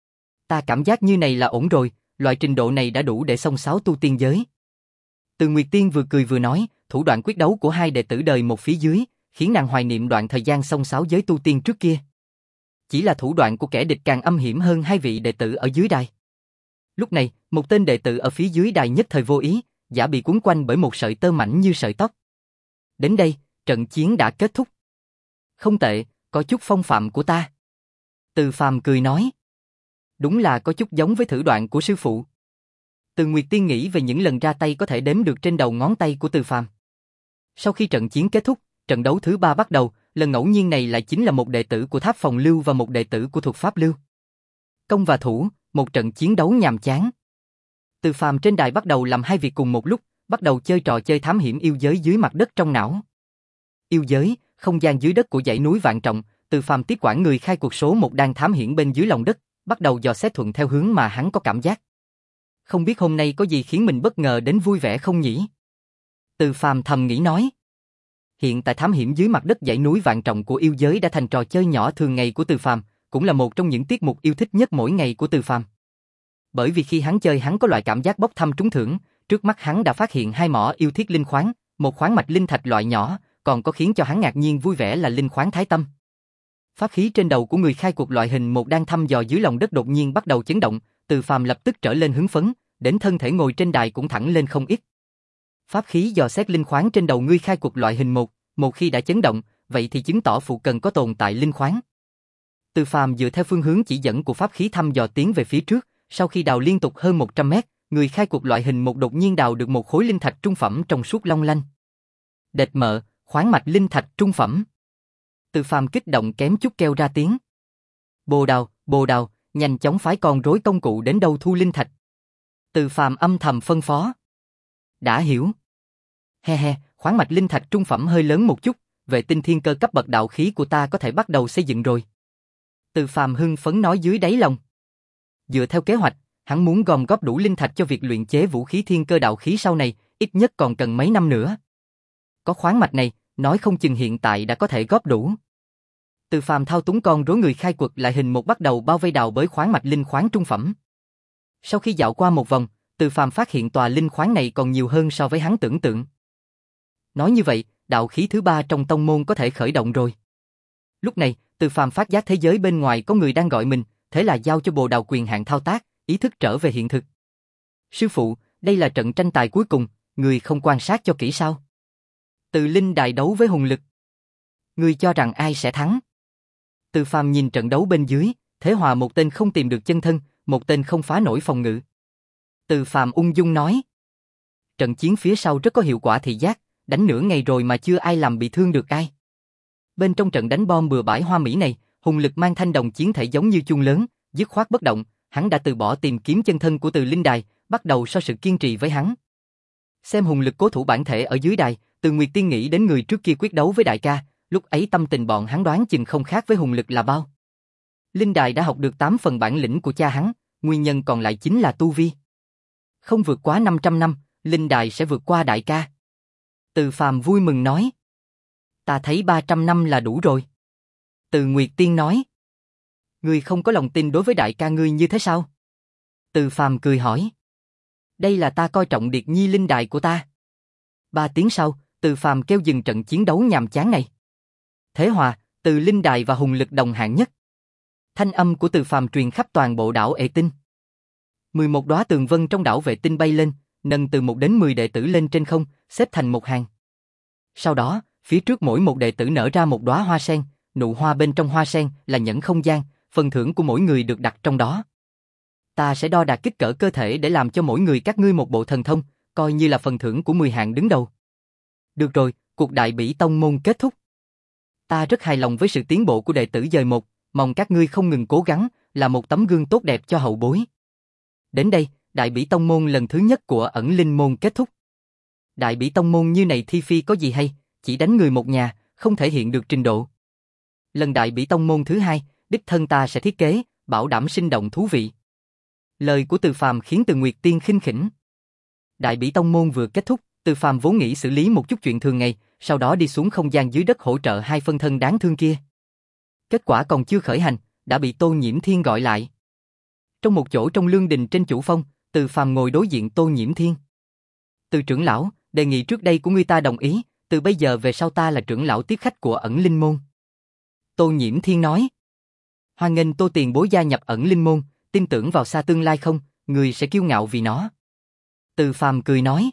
Ta cảm giác như này là ổn rồi, loại trình độ này đã đủ để xông xáo tu tiên giới. Từ Nguyệt Tiên vừa cười vừa nói, thủ đoạn quyết đấu của hai đệ tử đời một phía dưới, khiến nàng hoài niệm đoạn thời gian xông xáo giới tu tiên trước kia. Chỉ là thủ đoạn của kẻ địch càng âm hiểm hơn hai vị đệ tử ở dưới đài. Lúc này, một tên đệ tử ở phía dưới đài nhất thời vô ý, giả bị cuốn quanh bởi một sợi tơ mảnh như sợi tóc. Đến đây, trận chiến đã kết thúc. Không tệ, có chút phong phạm của ta. Từ Phàm cười nói. Đúng là có chút giống với thử đoạn của sư phụ. Từ Nguyệt Tiên nghĩ về những lần ra tay có thể đếm được trên đầu ngón tay của Từ Phàm. Sau khi trận chiến kết thúc, trận đấu thứ ba bắt đầu, lần ngẫu nhiên này lại chính là một đệ tử của Tháp Phòng Lưu và một đệ tử của Thuật Pháp Lưu. Công và thủ, một trận chiến đấu nhàm chán. Từ Phàm trên đài bắt đầu làm hai việc cùng một lúc, bắt đầu chơi trò chơi thám hiểm yêu giới dưới mặt đất trong não. Yêu giới, không gian dưới đất của dãy núi Vạn Trọng, Từ Phàm tiếp quản người khai cuộc số một đang thám hiểm bên dưới lòng đất, bắt đầu dò xét thuận theo hướng mà hắn có cảm giác. Không biết hôm nay có gì khiến mình bất ngờ đến vui vẻ không nhỉ? Từ Phàm thầm nghĩ nói. Hiện tại thám hiểm dưới mặt đất dãy núi Vạn Trọng của yêu giới đã thành trò chơi nhỏ thường ngày của Từ Phàm, cũng là một trong những tiết mục yêu thích nhất mỗi ngày của Từ Phàm. Bởi vì khi hắn chơi hắn có loại cảm giác bốc thăm trúng thưởng, trước mắt hắn đã phát hiện hai mỏ yêu thiết linh khoáng, một khoáng mạch linh thạch loại nhỏ, còn có khiến cho hắn ngạc nhiên vui vẻ là linh khoáng thái tâm. Pháp khí trên đầu của người khai cuộc loại hình một đang thăm dò dưới lòng đất đột nhiên bắt đầu chấn động, Từ Phàm lập tức trở lên hứng phấn, đến thân thể ngồi trên đài cũng thẳng lên không ít. Pháp khí dò xét linh khoáng trên đầu ngươi khai quật loại hình một, một khi đã chấn động, vậy thì chứng tỏ phụ cần có tồn tại linh khoáng. Từ Phàm dựa theo phương hướng chỉ dẫn của pháp khí thăm dò tiến về phía trước, sau khi đào liên tục hơn một trăm mét, người khai quật loại hình một đột nhiên đào được một khối linh thạch trung phẩm trong suốt long lanh. Đệt mợ, khoáng mạch linh thạch trung phẩm. Từ Phàm kích động kém chút kêu ra tiếng. Bồ Đào, Bồ Đào, nhanh chóng phái con rối công cụ đến đâu thu linh thạch. Từ Phàm âm thầm phân phó. Đã hiểu. He he, khoáng mạch linh thạch trung phẩm hơi lớn một chút, vệ tinh thiên cơ cấp bậc đạo khí của ta có thể bắt đầu xây dựng rồi. Từ Phàm hưng phấn nói dưới đáy lòng. Dựa theo kế hoạch, hắn muốn gom góp đủ linh thạch cho việc luyện chế vũ khí thiên cơ đạo khí sau này, ít nhất còn cần mấy năm nữa. Có khoáng mạch này, nói không chừng hiện tại đã có thể góp đủ. Từ Phàm thao túng con rối người khai quật lại hình một bắt đầu bao vây đào bới khoáng mạch linh khoáng trung phẩm. Sau khi dạo qua một vòng, Từ Phàm phát hiện tòa linh khoáng này còn nhiều hơn so với hắn tưởng tượng. Nói như vậy, đạo khí thứ ba trong tông môn có thể khởi động rồi. Lúc này, Từ Phàm phát giác thế giới bên ngoài có người đang gọi mình, thế là giao cho Bồ Đào quyền hạn thao tác, ý thức trở về hiện thực. Sư phụ, đây là trận tranh tài cuối cùng, người không quan sát cho kỹ sao? Từ Linh Đài đấu với hùng lực. Người cho rằng ai sẽ thắng? Từ Phàm nhìn trận đấu bên dưới, thế hòa một tên không tìm được chân thân, một tên không phá nổi phòng ngự. Từ Phàm ung dung nói. Trận chiến phía sau rất có hiệu quả thị giác, đánh nửa ngày rồi mà chưa ai làm bị thương được ai. Bên trong trận đánh bom bừa bãi hoa mỹ này, hùng lực mang thanh đồng chiến thể giống như chuông lớn, dứt khoát bất động, hắn đã từ bỏ tìm kiếm chân thân của Từ Linh Đài, bắt đầu so sự kiên trì với hắn. Xem hùng lực cố thủ bản thể ở dưới đài, Từ Nguyệt Tiên nghĩ đến người trước kia quyết đấu với đại ca, lúc ấy tâm tình bọn hắn đoán chừng không khác với hùng lực là bao. Linh Đài đã học được tám phần bản lĩnh của cha hắn, nguyên nhân còn lại chính là tu vi. Không vượt quá năm trăm năm, Linh Đài sẽ vượt qua đại ca. Từ Phàm vui mừng nói. Ta thấy ba trăm năm là đủ rồi. Từ Nguyệt Tiên nói. Ngươi không có lòng tin đối với đại ca ngươi như thế sao? Từ Phàm cười hỏi. Đây là ta coi trọng Điệt Nhi Linh Đài của ta. Ba tiếng sau, Từ Phàm kêu dừng trận chiến đấu nhàm chán này. Thế hòa, Từ Linh Đài và hùng lực đồng hạng nhất. Thanh âm của Từ Phàm truyền khắp toàn bộ đảo Vệ Tinh. mười một đóa tường vân trong đảo Vệ Tinh bay lên, nâng từ một đến mười đệ tử lên trên không, xếp thành một hàng. Sau đó, phía trước mỗi một đệ tử nở ra một đóa hoa sen, nụ hoa bên trong hoa sen là nhẫn không gian, phần thưởng của mỗi người được đặt trong đó. Ta sẽ đo đạc kích cỡ cơ thể để làm cho mỗi người các ngươi một bộ thần thông, coi như là phần thưởng của mười hạng đứng đầu. Được rồi, cuộc đại bỉ tông môn kết thúc. Ta rất hài lòng với sự tiến bộ của đệ tử dời một, mong các ngươi không ngừng cố gắng, là một tấm gương tốt đẹp cho hậu bối. Đến đây, đại bỉ tông môn lần thứ nhất của ẩn linh môn kết thúc. Đại bỉ tông môn như này thi phi có gì hay, chỉ đánh người một nhà, không thể hiện được trình độ. Lần đại bỉ tông môn thứ hai, đích thân ta sẽ thiết kế, bảo đảm sinh động thú vị. Lời của Từ Phàm khiến Từ Nguyệt Tiên khinh khỉnh. Đại bỉ tông môn vừa kết thúc, Từ Phàm vốn nghĩ xử lý một chút chuyện thường ngày, sau đó đi xuống không gian dưới đất hỗ trợ hai phân thân đáng thương kia. Kết quả còn chưa khởi hành, đã bị Tô Nhiễm Thiên gọi lại. Trong một chỗ trong lương đình trên chủ phong, Từ Phàm ngồi đối diện Tô Nhiễm Thiên. Từ trưởng lão, đề nghị trước đây của ngươi ta đồng ý, từ bây giờ về sau ta là trưởng lão tiếp khách của ẩn linh môn. Tô Nhiễm Thiên nói. Hoan nghênh Tô tiền bối gia nhập ẩn linh môn, tin tưởng vào xa tương lai không, người sẽ kiêu ngạo vì nó. Từ Phàm cười nói.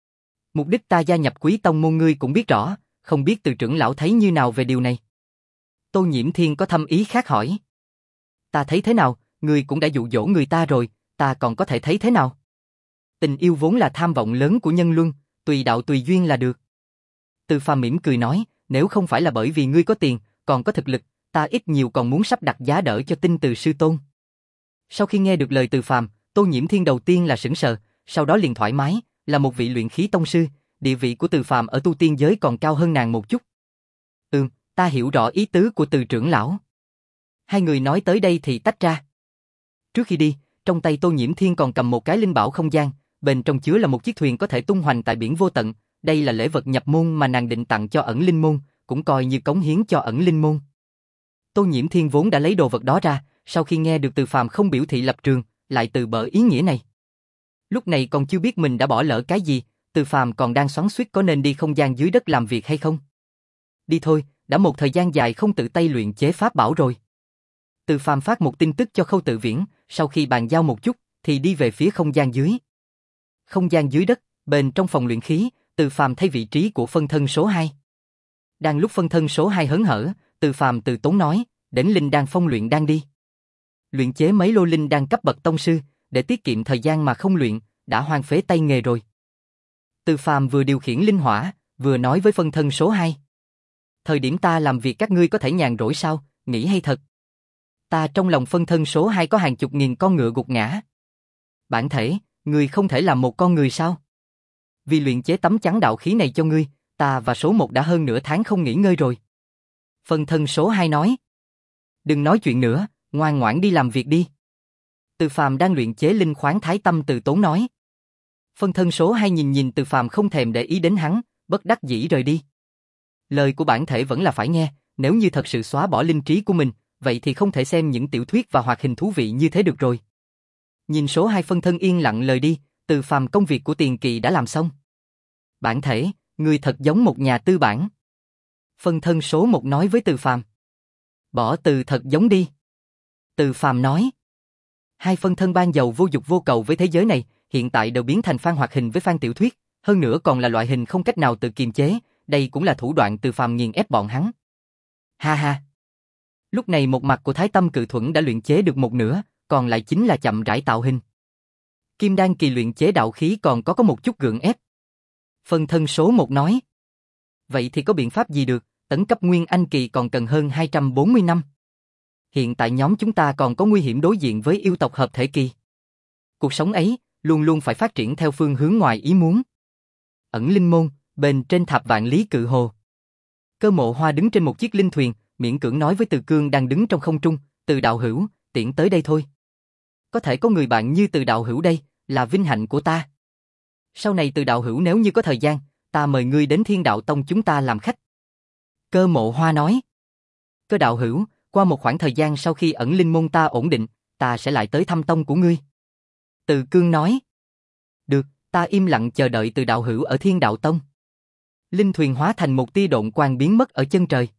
Mục đích ta gia nhập Quý tông môn ngươi cũng biết rõ, không biết từ trưởng lão thấy như nào về điều này. Tô Nhiễm Thiên có thâm ý khác hỏi. Ta thấy thế nào, ngươi cũng đã dụ dỗ người ta rồi, ta còn có thể thấy thế nào? Tình yêu vốn là tham vọng lớn của nhân luân, tùy đạo tùy duyên là được. Từ Phàm mỉm cười nói, nếu không phải là bởi vì ngươi có tiền, còn có thực lực, ta ít nhiều còn muốn sắp đặt giá đỡ cho Tinh Từ sư tôn. Sau khi nghe được lời Từ Phàm, Tô Nhiễm Thiên đầu tiên là sững sờ, sau đó liền thoải mái, là một vị luyện khí tông sư, địa vị của Từ Phàm ở tu tiên giới còn cao hơn nàng một chút. Ừm, ta hiểu rõ ý tứ của Từ trưởng lão. Hai người nói tới đây thì tách ra. Trước khi đi, trong tay Tô Nhiễm Thiên còn cầm một cái linh bảo không gian, bên trong chứa là một chiếc thuyền có thể tung hoành tại biển vô tận, đây là lễ vật nhập môn mà nàng định tặng cho ẩn linh môn, cũng coi như cống hiến cho ẩn linh môn. Tô Nhiễm Thiên vốn đã lấy đồ vật đó ra, sau khi nghe được Từ Phàm không biểu thị lập trường, lại từ bỏ ý nghĩa này. Lúc này còn chưa biết mình đã bỏ lỡ cái gì, Từ Phàm còn đang xoắn xuýt có nên đi không gian dưới đất làm việc hay không. Đi thôi, đã một thời gian dài không tự tay luyện chế pháp bảo rồi. Từ Phàm phát một tin tức cho Khâu Tự Viễn, sau khi bàn giao một chút, thì đi về phía không gian dưới. Không gian dưới đất, bên trong phòng luyện khí, Từ Phàm thay vị trí của phân thân số hai. Đang lúc phân thân số hai hớn hở, Từ Phàm từ tốn nói, đến linh đan phong luyện đan đi. Luyện chế mấy lô linh đan cấp bậc tông sư, để tiết kiệm thời gian mà không luyện, đã hoang phế tay nghề rồi. Từ Phàm vừa điều khiển linh hỏa, vừa nói với phân thân số hai. Thời điểm ta làm việc các ngươi có thể nhàn rỗi sao, nghĩ hay thật. Ta trong lòng phân thân số hai có hàng chục nghìn con ngựa gục ngã. Bản thể, ngươi không thể làm một con người sao? Vì luyện chế tấm chắn đạo khí này cho ngươi, ta và số một đã hơn nửa tháng không nghỉ ngơi rồi. Phân thân số hai nói. Đừng nói chuyện nữa, ngoan ngoãn đi làm việc đi. Từ Phàm đang luyện chế linh khoáng thái tâm từ tốn nói. Phân thân số hai nhìn nhìn Từ Phàm không thèm để ý đến hắn, bất đắc dĩ rời đi. Lời của bản thể vẫn là phải nghe, nếu như thật sự xóa bỏ linh trí của mình, vậy thì không thể xem những tiểu thuyết và hoạt hình thú vị như thế được rồi. Nhìn số hai phân thân yên lặng lời đi, Từ Phàm công việc của Tiền Kỳ đã làm xong. Bản thể, ngươi thật giống một nhà tư bản. Phân thân số một nói với Từ Phàm. Bỏ từ thật giống đi. Từ Phàm nói. Hai phân thân ban đầu vô dục vô cầu với thế giới này, hiện tại đều biến thành fan hoạt hình với fan tiểu thuyết, hơn nữa còn là loại hình không cách nào tự kiềm chế, đây cũng là thủ đoạn Từ Phàm nghiền ép bọn hắn. Ha ha. Lúc này một mặt của Thái Tâm Cự Thuẫn đã luyện chế được một nửa, còn lại chính là chậm rãi tạo hình. Kim Đan kỳ luyện chế đạo khí còn có có một chút gượng ép. Phân thân số một nói. Vậy thì có biện pháp gì được, tấn cấp Nguyên Anh kỳ còn cần hơn hai trăm bốn mươi năm. Hiện tại nhóm chúng ta còn có nguy hiểm đối diện với yêu tộc hợp thể kỳ. Cuộc sống ấy, luôn luôn phải phát triển theo phương hướng ngoài ý muốn. Ẩn linh môn, bên trên tháp vạn lý cự hồ. Cơ Mộ Hoa đứng trên một chiếc linh thuyền, miễn cưỡng nói với Từ Cương đang đứng trong không trung, Từ đạo hữu, tiễn tới đây thôi. Có thể có người bạn như Từ đạo hữu đây, là vinh hạnh của ta. Sau này Từ đạo hữu nếu như có thời gian, ta mời ngươi đến Thiên Đạo Tông chúng ta làm khách. Cơ Mộ Hoa nói. Cơ đạo hữu, qua một khoảng thời gian sau khi ẩn linh môn ta ổn định, ta sẽ lại tới thăm tông của ngươi. Từ Cương nói. Được, ta im lặng chờ đợi Từ đạo hữu ở Thiên Đạo Tông. Linh thuyền hóa thành một tia độn quang biến mất ở chân trời.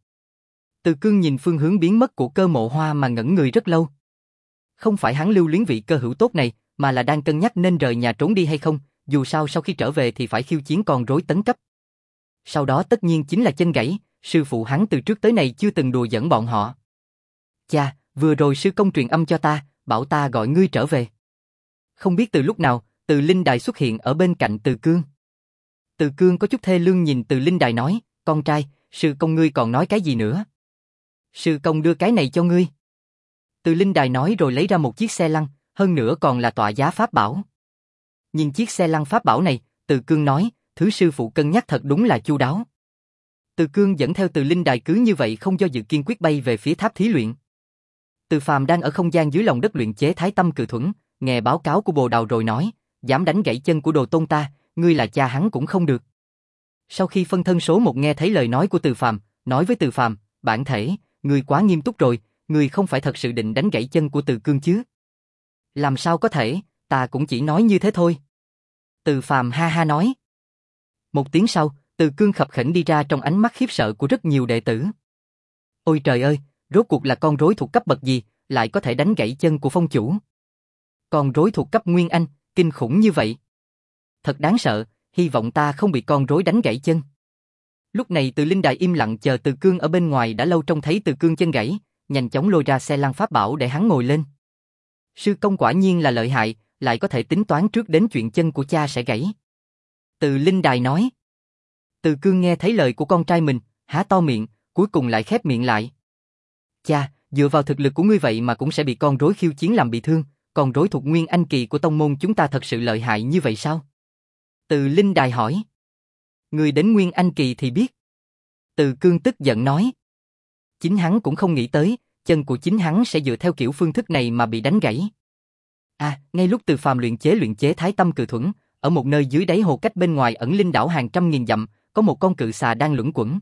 Từ Cương nhìn phương hướng biến mất của Cơ Mộ Hoa mà ngẩn người rất lâu. Không phải hắn lưu luyến vị cơ hữu tốt này, mà là đang cân nhắc nên rời nhà trốn đi hay không, dù sao sau khi trở về thì phải khiêu chiến con rối tấn cấp. Sau đó tất nhiên chính là chân gãy, sư phụ hắn từ trước tới nay chưa từng đùa giỡn bọn họ. Cha, vừa rồi sư công truyền âm cho ta, bảo ta gọi ngươi trở về. Không biết từ lúc nào, Từ Linh Đài xuất hiện ở bên cạnh Từ Cương. Từ Cương có chút thê lương nhìn Từ Linh Đài nói, con trai, sư công ngươi còn nói cái gì nữa? Sư công đưa cái này cho ngươi. Từ Linh Đài nói rồi lấy ra một chiếc xe lăn, hơn nữa còn là tọa giá pháp bảo. Nhìn chiếc xe lăn pháp bảo này, Từ Cương nói, thứ sư phụ cân nhắc thật đúng là chu đáo. Từ Cương dẫn theo Từ Linh Đài cứ như vậy không do dự kiên quyết bay về phía tháp thí luyện. Từ Phàm đang ở không gian dưới lòng đất luyện chế Thái Tâm Cự Thuẫn, nghe báo cáo của Bồ Đào rồi nói, dám đánh gãy chân của đồ tôn ta, ngươi là cha hắn cũng không được. Sau khi phân thân số một nghe thấy lời nói của Từ Phàm, nói với Từ Phàm, bản thể, ngươi quá nghiêm túc rồi, ngươi không phải thật sự định đánh gãy chân của Từ Cương chứ? Làm sao có thể, ta cũng chỉ nói như thế thôi. Từ Phàm ha ha nói. Một tiếng sau, Từ Cương khập khểnh đi ra trong ánh mắt khiếp sợ của rất nhiều đệ tử. Ôi trời ơi, rốt cuộc là con rối thuộc cấp bậc gì, lại có thể đánh gãy chân của phong chủ? Con rối thuộc cấp Nguyên Anh, kinh khủng như vậy. Thật đáng sợ, hy vọng ta không bị con rối đánh gãy chân. Lúc này Từ Linh Đài im lặng chờ Từ Cương ở bên ngoài đã lâu trông thấy Từ Cương chân gãy, nhanh chóng lôi ra xe lăn pháp bảo để hắn ngồi lên. Sư công quả nhiên là lợi hại, lại có thể tính toán trước đến chuyện chân của cha sẽ gãy. Từ Linh Đài nói. Từ Cương nghe thấy lời của con trai mình, há to miệng, cuối cùng lại khép miệng lại. Cha, dựa vào thực lực của ngươi vậy mà cũng sẽ bị con rối khiêu chiến làm bị thương, con rối thuộc Nguyên Anh kỳ của tông môn chúng ta thật sự lợi hại như vậy sao? Từ Linh Đài hỏi. Ngươi đến Nguyên Anh kỳ thì biết. Từ Cương tức giận nói. Chính hắn cũng không nghĩ tới, chân của chính hắn sẽ dựa theo kiểu phương thức này mà bị đánh gãy. À, ngay lúc Từ Phàm luyện chế luyện chế Thái Tâm Cự Thuẫn, ở một nơi dưới đáy hồ cách bên ngoài ẩn linh đảo hàng trăm nghìn dặm, có một con cự xà đang luẩn quẩn.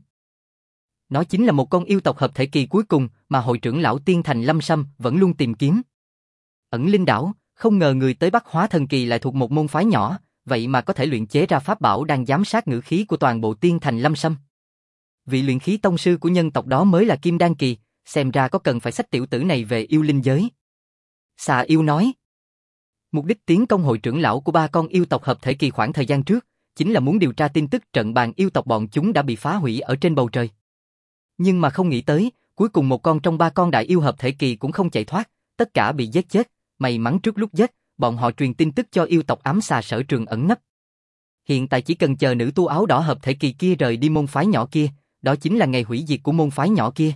Nó chính là một con yêu tộc hợp thể kỳ cuối cùng mà hội trưởng lão Tiên Thành Lâm Sâm vẫn luôn tìm kiếm. Ẩn linh đảo, không ngờ người tới Bắc Hóa Thần Kỳ lại thuộc một môn phái nhỏ, vậy mà có thể luyện chế ra pháp bảo đang giám sát ngữ khí của toàn bộ Tiên Thành Lâm Sâm. Vị luyện khí tông sư của nhân tộc đó mới là Kim Đan kỳ, xem ra có cần phải xách tiểu tử này về yêu linh giới. Xà yêu nói. Mục đích tiến công hội trưởng lão của ba con yêu tộc hợp thể kỳ khoảng thời gian trước, chính là muốn điều tra tin tức trận bàn yêu tộc bọn chúng đã bị phá hủy ở trên bầu trời. Nhưng mà không nghĩ tới, cuối cùng một con trong ba con đại yêu hợp thể kỳ cũng không chạy thoát, tất cả bị giết chết, may mắn trước lúc giết, bọn họ truyền tin tức cho yêu tộc ám xà Sở Trường ẩn nấp. Hiện tại chỉ cần chờ nữ tu áo đỏ hợp thể kỳ kia rời đi môn phái nhỏ kia, đó chính là ngày hủy diệt của môn phái nhỏ kia.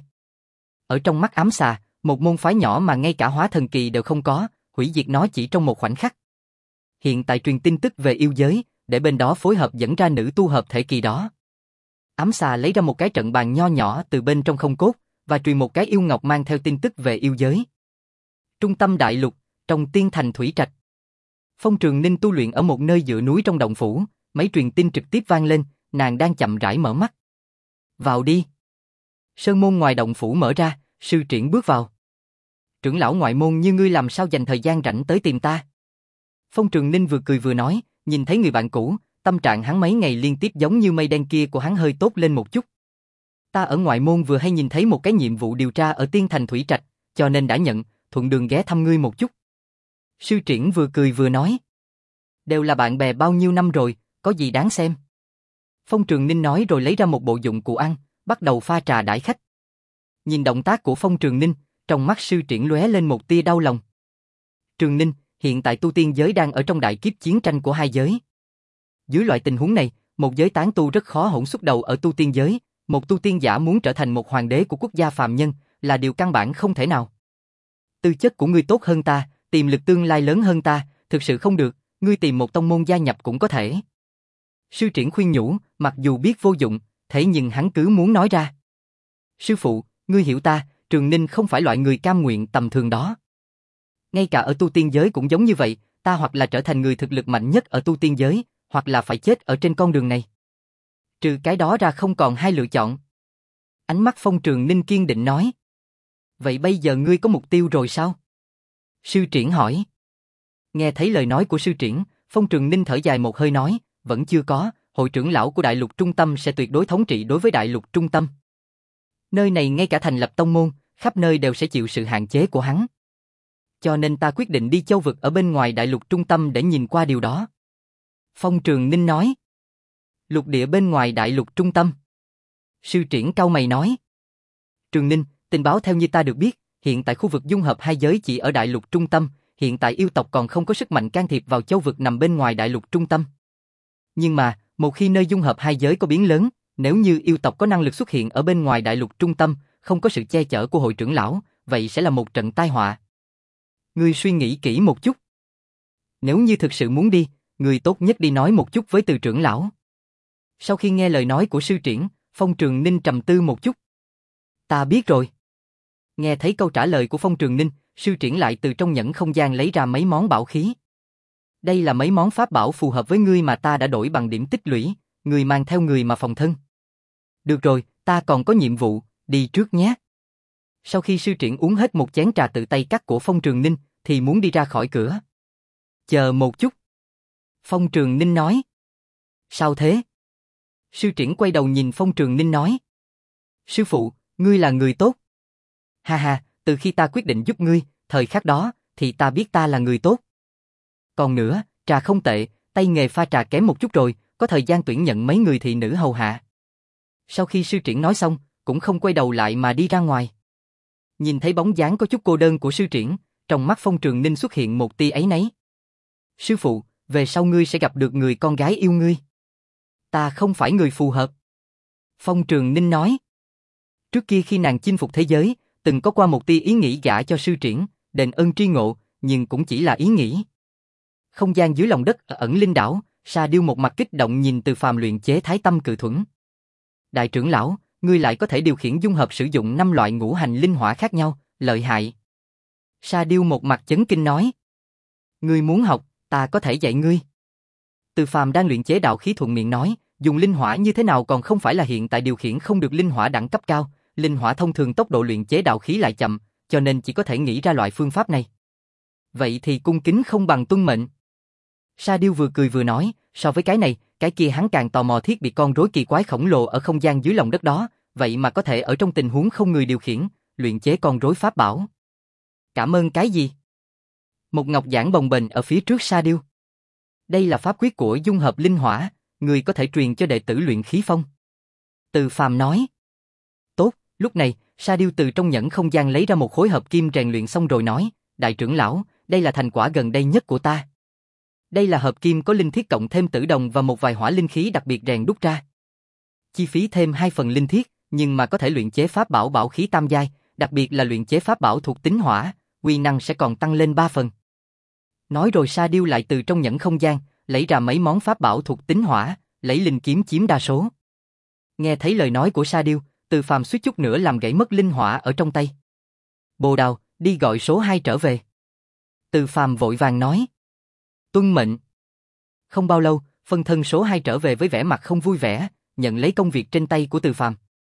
Ở trong mắt ám xà, một môn phái nhỏ mà ngay cả hóa thần kỳ đều không có, hủy diệt nó chỉ trong một khoảnh khắc. Hiện tại truyền tin tức về yêu giới, để bên đó phối hợp dẫn ra nữ tu hợp thể kỳ đó. Ám xà lấy ra một cái trận bàn nho nhỏ từ bên trong không cốt, và truyền một cái yêu ngọc mang theo tin tức về yêu giới. Trung tâm đại lục, trong tiên thành Thủy Trạch. Phong Trường Ninh tu luyện ở một nơi dựa núi trong động phủ, mấy truyền tin trực tiếp vang lên, nàng đang chậm rãi mở mắt. Vào đi. Sơn môn ngoài động phủ mở ra, sư triển bước vào. Trưởng lão ngoại môn như ngươi làm sao dành thời gian rảnh tới tìm ta? Phong Trường Ninh vừa cười vừa nói, nhìn thấy người bạn cũ, tâm trạng hắn mấy ngày liên tiếp giống như mây đen kia của hắn hơi tốt lên một chút. Ta ở ngoại môn vừa hay nhìn thấy một cái nhiệm vụ điều tra ở tiên thành Thủy Trạch, cho nên đã nhận, thuận đường ghé thăm ngươi một chút. Sư triển vừa cười vừa nói. Đều là bạn bè bao nhiêu năm rồi, có gì đáng xem? Phong Trường Ninh nói rồi lấy ra một bộ dụng cụ ăn, bắt đầu pha trà đãi khách. Nhìn động tác của Phong Trường Ninh, trong mắt sư triển lóe lên một tia đau lòng. Trường Ninh, hiện tại tu tiên giới đang ở trong đại kiếp chiến tranh của hai giới. Dưới loại tình huống này, một giới tán tu rất khó hỗn xuất đầu ở tu tiên giới, một tu tiên giả muốn trở thành một hoàng đế của quốc gia phàm nhân là điều căn bản không thể nào. Tư chất của ngươi tốt hơn ta, tiềm lực tương lai lớn hơn ta, thực sự không được, ngươi tìm một tông môn gia nhập cũng có thể. Sư triển khuyên nhủ, mặc dù biết vô dụng, thế nhưng hắn cứ muốn nói ra. Sư phụ, ngươi hiểu ta, Trường Ninh không phải loại người cam nguyện tầm thường đó. Ngay cả ở tu tiên giới cũng giống như vậy, ta hoặc là trở thành người thực lực mạnh nhất ở tu tiên giới, hoặc là phải chết ở trên con đường này. Trừ cái đó ra không còn hai lựa chọn. Ánh mắt Phong Trường Ninh kiên định nói. Vậy bây giờ ngươi có mục tiêu rồi sao? Sư triển hỏi. Nghe thấy lời nói của sư triển, Phong Trường Ninh thở dài một hơi nói, vẫn chưa có, hội trưởng lão của Đại Lục Trung Tâm sẽ tuyệt đối thống trị đối với Đại Lục Trung Tâm. Nơi này ngay cả thành lập tông môn, khắp nơi đều sẽ chịu sự hạn chế của hắn. Cho nên ta quyết định đi châu vực ở bên ngoài Đại Lục Trung Tâm để nhìn qua điều đó. Phong Trường Ninh nói. Lục địa bên ngoài Đại Lục Trung Tâm. Sư triển cau mày nói. Trường Ninh, tình báo theo như ta được biết, hiện tại khu vực dung hợp hai giới chỉ ở Đại Lục Trung Tâm, hiện tại yêu tộc còn không có sức mạnh can thiệp vào châu vực nằm bên ngoài Đại Lục Trung Tâm. Nhưng mà, một khi nơi dung hợp hai giới có biến lớn, nếu như yêu tộc có năng lực xuất hiện ở bên ngoài Đại Lục Trung Tâm, không có sự che chở của hội trưởng lão, vậy sẽ là một trận tai họa. Ngươi suy nghĩ kỹ một chút. Nếu như thực sự muốn đi, ngươi tốt nhất đi nói một chút với từ trưởng lão. Sau khi nghe lời nói của sư triển, Phong Trường Ninh trầm tư một chút. Ta biết rồi. Nghe thấy câu trả lời của Phong Trường Ninh, sư triển lại từ trong nhẫn không gian lấy ra mấy món bảo khí. Đây là mấy món pháp bảo phù hợp với ngươi mà ta đã đổi bằng điểm tích lũy, ngươi mang theo người mà phòng thân. Được rồi, ta còn có nhiệm vụ, đi trước nhé. Sau khi sư triển uống hết một chén trà tự tay cắt của Phong Trường Ninh, thì muốn đi ra khỏi cửa. Chờ một chút. Phong Trường Ninh nói. Sao thế? Sư triển quay đầu nhìn Phong Trường Ninh nói. Sư phụ, ngươi là người tốt. Ha ha, từ khi ta quyết định giúp ngươi, thời khắc đó, thì ta biết ta là người tốt. Còn nữa, trà không tệ, tay nghề pha trà kém một chút rồi, có thời gian tuyển nhận mấy người thị nữ hầu hạ. Sau khi sư triển nói xong, cũng không quay đầu lại mà đi ra ngoài. Nhìn thấy bóng dáng có chút cô đơn của sư triển, trong mắt Phong Trường Ninh xuất hiện một tia áy náy. Sư phụ, về sau ngươi sẽ gặp được người con gái yêu ngươi. Ta không phải người phù hợp. Phong Trường Ninh nói. Trước kia khi nàng chinh phục thế giới, từng có qua một tia ý nghĩ gả cho sư triển, đền ơn tri ngộ, nhưng cũng chỉ là ý nghĩ. Không gian dưới lòng đất ở ẩn linh đảo, Sa Điêu một mặt kích động nhìn Từ Phàm luyện chế Thái Tâm Cự Thuẫn. Đại trưởng lão, ngươi lại có thể điều khiển dung hợp sử dụng năm loại ngũ hành linh hỏa khác nhau, lợi hại. Sa Điêu một mặt chấn kinh nói. Ngươi muốn học, ta có thể dạy ngươi. Từ Phàm đang luyện chế đạo khí thuận miệng nói, dùng linh hỏa như thế nào còn không phải là hiện tại điều khiển không được linh hỏa đẳng cấp cao, linh hỏa thông thường tốc độ luyện chế đạo khí lại chậm, cho nên chỉ có thể nghĩ ra loại phương pháp này. Vậy thì cung kính không bằng tuân mệnh. Sa Điêu vừa cười vừa nói, so với cái này, cái kia hắn càng tò mò thiết bị con rối kỳ quái khổng lồ ở không gian dưới lòng đất đó, vậy mà có thể ở trong tình huống không người điều khiển, luyện chế con rối pháp bảo. Cảm ơn cái gì? Một ngọc giản bồng bềnh ở phía trước Sa Điêu. Đây là pháp quyết của dung hợp linh hỏa, ngươi có thể truyền cho đệ tử luyện khí phong. Từ Phàm nói. Tốt, lúc này, Sa Điêu từ trong nhẫn không gian lấy ra một khối hợp kim rèn luyện xong rồi nói, đại trưởng lão, đây là thành quả gần đây nhất của ta. Đây là hợp kim có linh thiết cộng thêm tử đồng và một vài hỏa linh khí đặc biệt rèn đúc ra. Chi phí thêm hai phần linh thiết, nhưng mà có thể luyện chế pháp bảo bảo khí tam giai, đặc biệt là luyện chế pháp bảo thuộc tính hỏa, uy năng sẽ còn tăng lên ba phần. Nói rồi Sa Điêu lại từ trong nhẫn không gian, lấy ra mấy món pháp bảo thuộc tính hỏa, lấy linh kiếm chiếm đa số. Nghe thấy lời nói của Sa Điêu, Từ Phàm suýt chút nữa làm gãy mất linh hỏa ở trong tay. Bồ Đào, đi gọi số hai trở về. Từ Phàm vội vàng nói. Tuân mệnh. Không bao lâu, phân thân số hai trở về với vẻ mặt không vui vẻ, nhận lấy công việc trên tay của Từ Phàm.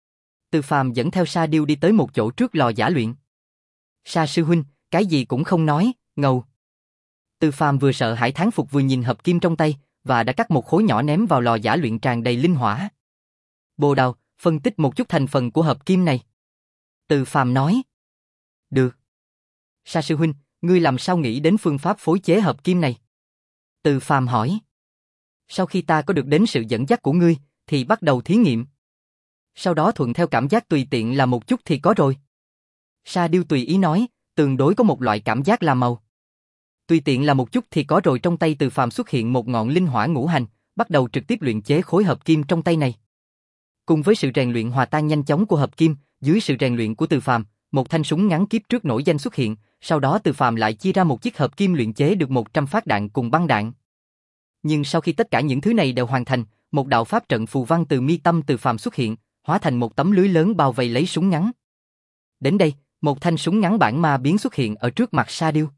Từ Phàm dẫn theo Sa Điêu đi tới một chỗ trước lò giả luyện. Sa sư huynh, cái gì cũng không nói, ngầu. Từ Phàm vừa sợ hãi thán phục vừa nhìn hợp kim trong tay, và đã cắt một khối nhỏ ném vào lò giả luyện tràn đầy linh hỏa. Bồ Đào, phân tích một chút thành phần của hợp kim này. Từ Phàm nói. Được. Sa sư huynh, ngươi làm sao nghĩ đến phương pháp phối chế hợp kim này? Từ Phàm hỏi. Sau khi ta có được đến sự dẫn dắt của ngươi, thì bắt đầu thí nghiệm. Sau đó thuận theo cảm giác tùy tiện là một chút thì có rồi. Sa Điêu tùy ý nói, tương đối có một loại cảm giác là màu. Tùy tiện là một chút thì có rồi. Trong tay Từ Phàm xuất hiện một ngọn linh hỏa ngũ hành, bắt đầu trực tiếp luyện chế khối hợp kim trong tay này. Cùng với sự rèn luyện hòa tan nhanh chóng của hợp kim, dưới sự rèn luyện của Từ Phàm, một thanh súng ngắn kiếp trước nổi danh xuất hiện, sau đó Từ Phàm lại chia ra một chiếc hợp kim luyện chế được một trăm phát đạn cùng băng đạn. Nhưng sau khi tất cả những thứ này đều hoàn thành, một đạo pháp trận phù văn từ mi tâm Từ Phàm xuất hiện, hóa thành một tấm lưới lớn bao vây lấy súng ngắn. Đến đây, một thanh súng ngắn bản ma biến xuất hiện ở trước mặt Sa Điêu.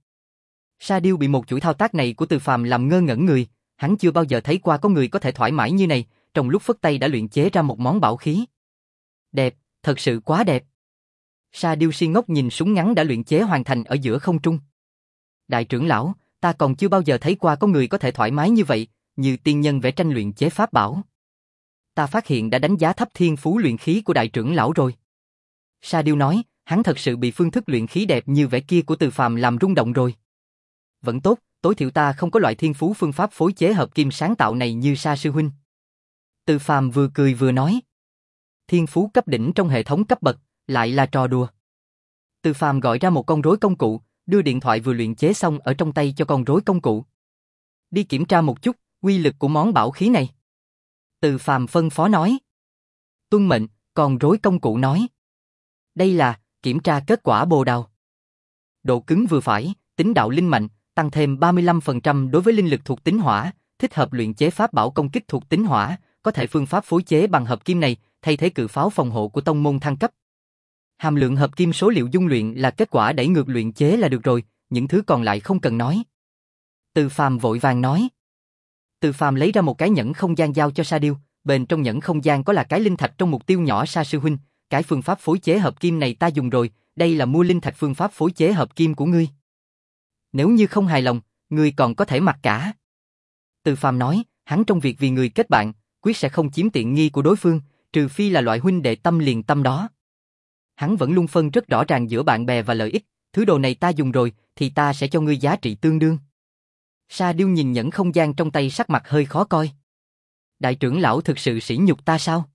Sa Điêu bị một chuỗi thao tác này của Từ Phàm làm ngơ ngẩn người, hắn chưa bao giờ thấy qua có người có thể thoải mái như này, trong lúc phất tay đã luyện chế ra một món bảo khí. Đẹp, thật sự quá đẹp. Sa Điêu si ngốc nhìn súng ngắn đã luyện chế hoàn thành ở giữa không trung. Đại trưởng lão, ta còn chưa bao giờ thấy qua có người có thể thoải mái như vậy, như tiên nhân vẽ tranh luyện chế pháp bảo. Ta phát hiện đã đánh giá thấp thiên phú luyện khí của đại trưởng lão rồi. Sa Điêu nói, hắn thật sự bị phương thức luyện khí đẹp như vẻ kia của Từ Phàm làm rung động rồi. Vẫn tốt, tối thiểu ta không có loại thiên phú phương pháp phối chế hợp kim sáng tạo này như Sa sư huynh. Từ Phàm vừa cười vừa nói. Thiên phú cấp đỉnh trong hệ thống cấp bậc, lại là trò đùa. Từ Phàm gọi ra một con rối công cụ, đưa điện thoại vừa luyện chế xong ở trong tay cho con rối công cụ. Đi kiểm tra một chút, uy lực của món bảo khí này. Từ Phàm phân phó nói. Tuân mệnh, con rối công cụ nói. Đây là, kiểm tra kết quả Bồ Đào. Độ cứng vừa phải, tính đạo linh mạnh, tăng thêm ba mươi lăm phần trăm đối với linh lực thuộc tính hỏa, thích hợp luyện chế pháp bảo công kích thuộc tính hỏa, có thể phương pháp phối chế bằng hợp kim này, thay thế cự pháo phòng hộ của tông môn thăng cấp. Hàm lượng hợp kim số liệu dung luyện là kết quả đẩy ngược luyện chế là được rồi, những thứ còn lại không cần nói. Từ Phàm vội vàng nói. Từ Phàm lấy ra một cái nhẫn không gian giao cho Sa Điêu, bên trong nhẫn không gian có là cái linh thạch trong mục tiêu nhỏ. Sa sư huynh, cái phương pháp phối chế hợp kim này ta dùng rồi, đây là mua linh thạch phương pháp phối chế hợp kim của ngươi. Nếu như không hài lòng, ngươi còn có thể mặc cả. Từ Phàm nói, hắn trong việc vì người kết bạn, quyết sẽ không chiếm tiện nghi của đối phương, trừ phi là loại huynh đệ tâm liền tâm đó. Hắn vẫn luôn phân rất rõ ràng giữa bạn bè và lợi ích, thứ đồ này ta dùng rồi, thì ta sẽ cho ngươi giá trị tương đương. Sa Điêu nhìn nhẫn không gian trong tay sắc mặt hơi khó coi. Đại trưởng lão thực sự sỉ nhục ta sao?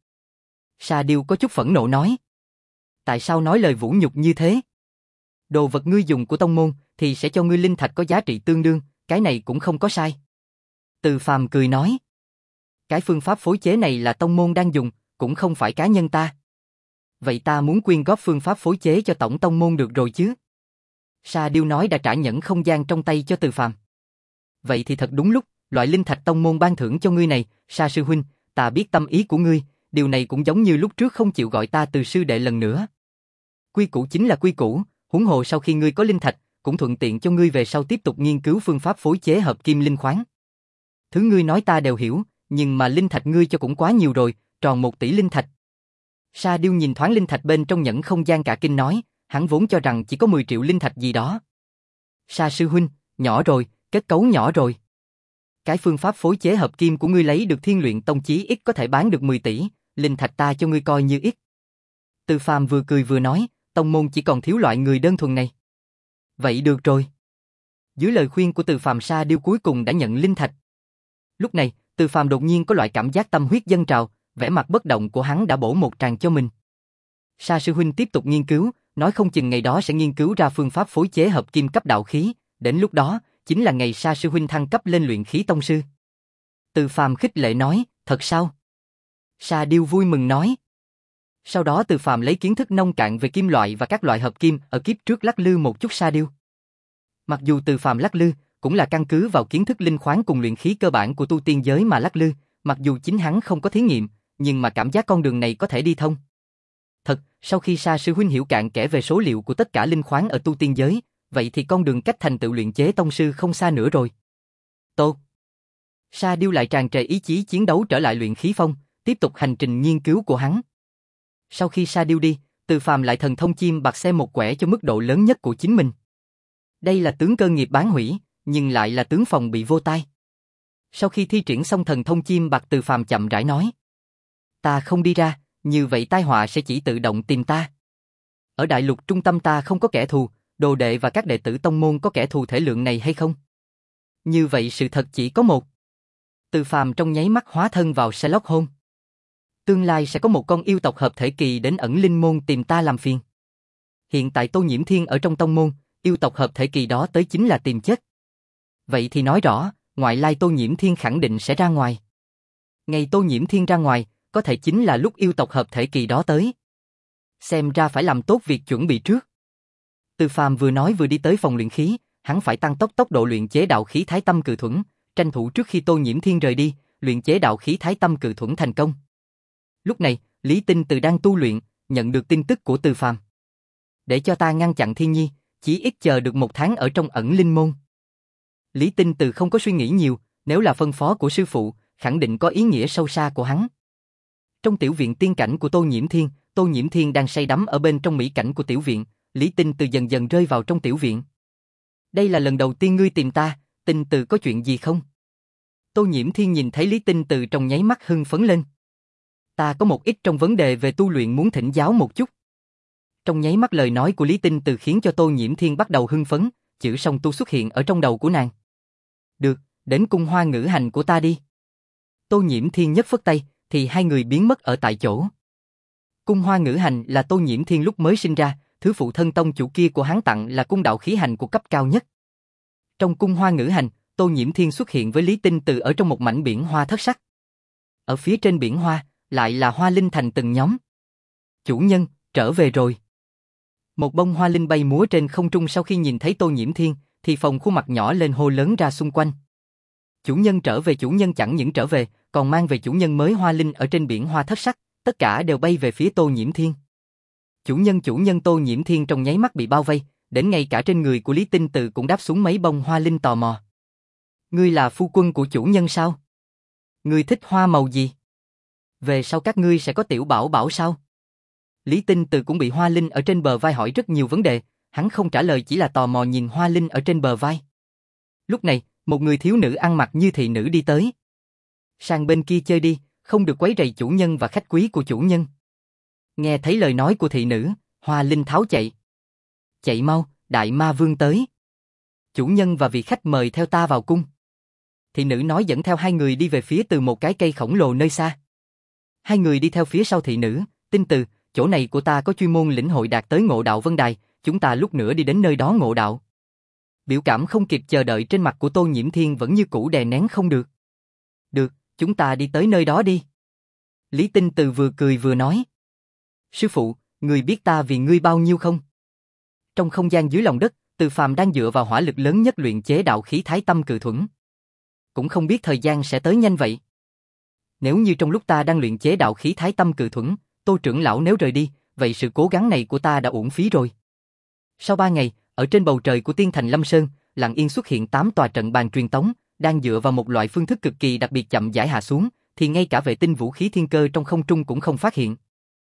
Sa Điêu có chút phẫn nộ nói. Tại sao nói lời vũ nhục như thế? Đồ vật ngươi dùng của tông môn, thì sẽ cho ngươi linh thạch có giá trị tương đương, cái này cũng không có sai. Từ Phàm cười nói. Cái phương pháp phối chế này là tông môn đang dùng, cũng không phải cá nhân ta. Vậy ta muốn quyên góp phương pháp phối chế cho tổng tông môn được rồi chứ? Sa Điêu nói đã trả nhẫn không gian trong tay cho Từ Phàm. Vậy thì thật đúng lúc, loại linh thạch tông môn ban thưởng cho ngươi này, Sa sư huynh, ta biết tâm ý của ngươi, điều này cũng giống như lúc trước không chịu gọi ta từ sư đệ lần nữa. Quy củ chính là quy củ, huống hồ sau khi ngươi có linh thạch, cũng thuận tiện cho ngươi về sau tiếp tục nghiên cứu phương pháp phối chế hợp kim linh khoáng. Thứ ngươi nói ta đều hiểu, nhưng mà linh thạch ngươi cho cũng quá nhiều rồi, tròn một tỷ linh thạch. Sa Điêu nhìn thoáng linh thạch bên trong nhẫn không gian cả kinh nói, hắn vốn cho rằng chỉ có mười triệu linh thạch gì đó. Sa sư huynh, nhỏ rồi, kết cấu nhỏ rồi. Cái phương pháp phối chế hợp kim của ngươi lấy được Thiên Luyện Tông chí ít có thể bán được mười tỷ, linh thạch ta cho ngươi coi như ít. Từ Phàm vừa cười vừa nói, tông môn chỉ còn thiếu loại người đơn thuần này. Vậy được rồi. Dưới lời khuyên của Từ Phàm, Sa Điêu cuối cùng đã nhận linh thạch. Lúc này, Từ Phàm đột nhiên có loại cảm giác tâm huyết dâng trào, vẻ mặt bất động của hắn đã bổ một tràng cho mình. Sa sư huynh tiếp tục nghiên cứu, nói không chừng ngày đó sẽ nghiên cứu ra phương pháp phối chế hợp kim cấp đạo khí, đến lúc đó, chính là ngày Sa sư huynh thăng cấp lên luyện khí tông sư. Từ Phàm khích lệ nói, thật sao? Sa Điêu vui mừng nói. Sau đó Từ Phàm lấy kiến thức nông cạn về kim loại và các loại hợp kim ở kiếp trước lắc lư một chút Sa Điêu. Mặc dù Từ Phàm lắc lư, cũng là căn cứ vào kiến thức linh khoáng cùng luyện khí cơ bản của tu tiên giới mà lắc lư, mặc dù chính hắn không có thí nghiệm, nhưng mà cảm giác con đường này có thể đi thông. Thật, sau khi Sa sư huynh hiểu cạn kẽ về số liệu của tất cả linh khoáng ở tu tiên giới, vậy thì con đường cách thành tựu luyện chế tông sư không xa nữa rồi. Tốt. Sa Điêu lại tràn trề ý chí chiến đấu trở lại luyện khí phong, tiếp tục hành trình nghiên cứu của hắn. Sau khi Sa Điêu đi, Từ Phàm lại thần thông chim bạc xem một quẻ cho mức độ lớn nhất của chính mình. Đây là tướng cơ nghiệp bán hủy, nhưng lại là tướng phòng bị vô tai. Sau khi thi triển xong thần thông chim bạc, Từ Phàm chậm rãi nói: ta không đi ra, như vậy tai họa sẽ chỉ tự động tìm ta. Ở đại lục trung tâm ta không có kẻ thù, đồ đệ và các đệ tử tông môn có kẻ thù thể lượng này hay không? Như vậy sự thật chỉ có một. Từ Phàm trong nháy mắt hóa thân vào Sherlock Holmes. Tương lai sẽ có một con yêu tộc hợp thể kỳ đến ẩn linh môn tìm ta làm phiền. Hiện tại Tô Nhiễm Thiên ở trong tông môn, yêu tộc hợp thể kỳ đó tới chính là tìm chết. Vậy thì nói rõ, ngoại lai Tô Nhiễm Thiên khẳng định sẽ ra ngoài. Ngày Tô Nhiễm Thiên ra ngoài, có thể chính là lúc yêu tộc hợp thể kỳ đó tới. Xem ra phải làm tốt việc chuẩn bị trước. Từ Phàm vừa nói vừa đi tới phòng luyện khí, hắn phải tăng tốc tốc độ luyện chế đạo khí Thái Tâm Cự Thuẫn, tranh thủ trước khi Tô Nhiễm Thiên rời đi, luyện chế đạo khí Thái Tâm Cự Thuẫn thành công. Lúc này, Lý Tinh Từ đang tu luyện, nhận được tin tức của Từ Phàm. Để cho ta ngăn chặn Thiên Nhi, chỉ ít chờ được một tháng ở trong ẩn linh môn. Lý Tinh Từ không có suy nghĩ nhiều, nếu là phân phó của sư phụ, khẳng định có ý nghĩa sâu xa của hắn. Trong tiểu viện tiên cảnh của Tô Nhiễm Thiên, Tô Nhiễm Thiên đang say đắm ở bên trong mỹ cảnh của tiểu viện, Lý Tinh Từ dần dần rơi vào trong tiểu viện. Đây là lần đầu tiên ngươi tìm ta, Tinh Từ có chuyện gì không? Tô Nhiễm Thiên nhìn thấy Lý Tinh Từ trong nháy mắt hưng phấn lên. Ta có một ít trong vấn đề về tu luyện muốn thỉnh giáo một chút. Trong nháy mắt lời nói của Lý Tinh Từ khiến cho Tô Nhiễm Thiên bắt đầu hưng phấn, chữ song tu xuất hiện ở trong đầu của nàng. Được, đến cung hoa ngữ hành của ta đi. Tô Nhiễm Thiên nhấc phất tay, thì hai người biến mất ở tại chỗ. Cung hoa ngữ hành là Tô Nhiễm Thiên lúc mới sinh ra, thứ phụ thân tông chủ kia của hắn tặng là cung đạo khí hành của cấp cao nhất. Trong cung hoa ngữ hành, Tô Nhiễm Thiên xuất hiện với Lý Tinh Từ ở trong một mảnh biển hoa thất sắc. Ở phía trên biển hoa, lại là hoa linh thành từng nhóm. Chủ nhân, trở về rồi. Một bông hoa linh bay múa trên không trung sau khi nhìn thấy Tô Nhiễm Thiên, thì phồng khuôn mặt nhỏ lên hô lớn ra xung quanh. Chủ nhân trở về, chủ nhân chẳng những trở về, còn mang về chủ nhân mới hoa linh ở trên biển hoa thất sắc, tất cả đều bay về phía Tô Nhiễm Thiên. Chủ nhân chủ nhân Tô Nhiễm Thiên trong nháy mắt bị bao vây, đến ngay cả trên người của Lý Tinh Từ cũng đáp xuống mấy bông hoa linh tò mò. Ngươi là phu quân của chủ nhân sao? Ngươi thích hoa màu gì? Về sau các ngươi sẽ có tiểu bảo bảo sao? Lý Tinh Từ cũng bị hoa linh ở trên bờ vai hỏi rất nhiều vấn đề, hắn không trả lời chỉ là tò mò nhìn hoa linh ở trên bờ vai. Lúc này, một người thiếu nữ ăn mặc như thị nữ đi tới. Sang bên kia chơi đi, không được quấy rầy chủ nhân và khách quý của chủ nhân. Nghe thấy lời nói của thị nữ, hoa linh tháo chạy. Chạy mau, đại ma vương tới. Chủ nhân và vị khách mời theo ta vào cung. Thị nữ nói dẫn theo hai người đi về phía từ một cái cây khổng lồ nơi xa. Hai người đi theo phía sau thị nữ, Tinh Từ, chỗ này của ta có chuyên môn lĩnh hội đạt tới ngộ đạo vân đài, chúng ta lúc nữa đi đến nơi đó ngộ đạo. Biểu cảm không kịp chờ đợi trên mặt của Tô Nhiễm Thiên vẫn như cũ đè nén không được. Được, chúng ta đi tới nơi đó đi. Lý Tinh Từ vừa cười vừa nói. Sư phụ, người biết ta vì ngươi bao nhiêu không? Trong không gian dưới lòng đất, Từ Phàm đang dựa vào hỏa lực lớn nhất luyện chế đạo khí Thái Tâm Cự Thuẫn. Cũng không biết thời gian sẽ tới nhanh vậy. Nếu như trong lúc ta đang luyện chế đạo khí Thái Tâm Cự Thuẫn, Tô trưởng lão nếu rời đi, vậy sự cố gắng này của ta đã uổng phí rồi. Sau ba ngày, ở trên bầu trời của Tiên Thành Lâm Sơn, lặng yên xuất hiện tám tòa trận bàn truyền tống, đang dựa vào một loại phương thức cực kỳ đặc biệt chậm rãi hạ xuống, thì ngay cả vệ tinh vũ khí thiên cơ trong không trung cũng không phát hiện.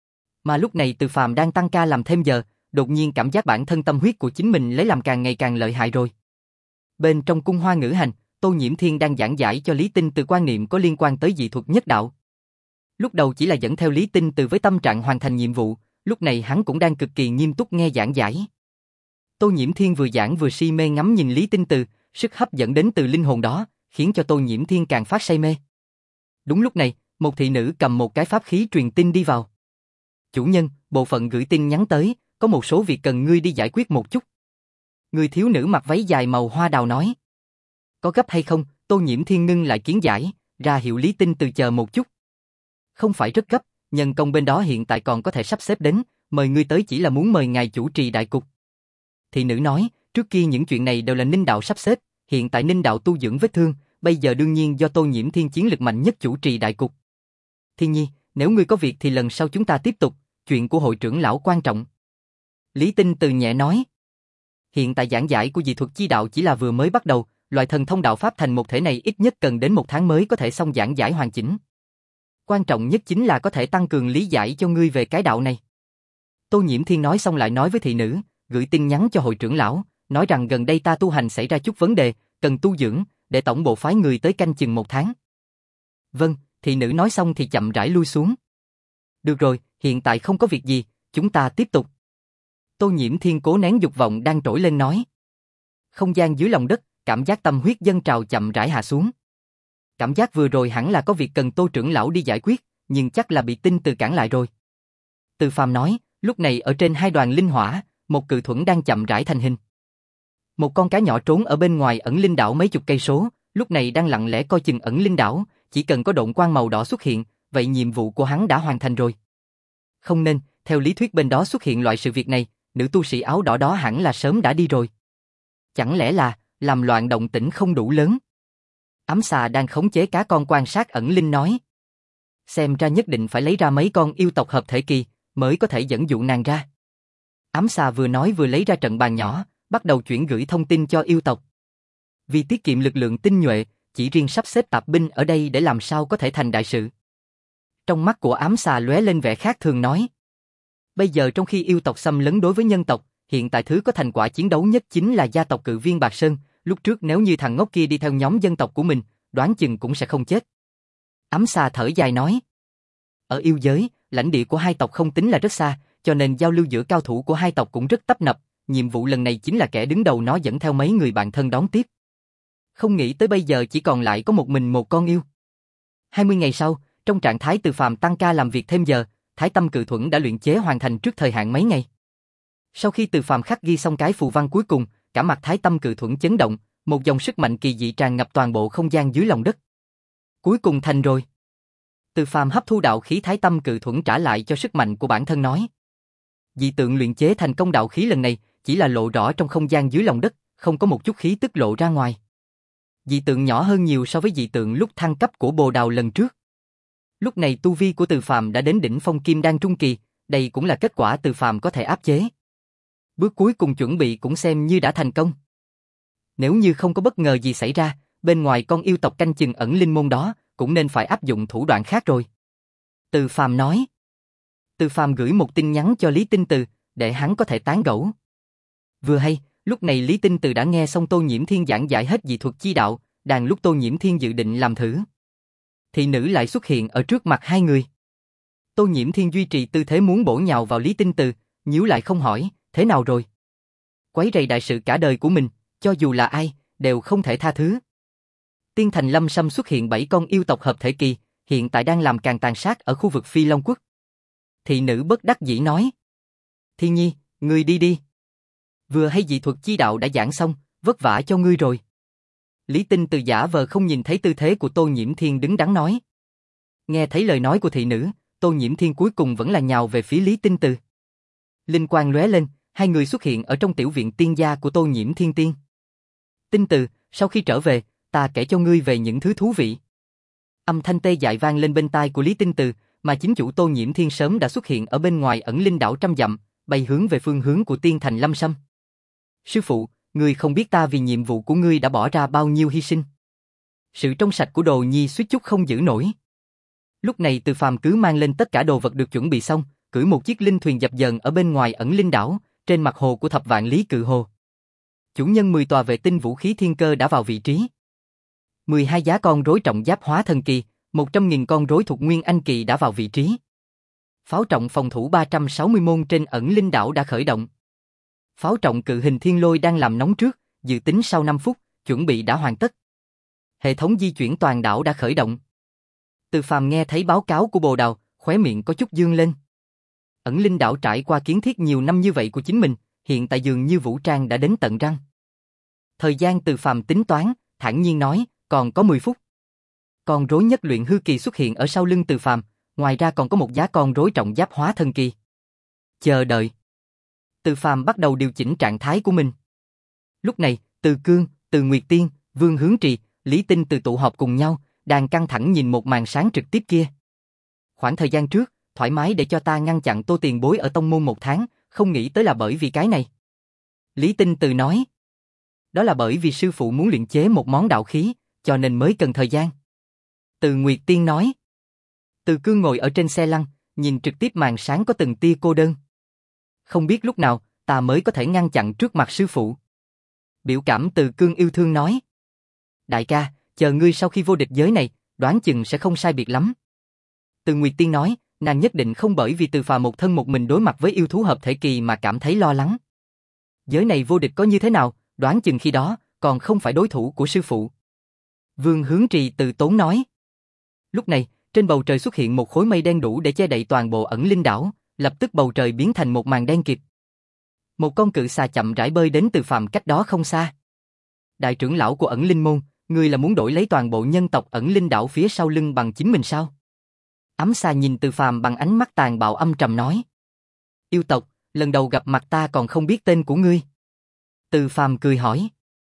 Mà lúc này Từ Phàm đang tăng ca làm thêm giờ, đột nhiên cảm giác bản thân tâm huyết của chính mình lấy làm càng ngày càng lợi hại rồi. Bên trong cung hoa ngữ hành, Tô Nhiễm Thiên đang giảng giải cho Lý Tinh Từ quan niệm có liên quan tới dị thuật nhất đạo. Lúc đầu chỉ là dẫn theo Lý Tinh Từ với tâm trạng hoàn thành nhiệm vụ, lúc này hắn cũng đang cực kỳ nghiêm túc nghe giảng giải. Tô Nhiễm Thiên vừa giảng vừa si mê ngắm nhìn Lý Tinh Từ, sức hấp dẫn đến từ linh hồn đó, khiến cho Tô Nhiễm Thiên càng phát say mê. Đúng lúc này, một thị nữ cầm một cái pháp khí truyền tin đi vào. Chủ nhân, bộ phận gửi tin nhắn tới, có một số việc cần ngươi đi giải quyết một chút. Người thiếu nữ mặc váy dài màu hoa đào nói. Có gấp hay không? Tô Nhiễm Thiên ngưng lại kiến giải, ra hiệu Lý Tinh Từ chờ một chút. Không phải rất gấp, nhân công bên đó hiện tại còn có thể sắp xếp đến, mời ngươi tới chỉ là muốn mời ngài chủ trì đại cục. Thị nữ nói, trước kia những chuyện này đều là Ninh đạo sắp xếp, hiện tại Ninh đạo tu dưỡng vết thương, bây giờ đương nhiên do Tô Nhiễm Thiên chiến lực mạnh nhất chủ trì đại cục. Thiên Nhi, nếu ngươi có việc thì lần sau chúng ta tiếp tục, chuyện của hội trưởng lão quan trọng. Lý Tinh Từ nhẹ nói. Hiện tại giảng giải của dị thuật chi đạo chỉ là vừa mới bắt đầu, loại thần thông đạo pháp thành một thể này ít nhất cần đến một tháng mới có thể xong giảng giải hoàn chỉnh. Quan trọng nhất chính là có thể tăng cường lý giải cho ngươi về cái đạo này. Tô Nhiễm Thiên nói xong lại nói với thị nữ, gửi tin nhắn cho hội trưởng lão, nói rằng gần đây ta tu hành xảy ra chút vấn đề, cần tu dưỡng, để tổng bộ phái người tới canh chừng một tháng. Vâng, thị nữ nói xong thì chậm rãi lui xuống. Được rồi, hiện tại không có việc gì, chúng ta tiếp tục. Tô Nhiễm Thiên cố nén dục vọng đang trỗi lên nói. Không gian dưới lòng đất, cảm giác tâm huyết dâng trào chậm rãi hạ xuống. Cảm giác vừa rồi hẳn là có việc cần Tô trưởng lão đi giải quyết, nhưng chắc là bị Tinh Từ cản lại rồi. Từ Phàm nói, lúc này ở trên hai đoàn linh hỏa, một cự thuẫn đang chậm rãi thành hình. Một con cá nhỏ trốn ở bên ngoài ẩn linh đảo mấy chục cây số, lúc này đang lặng lẽ coi chừng ẩn linh đảo, chỉ cần có độn quang màu đỏ xuất hiện, vậy nhiệm vụ của hắn đã hoàn thành rồi. Không nên, theo lý thuyết bên đó xuất hiện loại sự việc này, nữ tu sĩ áo đỏ đó hẳn là sớm đã đi rồi. Chẳng lẽ là làm loạn động tĩnh không đủ lớn? Ám xà đang khống chế cá con quan sát ẩn linh nói. Xem ra nhất định phải lấy ra mấy con yêu tộc hợp thể kỳ, mới có thể dẫn dụ nàng ra. Ám xà vừa nói vừa lấy ra trận bàn nhỏ, bắt đầu chuyển gửi thông tin cho yêu tộc. Vì tiết kiệm lực lượng tinh nhuệ, chỉ riêng sắp xếp tạp binh ở đây để làm sao có thể thành đại sự. Trong mắt của ám xà lóe lên vẻ khác thường nói. Bây giờ trong khi yêu tộc xâm lấn đối với nhân tộc, hiện tại thứ có thành quả chiến đấu nhất chính là gia tộc cự viên Bạc Sơn, lúc trước nếu như thằng ngốc kia đi theo nhóm dân tộc của mình, đoán chừng cũng sẽ không chết. Ám xà thở dài nói. Ở yêu giới, lãnh địa của hai tộc không tính là rất xa, cho nên giao lưu giữa cao thủ của hai tộc cũng rất tấp nập, nhiệm vụ lần này chính là kẻ đứng đầu nó dẫn theo mấy người bạn thân đón tiếp. Không nghĩ tới bây giờ chỉ còn lại có một mình một con yêu. hai mươi ngày sau, trong trạng thái Từ Phàm tăng ca làm việc thêm giờ, Thái Tâm Cự Thuẫn đã luyện chế hoàn thành trước thời hạn mấy ngày. Sau khi Từ Phàm khắc ghi xong cái phù văn cuối cùng, cả mặt Thái Tâm Cự Thuẫn chấn động, một dòng sức mạnh kỳ dị tràn ngập toàn bộ không gian dưới lòng đất. Cuối cùng thành rồi. Từ Phàm hấp thu đạo khí Thái Tâm Cự Thuẫn trả lại cho sức mạnh của bản thân nói. Dị tượng luyện chế thành công đạo khí lần này chỉ là lộ rõ trong không gian dưới lòng đất, không có một chút khí tức lộ ra ngoài. Dị tượng nhỏ hơn nhiều so với dị tượng lúc thăng cấp của Bồ Đào lần trước. Lúc này tu vi của Từ Phàm đã đến đỉnh phong kim đan trung kỳ, đây cũng là kết quả Từ Phàm có thể áp chế. Bước cuối cùng chuẩn bị cũng xem như đã thành công. Nếu như không có bất ngờ gì xảy ra, bên ngoài con yêu tộc canh chừng ẩn linh môn đó, cũng nên phải áp dụng thủ đoạn khác rồi. Từ Phàm nói. Từ Phàm gửi một tin nhắn cho Lý Tinh Từ, để hắn có thể tán gẫu. Vừa hay, lúc này Lý Tinh Từ đã nghe xong Tô Nhiễm Thiên giảng giải hết dị thuật chi đạo, đang lúc Tô Nhiễm Thiên dự định làm thử. Thị nữ lại xuất hiện ở trước mặt hai người. Tô Nhiễm Thiên duy trì tư thế muốn bổ nhào vào Lý Tinh Từ, nhíu lại không hỏi, thế nào rồi? Quấy rầy đại sự cả đời của mình, cho dù là ai, đều không thể tha thứ. Tiên Thành Lâm Sâm xuất hiện bảy con yêu tộc hợp thể kỳ, hiện tại đang làm càng tàn sát ở khu vực Phi Long Quốc. Thị nữ bất đắc dĩ nói. Thiên Nhi, ngươi đi đi. Vừa hay dị thuật chi đạo đã giảng xong, vất vả cho ngươi rồi. Lý Tinh Từ giả vờ không nhìn thấy tư thế của Tô Nhiễm Thiên đứng đắn nói. Nghe thấy lời nói của thị nữ, Tô Nhiễm Thiên cuối cùng vẫn là nhào về phía Lý Tinh Từ. Linh quang lóe lên, hai người xuất hiện ở trong tiểu viện tiên gia của Tô Nhiễm Thiên tiên. Tinh Từ, sau khi trở về, ta kể cho ngươi về những thứ thú vị. Âm thanh tê dại vang lên bên tai của Lý Tinh Từ, mà chính chủ Tô Nhiễm Thiên sớm đã xuất hiện ở bên ngoài ẩn linh đảo trăm dặm, bay hướng về phương hướng của Tiên Thành Lâm Sâm. Sư phụ, ngươi không biết ta vì nhiệm vụ của ngươi đã bỏ ra bao nhiêu hy sinh. Sự trong sạch của Đồ Nhi suýt chút không giữ nổi. Lúc này Từ Phàm cứ mang lên tất cả đồ vật được chuẩn bị xong, cưỡi một chiếc linh thuyền dập dờn ở bên ngoài ẩn linh đảo, trên mặt hồ của Thập Vạn Lý Cự Hồ. Chủ nhân mười tòa vệ tinh vũ khí thiên cơ đã vào vị trí. mười hai giá con rối trọng giáp hóa thần kỳ, một trăm nghìn con rối thuộc nguyên anh kỳ đã vào vị trí. Pháo trọng phòng thủ ba trăm sáu mươi môn trên ẩn linh đảo đã khởi động. Pháo trọng cự hình thiên lôi đang làm nóng trước, dự tính sau năm phút, chuẩn bị đã hoàn tất. Hệ thống di chuyển toàn đảo đã khởi động. Từ Phàm nghe thấy báo cáo của Bồ Đào, khóe miệng có chút dương lên. Ẩn Linh đảo trải qua kiến thiết nhiều năm như vậy của chính mình, hiện tại dường như vũ trang đã đến tận răng. Thời gian Từ Phàm tính toán, thản nhiên nói, còn có mười phút. Con rối nhất luyện hư kỳ xuất hiện ở sau lưng Từ Phàm, ngoài ra còn có một giá con rối trọng giáp hóa thân kỳ. Chờ đợi. Từ Phàm bắt đầu điều chỉnh trạng thái của mình. Lúc này, Từ Cương, Từ Nguyệt Tiên, Vương Hướng Trì, Lý Tinh từ tụ họp cùng nhau, đang căng thẳng nhìn một màn sáng trực tiếp kia. Khoảng thời gian trước, thoải mái để cho ta ngăn chặn Tô tiền bối ở tông môn một tháng, không nghĩ tới là bởi vì cái này. Lý Tinh từ nói. Đó là bởi vì sư phụ muốn luyện chế một món đạo khí, cho nên mới cần thời gian. Từ Nguyệt Tiên nói. Từ Cương ngồi ở trên xe lăn, nhìn trực tiếp màn sáng có từng tia cô đơn. Không biết lúc nào, ta mới có thể ngăn chặn trước mặt sư phụ. Biểu cảm Từ Cương yêu thương nói. Đại ca, chờ ngươi sau khi vô địch giới này, đoán chừng sẽ không sai biệt lắm. Từ Nguyệt Tiên nói, nàng nhất định không bởi vì Từ Phàm một thân một mình đối mặt với yêu thú hợp thể kỳ mà cảm thấy lo lắng. Giới này vô địch có như thế nào, đoán chừng khi đó, còn không phải đối thủ của sư phụ. Vương Hướng Trì từ tốn nói. Lúc này, trên bầu trời xuất hiện một khối mây đen đủ để che đậy toàn bộ Ẩn Linh đảo, lập tức bầu trời biến thành một màn đen kịt. Một con cự xà chậm rãi bơi đến Từ Phàm cách đó không xa. Đại trưởng lão của Ẩn Linh môn, ngươi là muốn đổi lấy toàn bộ nhân tộc Ẩn Linh đảo phía sau lưng bằng chính mình sao? Ám xà nhìn Từ Phàm bằng ánh mắt tàn bạo âm trầm nói. Yêu tộc, lần đầu gặp mặt ta còn không biết tên của ngươi. Từ Phàm cười hỏi.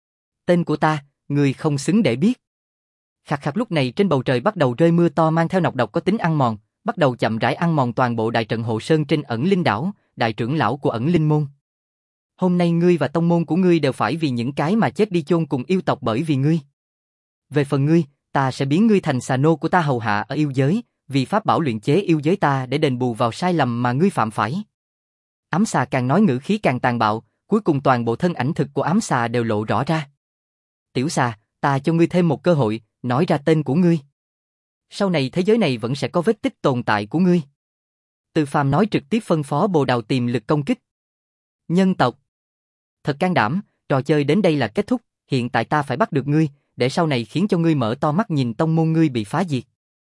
Tên của ta, ngươi không xứng để biết. Khạc khạc lúc này trên bầu trời bắt đầu rơi mưa to mang theo nọc độc có tính ăn mòn, bắt đầu chậm rãi ăn mòn toàn bộ đại trận hộ sơn trên Ẩn Linh đảo, đại trưởng lão của Ẩn Linh môn. Hôm nay ngươi và tông môn của ngươi đều phải vì những cái mà chết đi chôn cùng yêu tộc bởi vì ngươi. Về phần ngươi, ta sẽ biến ngươi thành xà nô của ta hầu hạ ở yêu giới, vì pháp bảo luyện chế yêu giới ta để đền bù vào sai lầm mà ngươi phạm phải. Ám xà càng nói ngữ khí càng tàn bạo, cuối cùng toàn bộ thân ảnh thực của ám xà đều lộ rõ ra. Tiểu xà, ta cho ngươi thêm một cơ hội, nói ra tên của ngươi. Sau này thế giới này vẫn sẽ có vết tích tồn tại của ngươi. Từ Phàm nói trực tiếp phân phó Bồ Đào tìm lực công kích. Nhân tộc. Thật can đảm, trò chơi đến đây là kết thúc, hiện tại ta phải bắt được ngươi, để sau này khiến cho ngươi mở to mắt nhìn tông môn ngươi bị phá diệt.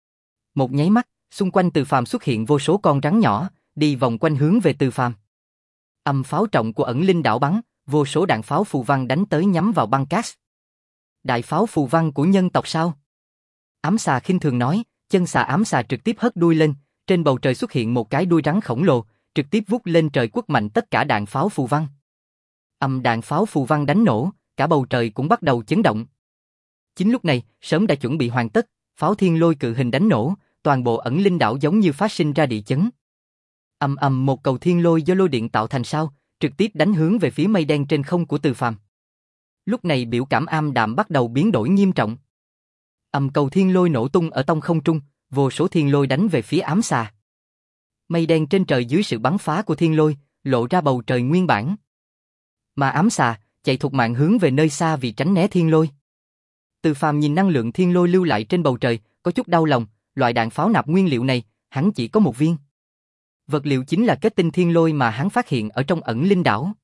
Một nháy mắt, xung quanh Từ Phàm xuất hiện vô số con rắn nhỏ, đi vòng quanh hướng về Từ Phàm. Âm pháo trọng của Ẩn Linh đảo bắn, vô số đạn pháo phù văn đánh tới nhắm vào băng cát. Đại pháo phù văn của nhân tộc sao? Ám xà khinh thường nói, chân xà ám xà trực tiếp hất đuôi lên, trên bầu trời xuất hiện một cái đuôi rắn khổng lồ, trực tiếp vút lên trời quất mạnh tất cả đạn pháo phù văn. Âm đạn pháo phù văn đánh nổ, cả bầu trời cũng bắt đầu chấn động. Chính lúc này, sớm đã chuẩn bị hoàn tất, pháo thiên lôi cự hình đánh nổ, toàn bộ Ẩn Linh đảo giống như phát sinh ra địa chấn. Ầm ầm một cầu thiên lôi do lôi điện tạo thành sao, trực tiếp đánh hướng về phía mây đen trên không của Từ Phàm. Lúc này biểu cảm am đạm bắt đầu biến đổi nghiêm trọng. Ầm cầu thiên lôi nổ tung ở tông không trung, vô số thiên lôi đánh về phía ám xà. Mây đen trên trời dưới sự bắn phá của thiên lôi, lộ ra bầu trời nguyên bản. Mà ám xà chạy thục mạng hướng về nơi xa vì tránh né thiên lôi. Từ Phàm nhìn năng lượng thiên lôi lưu lại trên bầu trời, có chút đau lòng, loại đạn pháo nạp nguyên liệu này, hắn chỉ có một viên. Vật liệu chính là kết tinh thiên lôi mà hắn phát hiện ở trong Ẩn Linh đảo.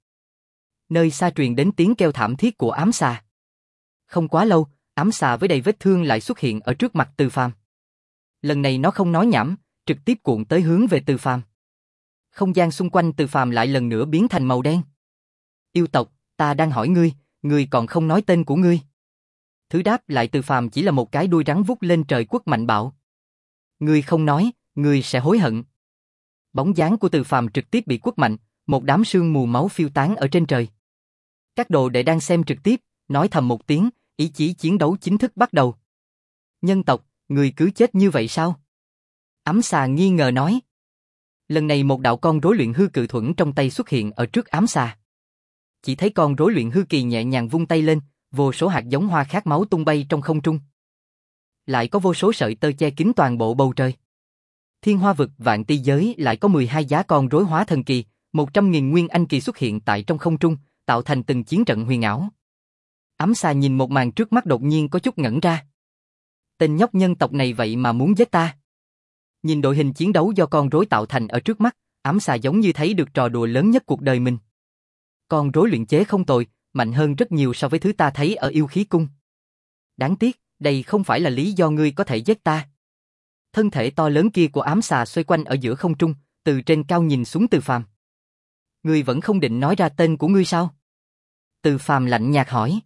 Nơi xa truyền đến tiếng kêu thảm thiết của ám xà. Không quá lâu, ám xà với đầy vết thương lại xuất hiện ở trước mặt Từ Phàm. Lần này nó không nói nhảm, trực tiếp cuộn tới hướng về Từ Phàm. Không gian xung quanh Từ Phàm lại lần nữa biến thành màu đen. Yêu tộc, ta đang hỏi ngươi, ngươi còn không nói tên của ngươi. Thứ đáp lại Từ Phàm chỉ là một cái đuôi rắn vút lên trời quất mạnh bạo. Ngươi không nói, ngươi sẽ hối hận. Bóng dáng của Từ Phàm trực tiếp bị quất mạnh, một đám sương mù máu phiêu tán ở trên trời. Các đồ đệ đang xem trực tiếp, nói thầm một tiếng, ý chí chiến đấu chính thức bắt đầu. Nhân tộc, ngươi cứ chết như vậy sao? Ám xà nghi ngờ nói. Lần này một đạo con rối luyện hư cự thuẫn trong tay xuất hiện ở trước ám xà. Chỉ thấy con rối luyện hư kỳ nhẹ nhàng vung tay lên, vô số hạt giống hoa khát máu tung bay trong không trung. Lại có vô số sợi tơ che kín toàn bộ bầu trời. Thiên Hoa vực Vạn Ti giới lại có mười hai giá con rối hóa thần kỳ, một trăm nghìn nguyên anh kỳ xuất hiện tại trong không trung, tạo thành từng chiến trận huyền ảo. Ám xà nhìn một màn trước mắt đột nhiên có chút ngẩn ra. Tên nhóc nhân tộc này vậy mà muốn giết ta. Nhìn đội hình chiến đấu do con rối tạo thành ở trước mắt, ám xà giống như thấy được trò đùa lớn nhất cuộc đời mình. Con rối luyện chế không tồi, mạnh hơn rất nhiều so với thứ ta thấy ở yêu khí cung. Đáng tiếc, đây không phải là lý do ngươi có thể giết ta. Thân thể to lớn kia của ám xà xoay quanh ở giữa không trung, từ trên cao nhìn xuống Từ Phàm. Ngươi vẫn không định nói ra tên của ngươi sao? Từ Phàm lạnh nhạt hỏi.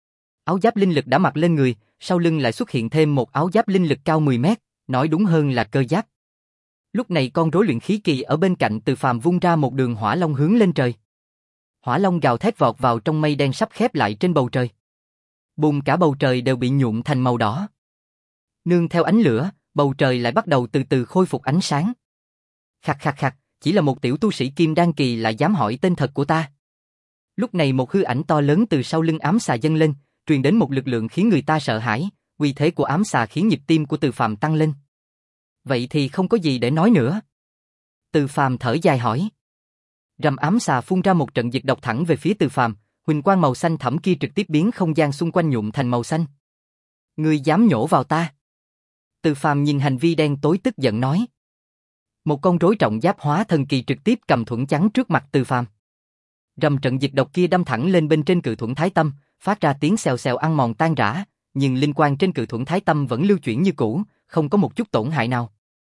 Áo giáp linh lực đã mặc lên người, sau lưng lại xuất hiện thêm một áo giáp linh lực cao mười mét, nói đúng hơn là cơ giáp. Lúc này con rối luyện khí kỳ ở bên cạnh Từ Phàm vung ra một đường hỏa long hướng lên trời. Hỏa long gào thét vọt vào trong mây đen sắp khép lại trên bầu trời. Bùm, cả bầu trời đều bị nhuộm thành màu đỏ. Nương theo ánh lửa, bầu trời lại bắt đầu từ từ khôi phục ánh sáng. Khặt khặt khặt, chỉ là một tiểu tu sĩ kim đan kỳ lại dám hỏi tên thật của ta. Lúc này một hư ảnh to lớn từ sau lưng ám xà dâng lên, truyền đến một lực lượng khiến người ta sợ hãi, uy thế của ám xà khiến nhịp tim của Từ Phàm tăng lên. Vậy thì không có gì để nói nữa. Từ Phàm thở dài hỏi. Rầm, ám xà phun ra một trận dịch độc thẳng về phía Từ Phàm, huỳnh quang màu xanh thẫm kia trực tiếp biến không gian xung quanh nhuộm thành màu xanh. Ngươi dám nhổ vào ta? Từ Phàm nhìn hành vi đen tối tức giận nói. Một con rối trọng giáp hóa thần kỳ trực tiếp cầm thuẫn chắn trước mặt Từ Phàm. Rầm, trận dịch độc kia đâm thẳng lên bên trên cự thuẫn Thái Tâm, phát ra tiếng xèo xèo ăn mòn tan rã, nhưng linh quang trên cự thuẫn Thái Tâm vẫn lưu chuyển như cũ, không có một chút tổn hại nào.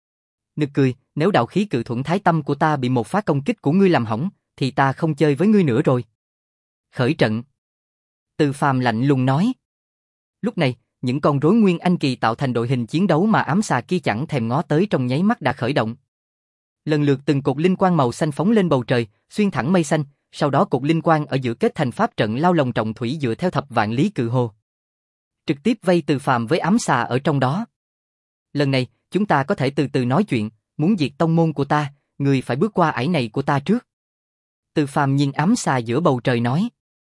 Nực cười, nếu đạo khí cự thuẫn Thái Tâm của ta bị một phát công kích của ngươi làm hỏng, thì ta không chơi với ngươi nữa rồi. Khởi trận. Từ Phàm lạnh lùng nói. Lúc này, những con rối nguyên anh kỳ tạo thành đội hình chiến đấu mà ám xà kia chẳng thèm ngó tới trong nháy mắt đã khởi động. Lần lượt từng cột linh quang màu xanh phóng lên bầu trời, xuyên thẳng mây xanh, sau đó cột linh quang ở giữa kết thành pháp trận lao lồng trọng thủy dựa theo thập vạn lý cự hồ. Trực tiếp vây Từ Phàm với ám xà ở trong đó. Lần này, chúng ta có thể từ từ nói chuyện, muốn diệt tông môn của ta, người phải bước qua ải này của ta trước. Từ Phàm nhìn ám xà giữa bầu trời nói.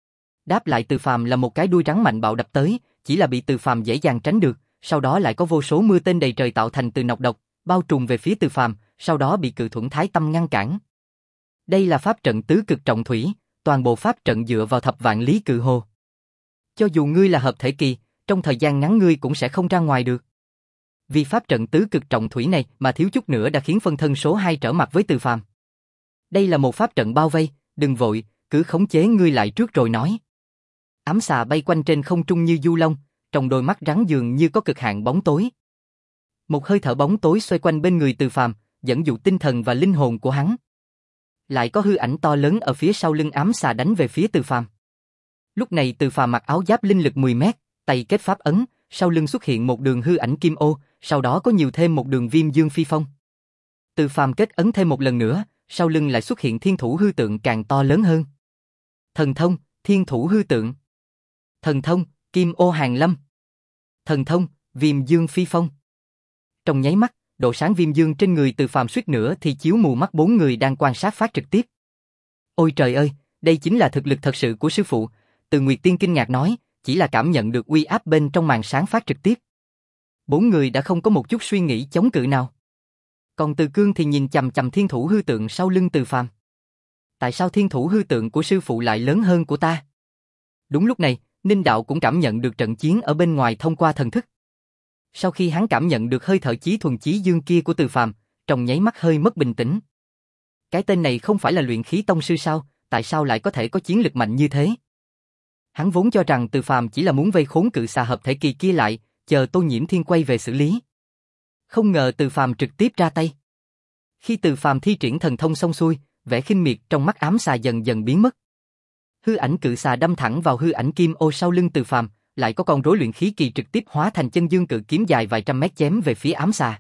Đáp lại Từ Phàm là một cái đuôi rắn mạnh bạo đập tới, chỉ là bị Từ Phàm dễ dàng tránh được, sau đó lại có vô số mưa tên đầy trời tạo thành từ nọc độc, bao trùm về phía Từ Phàm, sau đó bị cự thuẫn Thái Tâm ngăn cản. Đây là pháp trận tứ cực trọng thủy, toàn bộ pháp trận dựa vào thập vạn lý cự hồ. Cho dù ngươi là hợp thể kỳ, trong thời gian ngắn ngươi cũng sẽ không ra ngoài được. Vì pháp trận tứ cực trọng thủy này mà thiếu chút nữa đã khiến phân thân số hai trở mặt với Từ Phàm. Đây là một pháp trận bao vây, đừng vội, cứ khống chế ngươi lại trước rồi nói. Ám xà bay quanh trên không trung như du long, trong đôi mắt rắn dường như có cực hạn bóng tối. Một hơi thở bóng tối xoay quanh bên người Từ Phàm, dẫn dụ tinh thần và linh hồn của hắn. Lại có hư ảnh to lớn ở phía sau lưng ám xà đánh về phía Từ Phàm. Lúc này Từ Phàm mặc áo giáp linh lực mười mét, tay kết pháp ấn, sau lưng xuất hiện một đường hư ảnh kim ô, sau đó có nhiều thêm một đường viêm dương phi phong. Từ Phàm kết ấn thêm một lần nữa, sau lưng lại xuất hiện thiên thủ hư tượng càng to lớn hơn. Thần thông, thiên thủ hư tượng. Thần thông, kim ô hàng lâm. Thần thông, viêm dương phi phong. Trong nháy mắt, độ sáng viêm dương trên người Từ Phàm suýt nữa thì chiếu mù mắt bốn người đang quan sát phát trực tiếp. Ôi trời ơi, đây chính là thực lực thật sự của sư phụ, Từ Nguyệt Tiên kinh ngạc nói, chỉ là cảm nhận được uy áp bên trong màn sáng phát trực tiếp. Bốn người đã không có một chút suy nghĩ chống cự nào. Còn Từ Cương thì nhìn chằm chằm thiên thủ hư tượng sau lưng Từ Phàm. Tại sao thiên thủ hư tượng của sư phụ lại lớn hơn của ta? Đúng lúc này, Ninh Đạo cũng cảm nhận được trận chiến ở bên ngoài thông qua thần thức. Sau khi hắn cảm nhận được hơi thở chí thuần chí dương kia của Từ Phàm, trong nháy mắt hơi mất bình tĩnh. Cái tên này không phải là luyện khí tông sư sao, tại sao lại có thể có chiến lực mạnh như thế? Hắn vốn cho rằng Từ Phàm chỉ là muốn vây khốn cự xà hợp thể kỳ kia lại, chờ Tô Nhiễm Thiên quay về xử lý. Không ngờ Từ Phàm trực tiếp ra tay. Khi Từ Phàm thi triển thần thông xong xuôi, vẻ khinh miệt trong mắt ám xà dần dần biến mất. Hư ảnh cự xà đâm thẳng vào hư ảnh kim ô sau lưng Từ Phàm, lại có con rối luyện khí kỳ trực tiếp hóa thành chân dương cự kiếm dài vài trăm mét chém về phía ám xà.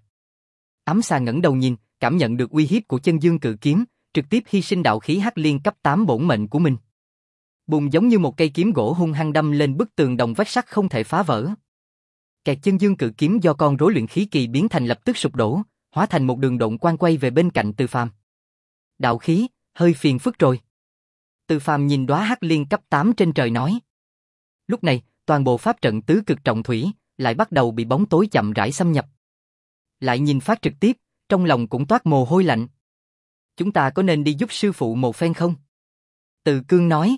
Ám xà ngẩng đầu nhìn, cảm nhận được uy hiếp của chân dương cự kiếm, trực tiếp hy sinh đạo khí hắc liên cấp tám bổn mệnh của mình. Bùng, giống như một cây kiếm gỗ hung hăng đâm lên bức tường đồng vách sắt không thể phá vỡ. Kẹt, chân dương cự kiếm do con rối luyện khí kỳ biến thành lập tức sụp đổ, hóa thành một đường độn quang quay về bên cạnh Từ Phàm. Đạo khí, hơi phiền phức rồi. Từ Phàm nhìn đóa hắc liên cấp tám trên trời nói. Lúc này, toàn bộ pháp trận tứ cực trọng thủy lại bắt đầu bị bóng tối chậm rãi xâm nhập. Lại nhìn phát trực tiếp, trong lòng cũng toát mồ hôi lạnh. Chúng ta có nên đi giúp sư phụ một phen không? Từ Cương nói.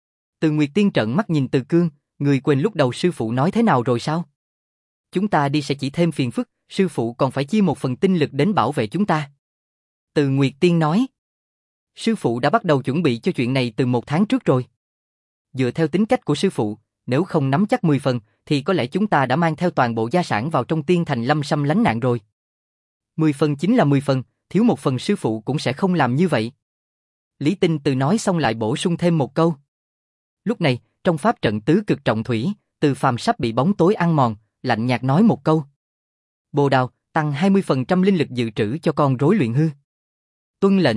Từ Nguyệt Tiên trợn mắt nhìn Từ Cương, người quên lúc đầu sư phụ nói thế nào rồi sao? Chúng ta đi sẽ chỉ thêm phiền phức, sư phụ còn phải chia một phần tinh lực đến bảo vệ chúng ta. Từ Nguyệt Tiên nói. Sư phụ đã bắt đầu chuẩn bị cho chuyện này từ một tháng trước rồi. Dựa theo tính cách của sư phụ, nếu không nắm chắc mười phần, thì có lẽ chúng ta đã mang theo toàn bộ gia sản vào trong tiên thành Lâm Sâm lánh nạn rồi. Mười phần chính là mười phần, thiếu một phần sư phụ cũng sẽ không làm như vậy. Lý Tinh Từ nói xong lại bổ sung thêm một câu. Lúc này, trong pháp trận tứ cực trọng thủy, Từ Phàm sắp bị bóng tối ăn mòn, lạnh nhạt nói một câu. Bồ Đào, tăng hai mươi phần trăm linh lực dự trữ cho con rối luyện hư. Tuân lệnh.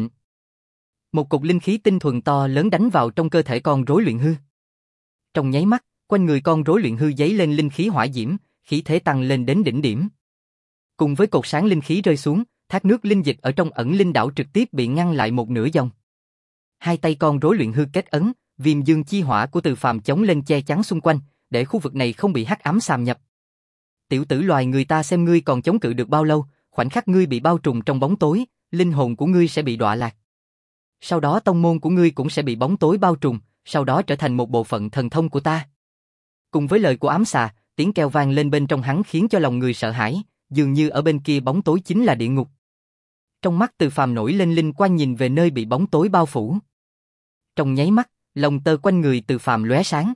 Một cục linh khí tinh thuần to lớn đánh vào trong cơ thể con rối luyện hư. Trong nháy mắt, quanh người con rối luyện hư giấy lên linh khí hỏa diễm, khí thế tăng lên đến đỉnh điểm. Cùng với cột sáng linh khí rơi xuống, thác nước linh dịch ở trong ẩn linh đảo trực tiếp bị ngăn lại một nửa dòng. Hai tay con rối luyện hư kết ấn, viêm dương chi hỏa của Từ Phàm chống lên che chắn xung quanh, để khu vực này không bị hắc ám xâm nhập. Tiểu tử loài người ta xem ngươi còn chống cự được bao lâu, khoảnh khắc ngươi bị bao trùm trong bóng tối, linh hồn của ngươi sẽ bị đọa lạc. Sau đó tông môn của ngươi cũng sẽ bị bóng tối bao trùm, sau đó trở thành một bộ phận thần thông của ta. Cùng với lời của ám xà, tiếng kêu vang lên bên trong hắn khiến cho lòng người sợ hãi, dường như ở bên kia bóng tối chính là địa ngục. Trong mắt Từ Phàm nổi lên linh quang nhìn về nơi bị bóng tối bao phủ. Trong nháy mắt, lông tơ quanh người Từ Phàm lóe sáng.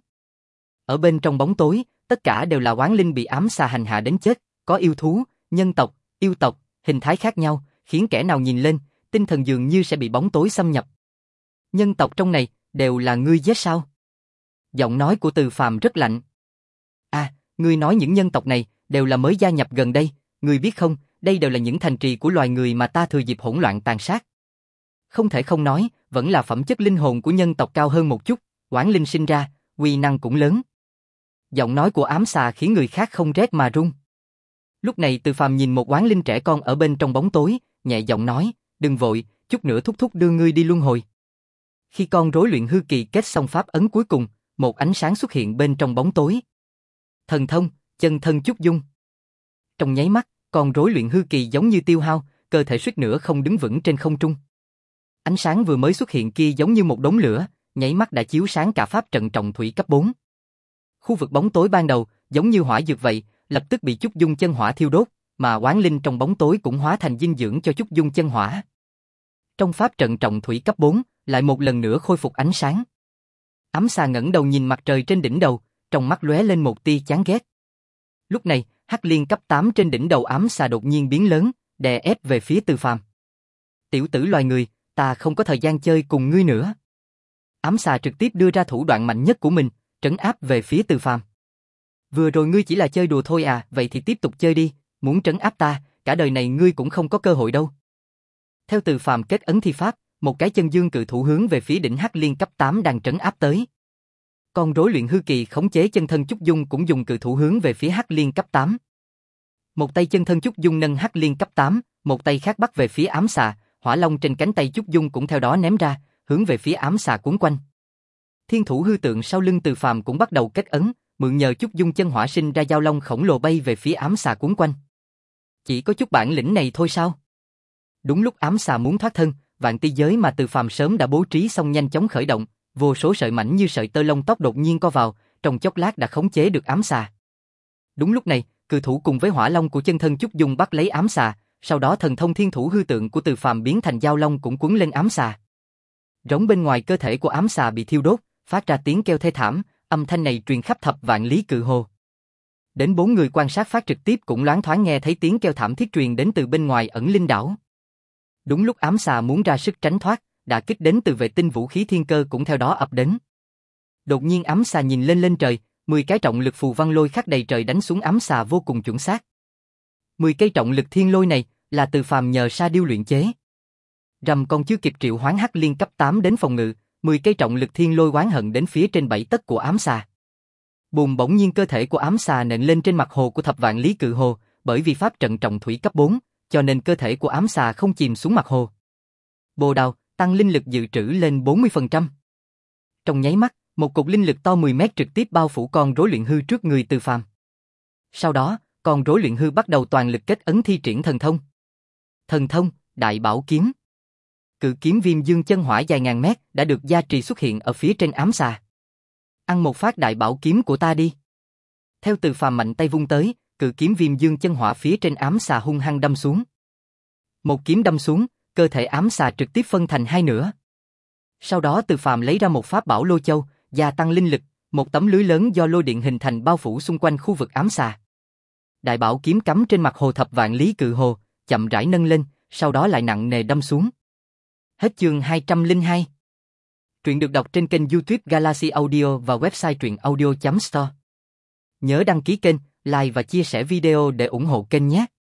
Ở bên trong bóng tối, tất cả đều là oán linh bị ám xà hành hạ đến chết, có yêu thú, nhân tộc, yêu tộc, hình thái khác nhau, khiến kẻ nào nhìn lên, tinh thần dường như sẽ bị bóng tối xâm nhập. Nhân tộc trong này, đều là ngươi giết sao? Giọng nói của Từ Phàm rất lạnh. À, ngươi nói những nhân tộc này, đều là mới gia nhập gần đây, ngươi biết không, đây đều là những thành trì của loài người mà ta thừa dịp hỗn loạn tàn sát. Không thể không nói, vẫn là phẩm chất linh hồn của nhân tộc cao hơn một chút, oán linh sinh ra, uy năng cũng lớn. Giọng nói của ám xà khiến người khác không rét mà run. Lúc này Từ Phàm nhìn một oán linh trẻ con ở bên trong bóng tối, nhẹ giọng nói, đừng vội, chút nữa thúc thúc đưa ngươi đi luân hồi. Khi con rối luyện hư kỳ kết xong pháp ấn cuối cùng, một ánh sáng xuất hiện bên trong bóng tối. Thần thông, chân thân chúc dung. Trong nháy mắt, con rối luyện hư kỳ giống như tiêu hao, cơ thể suýt nữa không đứng vững trên không trung. Ánh sáng vừa mới xuất hiện kia giống như một đống lửa, nháy mắt đã chiếu sáng cả pháp trận trọng thủy cấp bốn. Khu vực bóng tối ban đầu, giống như hỏa dược vậy, lập tức bị chúc dung chân hỏa thiêu đốt, mà oán linh trong bóng tối cũng hóa thành dinh dưỡng cho chúc dung chân hỏa. Trong pháp trận trọng thủy cấp bốn, lại một lần nữa khôi phục ánh sáng. Ám xà ngẩng đầu nhìn mặt trời trên đỉnh đầu, trong mắt lóe lên một tia chán ghét. Lúc này, hắc liên cấp tám trên đỉnh đầu ám xà đột nhiên biến lớn, đè ép về phía Từ Phàm. Tiểu tử loài người, ta không có thời gian chơi cùng ngươi nữa. Ám xà trực tiếp đưa ra thủ đoạn mạnh nhất của mình, trấn áp về phía Từ Phàm. Vừa rồi ngươi chỉ là chơi đùa thôi à, vậy thì tiếp tục chơi đi, muốn trấn áp ta, cả đời này ngươi cũng không có cơ hội đâu. Theo Từ Phàm kết ấn thi pháp, một cái chân dương cự thủ hướng về phía đỉnh hắc liên cấp tám đang trấn áp tới. Con rối luyện hư kỳ khống chế chân thân Chúc Dung cũng dùng cự thủ hướng về phía hắc liên cấp tám. Một tay chân thân Chúc Dung nâng hắc liên cấp tám, một tay khác bắt về phía ám xà, hỏa long trên cánh tay Chúc Dung cũng theo đó ném ra, hướng về phía ám xà cuốn quanh. Thiên thủ hư tượng sau lưng Từ Phàm cũng bắt đầu kết ấn, mượn nhờ Chúc Dung chân hỏa sinh ra dao long khổng lồ bay về phía ám xà cuốn quanh. Chỉ có chút bản lĩnh này thôi sao? Đúng lúc ám xà muốn thoát thân, vạn ti giới mà Từ Phàm sớm đã bố trí xong nhanh chóng khởi động, vô số sợi mảnh như sợi tơ lông tóc đột nhiên co vào, trong chốc lát đã khống chế được ám xà. Đúng lúc này, cự thủ cùng với hỏa long của chân thân Chúc Dung bắt lấy ám xà, sau đó thần thông thiên thủ hư tượng của Từ Phàm biến thành dao long cũng cuốn lên ám xà. Rống bên ngoài cơ thể của ám xà bị thiêu đốt, phát ra tiếng kêu thê thảm, âm thanh này truyền khắp thập vạn lý cự hồ. Đến bốn người quan sát phát trực tiếp cũng loáng thoáng nghe thấy tiếng kêu thảm thiết truyền đến từ bên ngoài ẩn linh đảo. Đúng lúc ám xà muốn ra sức tránh thoát, đả kích đến từ vệ tinh vũ khí thiên cơ cũng theo đó ập đến. Đột nhiên ám xà nhìn lên lên trời, mười cái trọng lực phù văn lôi khắc đầy trời đánh xuống ám xà vô cùng chuẩn xác. mười cây trọng lực thiên lôi này là Từ Phàm nhờ sa điêu luyện chế. Rầm còn chưa kịp triệu hoán hắc liên cấp tám đến phòng ngự, mười cây trọng lực thiên lôi oán hận đến phía trên bảy tấc của ám xà. Bùm bỗng nhiên cơ thể của ám xà nện lên trên mặt hồ của thập vạn lý cự hồ, bởi vì pháp trận trọng thủy cấp bốn, cho nên cơ thể của ám xà không chìm xuống mặt hồ. Bồ Đào, tăng linh lực dự trữ lên bốn mươi phần trăm. Trong nháy mắt, một cục linh lực to mười mét trực tiếp bao phủ con rối luyện hư trước người Từ Phàm. Sau đó, con rối luyện hư bắt đầu toàn lực kết ấn thi triển thần thông. Thần thông, Đại Bảo Kiếm. Cự kiếm viêm dương chân hỏa dài ngàn mét đã được gia trì xuất hiện ở phía trên ám xà. Ăn một phát đại bảo kiếm của ta đi. Theo Từ Phàm mạnh tay vung tới, cự kiếm viêm dương chân hỏa phía trên ám xà hung hăng đâm xuống. Một kiếm đâm xuống, cơ thể ám xà trực tiếp phân thành hai nửa. Sau đó Từ Phàm lấy ra một pháp bảo lôi châu, gia tăng linh lực, một tấm lưới lớn do lôi điện hình thành bao phủ xung quanh khu vực ám xà. Đại bảo kiếm cắm trên mặt hồ thập vạn lý cự hồ, chậm rãi nâng lên, sau đó lại nặng nề đâm xuống. Hết chương hai trăm lẻ hai. Truyện được đọc trên kênh YouTube Galaxy Audio và website truyện audio chấm store. Nhớ đăng ký kênh, like và chia sẻ video để ủng hộ kênh nhé.